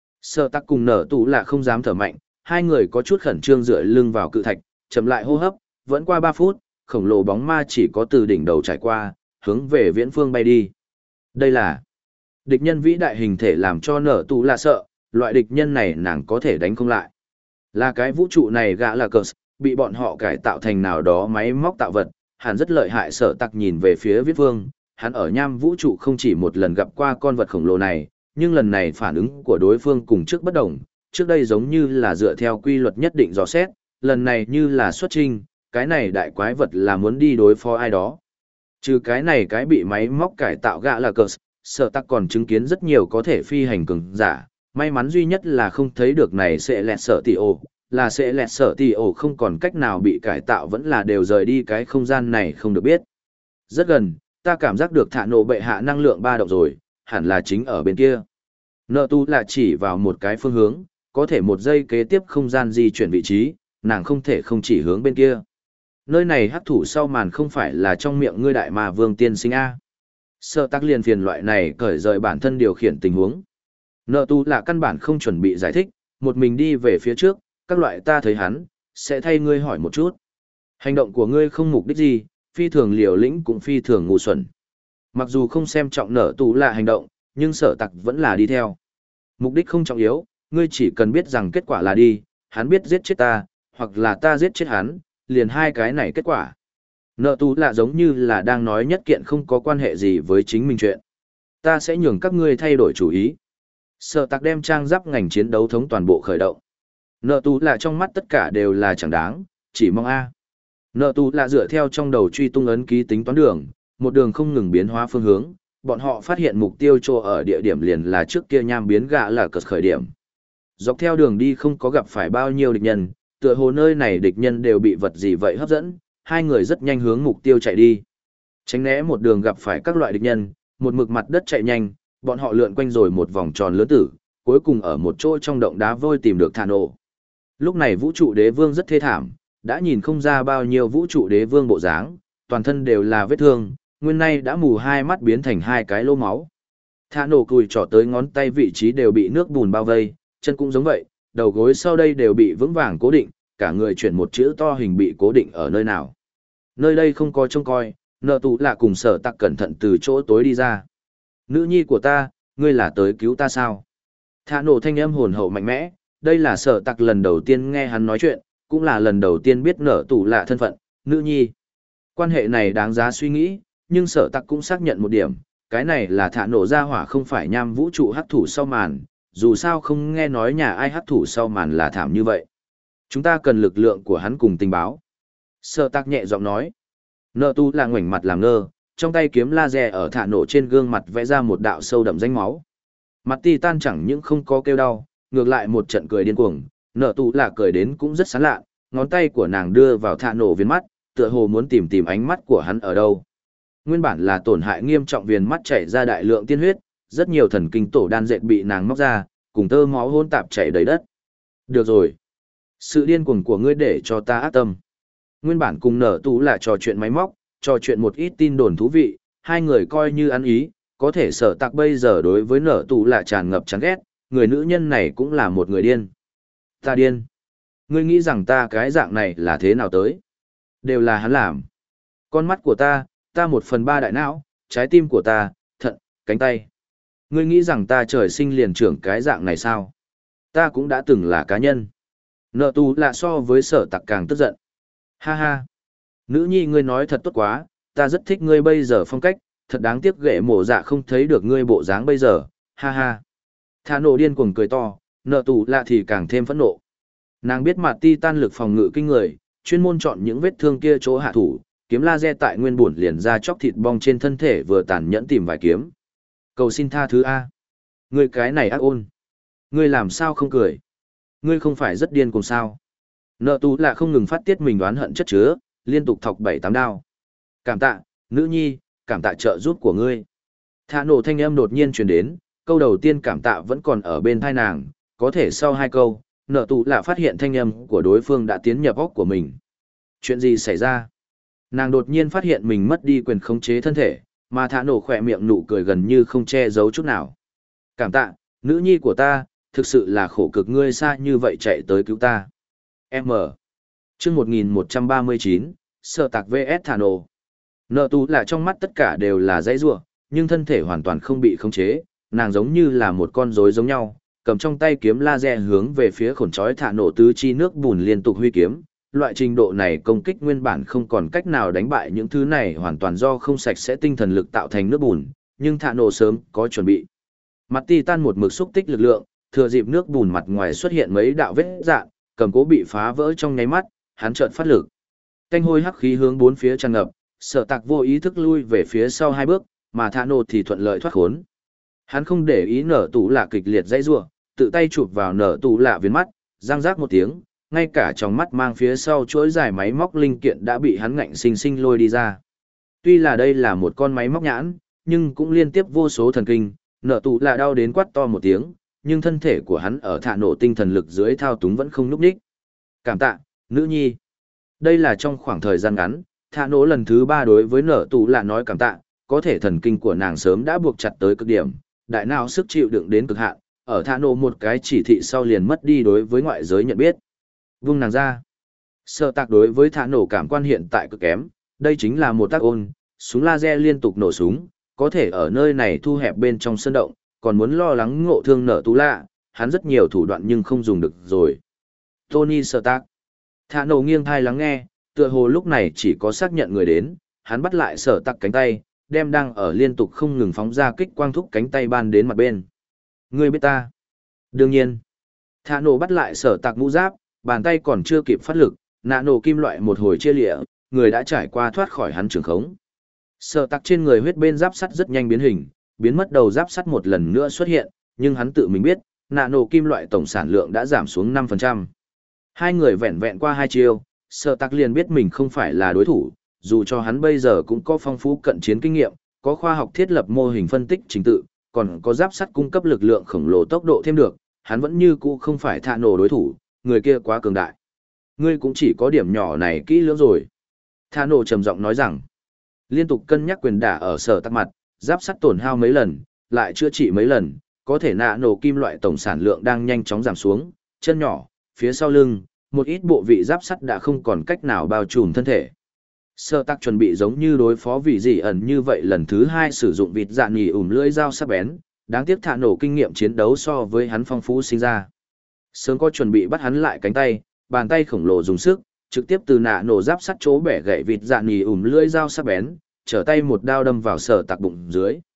Sở Tặc cùng Nở Tủ là không dám thở mạnh, hai người có chút khẩn trương dựa lưng vào cự thạch, chậm lại hô hấp, vẫn qua ba phút, khổng lồ bóng ma chỉ có từ đỉnh đầu trải qua, hướng về viễn phương bay đi. Đây là địch nhân vĩ đại hình thể làm cho Nở Tủ là sợ, loại địch nhân này nàng có thể đánh không lại. Là cái vũ trụ này gã là cờ, bị bọn họ cải tạo thành nào đó máy móc tạo vật, hẳn rất lợi hại. Sở Tặc nhìn về phía viễn phương, hắn ở nham vũ trụ không chỉ một lần gặp qua con vật khổng lồ này, nhưng lần này phản ứng của đối phương cùng trước bất đồng, trước đây giống như là dựa theo quy luật nhất định dò xét, lần này như là xuất trình, cái này đại quái vật là muốn đi đối phó ai đó. Trừ cái này cái bị máy móc cải tạo gã là cờ, Sở Tặc còn chứng kiến rất nhiều có thể phi hành cường giả, may mắn duy nhất là không thấy được này sẽ lẹt sở tỷ ổ, là sẽ lẹt sở tỷ ổ không còn cách nào bị cải tạo vẫn là đều rời đi cái không gian này không được biết. Rất gần, ta cảm giác được thả nổ bệ hạ năng lượng ba động rồi, hẳn là chính ở bên kia. Nợ tu là chỉ vào một cái phương hướng, có thể một giây kế tiếp không gian di chuyển vị trí, nàng không thể không chỉ hướng bên kia. Nơi này hắc thủ sau màn không phải là trong miệng ngươi đại mà vương tiên sinh A. Sở Tặc liền phiền loại này cởi rời bản thân điều khiển tình huống. Nợ tu là căn bản không chuẩn bị giải thích, một mình đi về phía trước, các loại ta thấy hắn, sẽ thay ngươi hỏi một chút. Hành động của ngươi không mục đích gì, phi thường liều lĩnh cũng phi thường ngu xuẩn. Mặc dù không xem trọng Nở Tù là hành động, nhưng Sở Tặc vẫn là đi theo. Mục đích không trọng yếu, ngươi chỉ cần biết rằng kết quả là đi, hắn biết giết chết ta, hoặc là ta giết chết hắn, liền hai cái này kết quả. Nở Tù là giống như là đang nói nhất kiện không có quan hệ gì với chính mình chuyện. Ta sẽ nhường các ngươi thay đổi chủ ý. Sở Tặc đem trang giáp ngành chiến đấu thống toàn bộ khởi động. Nợ Tù là trong mắt tất cả đều là chẳng đáng, chỉ mong A. Nợ Tù là dựa theo trong đầu truy tung ấn ký tính toán đường, một đường không ngừng biến hóa phương hướng, bọn họ phát hiện mục tiêu chỗ ở địa điểm liền là trước kia nham biến gạ là cật khởi điểm. Dọc theo đường đi không có gặp phải bao nhiêu địch nhân, tựa hồ nơi này địch nhân đều bị vật gì vậy hấp dẫn, hai người rất nhanh hướng mục tiêu chạy đi. Tránh né một đường gặp phải các loại địch nhân, một mực mặt đất chạy nhanh, bọn họ lượn quanh rồi một vòng tròn lớn tử, cuối cùng ở một chỗ trong động đá vôi tìm được Thản Ổ. Lúc này vũ trụ đế vương rất thê thảm, đã nhìn không ra bao nhiêu vũ trụ đế vương bộ dáng, toàn thân đều là vết thương, nguyên nay đã mù hai mắt biến thành hai cái lỗ máu. Thản Ổ cùi trỏ tới ngón tay vị trí đều bị nước bùn bao vây, chân cũng giống vậy, đầu gối sau đây đều bị vững vàng cố định, cả người chuyển một chữ to hình bị cố định ở nơi nào. Nơi đây không có trông coi, Nợ Tù là cùng Sở Tặc cẩn thận từ chỗ tối đi ra. Nữ nhi của ta, ngươi là tới cứu ta sao? Thản Ổ thanh âm hồn hậu mạnh mẽ, đây là Sở Tặc lần đầu tiên nghe hắn nói chuyện, cũng là lần đầu tiên biết Nở Tù là thân phận, nữ nhi. Quan hệ này đáng giá suy nghĩ, nhưng Sở Tặc cũng xác nhận một điểm, cái này là Thản Ổ ra hỏa không phải nham vũ trụ hắc thủ sau màn, dù sao không nghe nói nhà ai hắc thủ sau màn là thảm như vậy. Chúng ta cần lực lượng của hắn cùng tình báo. Sở Tặc nhẹ giọng nói. Nở Tù là ngoảnh mặt làm ngơ, trong tay kiếm laser ở Thản Ổ trên gương mặt vẽ ra một đạo sâu đậm danh máu. Mặt Titan chẳng những không có kêu đau, ngược lại một trận cười điên cuồng, Nở Tù là cười đến cũng rất sán lạ, ngón tay của nàng đưa vào Thản Ổ viền mắt, tựa hồ muốn tìm tìm ánh mắt của hắn ở đâu. Nguyên bản là tổn hại nghiêm trọng viền mắt chảy ra đại lượng tiên huyết, rất nhiều thần kinh tổ đan dệt bị nàng móc ra, cùng tơ máu hỗn tạp chảy đầy đất. Được rồi, sự điên cuồng của ngươi để cho ta ác tâm. Nguyên bản cùng Nở Tù là trò chuyện máy móc, trò chuyện một ít tin đồn thú vị, hai người coi như ăn ý, có thể Sở Tặc bây giờ đối với Nở Tù là tràn ngập chán ghét, người nữ nhân này cũng là một người điên. Ta điên. Ngươi nghĩ rằng ta cái dạng này là thế nào tới? Đều là hắn làm. Con mắt của ta, ta một phần ba đại não, trái tim của ta, thận, cánh tay. Ngươi nghĩ rằng ta trời sinh liền trưởng cái dạng này sao? Ta cũng đã từng là cá nhân. Nợ Tù là so với Sở Tặc càng tức giận. Ha ha. Nữ nhi ngươi nói thật tốt quá, ta rất thích ngươi bây giờ phong cách, thật đáng tiếc ghệ mổ dạ không thấy được ngươi bộ dáng bây giờ, ha ha. Thản Ổ điên cuồng cười to, Nợ Tù lạ thì càng thêm phẫn nộ. Nàng biết mặt Titan lực phòng ngự kinh người, chuyên môn chọn những vết thương kia chỗ hạ thủ, kiếm laser tại nguyên bổn liền ra chóc thịt bong trên thân thể vừa tàn nhẫn tìm vài kiếm. Cầu xin tha thứ A. Ngươi cái này ác ôn. Ngươi làm sao không cười? Ngươi không phải rất điên cùng sao? Nợ tú là không ngừng phát tiết mình đoán hận chất chứa, liên tục thọc bảy tám đao. Cảm tạ, nữ nhi, cảm tạ trợ giúp của ngươi. Thả nổ thanh âm đột nhiên truyền đến, câu đầu tiên cảm tạ vẫn còn ở bên thai nàng, có thể sau hai câu, nợ tú là phát hiện thanh âm của đối phương đã tiến nhập óc của mình. Chuyện gì xảy ra? Nàng đột nhiên phát hiện mình mất đi quyền khống chế thân thể, mà thả nổ khỏe miệng nụ cười gần như không che giấu chút nào. Cảm tạ, nữ nhi của ta, thực sự là khổ cực ngươi xa như vậy chạy tới cứu ta. M. Chương một nghìn một trăm ba mươi chín, Sở Tạc vs Thả nổ. Nợ tú là trong mắt tất cả đều là dãy rủa, nhưng thân thể hoàn toàn không bị khống chế, nàng giống như là một con rối giống nhau, cầm trong tay kiếm laser hướng về phía khổn trói Thả nổ tứ chi nước bùn liên tục huy kiếm. Loại trình độ này công kích nguyên bản không còn cách nào đánh bại những thứ này hoàn toàn do không sạch sẽ tinh thần lực tạo thành nước bùn, nhưng Thả nổ sớm có chuẩn bị. Mặt Titan một mực xúc tích lực lượng, thừa dịp nước bùn mặt ngoài xuất hiện mấy đạo vết rạn, cầm cố bị phá vỡ trong nháy mắt, hắn chợt phát lực. Canh hôi hắc khí hướng bốn phía tràn ngập, Sở Tạc vô ý thức lui về phía sau hai bước, mà Thả nổ thì thuận lợi thoát khốn. Hắn không để ý nở tủ lạ kịch liệt dãy rủa, tự tay chụp vào nở tủ lạ viền mắt, răng rác một tiếng, ngay cả trong mắt mang phía sau chuỗi dài máy móc linh kiện đã bị hắn ngạnh sinh sinh lôi đi ra. Tuy là đây là một con máy móc nhãn, nhưng cũng liên tiếp vô số thần kinh, nở tủ lạ đau đến quát to một tiếng, nhưng thân thể của hắn ở Thả nổ tinh thần lực dưới thao túng vẫn không núp đích. Cảm tạ, nữ nhi. Đây là trong khoảng thời gian ngắn, Thả nổ lần thứ ba đối với nở tủ lạ nói cảm tạ, có thể thần kinh của nàng sớm đã buộc chặt tới cực điểm, đại não sức chịu đựng đến cực hạn, ở Thả nổ một cái chỉ thị sau liền mất đi đối với ngoại giới nhận biết. Vung nàng ra. Sở Tạc đối với Thả nổ cảm quan hiện tại cực kém, đây chính là một tác ôn, súng laser liên tục nổ súng, có thể ở nơi này thu hẹp bên trong sân động, còn muốn lo lắng ngộ thương nở tú lạ, hắn rất nhiều thủ đoạn nhưng không dùng được rồi. Tony Stark. Thả nổ nghiêng thai lắng nghe, tựa hồ lúc này chỉ có xác nhận người đến, hắn bắt lại Sở Tạc cánh tay, đem đang ở liên tục không ngừng phóng ra kích quang thúc cánh tay ban đến mặt bên. Ngươi biết ta? Đương nhiên. Thả nổ bắt lại Sở Tạc mũ giáp, bàn tay còn chưa kịp phát lực, nạ nổ kim loại một hồi chia lịa, người đã trải qua thoát khỏi hắn trường khống. Sở Tạc trên người huyết bên giáp sắt rất nhanh biến hình, biến mất đầu giáp sắt một lần nữa xuất hiện, nhưng hắn tự mình biết, nạ nổ kim loại tổng sản lượng đã giảm xuống năm phần trăm. Hai người vẹn vẹn qua hai chiêu, Sở Tạc liền biết mình không phải là đối thủ, dù cho hắn bây giờ cũng có phong phú cận chiến kinh nghiệm, có khoa học thiết lập mô hình phân tích trình tự, còn có giáp sắt cung cấp lực lượng khổng lồ tốc độ thêm được, hắn vẫn như cũ không phải Thả nổ đối thủ, người kia quá cường đại. Ngươi cũng chỉ có điểm nhỏ này kỹ lưỡng rồi. Thả nổ trầm giọng nói rằng, liên tục cân nhắc quyền đả ở Sở Tạc mặt, giáp sắt tổn hao mấy lần, lại chữa trị mấy lần, có thể nạ nổ kim loại tổng sản lượng đang nhanh chóng giảm xuống, chân nhỏ, phía sau lưng, một ít bộ vị giáp sắt đã không còn cách nào bao trùm thân thể. Sở Tạc chuẩn bị giống như đối phó vị dị ẩn như vậy lần thứ hai sử dụng vịt dạ nhì ủm lưỡi dao sắc bén, đáng tiếc Thả nổ kinh nghiệm chiến đấu so với hắn phong phú sinh ra. Sớm có chuẩn bị bắt hắn lại cánh tay, bàn tay khổng lồ dùng sức, trực tiếp từ nạ nổ giáp sắt chỗ bẻ gãy vịt dạ nhì ủm lưỡi dao sắc bén, trở tay một đao đâm vào Sở Tạc bụng dưới.